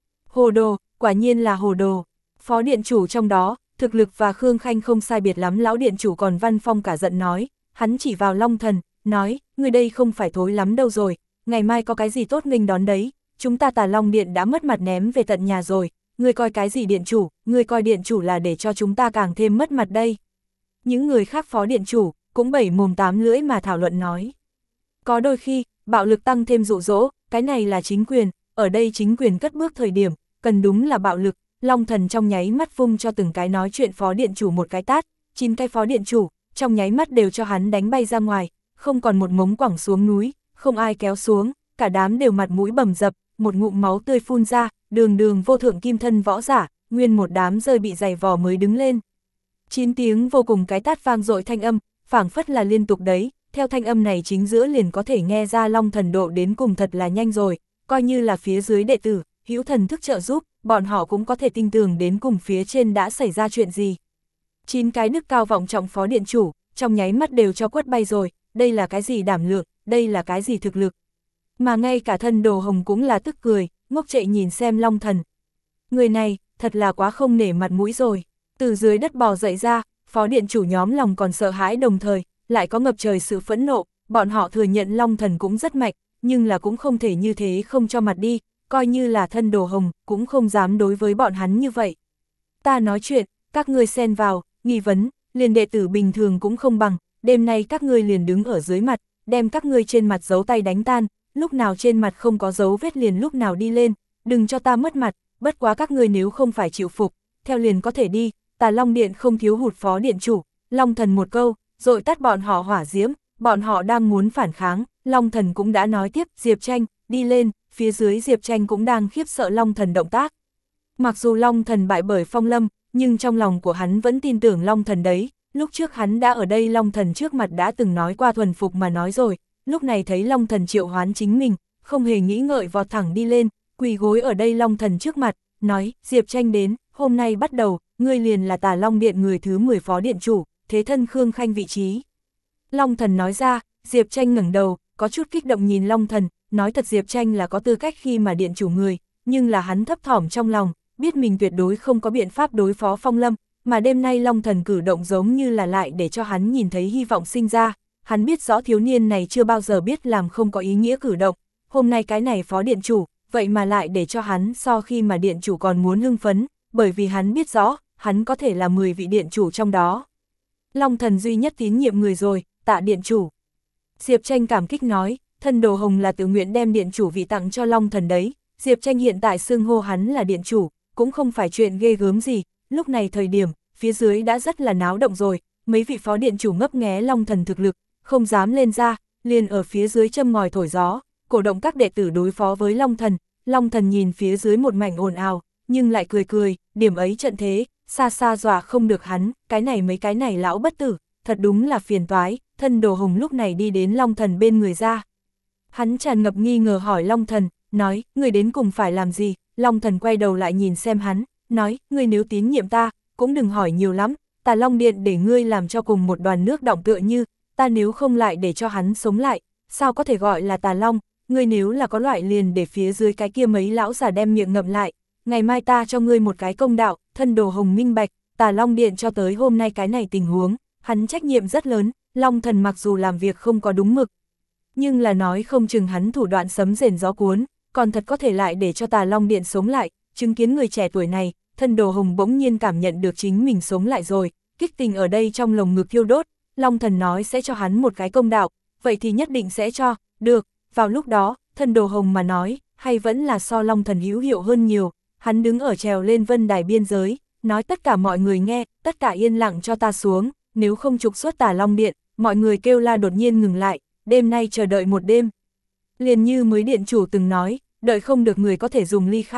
Hồ đồ, quả nhiên là hồ đồ. Phó điện chủ trong đó, thực lực và Khương Khanh không sai biệt lắm, lão điện chủ còn Văn Phong cả giận nói, hắn chỉ vào Long Thần, nói, người đây không phải thối lắm đâu rồi, ngày mai có cái gì tốt nghênh đón đấy, chúng ta Tà Long Điện đã mất mặt ném về tận nhà rồi, người coi cái gì điện chủ, người coi điện chủ là để cho chúng ta càng thêm mất mặt đây. Những người khác phó điện chủ, cũng bảy mồm tám lưỡi mà thảo luận nói. Có đôi khi, bạo lực tăng thêm dụ dỗ, cái này là chính quyền, ở đây chính quyền cất bước thời điểm, cần đúng là bạo lực. Long Thần trong nháy mắt vung cho từng cái nói chuyện phó điện chủ một cái tát, chín cái phó điện chủ, trong nháy mắt đều cho hắn đánh bay ra ngoài, không còn một mống quẳng xuống núi, không ai kéo xuống, cả đám đều mặt mũi bầm dập, một ngụm máu tươi phun ra, đường đường vô thượng kim thân võ giả, nguyên một đám rơi bị giày vò mới đứng lên. Chín tiếng vô cùng cái tát vang dội thanh âm, phảng phất là liên tục đấy, theo thanh âm này chính giữa liền có thể nghe ra Long Thần độ đến cùng thật là nhanh rồi, coi như là phía dưới đệ tử, hữu thần thức trợ giúp, bọn họ cũng có thể tin tưởng đến cùng phía trên đã xảy ra chuyện gì. Chín cái đức cao vọng trọng phó điện chủ, trong nháy mắt đều cho quất bay rồi, đây là cái gì đảm lượng, đây là cái gì thực lực. Mà ngay cả thân Đồ Hồng cũng là tức cười, ngốc trệ nhìn xem Long Thần. Người này, thật là quá không nể mặt mũi rồi. Từ dưới đất bò dậy ra, phó điện chủ nhóm lòng còn sợ hãi đồng thời, lại có ngập trời sự phẫn nộ, bọn họ thừa nhận Long Thần cũng rất mạnh, nhưng là cũng không thể như thế không cho mặt đi, coi như là thân Đồ Hồng, cũng không dám đối với bọn hắn như vậy. Ta nói chuyện, các ngươi xen vào, nghi vấn, liền đệ tử bình thường cũng không bằng, đêm nay các ngươi liền đứng ở dưới mặt, đem các ngươi trên mặt dấu tay đánh tan, lúc nào trên mặt không có dấu vết liền lúc nào đi lên, đừng cho ta mất mặt, bất quá các ngươi nếu không phải chịu phục, theo liền có thể đi, Tà Long Điện không thiếu hụt phó điện chủ, Long Thần một câu, rồi tắt bọn họ hỏa diễm, bọn họ đang muốn phản kháng, Long Thần cũng đã nói tiếp, Diệp Tranh, đi lên, phía dưới Diệp Tranh cũng đang khiếp sợ Long Thần động tác. Mặc dù Long Thần bại bởi Phong Lâm, nhưng trong lòng của hắn vẫn tin tưởng Long Thần đấy, lúc trước hắn đã ở đây Long Thần trước mặt đã từng nói qua thuần phục mà nói rồi, lúc này thấy Long Thần triệu hoán chính mình, không hề nghĩ ngợi vọt thẳng đi lên, quỳ gối ở đây Long Thần trước mặt, nói, Diệp Tranh đến, hôm nay bắt đầu, ngươi liền là Tà Long Điện người thứ mười phó điện chủ, thế thân Khương Khanh vị trí. Long Thần nói ra, Diệp Tranh ngẩng đầu, có chút kích động nhìn Long Thần, nói thật Diệp Tranh là có tư cách khi mà điện chủ người, nhưng là hắn thấp thỏm trong lòng, biết mình tuyệt đối không có biện pháp đối phó Phong Lâm, mà đêm nay Long Thần cử động giống như là lại để cho hắn nhìn thấy hy vọng sinh ra, hắn biết rõ thiếu niên này chưa bao giờ biết làm không có ý nghĩa cử động, hôm nay cái này phó điện chủ, vậy mà lại để cho hắn so khi mà điện chủ còn muốn hưng phấn, bởi vì hắn biết rõ, hắn có thể là mười vị điện chủ trong đó. Long Thần duy nhất tín nhiệm người rồi, tạ điện chủ. Diệp Tranh cảm kích nói, thân Đồ Hồng là tự nguyện đem điện chủ vị tặng cho Long Thần đấy, Diệp Tranh hiện tại xưng hô hắn là điện chủ, cũng không phải chuyện ghê gớm gì, lúc này thời điểm, phía dưới đã rất là náo động rồi, mấy vị phó điện chủ ngấp nghé Long Thần thực lực, không dám lên ra, liền ở phía dưới châm ngòi thổi gió, cổ động các đệ tử đối phó với Long Thần, Long Thần nhìn phía dưới một mảnh ồn ào, nhưng lại cười cười, điểm ấy trận thế, xa xa dọa không được hắn, cái này mấy cái này lão bất tử, thật đúng là phiền toái, thân Đồ Hồng lúc này đi đến Long Thần bên người ra. Hắn tràn ngập nghi ngờ hỏi Long Thần, nói, người đến cùng phải làm gì, Long Thần quay đầu lại nhìn xem hắn, nói, ngươi nếu tín nhiệm ta, cũng đừng hỏi nhiều lắm, Tà Long Điện để ngươi làm cho cùng một đoàn nước đọng tựa như, ta nếu không lại để cho hắn sống lại, sao có thể gọi là Tà Long, ngươi nếu là có loại liền để phía dưới cái kia mấy lão già đem miệng ngậm lại, ngày mai ta cho ngươi một cái công đạo, thân Đồ Hồng minh bạch, Tà Long Điện cho tới hôm nay cái này tình huống, hắn trách nhiệm rất lớn, Long Thần mặc dù làm việc không có đúng mực, nhưng là nói không chừng hắn thủ đoạn sấm rền gió cuốn, còn thật có thể lại để cho Tà Long Điện sống lại, chứng kiến người trẻ tuổi này, thân Đồ Hồng bỗng nhiên cảm nhận được chính mình sống lại rồi, kích tình ở đây trong lồng ngực thiêu đốt, Long Thần nói sẽ cho hắn một cái công đạo, vậy thì nhất định sẽ cho, được, vào lúc đó, thân Đồ Hồng mà nói, hay vẫn là so Long Thần hữu hiệu hơn nhiều, hắn đứng ở trèo lên vân đài biên giới, nói tất cả mọi người nghe, tất cả yên lặng cho ta xuống, nếu không trục xuất Tà Long Điện, mọi người kêu la đột nhiên ngừng lại, đêm nay chờ đợi một đêm. Liền như mới điện chủ từng nói, đợi không được người có thể dùng ly khai,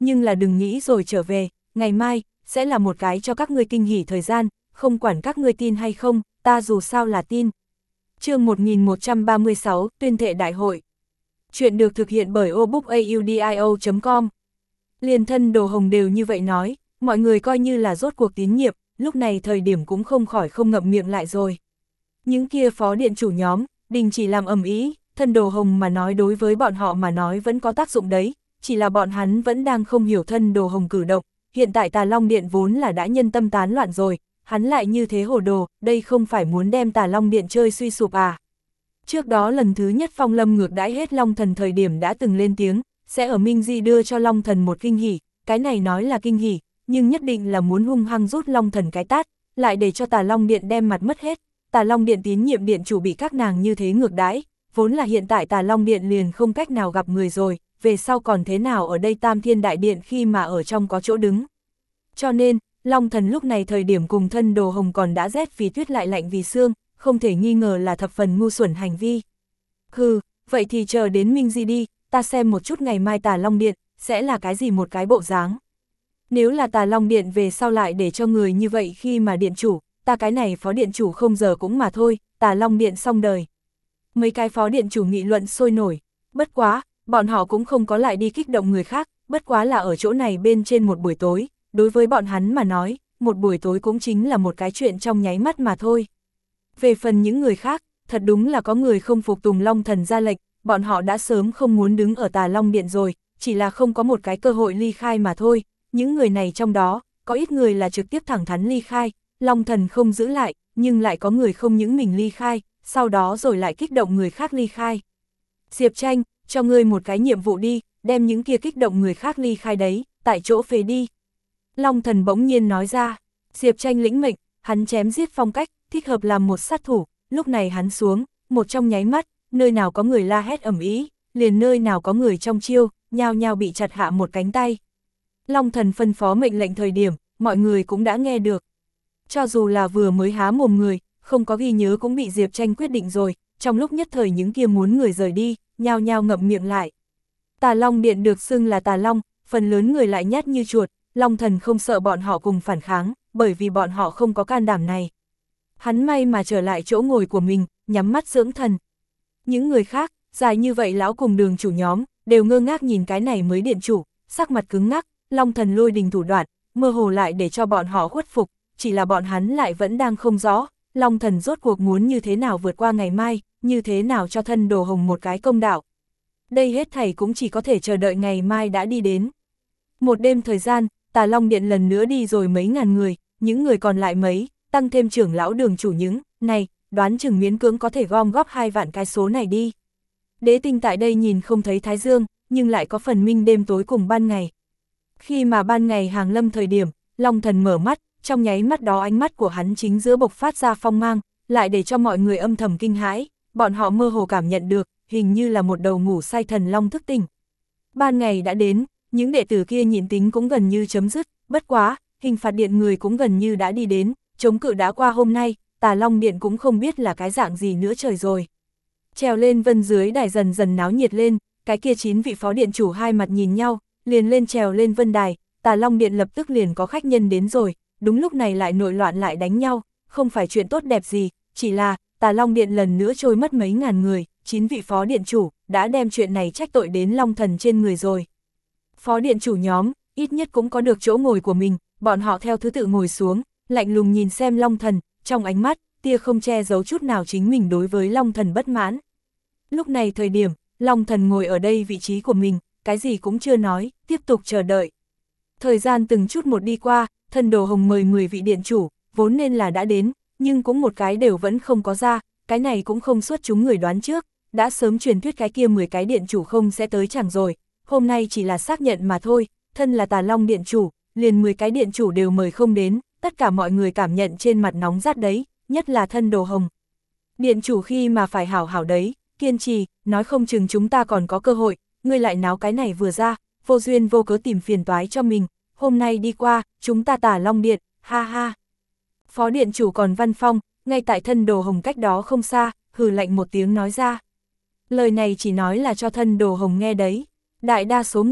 nhưng là đừng nghĩ rồi trở về, ngày mai, sẽ là một cái cho các ngươi kinh hỉ thời gian, không quản các ngươi tin hay không, ta dù sao là tin. Chương một nghìn một trăm ba mươi sáu, tuyên thệ đại hội. Chuyện được thực hiện bởi obookaudio chấm com. Liền thân Đồ Hồng đều như vậy nói, mọi người coi như là rốt cuộc tín nhiệm, lúc này thời điểm cũng không khỏi không ngậm miệng lại rồi. Những kia phó điện chủ nhóm, đình chỉ làm ầm ĩ, thân Đồ Hồng mà nói đối với bọn họ mà nói vẫn có tác dụng đấy, chỉ là bọn hắn vẫn đang không hiểu thân Đồ Hồng cử động, hiện tại Tà Long Điện vốn là đã nhân tâm tán loạn rồi, hắn lại như thế hồ đồ, đây không phải muốn đem Tà Long Điện chơi suy sụp à. Trước đó lần thứ nhất Phong Lâm ngược đãi hết Long Thần thời điểm đã từng lên tiếng, sẽ ở Minh Di đưa cho Long Thần một kinh hỉ, cái này nói là kinh hỉ, nhưng nhất định là muốn hung hăng rút Long Thần cái tát, lại để cho Tà Long Điện đem mặt mất hết. Tà Long Điện tín nhiệm điện chủ bị các nàng như thế ngược đãi, vốn là hiện tại Tà Long Điện liền không cách nào gặp người rồi, về sau còn thế nào ở đây Tam Thiên Đại Điện khi mà ở trong có chỗ đứng. Cho nên, Long Thần lúc này thời điểm cùng thân Đồ Hồng còn đã rét vì tuyết lại lạnh vì xương, không thể nghi ngờ là thập phần ngu xuẩn hành vi. Hừ, vậy thì chờ đến Minh Di đi, ta xem một chút ngày mai Tà Long Điện, sẽ là cái gì một cái bộ dáng. Nếu là Tà Long Điện về sau lại để cho người như vậy khi mà điện chủ, ta cái này phó điện chủ không giờ cũng mà thôi, Tà Long Điện xong đời. Mấy cái phó điện chủ nghị luận sôi nổi, bất quá, bọn họ cũng không có lại đi kích động người khác, bất quá là ở chỗ này bên trên một buổi tối, đối với bọn hắn mà nói, một buổi tối cũng chính là một cái chuyện trong nháy mắt mà thôi. Về phần những người khác, thật đúng là có người không phục tùng Long Thần ra lệnh, bọn họ đã sớm không muốn đứng ở Tà Long Điện rồi, chỉ là không có một cái cơ hội ly khai mà thôi. Những người này trong đó, có ít người là trực tiếp thẳng thắn ly khai, Long Thần không giữ lại, nhưng lại có người không những mình ly khai, sau đó rồi lại kích động người khác ly khai. Diệp Tranh, cho ngươi một cái nhiệm vụ đi, đem những kia kích động người khác ly khai đấy, tại chỗ phế đi. Long Thần bỗng nhiên nói ra, Diệp Tranh lĩnh mệnh, hắn chém giết phong cách, thích hợp làm một sát thủ, lúc này hắn xuống, một trong nháy mắt, nơi nào có người la hét ầm ĩ, liền nơi nào có người trong chiêu, nhao nhao bị chặt hạ một cánh tay. Long Thần phân phó mệnh lệnh thời điểm, mọi người cũng đã nghe được. Cho dù là vừa mới há mồm người, không có ghi nhớ cũng bị Diệp Tranh quyết định rồi, trong lúc nhất thời những kia muốn người rời đi, nhao nhao ngậm miệng lại. Tà Long Điện được xưng là Tà Long, phần lớn người lại nhát như chuột, Long Thần không sợ bọn họ cùng phản kháng, bởi vì bọn họ không có can đảm này. Hắn may mà trở lại chỗ ngồi của mình, nhắm mắt dưỡng thần. Những người khác, dài như vậy lão cùng Đường chủ nhóm, đều ngơ ngác nhìn cái này mới điện chủ, sắc mặt cứng ngắc, Long Thần lôi đình thủ đoạn, mơ hồ lại để cho bọn họ khuất phục, chỉ là bọn hắn lại vẫn đang không rõ, Long Thần rốt cuộc muốn như thế nào vượt qua ngày mai, như thế nào cho thân Đồ Hồng một cái công đạo. Đây hết thảy cũng chỉ có thể chờ đợi ngày mai đã đi đến. Một đêm thời gian, Tà Long Điện lần nữa đi rồi mấy ngàn người, những người còn lại mấy, tăng thêm trưởng lão Đường chủ những, này, đoán chừng miễn cưỡng có thể gom góp hai vạn cái số này đi. Đế Tinh tại đây nhìn không thấy thái dương, nhưng lại có phần minh đêm tối cùng ban ngày. Khi mà ban ngày hàng lâm thời điểm, Long Thần mở mắt, trong nháy mắt đó ánh mắt của hắn chính giữa bộc phát ra phong mang, lại để cho mọi người âm thầm kinh hãi, bọn họ mơ hồ cảm nhận được, hình như là một đầu ngủ say thần long thức tỉnh. Ban ngày đã đến, những đệ tử kia nhịn tính cũng gần như chấm dứt, bất quá, hình phạt điện người cũng gần như đã đi đến, chống cự đã qua hôm nay, Tà Long Điện cũng không biết là cái dạng gì nữa trời rồi. Trèo lên vân dưới đài dần dần náo nhiệt lên, cái kia chín vị phó điện chủ hai mặt nhìn nhau, liền lên trèo lên vân đài, Tà Long Điện lập tức liền có khách nhân đến rồi, đúng lúc này lại nội loạn lại đánh nhau, không phải chuyện tốt đẹp gì, chỉ là, Tà Long Điện lần nữa trôi mất mấy ngàn người, chín vị phó điện chủ, đã đem chuyện này trách tội đến Long Thần trên người rồi. Phó điện chủ nhóm, ít nhất cũng có được chỗ ngồi của mình, bọn họ theo thứ tự ngồi xuống, lạnh lùng nhìn xem Long Thần, trong ánh mắt, tia không che giấu chút nào chính mình đối với Long Thần bất mãn. Lúc này thời điểm, Long Thần ngồi ở đây vị trí của mình, cái gì cũng chưa nói, tiếp tục chờ đợi. Thời gian từng chút một đi qua, thân Đồ Hồng mời mười vị điện chủ, vốn nên là đã đến, nhưng cũng một cái đều vẫn không có ra, cái này cũng không xuất chúng người đoán trước, đã sớm truyền thuyết cái kia mười cái điện chủ không sẽ tới chẳng rồi, hôm nay chỉ là xác nhận mà thôi, thân là Tà Long điện chủ, liền mười cái điện chủ đều mời không đến, tất cả mọi người cảm nhận trên mặt nóng rát đấy, nhất là thân Đồ Hồng. Điện chủ khi mà phải hảo hảo đấy, kiên trì, nói không chừng chúng ta còn có cơ hội, ngươi lại náo cái này vừa ra, vô duyên vô cớ tìm phiền toái cho mình, hôm nay đi qua, chúng ta Tà Long Điện, ha ha. Phó điện chủ còn Văn Phong, ngay tại thân Đồ Hồng cách đó không xa, hừ lạnh một tiếng nói ra. Lời này chỉ nói là cho thân Đồ Hồng nghe đấy, đại đa số người,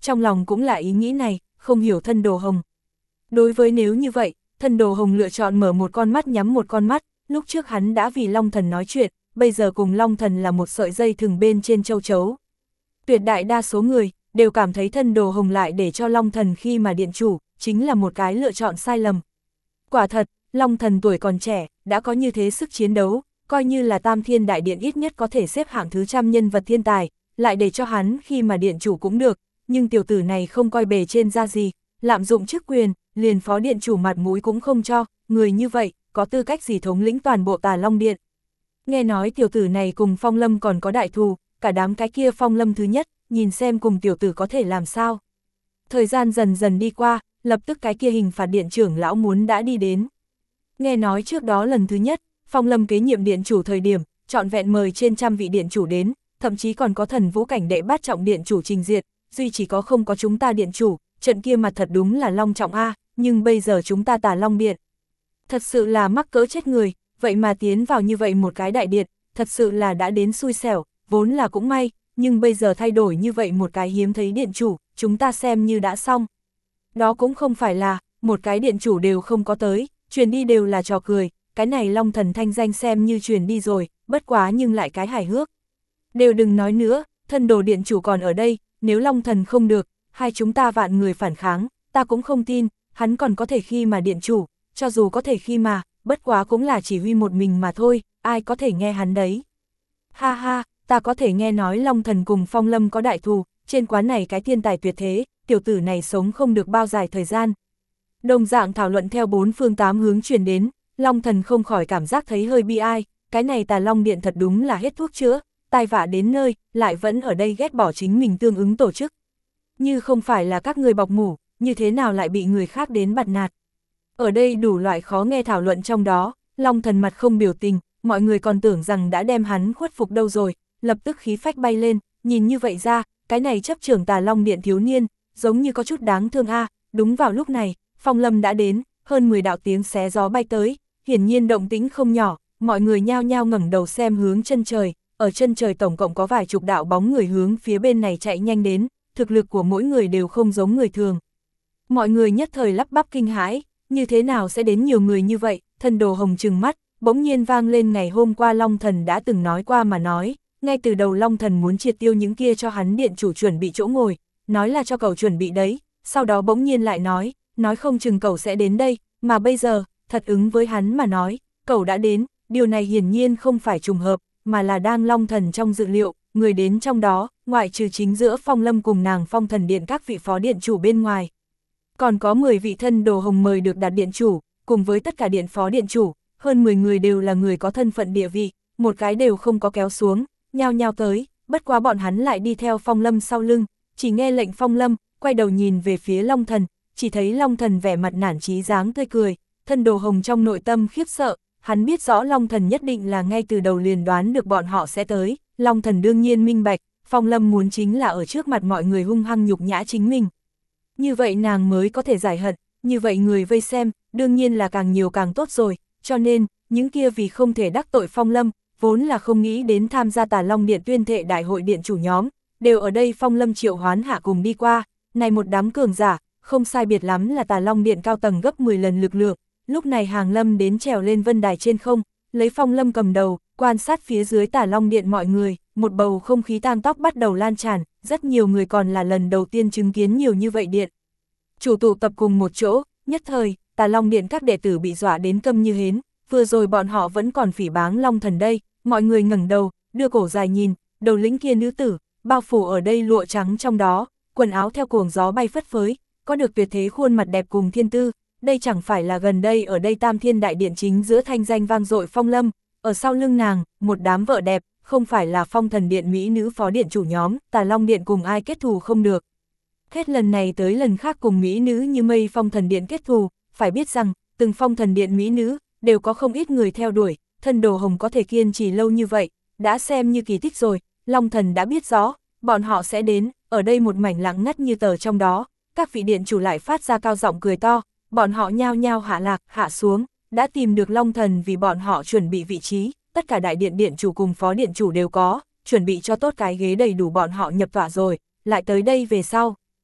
trong lòng cũng là ý nghĩ này, không hiểu thân đồ hồng. Đối với nếu như vậy, thân đồ hồng lựa chọn mở một con mắt nhắm một con mắt, lúc trước hắn đã vì Long Thần nói chuyện, bây giờ cùng Long Thần là một sợi dây thừng bên trên châu chấu. Tuyệt đại đa số người, đều cảm thấy thân đồ hồng lại để cho Long Thần khi mà điện chủ, chính là một cái lựa chọn sai lầm. Quả thật, Long Thần tuổi còn trẻ, đã có như thế sức chiến đấu, coi như là Tam Thiên Đại Điện ít nhất có thể xếp hạng thứ trăm nhân vật thiên tài, lại để cho hắn khi mà điện chủ cũng được, nhưng tiểu tử này không coi bề trên ra gì, lạm dụng chức quyền, liền phó điện chủ mặt mũi cũng không cho, người như vậy, có tư cách gì thống lĩnh toàn bộ Tà Long Điện. Nghe nói tiểu tử này cùng Phong Lâm còn có đại thù, cả đám cái kia Phong Lâm thứ nhất, nhìn xem cùng tiểu tử có thể làm sao. Thời gian dần dần đi qua, lập tức cái kia hình phạt điện trưởng lão muốn đã đi đến. Nghe nói trước đó lần thứ nhất, Phong Lâm kế nhiệm điện chủ thời điểm, trọn vẹn mời trên trăm vị điện chủ đến, thậm chí còn có thần vũ cảnh đệ bát trọng điện chủ trình diệt, duy chỉ có không có chúng ta điện chủ, trận kia mặt thật đúng là long trọng a, nhưng bây giờ chúng ta Tà Long Điện. Thật sự là mắc cỡ chết người, vậy mà tiến vào như vậy một cái đại điện, thật sự là đã đến xui xẻo, vốn là cũng may, nhưng bây giờ thay đổi như vậy một cái hiếm thấy điện chủ, chúng ta xem như đã xong. Đó cũng không phải là, một cái điện chủ đều không có tới, truyền đi đều là trò cười, cái này Long Thần thanh danh xem như truyền đi rồi, bất quá nhưng lại cái hài hước. Đều đừng nói nữa, thân đồ điện chủ còn ở đây, nếu Long Thần không được, hai chúng ta vạn người phản kháng, ta cũng không tin, hắn còn có thể khi mà điện chủ, cho dù có thể khi mà, bất quá cũng là chỉ huy một mình mà thôi, ai có thể nghe hắn đấy. Ha ha, ta có thể nghe nói Long Thần cùng Phong Lâm có đại thù, trên quán này cái thiên tài tuyệt thế, tiểu tử này sống không được bao dài thời gian. Đồng dạng thảo luận theo bốn phương tám hướng truyền đến, Long Thần không khỏi cảm giác thấy hơi bi ai, cái này Tà Long Điện thật đúng là hết thuốc chữa, tai vạ đến nơi, lại vẫn ở đây ghét bỏ chính mình tương ứng tổ chức. Như không phải là các người bọc mủ, như thế nào lại bị người khác đến bạt nạt. Ở đây đủ loại khó nghe thảo luận trong đó, Long Thần mặt không biểu tình, mọi người còn tưởng rằng đã đem hắn khuất phục đâu rồi, lập tức khí phách bay lên, nhìn như vậy ra, cái này chấp trưởng Tà Long Điện thiếu niên, giống như có chút đáng thương a. Đúng vào lúc này, Phong Lâm đã đến, hơn mười đạo tiếng xé gió bay tới, hiển nhiên động tĩnh không nhỏ, mọi người nhao nhao ngẩng đầu xem hướng chân trời, ở chân trời tổng cộng có vài chục đạo bóng người hướng phía bên này chạy nhanh đến, thực lực của mỗi người đều không giống người thường. Mọi người nhất thời lắp bắp kinh hãi, như thế nào sẽ đến nhiều người như vậy, thân đồ hồng trừng mắt, bỗng nhiên vang lên ngày hôm qua Long Thần đã từng nói qua mà nói, ngay từ đầu Long Thần muốn triệt tiêu những kia cho hắn điện chủ chuẩn bị chỗ ngồi, nói là cho cậu chuẩn bị đấy, sau đó bỗng nhiên lại nói, nói không chừng cậu sẽ đến đây, mà bây giờ, thật ứng với hắn mà nói, cậu đã đến, điều này hiển nhiên không phải trùng hợp, mà là đang Long Thần trong dự liệu, người đến trong đó, ngoại trừ chính giữa Phong Lâm cùng nàng Phong Thần Điện các vị phó điện chủ bên ngoài. Còn có mười vị thân đồ hồng mời được đặt điện chủ, cùng với tất cả điện phó điện chủ, hơn mười người đều là người có thân phận địa vị, một cái đều không có kéo xuống, nhao nhao tới, bất quá bọn hắn lại đi theo Phong Lâm sau lưng, chỉ nghe lệnh Phong Lâm, quay đầu nhìn về phía Long Thần, chỉ thấy Long Thần vẻ mặt nản chí dáng tươi cười, thân đồ hồng trong nội tâm khiếp sợ, hắn biết rõ Long Thần nhất định là ngay từ đầu liền đoán được bọn họ sẽ tới, Long Thần đương nhiên minh bạch, Phong Lâm muốn chính là ở trước mặt mọi người hung hăng nhục nhã chính mình. Như vậy nàng mới có thể giải hận, như vậy người vây xem, đương nhiên là càng nhiều càng tốt rồi, cho nên, những kia vì không thể đắc tội Phong Lâm, vốn là không nghĩ đến tham gia Tà Long Điện tuyên thệ đại hội điện chủ nhóm, đều ở đây Phong Lâm triệu hoán hạ cùng đi qua, này một đám cường giả, không sai biệt lắm là Tà Long Điện cao tầng gấp mười lần lực lượng, lúc này Hàng Lâm đến trèo lên vân đài trên không, lấy Phong Lâm cầm đầu, quan sát phía dưới Tà Long Điện mọi người, một bầu không khí tang tóc bắt đầu lan tràn, rất nhiều người còn là lần đầu tiên chứng kiến nhiều như vậy điện. Chủ tụ tập cùng một chỗ, nhất thời, Tà Long Điện các đệ tử bị dọa đến câm như hến, vừa rồi bọn họ vẫn còn phỉ báng Long Thần đây, mọi người ngẩng đầu, đưa cổ dài nhìn, đầu lĩnh kia nữ tử, bao phủ ở đây lụa trắng trong đó, quần áo theo cuồng gió bay phất phới, có được tuyệt thế khuôn mặt đẹp cùng thiên tư, đây chẳng phải là gần đây ở đây Tam Thiên Đại Điện chính giữa thanh danh vang dội Phong Lâm, ở sau lưng nàng, một đám vợ đẹp, không phải là Phong Thần Điện mỹ nữ phó điện chủ nhóm, Tà Long Điện cùng ai kết thù không được. Hết lần này tới lần khác cùng mỹ nữ như mây Phong Thần Điện kết thù, phải biết rằng, từng Phong Thần Điện mỹ nữ, đều có không ít người theo đuổi, thân đồ hồng có thể kiên trì lâu như vậy, đã xem như kỳ tích rồi, Long Thần đã biết rõ, bọn họ sẽ đến, ở đây một mảnh lặng ngắt như tờ trong đó, các vị điện chủ lại phát ra cao giọng cười to, bọn họ nhao nhao hạ lạc, hạ xuống, đã tìm được Long Thần vì bọn họ chuẩn bị vị trí, tất cả đại điện điện chủ cùng phó điện chủ đều có, chuẩn bị cho tốt cái ghế đầy đủ bọn họ nhập tọa rồi, lại tới đây về sau.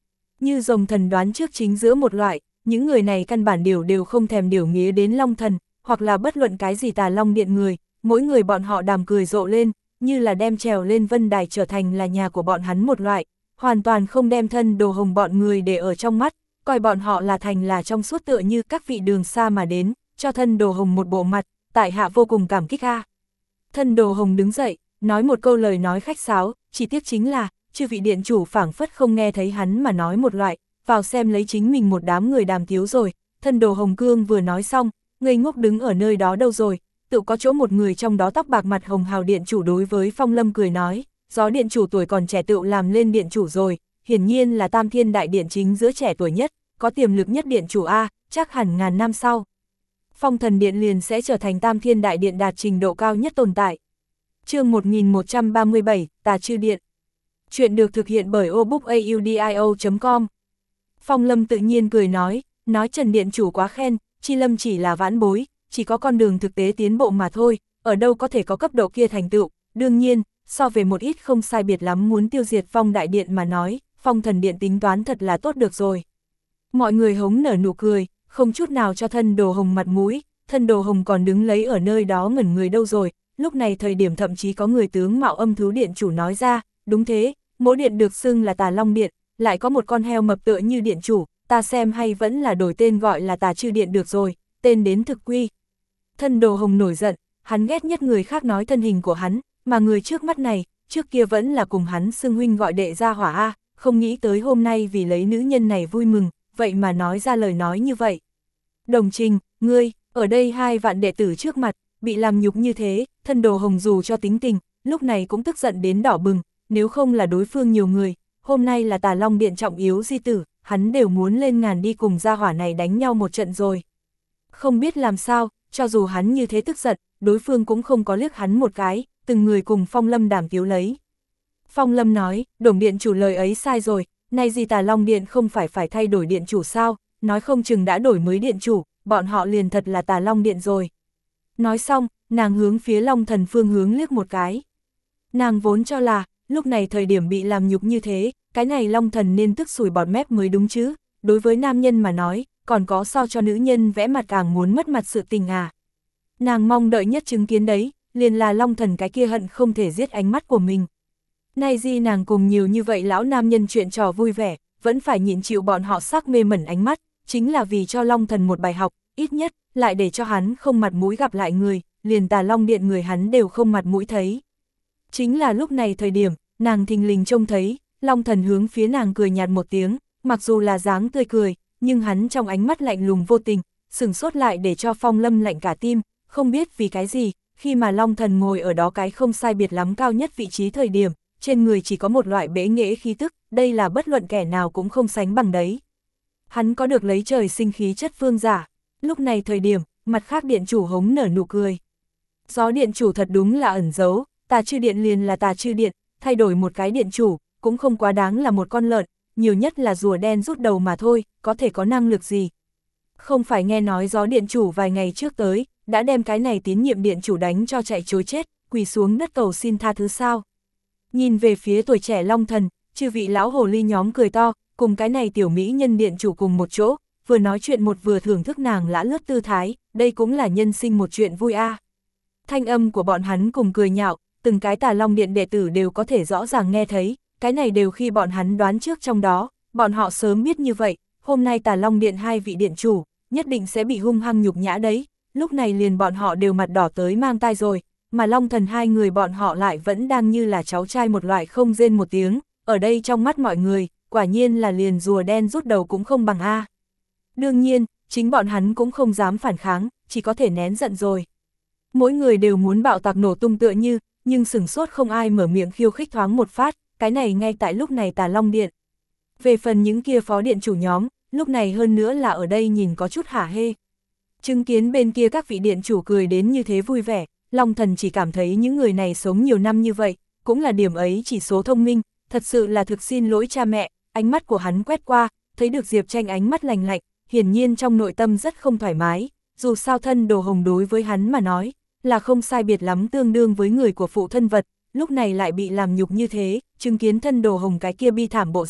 Như rồng thần đoán trước chính giữa một loại, những người này căn bản điều đều không thèm điều nghĩa đến long thần, hoặc là bất luận cái gì Tà Long Điện người, mỗi người bọn họ đàm cười rộ lên, như là đem trèo lên vân đài trở thành là nhà của bọn hắn một loại, hoàn toàn không đem thân Đồ Hồng bọn người để ở trong mắt, coi bọn họ là thành là trong suốt tựa như các vị đường xa mà đến, cho thân Đồ Hồng một bộ mặt, tại hạ vô cùng cảm kích a. Thân Đồ Hồng đứng dậy, nói một câu lời nói khách sáo, chỉ tiếc chính là, chư vị điện chủ phảng phất không nghe thấy hắn mà nói một loại, vào xem lấy chính mình một đám người đàm tiếu rồi. Thân Đồ Hồng Cương vừa nói xong, ngây ngốc đứng ở nơi đó đâu rồi, tự có chỗ một người trong đó tóc bạc mặt hồng hào điện chủ đối với Phong Lâm cười nói, Gió điện chủ tuổi còn trẻ tự làm lên điện chủ rồi, hiển nhiên là Tam Thiên Đại Điện chính giữa trẻ tuổi nhất, có tiềm lực nhất điện chủ A, chắc hẳn ngàn năm sau. Phong Thần Điện liền sẽ trở thành Tam Thiên Đại Điện đạt trình độ cao nhất tồn tại. Chương một nghìn một trăm ba mươi bảy, Tà Chư Điện. Chuyện được thực hiện bởi obookaudio chấm com. Phong Lâm tự nhiên cười nói, nói Trần Điện chủ quá khen, Chi Lâm chỉ là vãn bối, chỉ có con đường thực tế tiến bộ mà thôi, ở đâu có thể có cấp độ kia thành tựu, đương nhiên, so về một ít không sai biệt lắm muốn tiêu diệt Phong Đại Điện mà nói, Phong Thần Điện tính toán thật là tốt được rồi. Mọi người hống nở nụ cười, không chút nào cho thân Đồ Hồng mặt mũi, thân Đồ Hồng còn đứng lấy ở nơi đó ngẩn người đâu rồi, lúc này thời điểm thậm chí có người tướng mạo âm thú điện chủ nói ra, đúng thế, mỗi điện được xưng là Tà Long Điện, lại có một con heo mập tựa như điện chủ, ta xem hay vẫn là đổi tên gọi là Tà Chư Điện được rồi, tên đến thực quy. Thân Đồ Hồng nổi giận, hắn ghét nhất người khác nói thân hình của hắn, mà người trước mắt này, trước kia vẫn là cùng hắn xưng huynh gọi đệ ra hỏa A, không nghĩ tới hôm nay vì lấy nữ nhân này vui mừng, vậy mà nói ra lời nói như vậy. Đồng Trình, ngươi, ở đây hai vạn đệ tử trước mặt, bị làm nhục như thế, thân Đồ Hồng dù cho tính tình, lúc này cũng tức giận đến đỏ bừng, nếu không là đối phương nhiều người, hôm nay là Tà Long Điện trọng yếu di tử, hắn đều muốn lên ngàn đi cùng gia hỏa này đánh nhau một trận rồi. Không biết làm sao, cho dù hắn như thế tức giận, đối phương cũng không có liếc hắn một cái, từng người cùng Phong Lâm đàm tiếu lấy. Phong Lâm nói, Đồng Điện chủ lời ấy sai rồi, nay gì Tà Long Điện không phải phải thay đổi điện chủ sao, nói không chừng đã đổi mới điện chủ, bọn họ liền thật là Tà Long Điện rồi. Nói xong, nàng hướng phía Long Thần phương hướng liếc một cái. Nàng vốn cho là, lúc này thời điểm bị làm nhục như thế, cái này Long Thần nên tức sùi bọt mép mới đúng chứ, đối với nam nhân mà nói, còn có so cho nữ nhân vẽ mặt càng muốn mất mặt sự tình à. Nàng mong đợi nhất chứng kiến đấy, liền là Long Thần cái kia hận không thể giết ánh mắt của mình. Nay di nàng cùng nhiều như vậy lão nam nhân chuyện trò vui vẻ, vẫn phải nhịn chịu bọn họ sắc mê mẩn ánh mắt, chính là vì cho Long Thần một bài học, ít nhất, lại để cho hắn không mặt mũi gặp lại người, liền Tà Long Điện người hắn đều không mặt mũi thấy. Chính là lúc này thời điểm, nàng thình lình trông thấy, Long Thần hướng phía nàng cười nhạt một tiếng, mặc dù là dáng tươi cười, nhưng hắn trong ánh mắt lạnh lùng vô tình, sừng sốt lại để cho Phong Lâm lạnh cả tim, không biết vì cái gì, khi mà Long Thần ngồi ở đó cái không sai biệt lắm cao nhất vị trí thời điểm, trên người chỉ có một loại bế nghệ khí tức, đây là bất luận kẻ nào cũng không sánh bằng đấy. Hắn có được lấy trời sinh khí chất vương giả, lúc này thời điểm, mặt khác điện chủ hống nở nụ cười. Gió điện chủ thật đúng là ẩn giấu, Tà Chư Điện liền là Tà Chư Điện, thay đổi một cái điện chủ, cũng không quá đáng là một con lợn, nhiều nhất là rùa đen rút đầu mà thôi, có thể có năng lực gì. Không phải nghe nói Gió điện chủ vài ngày trước tới, đã đem cái này tín nhiệm điện chủ đánh cho chạy trối chết, quỳ xuống đất cầu xin tha thứ sao. Nhìn về phía tuổi trẻ Long Thần, chư vị lão hồ ly nhóm cười to, cùng cái này tiểu mỹ nhân điện chủ cùng một chỗ, vừa nói chuyện một vừa thưởng thức nàng lã lướt tư thái, đây cũng là nhân sinh một chuyện vui a. À. Thanh âm của bọn hắn cùng cười nhạo, từng cái Tà Long Điện đệ tử đều có thể rõ ràng nghe thấy, cái này đều khi bọn hắn đoán trước trong đó, bọn họ sớm biết như vậy, hôm nay Tà Long Điện hai vị điện chủ, nhất định sẽ bị hung hăng nhục nhã đấy, lúc này liền bọn họ đều mặt đỏ tới mang tai rồi, mà Long Thần hai người bọn họ lại vẫn đang như là cháu trai một loại không rên một tiếng, ở đây trong mắt mọi người, quả nhiên là liền rùa đen rút đầu cũng không bằng A. Đương nhiên, chính bọn hắn cũng không dám phản kháng, chỉ có thể nén giận rồi. Mỗi người đều muốn bạo tạc nổ tung tựa như, nhưng sửng sốt không ai mở miệng khiêu khích thoáng một phát, cái này ngay tại lúc này Tà Long Điện. Về phần những kia phó điện chủ nhóm, lúc này hơn nữa là ở đây nhìn có chút hả hê. Chứng kiến bên kia các vị điện chủ cười đến như thế vui vẻ, Long Thần chỉ cảm thấy những người này sống nhiều năm như vậy, cũng là điểm ấy chỉ số thông minh, thật sự là thực xin lỗi cha mẹ, ánh mắt của hắn quét qua, thấy được Diệp Tranh ánh mắt lành lạnh, hiển nhiên trong nội tâm rất không thoải mái, dù sao thân Đồ Hồng đối với hắn mà nói, là không sai biệt lắm tương đương với người của phụ thân vật, lúc này lại bị làm nhục như thế, chứng kiến thân Đồ Hồng cái kia bi thảm bộ dạng,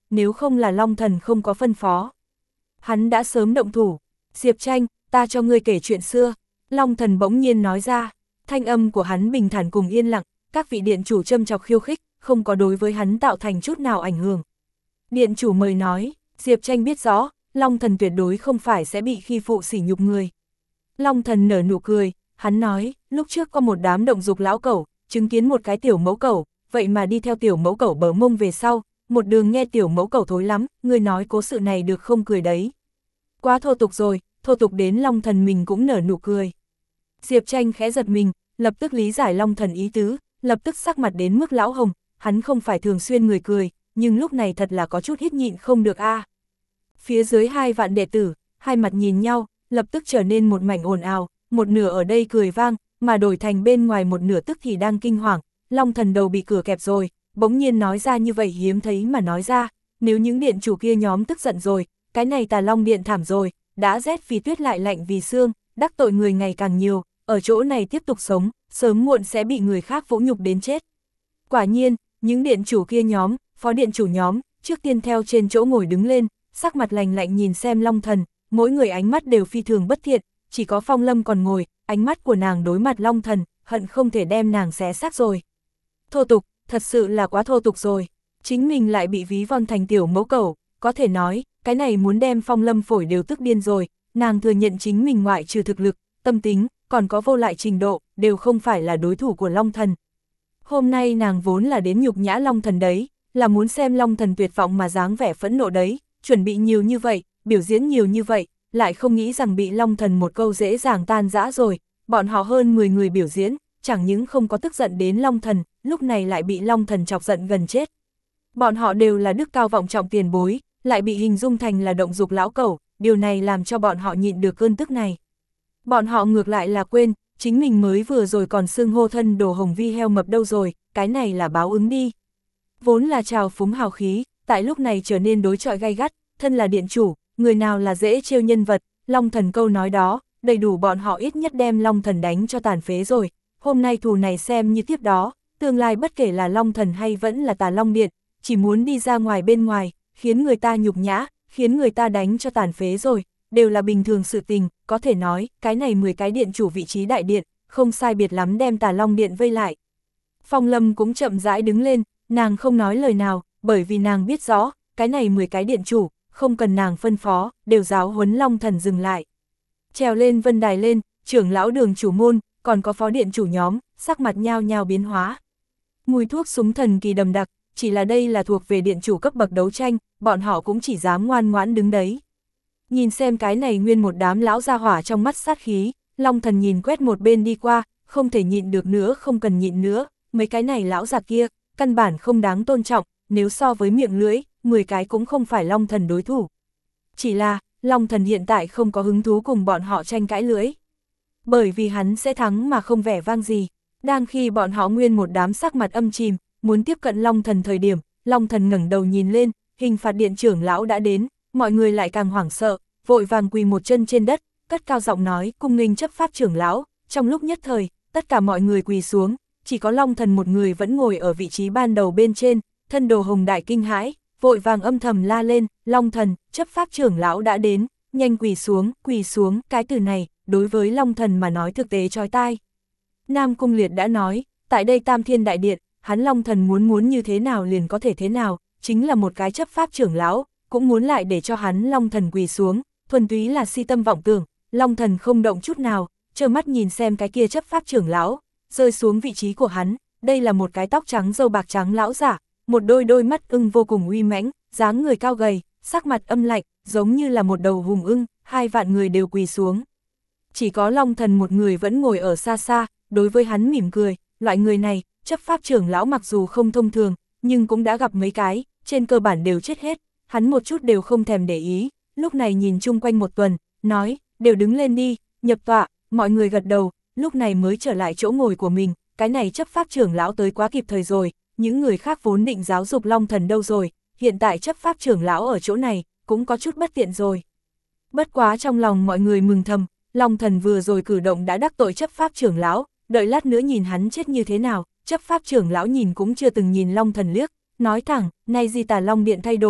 nếu không là Long Thần không có phân phó. Hắn đã sớm động thủ. Diệp Tranh, ta cho ngươi kể chuyện xưa. Long Thần bỗng nhiên nói ra, thanh âm của hắn bình thản cùng yên lặng, các vị điện chủ châm chọc khiêu khích, không có đối với hắn tạo thành chút nào ảnh hưởng. Điện chủ mời nói, Diệp Tranh biết rõ, Long Thần tuyệt đối không phải sẽ bị khi phụ sỉ nhục người. Long Thần nở nụ cười, hắn nói, lúc trước có một đám động dục lão cẩu, chứng kiến một cái tiểu mẫu cẩu, vậy mà đi theo tiểu mẫu cẩu bờ mông về sau, một đường nghe tiểu mẫu cẩu thối lắm, người nói cố sự này được không cười đấy. Quá thô tục rồi, thô tục đến Long Thần mình cũng nở nụ cười. Diệp Tranh khẽ giật mình, lập tức lý giải Long Thần ý tứ, lập tức sắc mặt đến mức lão hồng, hắn không phải thường xuyên người cười, nhưng lúc này thật là có chút hít nhịn không được a. À. Phía dưới hai vạn đệ tử, hai mặt nhìn nhau, lập tức trở nên một mảnh ồn ào, một nửa ở đây cười vang, mà đổi thành bên ngoài một nửa tức thì đang kinh hoàng. Long Thần đầu bị cửa kẹp rồi, bỗng nhiên nói ra như vậy hiếm thấy mà nói ra, nếu những điện chủ kia nhóm tức giận rồi, cái này Tà Long Điện thảm rồi, đã rét vì tuyết lại lạnh vì xương, đắc tội người ngày càng nhiều, ở chỗ này tiếp tục sống, sớm muộn sẽ bị người khác vỗ nhục đến chết. Quả nhiên, những điện chủ kia nhóm, phó điện chủ nhóm, trước tiên theo trên chỗ ngồi đứng lên, sắc mặt lạnh lạnh nhìn xem Long Thần, mỗi người ánh mắt đều phi thường bất thiện, chỉ có Phong Lâm còn ngồi, ánh mắt của nàng đối mặt Long Thần, hận không thể đem nàng xé xác rồi. Thô tục, thật sự là quá thô tục rồi, chính mình lại bị ví von thành tiểu mẫu cẩu, có thể nói, cái này muốn đem Phong Lâm phổi đều tức điên rồi, nàng thừa nhận chính mình ngoại trừ thực lực, tâm tính, còn có vô lại trình độ, đều không phải là đối thủ của Long Thần. Hôm nay nàng vốn là đến nhục nhã Long Thần đấy, là muốn xem Long Thần tuyệt vọng mà dáng vẻ phẫn nộ đấy, chuẩn bị nhiều như vậy, biểu diễn nhiều như vậy, lại không nghĩ rằng bị Long Thần một câu dễ dàng tan rã rồi, bọn họ hơn mười người biểu diễn, chẳng những không có tức giận đến Long Thần, lúc này lại bị Long Thần chọc giận gần chết. Bọn họ đều là đức cao vọng trọng tiền bối, lại bị hình dung thành là động dục lão cẩu, điều này làm cho bọn họ nhịn được cơn tức này. Bọn họ ngược lại là quên, chính mình mới vừa rồi còn xưng hô thân đồ hồng vi heo mập đâu rồi, cái này là báo ứng đi. Vốn là trào phúng hào khí, tại lúc này trở nên đối chọi gay gắt, thân là điện chủ, người nào là dễ trêu nhân vật, Long Thần câu nói đó, đầy đủ bọn họ ít nhất đem Long Thần đánh cho tàn phế rồi, hôm nay thù này xem như tiếp đó, tương lai bất kể là Long Thần hay vẫn là Tà Long Điện, chỉ muốn đi ra ngoài bên ngoài, khiến người ta nhục nhã, khiến người ta đánh cho tàn phế rồi, đều là bình thường sự tình, có thể nói, cái này mười cái điện chủ vị trí đại điện, không sai biệt lắm đem Tà Long Điện vây lại. Phong Lâm cũng chậm rãi đứng lên, nàng không nói lời nào, bởi vì nàng biết rõ, cái này mười cái điện chủ, không cần nàng phân phó, đều giáo huấn Long Thần dừng lại. Trèo lên vân đài lên, trưởng lão Đường chủ môn, còn có phó điện chủ nhóm, sắc mặt nhao nhao biến hóa. Mùi thuốc súng thần kỳ đầm đặc, chỉ là đây là thuộc về điện chủ cấp bậc đấu tranh, bọn họ cũng chỉ dám ngoan ngoãn đứng đấy. Nhìn xem cái này nguyên một đám lão gia hỏa trong mắt sát khí, Long Thần nhìn quét một bên đi qua, không thể nhịn được nữa, không cần nhịn nữa, mấy cái này lão già kia, căn bản không đáng tôn trọng, nếu so với miệng lưỡi, mười cái cũng không phải Long Thần đối thủ. Chỉ là, Long Thần hiện tại không có hứng thú cùng bọn họ tranh cãi lưỡi. Bởi vì hắn sẽ thắng mà không vẻ vang gì. Đang khi bọn họ nguyên một đám sắc mặt âm chìm, muốn tiếp cận Long Thần thời điểm, Long Thần ngẩng đầu nhìn lên, hình phạt điện trưởng lão đã đến, mọi người lại càng hoảng sợ, vội vàng quỳ một chân trên đất, cất cao giọng nói, cung nghênh chấp pháp trưởng lão. Trong lúc nhất thời, tất cả mọi người quỳ xuống, chỉ có Long Thần một người vẫn ngồi ở vị trí ban đầu bên trên, thân đồ hồng đại kinh hãi, vội vàng âm thầm la lên, Long Thần, chấp pháp trưởng lão đã đến, nhanh quỳ xuống, quỳ xuống, cái từ này, đối với Long Thần mà nói thực tế chói tai. Nam Cung Liệt đã nói, tại đây Tam Thiên Đại Điện, hắn Long Thần muốn muốn như thế nào liền có thể thế nào, chính là một cái chấp pháp trưởng lão, cũng muốn lại để cho hắn Long Thần quỳ xuống, thuần túy là si tâm vọng tưởng, Long Thần không động chút nào, trơ mắt nhìn xem cái kia chấp pháp trưởng lão, rơi xuống vị trí của hắn, đây là một cái tóc trắng râu bạc trắng lão giả, một đôi đôi mắt ưng vô cùng uy mãnh, dáng người cao gầy, sắc mặt âm lạnh, giống như là một đầu hùng ưng, hai vạn người đều quỳ xuống. Chỉ có Long Thần một người vẫn ngồi ở xa xa, đối với hắn mỉm cười, loại người này, chấp pháp trưởng lão mặc dù không thông thường, nhưng cũng đã gặp mấy cái, trên cơ bản đều chết hết, hắn một chút đều không thèm để ý, lúc này nhìn chung quanh một tuần, nói, đều đứng lên đi, nhập tọa, mọi người gật đầu, lúc này mới trở lại chỗ ngồi của mình, cái này chấp pháp trưởng lão tới quá kịp thời rồi, những người khác vốn định giáo dục Long Thần đâu rồi, hiện tại chấp pháp trưởng lão ở chỗ này, cũng có chút bất tiện rồi. Bất quá trong lòng mọi người mừng thầm, Long Thần vừa rồi cử động đã đắc tội chấp pháp trưởng lão, đợi lát nữa nhìn hắn chết như thế nào, chấp pháp trưởng lão nhìn cũng chưa từng nhìn Long Thần liếc, nói thẳng, nay Di Tà Long Điện thay đổi,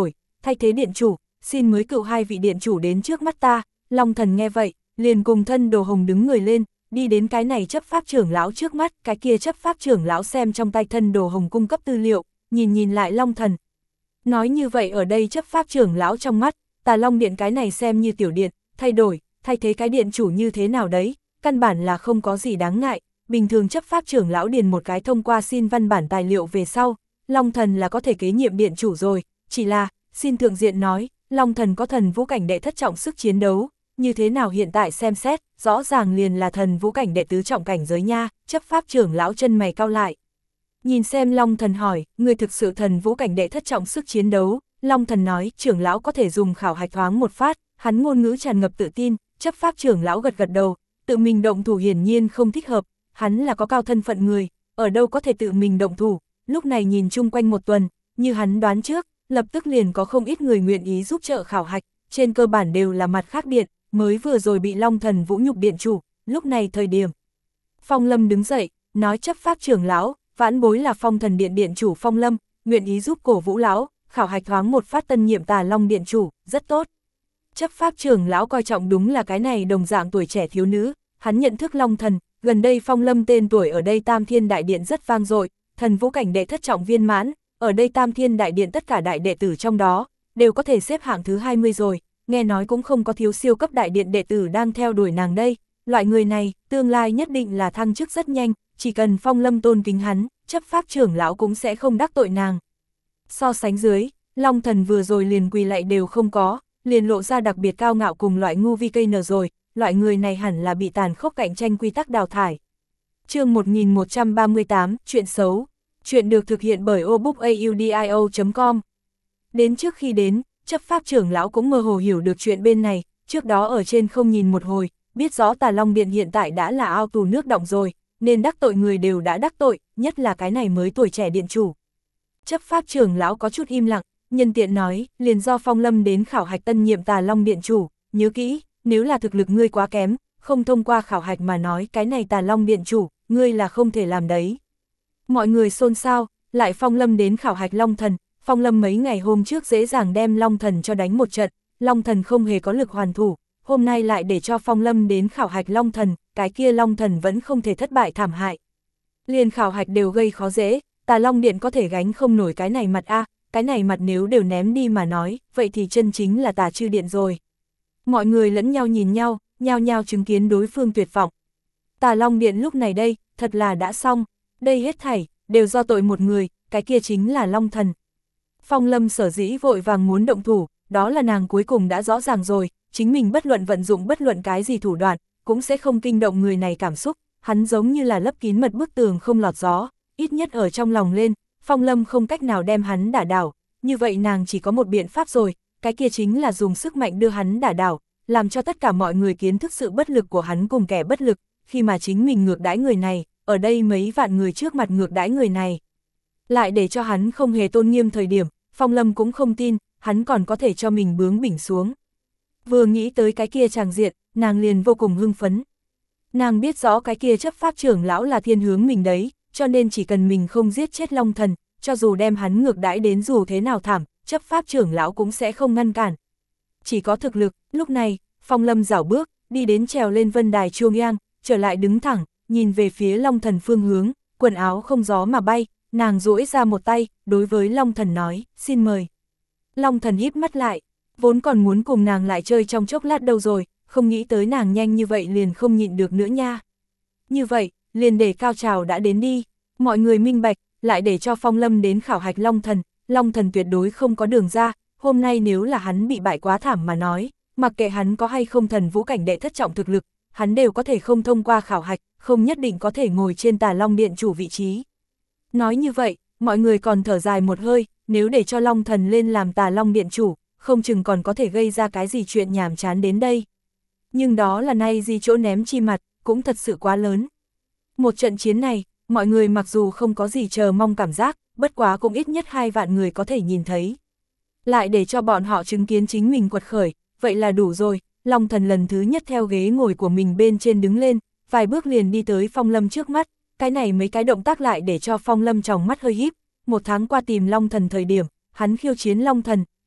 thay thế điện chủ, xin mới cựu hai vị điện chủ đến trước mắt ta. Long Thần nghe vậy, liền cùng thân đồ hồng đứng người lên, đi đến cái này chấp pháp trưởng lão trước mắt, cái kia chấp pháp trưởng lão xem trong tay thân đồ hồng cung cấp tư liệu, nhìn nhìn lại Long Thần. Nói như vậy ở đây chấp pháp trưởng lão trong mắt, Tà Long Điện cái này xem như tiểu điện, thay đổi, thay thế cái điện chủ như thế nào đấy, căn bản là không có gì đáng ngại, bình thường chấp pháp trưởng lão điền một cái thông qua xin văn bản tài liệu về sau, Long Thần là có thể kế nhiệm điện chủ rồi, chỉ là, xin thượng diện nói, Long Thần có thần vũ cảnh đệ thất trọng sức chiến đấu, như thế nào hiện tại xem xét, rõ ràng liền là thần vũ cảnh đệ tứ trọng cảnh giới nha, chấp pháp trưởng lão chân mày cau lại. Nhìn xem Long Thần hỏi, người thực sự thần vũ cảnh đệ thất trọng sức chiến đấu, Long Thần nói, trưởng lão có thể dùng khảo hạch thoáng một phát, hắn ngôn ngữ tràn ngập tự tin, chấp pháp trưởng lão gật gật đầu, tự mình động thủ hiển nhiên không thích hợp, hắn là có cao thân phận người, ở đâu có thể tự mình động thủ, lúc này nhìn chung quanh một tuần, như hắn đoán trước, lập tức liền có không ít người nguyện ý giúp trợ khảo hạch, trên cơ bản đều là mặt khác điện, mới vừa rồi bị Long Thần vũ nhục điện chủ, lúc này thời điểm. Phong Lâm đứng dậy, nói chấp pháp trưởng lão, vãn bối là Phong Thần Điện điện chủ Phong Lâm, nguyện ý giúp cổ vũ lão, khảo hạch thoáng một phát tân nhiệm Tà Long điện chủ, rất tốt. Chấp pháp trưởng lão coi trọng đúng là cái này đồng dạng tuổi trẻ thiếu nữ, hắn nhận thức Long Thần, gần đây Phong Lâm tên tuổi ở đây Tam Thiên Đại Điện rất vang dội, thần vũ cảnh đệ thất trọng viên mãn, ở đây Tam Thiên Đại Điện tất cả đại đệ tử trong đó, đều có thể xếp hạng thứ hai mươi rồi, nghe nói cũng không có thiếu siêu cấp đại điện đệ tử đang theo đuổi nàng đây, loại người này, tương lai nhất định là thăng chức rất nhanh, chỉ cần Phong Lâm tôn kính hắn, chấp pháp trưởng lão cũng sẽ không đắc tội nàng. So sánh dưới, Long Thần vừa rồi liền quỳ lạy đều không có, liền lộ ra đặc biệt cao ngạo cùng loại ngu vi cây nở rồi, loại người này hẳn là bị tàn khốc cạnh tranh quy tắc đào thải. Chương một nghìn một trăm ba mươi tám, chuyện xấu. Chuyện được thực hiện bởi obookaudio chấm com. Đến trước khi đến, chấp pháp trưởng lão cũng mơ hồ hiểu được chuyện bên này, trước đó ở trên không nhìn một hồi, biết rõ Tà Long Điện hiện tại đã là ao tù nước đọng rồi, nên đắc tội người đều đã đắc tội, nhất là cái này mới tuổi trẻ điện chủ. Chấp pháp trưởng lão có chút im lặng, nhân tiện nói, liền do Phong Lâm đến khảo hạch tân nhiệm Tà Long điện chủ, nhớ kỹ, nếu là thực lực ngươi quá kém, không thông qua khảo hạch mà nói cái này Tà Long điện chủ, ngươi là không thể làm đấy. Mọi người xôn xao, lại Phong Lâm đến khảo hạch Long Thần, Phong Lâm mấy ngày hôm trước dễ dàng đem Long Thần cho đánh một trận, Long Thần không hề có lực hoàn thủ, hôm nay lại để cho Phong Lâm đến khảo hạch Long Thần, cái kia Long Thần vẫn không thể thất bại thảm hại. Liền khảo hạch đều gây khó dễ, Tà Long Điện có thể gánh không nổi cái này mặt a, cái này mặt nếu đều ném đi mà nói, vậy thì chân chính là Tà Chư Điện rồi. Mọi người lẫn nhau nhìn nhau, nhao nhao chứng kiến đối phương tuyệt vọng. Tà Long Điện lúc này đây, thật là đã xong, đây hết thảy, đều do tội một người, cái kia chính là Long Thần. Phong Lâm sở dĩ vội vàng muốn động thủ, đó là nàng cuối cùng đã rõ ràng rồi, chính mình bất luận vận dụng bất luận cái gì thủ đoạn, cũng sẽ không kinh động người này cảm xúc, hắn giống như là lấp kín mật bức tường không lọt gió, ít nhất ở trong lòng lên, Phong Lâm không cách nào đem hắn đả đảo, như vậy nàng chỉ có một biện pháp rồi, cái kia chính là dùng sức mạnh đưa hắn đả đảo, làm cho tất cả mọi người kiến thức sự bất lực của hắn cùng kẻ bất lực, khi mà chính mình ngược đãi người này, ở đây mấy vạn người trước mặt ngược đãi người này. Lại để cho hắn không hề tôn nghiêm thời điểm, Phong Lâm cũng không tin, hắn còn có thể cho mình bướng bỉnh xuống. Vừa nghĩ tới cái kia tràng diện, nàng liền vô cùng hưng phấn. Nàng biết rõ cái kia chấp pháp trưởng lão là thiên hướng mình đấy, cho nên chỉ cần mình không giết chết Long Thần, cho dù đem hắn ngược đãi đến dù thế nào thảm, chấp pháp trưởng lão cũng sẽ không ngăn cản. Chỉ có thực lực, lúc này, Phong Lâm rảo bước, đi đến trèo lên vân đài chuông yang, trở lại đứng thẳng, nhìn về phía Long Thần phương hướng, quần áo không gió mà bay, nàng duỗi ra một tay, đối với Long Thần nói, xin mời. Long Thần híp mắt lại, vốn còn muốn cùng nàng lại chơi trong chốc lát đâu rồi, không nghĩ tới nàng nhanh như vậy liền không nhịn được nữa nha. Như vậy, liền để cao trào đã đến đi, mọi người minh bạch, lại để cho Phong Lâm đến khảo hạch Long Thần, Long Thần tuyệt đối không có đường ra, hôm nay nếu là hắn bị bại quá thảm mà nói, mặc kệ hắn có hay không thần vũ cảnh đệ thất trọng thực lực, hắn đều có thể không thông qua khảo hạch, không nhất định có thể ngồi trên Tà Long Điện chủ vị trí. Nói như vậy, mọi người còn thở dài một hơi, nếu để cho Long Thần lên làm Tà Long Điện chủ, không chừng còn có thể gây ra cái gì chuyện nhàm chán đến đây. Nhưng đó là nay gì chỗ ném chi mặt, cũng thật sự quá lớn. Một trận chiến này, mọi người mặc dù không có gì chờ mong cảm giác, bất quá cũng ít nhất hai vạn người có thể nhìn thấy. Lại để cho bọn họ chứng kiến chính mình quật khởi, vậy là đủ rồi. Long Thần lần thứ nhất theo ghế ngồi của mình bên trên đứng lên, vài bước liền đi tới Phong Lâm trước mắt, cái này mấy cái động tác lại để cho Phong Lâm tròng mắt hơi híp. Một tháng qua tìm Long Thần thời điểm, hắn khiêu chiến Long Thần,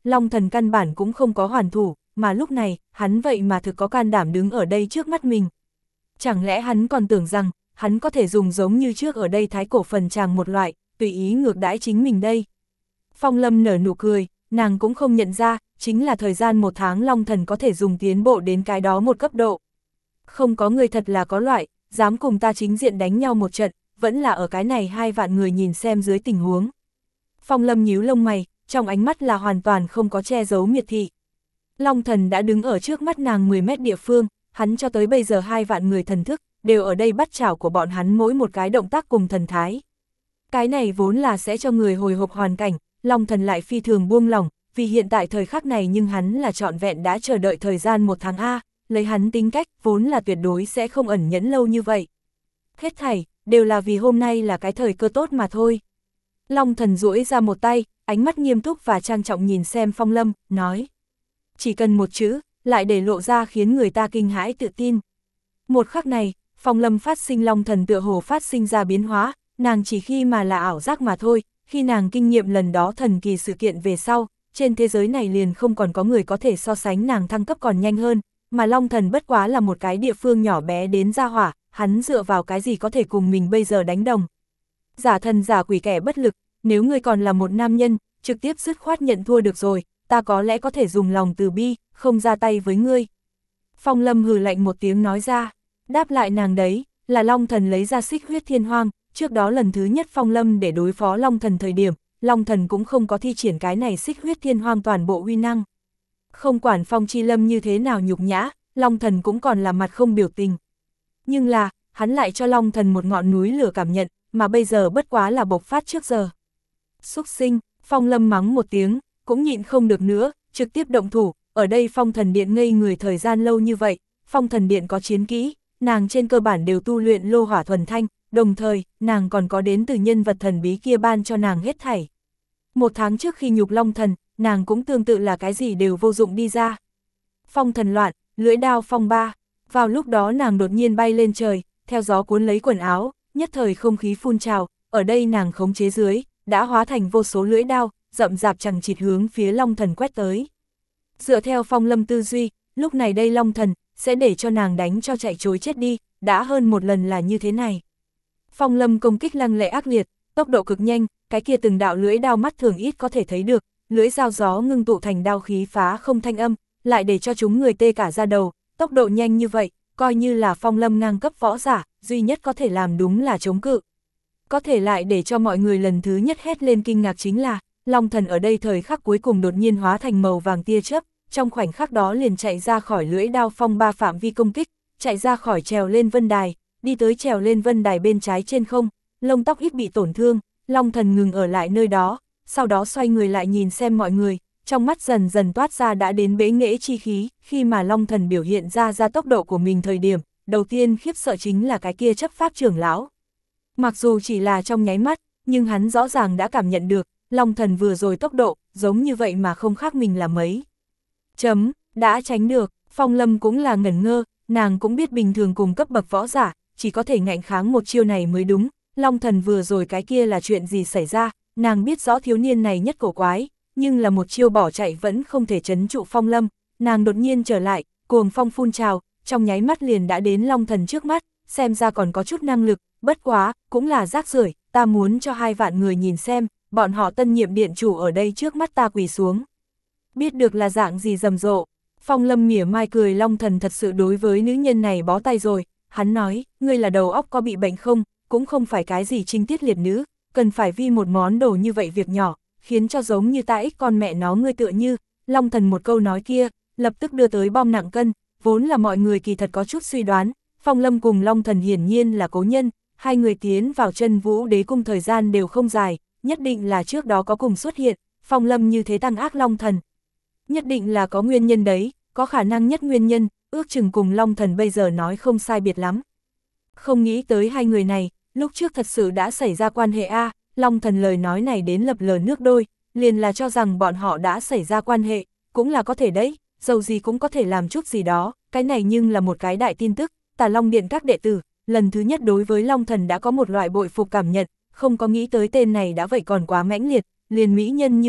Long Thần căn bản cũng không có hoàn thủ, mà lúc này, hắn vậy mà thực có can đảm đứng ở đây trước mắt mình. Chẳng lẽ hắn còn tưởng rằng, hắn có thể dùng giống như trước ở đây thái cổ phần tràng một loại, tùy ý ngược đãi chính mình đây. Phong Lâm nở nụ cười, nàng cũng không nhận ra, chính là thời gian một tháng Long Thần có thể dùng tiến bộ đến cái đó một cấp độ. Không có người thật là có loại, dám cùng ta chính diện đánh nhau một trận, vẫn là ở cái này hai vạn người nhìn xem dưới tình huống. Phong Lâm nhíu lông mày, trong ánh mắt là hoàn toàn không có che giấu miệt thị. Long Thần đã đứng ở trước mắt nàng mười mét địa phương, hắn cho tới bây giờ hai vạn người thần thức, đều ở đây bắt chảo của bọn hắn mỗi một cái động tác cùng thần thái. Cái này vốn là sẽ cho người hồi hộp hoàn cảnh, Long Thần lại phi thường buông lỏng, vì hiện tại thời khắc này nhưng hắn là trọn vẹn đã chờ đợi thời gian một tháng A, lấy hắn tính cách, vốn là tuyệt đối sẽ không ẩn nhẫn lâu như vậy. Hết thảy, đều là vì hôm nay là cái thời cơ tốt mà thôi. Long Thần duỗi ra một tay, ánh mắt nghiêm túc và trang trọng nhìn xem Phong Lâm, nói. Chỉ cần một chữ, lại để lộ ra khiến người ta kinh hãi tự tin. Một khắc này, Phong Lâm phát sinh Long Thần tựa hồ phát sinh ra biến hóa, nàng chỉ khi mà là ảo giác mà thôi, khi nàng kinh nghiệm lần đó thần kỳ sự kiện về sau, trên thế giới này liền không còn có người có thể so sánh nàng thăng cấp còn nhanh hơn, mà Long Thần bất quá là một cái địa phương nhỏ bé đến ra hỏa, hắn dựa vào cái gì có thể cùng mình bây giờ đánh đồng. Giả thần giả quỷ kẻ bất lực, nếu ngươi còn là một nam nhân, trực tiếp dứt khoát nhận thua được rồi, ta có lẽ có thể dùng lòng từ bi, không ra tay với ngươi. Phong Lâm hừ lạnh một tiếng nói ra, đáp lại nàng đấy, là Long Thần lấy ra xích huyết thiên hoang, trước đó lần thứ nhất Phong Lâm để đối phó Long Thần thời điểm, Long Thần cũng không có thi triển cái này xích huyết thiên hoang toàn bộ uy năng. Không quản Phong Chi Lâm như thế nào nhục nhã, Long Thần cũng còn là mặt không biểu tình. Nhưng là, hắn lại cho Long Thần một ngọn núi lửa cảm nhận, mà bây giờ bất quá là bộc phát trước giờ. Xúc sinh, Phong Lâm mắng một tiếng, cũng nhịn không được nữa, trực tiếp động thủ, ở đây Phong Thần Điện ngây người thời gian lâu như vậy, Phong Thần Điện có chiến kỹ, nàng trên cơ bản đều tu luyện lô hỏa thuần thanh, đồng thời, nàng còn có đến từ nhân vật thần bí kia ban cho nàng hết thảy. Một tháng trước khi nhục Long Thần, nàng cũng tương tự là cái gì đều vô dụng đi ra. Phong thần loạn, lưỡi đao phong ba, vào lúc đó nàng đột nhiên bay lên trời, theo gió cuốn lấy quần áo, nhất thời không khí phun trào, ở đây nàng khống chế dưới, đã hóa thành vô số lưỡi đao, rậm rạp chằng chịt hướng phía Long Thần quét tới. Dựa theo Phong Lâm tư duy, lúc này đây Long Thần, sẽ để cho nàng đánh cho chạy trối chết đi, đã hơn một lần là như thế này. Phong Lâm công kích lăng lệ ác liệt, tốc độ cực nhanh, cái kia từng đạo lưỡi đao mắt thường ít có thể thấy được, lưỡi dao gió ngưng tụ thành đao khí phá không thanh âm, lại để cho chúng người tê cả da đầu, tốc độ nhanh như vậy, coi như là Phong Lâm ngang cấp võ giả, duy nhất có thể làm đúng là chống cự. Có thể lại để cho mọi người lần thứ nhất hét lên kinh ngạc chính là, Long Thần ở đây thời khắc cuối cùng đột nhiên hóa thành màu vàng tia chớp, trong khoảnh khắc đó liền chạy ra khỏi lưỡi đao phong ba phạm vi công kích, chạy ra khỏi trèo lên vân đài, đi tới trèo lên vân đài bên trái trên không, lông tóc ít bị tổn thương, Long Thần ngừng ở lại nơi đó, sau đó xoay người lại nhìn xem mọi người, trong mắt dần dần toát ra đã đến bế nghễ chi khí, khi mà Long Thần biểu hiện ra ra tốc độ của mình thời điểm, đầu tiên khiếp sợ chính là cái kia chấp pháp trưởng lão. Mặc dù chỉ là trong nháy mắt, nhưng hắn rõ ràng đã cảm nhận được, Long Thần vừa rồi tốc độ, giống như vậy mà không khác mình là mấy. Chấm, đã tránh được, Phong Lâm cũng là ngẩn ngơ, nàng cũng biết bình thường cùng cấp bậc võ giả, chỉ có thể ngạnh kháng một chiêu này mới đúng, Long Thần vừa rồi cái kia là chuyện gì xảy ra, nàng biết rõ thiếu niên này nhất cổ quái, nhưng là một chiêu bỏ chạy vẫn không thể trấn trụ Phong Lâm, nàng đột nhiên trở lại, cuồng phong phun trào, trong nháy mắt liền đã đến Long Thần trước mắt, xem ra còn có chút năng lực, bất quá, cũng là rác rưởi, ta muốn cho hai vạn người nhìn xem, bọn họ tân nhiệm điện chủ ở đây trước mắt ta quỳ xuống. Biết được là dạng gì rầm rộ, Phong Lâm mỉa mai cười, Long Thần thật sự đối với nữ nhân này bó tay rồi, hắn nói, ngươi là đầu óc có bị bệnh không, cũng không phải cái gì trinh tiết liệt nữ, cần phải vì một món đồ như vậy việc nhỏ, khiến cho giống như ta ích con mẹ nó ngươi tựa như, Long Thần một câu nói kia, lập tức đưa tới bom nặng cân, vốn là mọi người kỳ thật có chút suy đoán, Phong Lâm cùng Long Thần hiển nhiên là cố nhân, hai người tiến vào Chân Vũ Đế cung thời gian đều không dài, nhất định là trước đó có cùng xuất hiện, Phong Lâm như thế tăng ác Long Thần. Nhất định là có nguyên nhân đấy, có khả năng nhất nguyên nhân, ước chừng cùng Long Thần bây giờ nói không sai biệt lắm. Không nghĩ tới hai người này, lúc trước thật sự đã xảy ra quan hệ A, Long Thần lời nói này đến lập lờ nước đôi, liền là cho rằng bọn họ đã xảy ra quan hệ, cũng là có thể đấy, dầu gì cũng có thể làm chút gì đó, cái này nhưng là một cái đại tin tức, Tà Long Điện các đệ tử, lần thứ nhất đối với Long Thần đã có một loại bội phục cảm nhận, không có nghĩ tới tên này đã vậy còn quá mãnh liệt, liền mỹ nhân như vậy,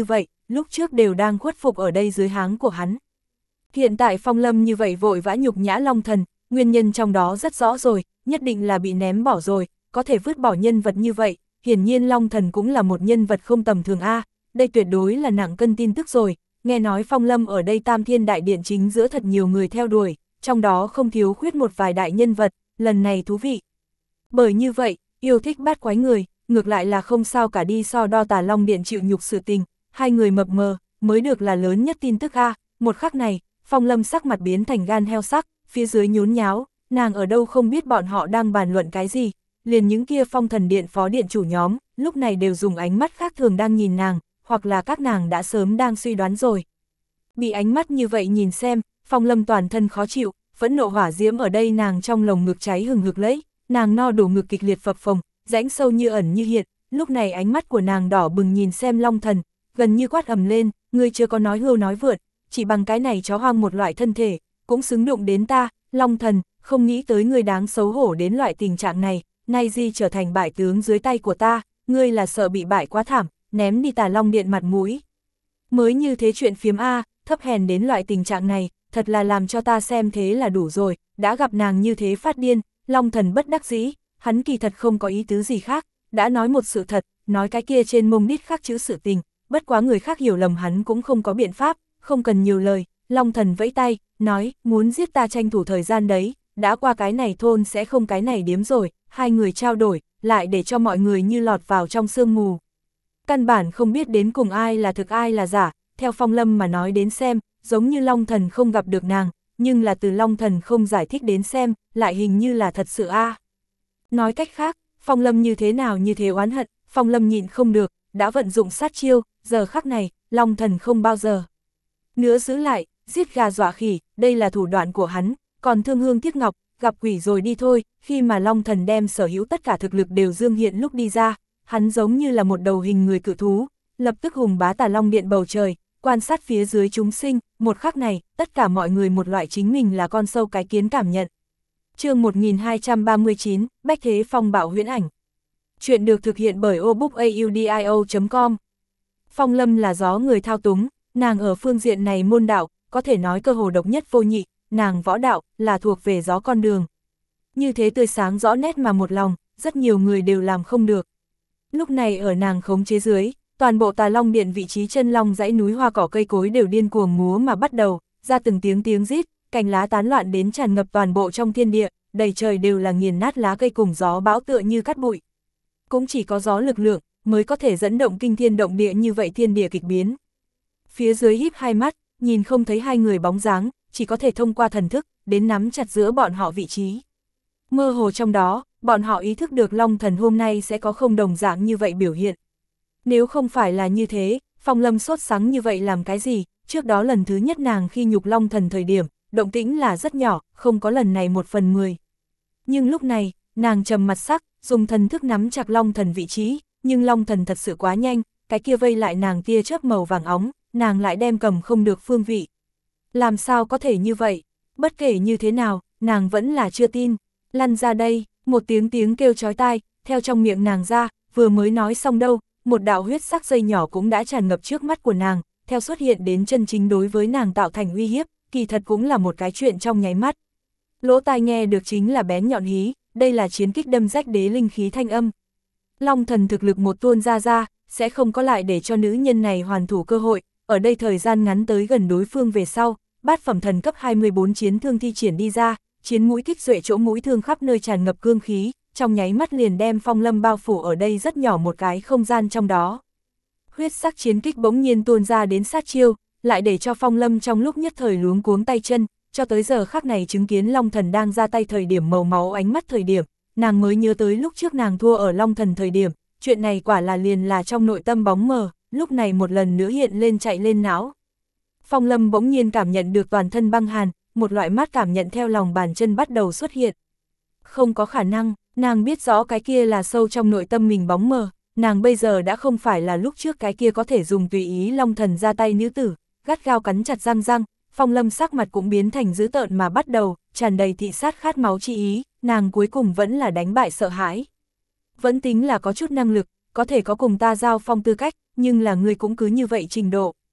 lúc trước đều đang khuất phục ở đây dưới háng của hắn. Hiện tại Phong Lâm như vậy vội vã nhục nhã Long Thần, nguyên nhân trong đó rất rõ rồi, nhất định là bị ném bỏ rồi, có thể vứt bỏ nhân vật như vậy, hiển nhiên Long Thần cũng là một nhân vật không tầm thường a, đây tuyệt đối là nặng cân tin tức rồi, nghe nói Phong Lâm ở đây Tam Thiên Đại Điện chính giữa thật nhiều người theo đuổi, trong đó không thiếu khuyết một vài đại nhân vật, lần này thú vị. Bởi như vậy, yêu thích bát quái người, ngược lại là không sao cả đi so đo Tà Long Điện chịu nhục sự tình, hai người mập mờ, mới được là lớn nhất tin tức a. Một khắc này, Phong Lâm sắc mặt biến thành gan heo sắc, phía dưới nhốn nháo, nàng ở đâu không biết bọn họ đang bàn luận cái gì, liền những kia Phong Thần Điện phó điện chủ nhóm, lúc này đều dùng ánh mắt khác thường đang nhìn nàng, hoặc là các nàng đã sớm đang suy đoán rồi. Bị ánh mắt như vậy nhìn xem, Phong Lâm toàn thân khó chịu, phẫn nộ hỏa diễm ở đây nàng trong lồng ngực cháy hừng hực lấy, nàng no đủ ngực kịch liệt phập phồng, rãnh sâu như ẩn như hiện, lúc này ánh mắt của nàng đỏ bừng nhìn xem Long Thần, gần như quát ầm lên, ngươi chưa có nói hưu nói vượt, chỉ bằng cái này chó hoang một loại thân thể, cũng xứng đụng đến ta, Long Thần, không nghĩ tới ngươi đáng xấu hổ đến loại tình trạng này, nay di trở thành bại tướng dưới tay của ta, ngươi là sợ bị bại quá thảm, ném đi Tà Long Điện mặt mũi. Mới như thế chuyện phiếm A, thấp hèn đến loại tình trạng này, thật là làm cho ta xem thế là đủ rồi, đã gặp nàng như thế phát điên, Long Thần bất đắc dĩ, hắn kỳ thật không có ý tứ gì khác, đã nói một sự thật, nói cái kia trên mông đít khắc chữ sự tình, bất quá người khác hiểu lầm hắn cũng không có biện pháp, không cần nhiều lời, Long Thần vẫy tay, nói, muốn giết ta tranh thủ thời gian đấy, đã qua cái này thôn sẽ không cái này điếm rồi, hai người trao đổi, lại để cho mọi người như lọt vào trong sương mù. Căn bản không biết đến cùng ai là thực ai là giả, theo Phong Lâm mà nói đến xem, giống như Long Thần không gặp được nàng, nhưng là từ Long Thần không giải thích đến xem, lại hình như là thật sự a. Nói cách khác, Phong Lâm như thế nào như thế oán hận, Phong Lâm nhịn không được, đã vận dụng sát chiêu, giờ khắc này, Long Thần không bao giờ nữa giữ lại, giết gà dọa khỉ, đây là thủ đoạn của hắn, còn thương hương tiếc ngọc, gặp quỷ rồi đi thôi, khi mà Long Thần đem sở hữu tất cả thực lực đều dương hiện lúc đi ra, hắn giống như là một đầu hình người cự thú, lập tức hùng bá Tà Long Điện bầu trời, quan sát phía dưới chúng sinh, một khắc này, tất cả mọi người một loại chính mình là con sâu cái kiến cảm nhận. Chương một nghìn hai trăm ba mươi chín, Bách Thế Phong Bạo huyễn ảnh. Chuyện được thực hiện bởi obookaudio chấm com. Phong Lâm là gió người thao túng, nàng ở phương diện này môn đạo, có thể nói cơ hồ độc nhất vô nhị, nàng võ đạo, là thuộc về gió con đường. Như thế tươi sáng rõ nét mà một lòng, rất nhiều người đều làm không được. Lúc này ở nàng khống chế dưới, toàn bộ Tà Long Điện vị trí chân long dãy núi hoa cỏ cây cối đều điên cuồng múa mà bắt đầu, ra từng tiếng tiếng rít, cành lá tán loạn đến tràn ngập toàn bộ trong thiên địa, đầy trời đều là nghiền nát lá cây cùng gió bão tựa như cát bụi. Cũng chỉ có gió lực lượng, mới có thể dẫn động kinh thiên động địa như vậy thiên địa kịch biến. Phía dưới híp hai mắt, nhìn không thấy hai người bóng dáng, chỉ có thể thông qua thần thức, đến nắm chặt giữa bọn họ vị trí. Mơ hồ trong đó, bọn họ ý thức được Long Thần hôm nay sẽ có không đồng dạng như vậy biểu hiện. Nếu không phải là như thế, Phong Lâm sốt sắng như vậy làm cái gì, trước đó lần thứ nhất nàng khi nhục Long Thần thời điểm, động tĩnh là rất nhỏ, không có lần này một phần mười. Nhưng lúc này, nàng trầm mặt sắc, dùng thần thức nắm chặt Long Thần vị trí, nhưng Long Thần thật sự quá nhanh, cái kia vây lại nàng tia chớp màu vàng óng, nàng lại đem cầm không được phương vị. Làm sao có thể như vậy? Bất kể như thế nào, nàng vẫn là chưa tin. Lăn ra đây, một tiếng tiếng kêu chói tai, theo trong miệng nàng ra, vừa mới nói xong đâu, một đạo huyết sắc dây nhỏ cũng đã tràn ngập trước mắt của nàng, theo xuất hiện đến chân chính đối với nàng tạo thành uy hiếp, kỳ thật cũng là một cái chuyện trong nháy mắt. Lỗ tai nghe được chính là bén nhọn hí, đây là chiến kích đâm rách đế linh khí thanh âm. Long Thần thực lực một tuôn ra ra, sẽ không có lại để cho nữ nhân này hoàn thủ cơ hội, ở đây thời gian ngắn tới gần đối phương về sau, bát phẩm thần cấp hai mươi bốn chiến thương thi triển đi ra, chiến mũi kích duệ chỗ mũi thương khắp nơi tràn ngập cương khí, trong nháy mắt liền đem Phong Lâm bao phủ ở đây rất nhỏ một cái không gian trong đó. Huyết sắc chiến kích bỗng nhiên tuôn ra đến sát chiêu, lại để cho Phong Lâm trong lúc nhất thời luống cuống tay chân, cho tới giờ khắc này chứng kiến Long Thần đang ra tay thời điểm màu máu ánh mắt thời điểm, nàng mới nhớ tới lúc trước nàng thua ở Long Thần thời điểm, chuyện này quả là liền là trong nội tâm bóng mờ, lúc này một lần nữa hiện lên chạy lên não. Phong Lâm bỗng nhiên cảm nhận được toàn thân băng hàn, một loại mát cảm nhận theo lòng bàn chân bắt đầu xuất hiện. Không có khả năng, nàng biết rõ cái kia là sâu trong nội tâm mình bóng mờ, nàng bây giờ đã không phải là lúc trước cái kia có thể dùng tùy ý Long Thần ra tay nữ tử, gắt gao cắn chặt răng răng, Phong Lâm sắc mặt cũng biến thành dữ tợn mà bắt đầu, tràn đầy thị sát khát máu chi ý, nàng cuối cùng vẫn là đánh bại sợ hãi. Vẫn tính là có chút năng lực, có thể có cùng ta giao phong tư cách, nhưng là ngươi cũng cứ như vậy trình độ,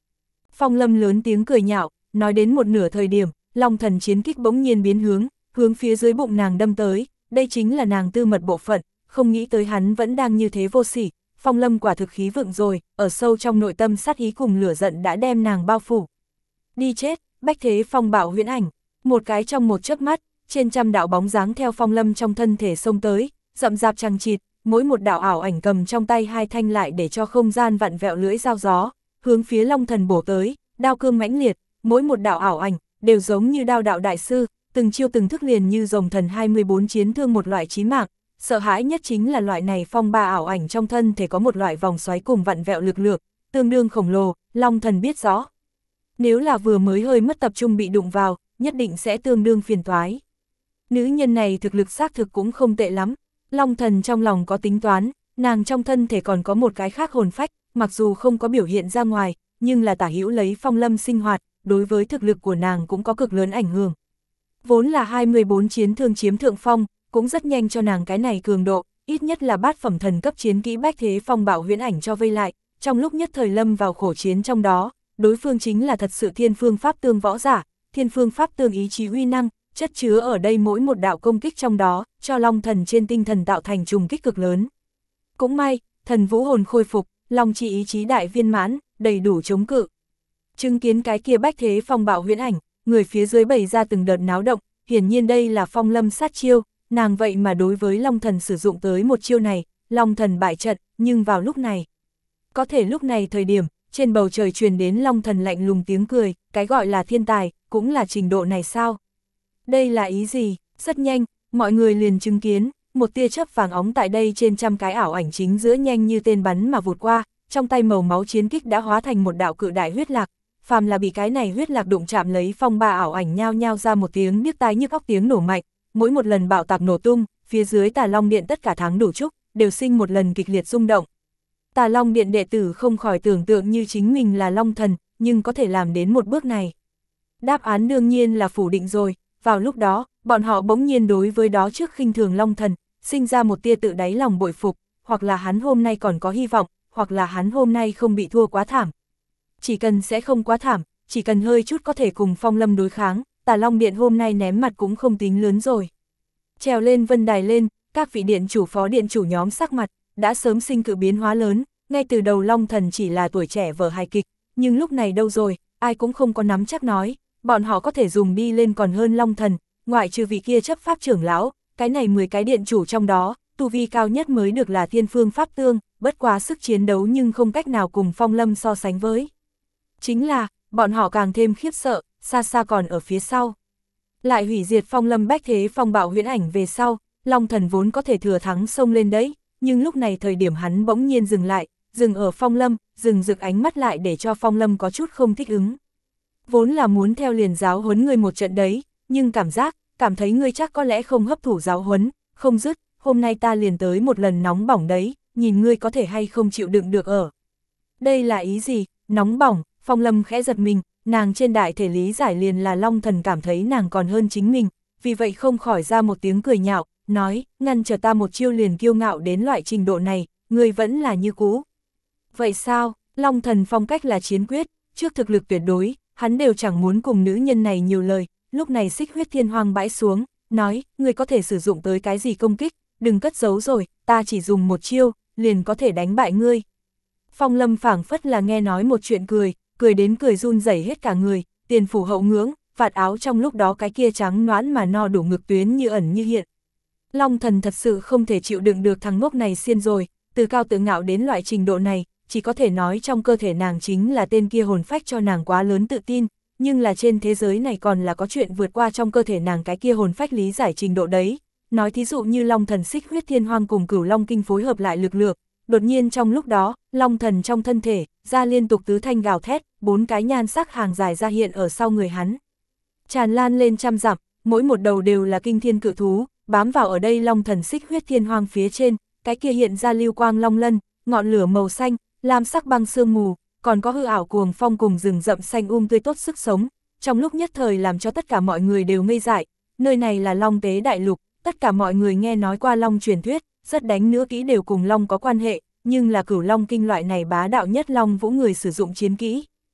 Phong Lâm lớn tiếng cười nhạo, nói đến một nửa thời điểm, Long Thần chiến kích bỗng nhiên biến hướng, hướng phía dưới bụng nàng đâm tới, đây chính là nàng tư mật bộ phận, không nghĩ tới hắn vẫn đang như thế vô sỉ. Phong Lâm quả thực khí vượng rồi, ở sâu trong nội tâm sát ý cùng lửa giận đã đem nàng bao phủ. Đi chết, bách thế phong bạo huyễn ảnh, một cái trong một chớp mắt, trên trăm đạo bóng dáng theo Phong Lâm trong thân thể xông tới, rậm rạp chằng chịt, mỗi một đạo ảo ảnh cầm trong tay hai thanh lại để cho không gian vặn vẹo lưỡi dao gió, hướng phía Long Thần bổ tới, đao cương mãnh liệt, mỗi một đạo ảo ảnh đều giống như đao đạo đại sư, từng chiêu từng thức liền như rồng thần hai mươi bốn chiến thương một loại chí mạng. Sợ hãi nhất chính là loại này phong ba ảo ảnh trong thân thể có một loại vòng xoáy cùng vặn vẹo lực lượng, tương đương khổng lồ, Long Thần biết rõ. Nếu là vừa mới hơi mất tập trung bị đụng vào, nhất định sẽ tương đương phiền toái. Nữ nhân này thực lực xác thực cũng không tệ lắm, Long Thần trong lòng có tính toán, nàng trong thân thể còn có một cái khác hồn phách, mặc dù không có biểu hiện ra ngoài, nhưng là tả hữu lấy Phong Lâm sinh hoạt, đối với thực lực của nàng cũng có cực lớn ảnh hưởng. Vốn là hai mươi bốn chiến thương chiếm thượng phong, cũng rất nhanh cho nàng cái này cường độ, ít nhất là bát phẩm thần cấp chiến kỹ bách thế phong bạo huyễn ảnh cho vây lại, trong lúc nhất thời lâm vào khổ chiến trong đó, đối phương chính là thật sự thiên phương pháp tương võ giả, thiên phương pháp tương ý chí uy năng, chất chứa ở đây mỗi một đạo công kích trong đó, cho Long Thần trên tinh thần tạo thành trùng kích cực lớn. Cũng may, thần vũ hồn khôi phục, Long chi ý chí đại viên mãn, đầy đủ chống cự. Chứng kiến cái kia bách thế phong bạo huyễn ảnh, người phía dưới bày ra từng đợt náo động, hiển nhiên đây là Phong Lâm sát chiêu, nàng vậy mà đối với Long Thần sử dụng tới một chiêu này, Long Thần bại trận, nhưng vào lúc này. Có thể lúc này thời điểm, trên bầu trời truyền đến Long Thần lạnh lùng tiếng cười, cái gọi là thiên tài, cũng là trình độ này sao? Đây là ý gì? Rất nhanh, mọi người liền chứng kiến, một tia chớp vàng óng tại đây trên trăm cái ảo ảnh chính giữa nhanh như tên bắn mà vụt qua, trong tay màu máu chiến kích đã hóa thành một đạo cự đại huyết lạc, phàm là bị cái này huyết lạc đụng chạm lấy phong ba ảo ảnh nhao nhao ra một tiếng điếc tai nhức óc tiếng nổ mạnh, mỗi một lần bạo tạc nổ tung, phía dưới Tà Long Điện tất cả tháng đủ trúc, đều sinh một lần kịch liệt rung động. Tà Long Điện đệ tử không khỏi tưởng tượng như chính mình là Long Thần, nhưng có thể làm đến một bước này. Đáp án đương nhiên là phủ định rồi, vào lúc đó, bọn họ bỗng nhiên đối với đó trước khinh thường Long Thần, sinh ra một tia tự đáy lòng bội phục, hoặc là hắn hôm nay còn có hy vọng, hoặc là hắn hôm nay không bị thua quá thảm. Chỉ cần sẽ không quá thảm, chỉ cần hơi chút có thể cùng Phong Lâm đối kháng, Tà Long Điện hôm nay ném mặt cũng không tính lớn rồi. Trèo lên vân đài lên, các vị điện chủ phó điện chủ nhóm sắc mặt, đã sớm sinh cự biến hóa lớn, ngay từ đầu Long Thần chỉ là tuổi trẻ vở hài kịch, nhưng lúc này đâu rồi, ai cũng không có nắm chắc nói, bọn họ có thể dùng đi lên còn hơn Long Thần, ngoại trừ vị kia chấp pháp trưởng lão, cái này mười cái điện chủ trong đó, tu vi cao nhất mới được là thiên phương pháp tương, bất quá sức chiến đấu nhưng không cách nào cùng Phong Lâm so sánh với. Chính là, bọn họ càng thêm khiếp sợ, xa xa còn ở phía sau. Lại hủy diệt Phong Lâm bách thế phong bạo huyễn ảnh về sau, Long Thần vốn có thể thừa thắng xông lên đấy, nhưng lúc này thời điểm hắn bỗng nhiên dừng lại, dừng ở Phong Lâm, dừng rực ánh mắt lại để cho Phong Lâm có chút không thích ứng. Vốn là muốn theo liền giáo huấn ngươi một trận đấy, nhưng cảm giác, cảm thấy ngươi chắc có lẽ không hấp thụ giáo huấn, không dứt, hôm nay ta liền tới một lần nóng bỏng đấy, nhìn ngươi có thể hay không chịu đựng được ở. Đây là ý gì, nóng bỏng, Phong Lâm khẽ giật mình, nàng trên đại thể lý giải liền là Long Thần cảm thấy nàng còn hơn chính mình, vì vậy không khỏi ra một tiếng cười nhạo, nói, ngăn trở ta một chiêu liền kiêu ngạo đến loại trình độ này, ngươi vẫn là như cũ. Vậy sao, Long Thần phong cách là chiến quyết, trước thực lực tuyệt đối, hắn đều chẳng muốn cùng nữ nhân này nhiều lời, lúc này xích huyết thiên hoang bãi xuống, nói, ngươi có thể sử dụng tới cái gì công kích, đừng cất giấu rồi, ta chỉ dùng một chiêu, liền có thể đánh bại ngươi. Phong Lâm phảng phất là nghe nói một chuyện cười, cười đến cười run rẩy hết cả người, tiền phủ hậu ngưỡng, vạt áo trong lúc đó cái kia trắng nõn mà no đủ ngực tuyến như ẩn như hiện. Long Thần thật sự không thể chịu đựng được thằng ngốc này xiên rồi, từ cao tự ngạo đến loại trình độ này, chỉ có thể nói trong cơ thể nàng chính là tên kia hồn phách cho nàng quá lớn tự tin, nhưng là trên thế giới này còn là có chuyện vượt qua trong cơ thể nàng cái kia hồn phách lý giải trình độ đấy. Nói thí dụ như Long Thần xích huyết thiên hoang cùng Cửu Long kinh phối hợp lại lực lượng, đột nhiên trong lúc đó, Long Thần trong thân thể, ra liên tục tứ thanh gào thét, bốn cái nhan sắc hàng dài ra hiện ở sau người hắn. Tràn lan lên trăm dặm, mỗi một đầu đều là kinh thiên cự thú, bám vào ở đây Long Thần xích huyết thiên hoang phía trên, cái kia hiện ra lưu quang long lân, ngọn lửa màu xanh, lam sắc băng sương mù, còn có hư ảo cuồng phong cùng rừng rậm xanh um tươi tốt sức sống, trong lúc nhất thời làm cho tất cả mọi người đều ngây dại, nơi này là Long Tế Đại Lục, tất cả mọi người nghe nói qua Long truyền thuyết, rất đánh nữa kỹ đều cùng Long có quan hệ, nhưng là Cửu Long kinh loại này bá đạo nhất Long Vũ người sử dụng chiến kỹ.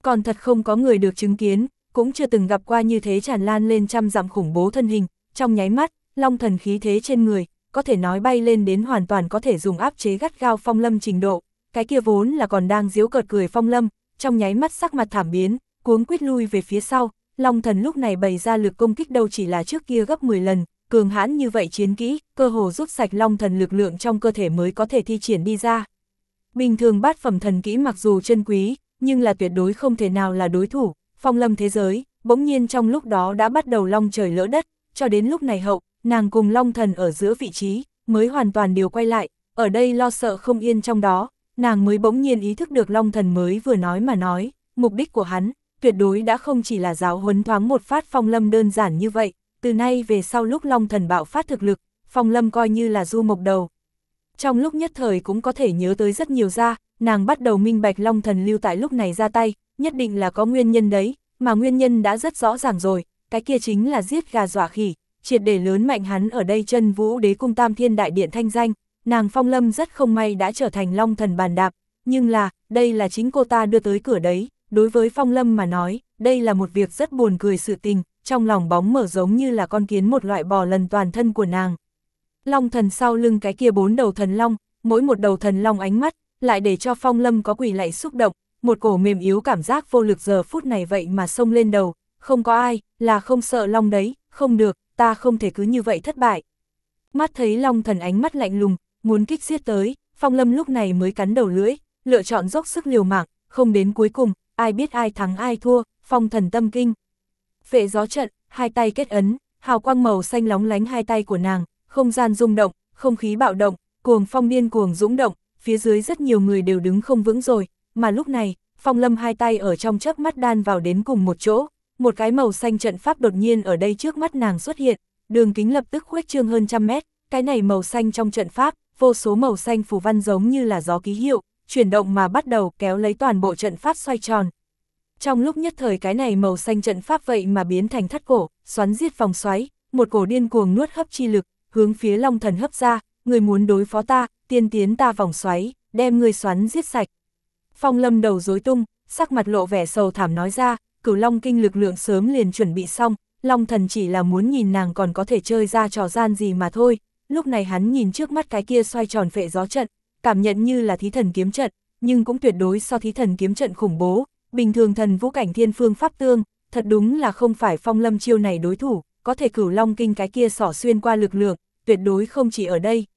Còn thật không có người được chứng kiến, cũng chưa từng gặp qua như thế tràn lan lên trăm dặm khủng bố thân hình, trong nháy mắt, long thần khí thế trên người, có thể nói bay lên đến hoàn toàn có thể dùng áp chế gắt gao Phong Lâm trình độ, cái kia vốn là còn đang giễu cợt cười Phong Lâm, trong nháy mắt sắc mặt thảm biến, cuống quýt lui về phía sau, long thần lúc này bày ra lực công kích đâu chỉ là trước kia gấp mười lần, cường hãn như vậy chiến kỹ, cơ hồ rút sạch long thần lực lượng trong cơ thể mới có thể thi triển đi ra. Bình thường bát phẩm thần kỹ mặc dù chân quý, nhưng là tuyệt đối không thể nào là đối thủ, Phong Lâm thế giới, bỗng nhiên trong lúc đó đã bắt đầu long trời lỡ đất, cho đến lúc này hậu, nàng cùng long thần ở giữa vị trí, mới hoàn toàn điều quay lại, ở đây lo sợ không yên trong đó, nàng mới bỗng nhiên ý thức được long thần mới vừa nói mà nói, mục đích của hắn, tuyệt đối đã không chỉ là giáo huấn thoáng một phát Phong Lâm đơn giản như vậy, từ nay về sau lúc long thần bạo phát thực lực, Phong Lâm coi như là du mộc đầu. Trong lúc nhất thời cũng có thể nhớ tới rất nhiều ra, nàng bắt đầu minh bạch long thần lưu tại lúc này ra tay, nhất định là có nguyên nhân đấy, mà nguyên nhân đã rất rõ ràng rồi, cái kia chính là giết gà dọa khỉ, triệt để lớn mạnh hắn ở đây chân vũ đế cung Tam Thiên Đại Điện thanh danh, nàng Phong Lâm rất không may đã trở thành long thần bàn đạp, nhưng là, đây là chính cô ta đưa tới cửa đấy, đối với Phong Lâm mà nói, đây là một việc rất buồn cười sự tình, trong lòng bóng mở giống như là con kiến một loại bò lần toàn thân của nàng. Long thần sau lưng cái kia bốn đầu thần long, mỗi một đầu thần long ánh mắt, lại để cho Phong Lâm có quỳ lạy xúc động, một cổ mềm yếu cảm giác vô lực giờ phút này vậy mà xông lên đầu, không có ai, là không sợ long đấy, không được, ta không thể cứ như vậy thất bại. Mắt thấy long thần ánh mắt lạnh lùng, muốn kích giết tới, Phong Lâm lúc này mới cắn đầu lưỡi, lựa chọn dốc sức liều mạng, không đến cuối cùng, ai biết ai thắng ai thua, phong thần tâm kinh. Phệ gió trận, hai tay kết ấn, hào quang màu xanh lóng lánh hai tay của nàng, không gian rung động, không khí bạo động, cuồng phong điên cuồng dũng động, phía dưới rất nhiều người đều đứng không vững rồi, mà lúc này, Phong Lâm hai tay ở trong chớp mắt đan vào đến cùng một chỗ, một cái màu xanh trận pháp đột nhiên ở đây trước mắt nàng xuất hiện, đường kính lập tức khuếch trương hơn trăm mét, cái này màu xanh trong trận pháp, vô số màu xanh phù văn giống như là gió ký hiệu, chuyển động mà bắt đầu kéo lấy toàn bộ trận pháp xoay tròn. Trong lúc nhất thời cái này màu xanh trận pháp vậy mà biến thành thắt cổ, xoắn giết vòng xoáy, một cổ điên cuồng nuốt hấp chi lực, hướng phía long thần hấp ra, người muốn đối phó ta, tiên tiến ta vòng xoáy, đem người xoắn giết sạch. Phong Lâm đầu rối tung, sắc mặt lộ vẻ sầu thảm nói ra, Cửu Long kinh lực lượng sớm liền chuẩn bị xong, long thần chỉ là muốn nhìn nàng còn có thể chơi ra trò gian gì mà thôi. Lúc này hắn nhìn trước mắt cái kia xoay tròn phệ gió trận, cảm nhận như là thí thần kiếm trận, nhưng cũng tuyệt đối so thí thần kiếm trận khủng bố, bình thường thần vũ cảnh thiên phương pháp tương, thật đúng là không phải Phong Lâm chiêu này đối thủ, có thể Cửu Long kinh cái kia xỏ xuyên qua lực lượng, tuyệt đối không chỉ ở đây,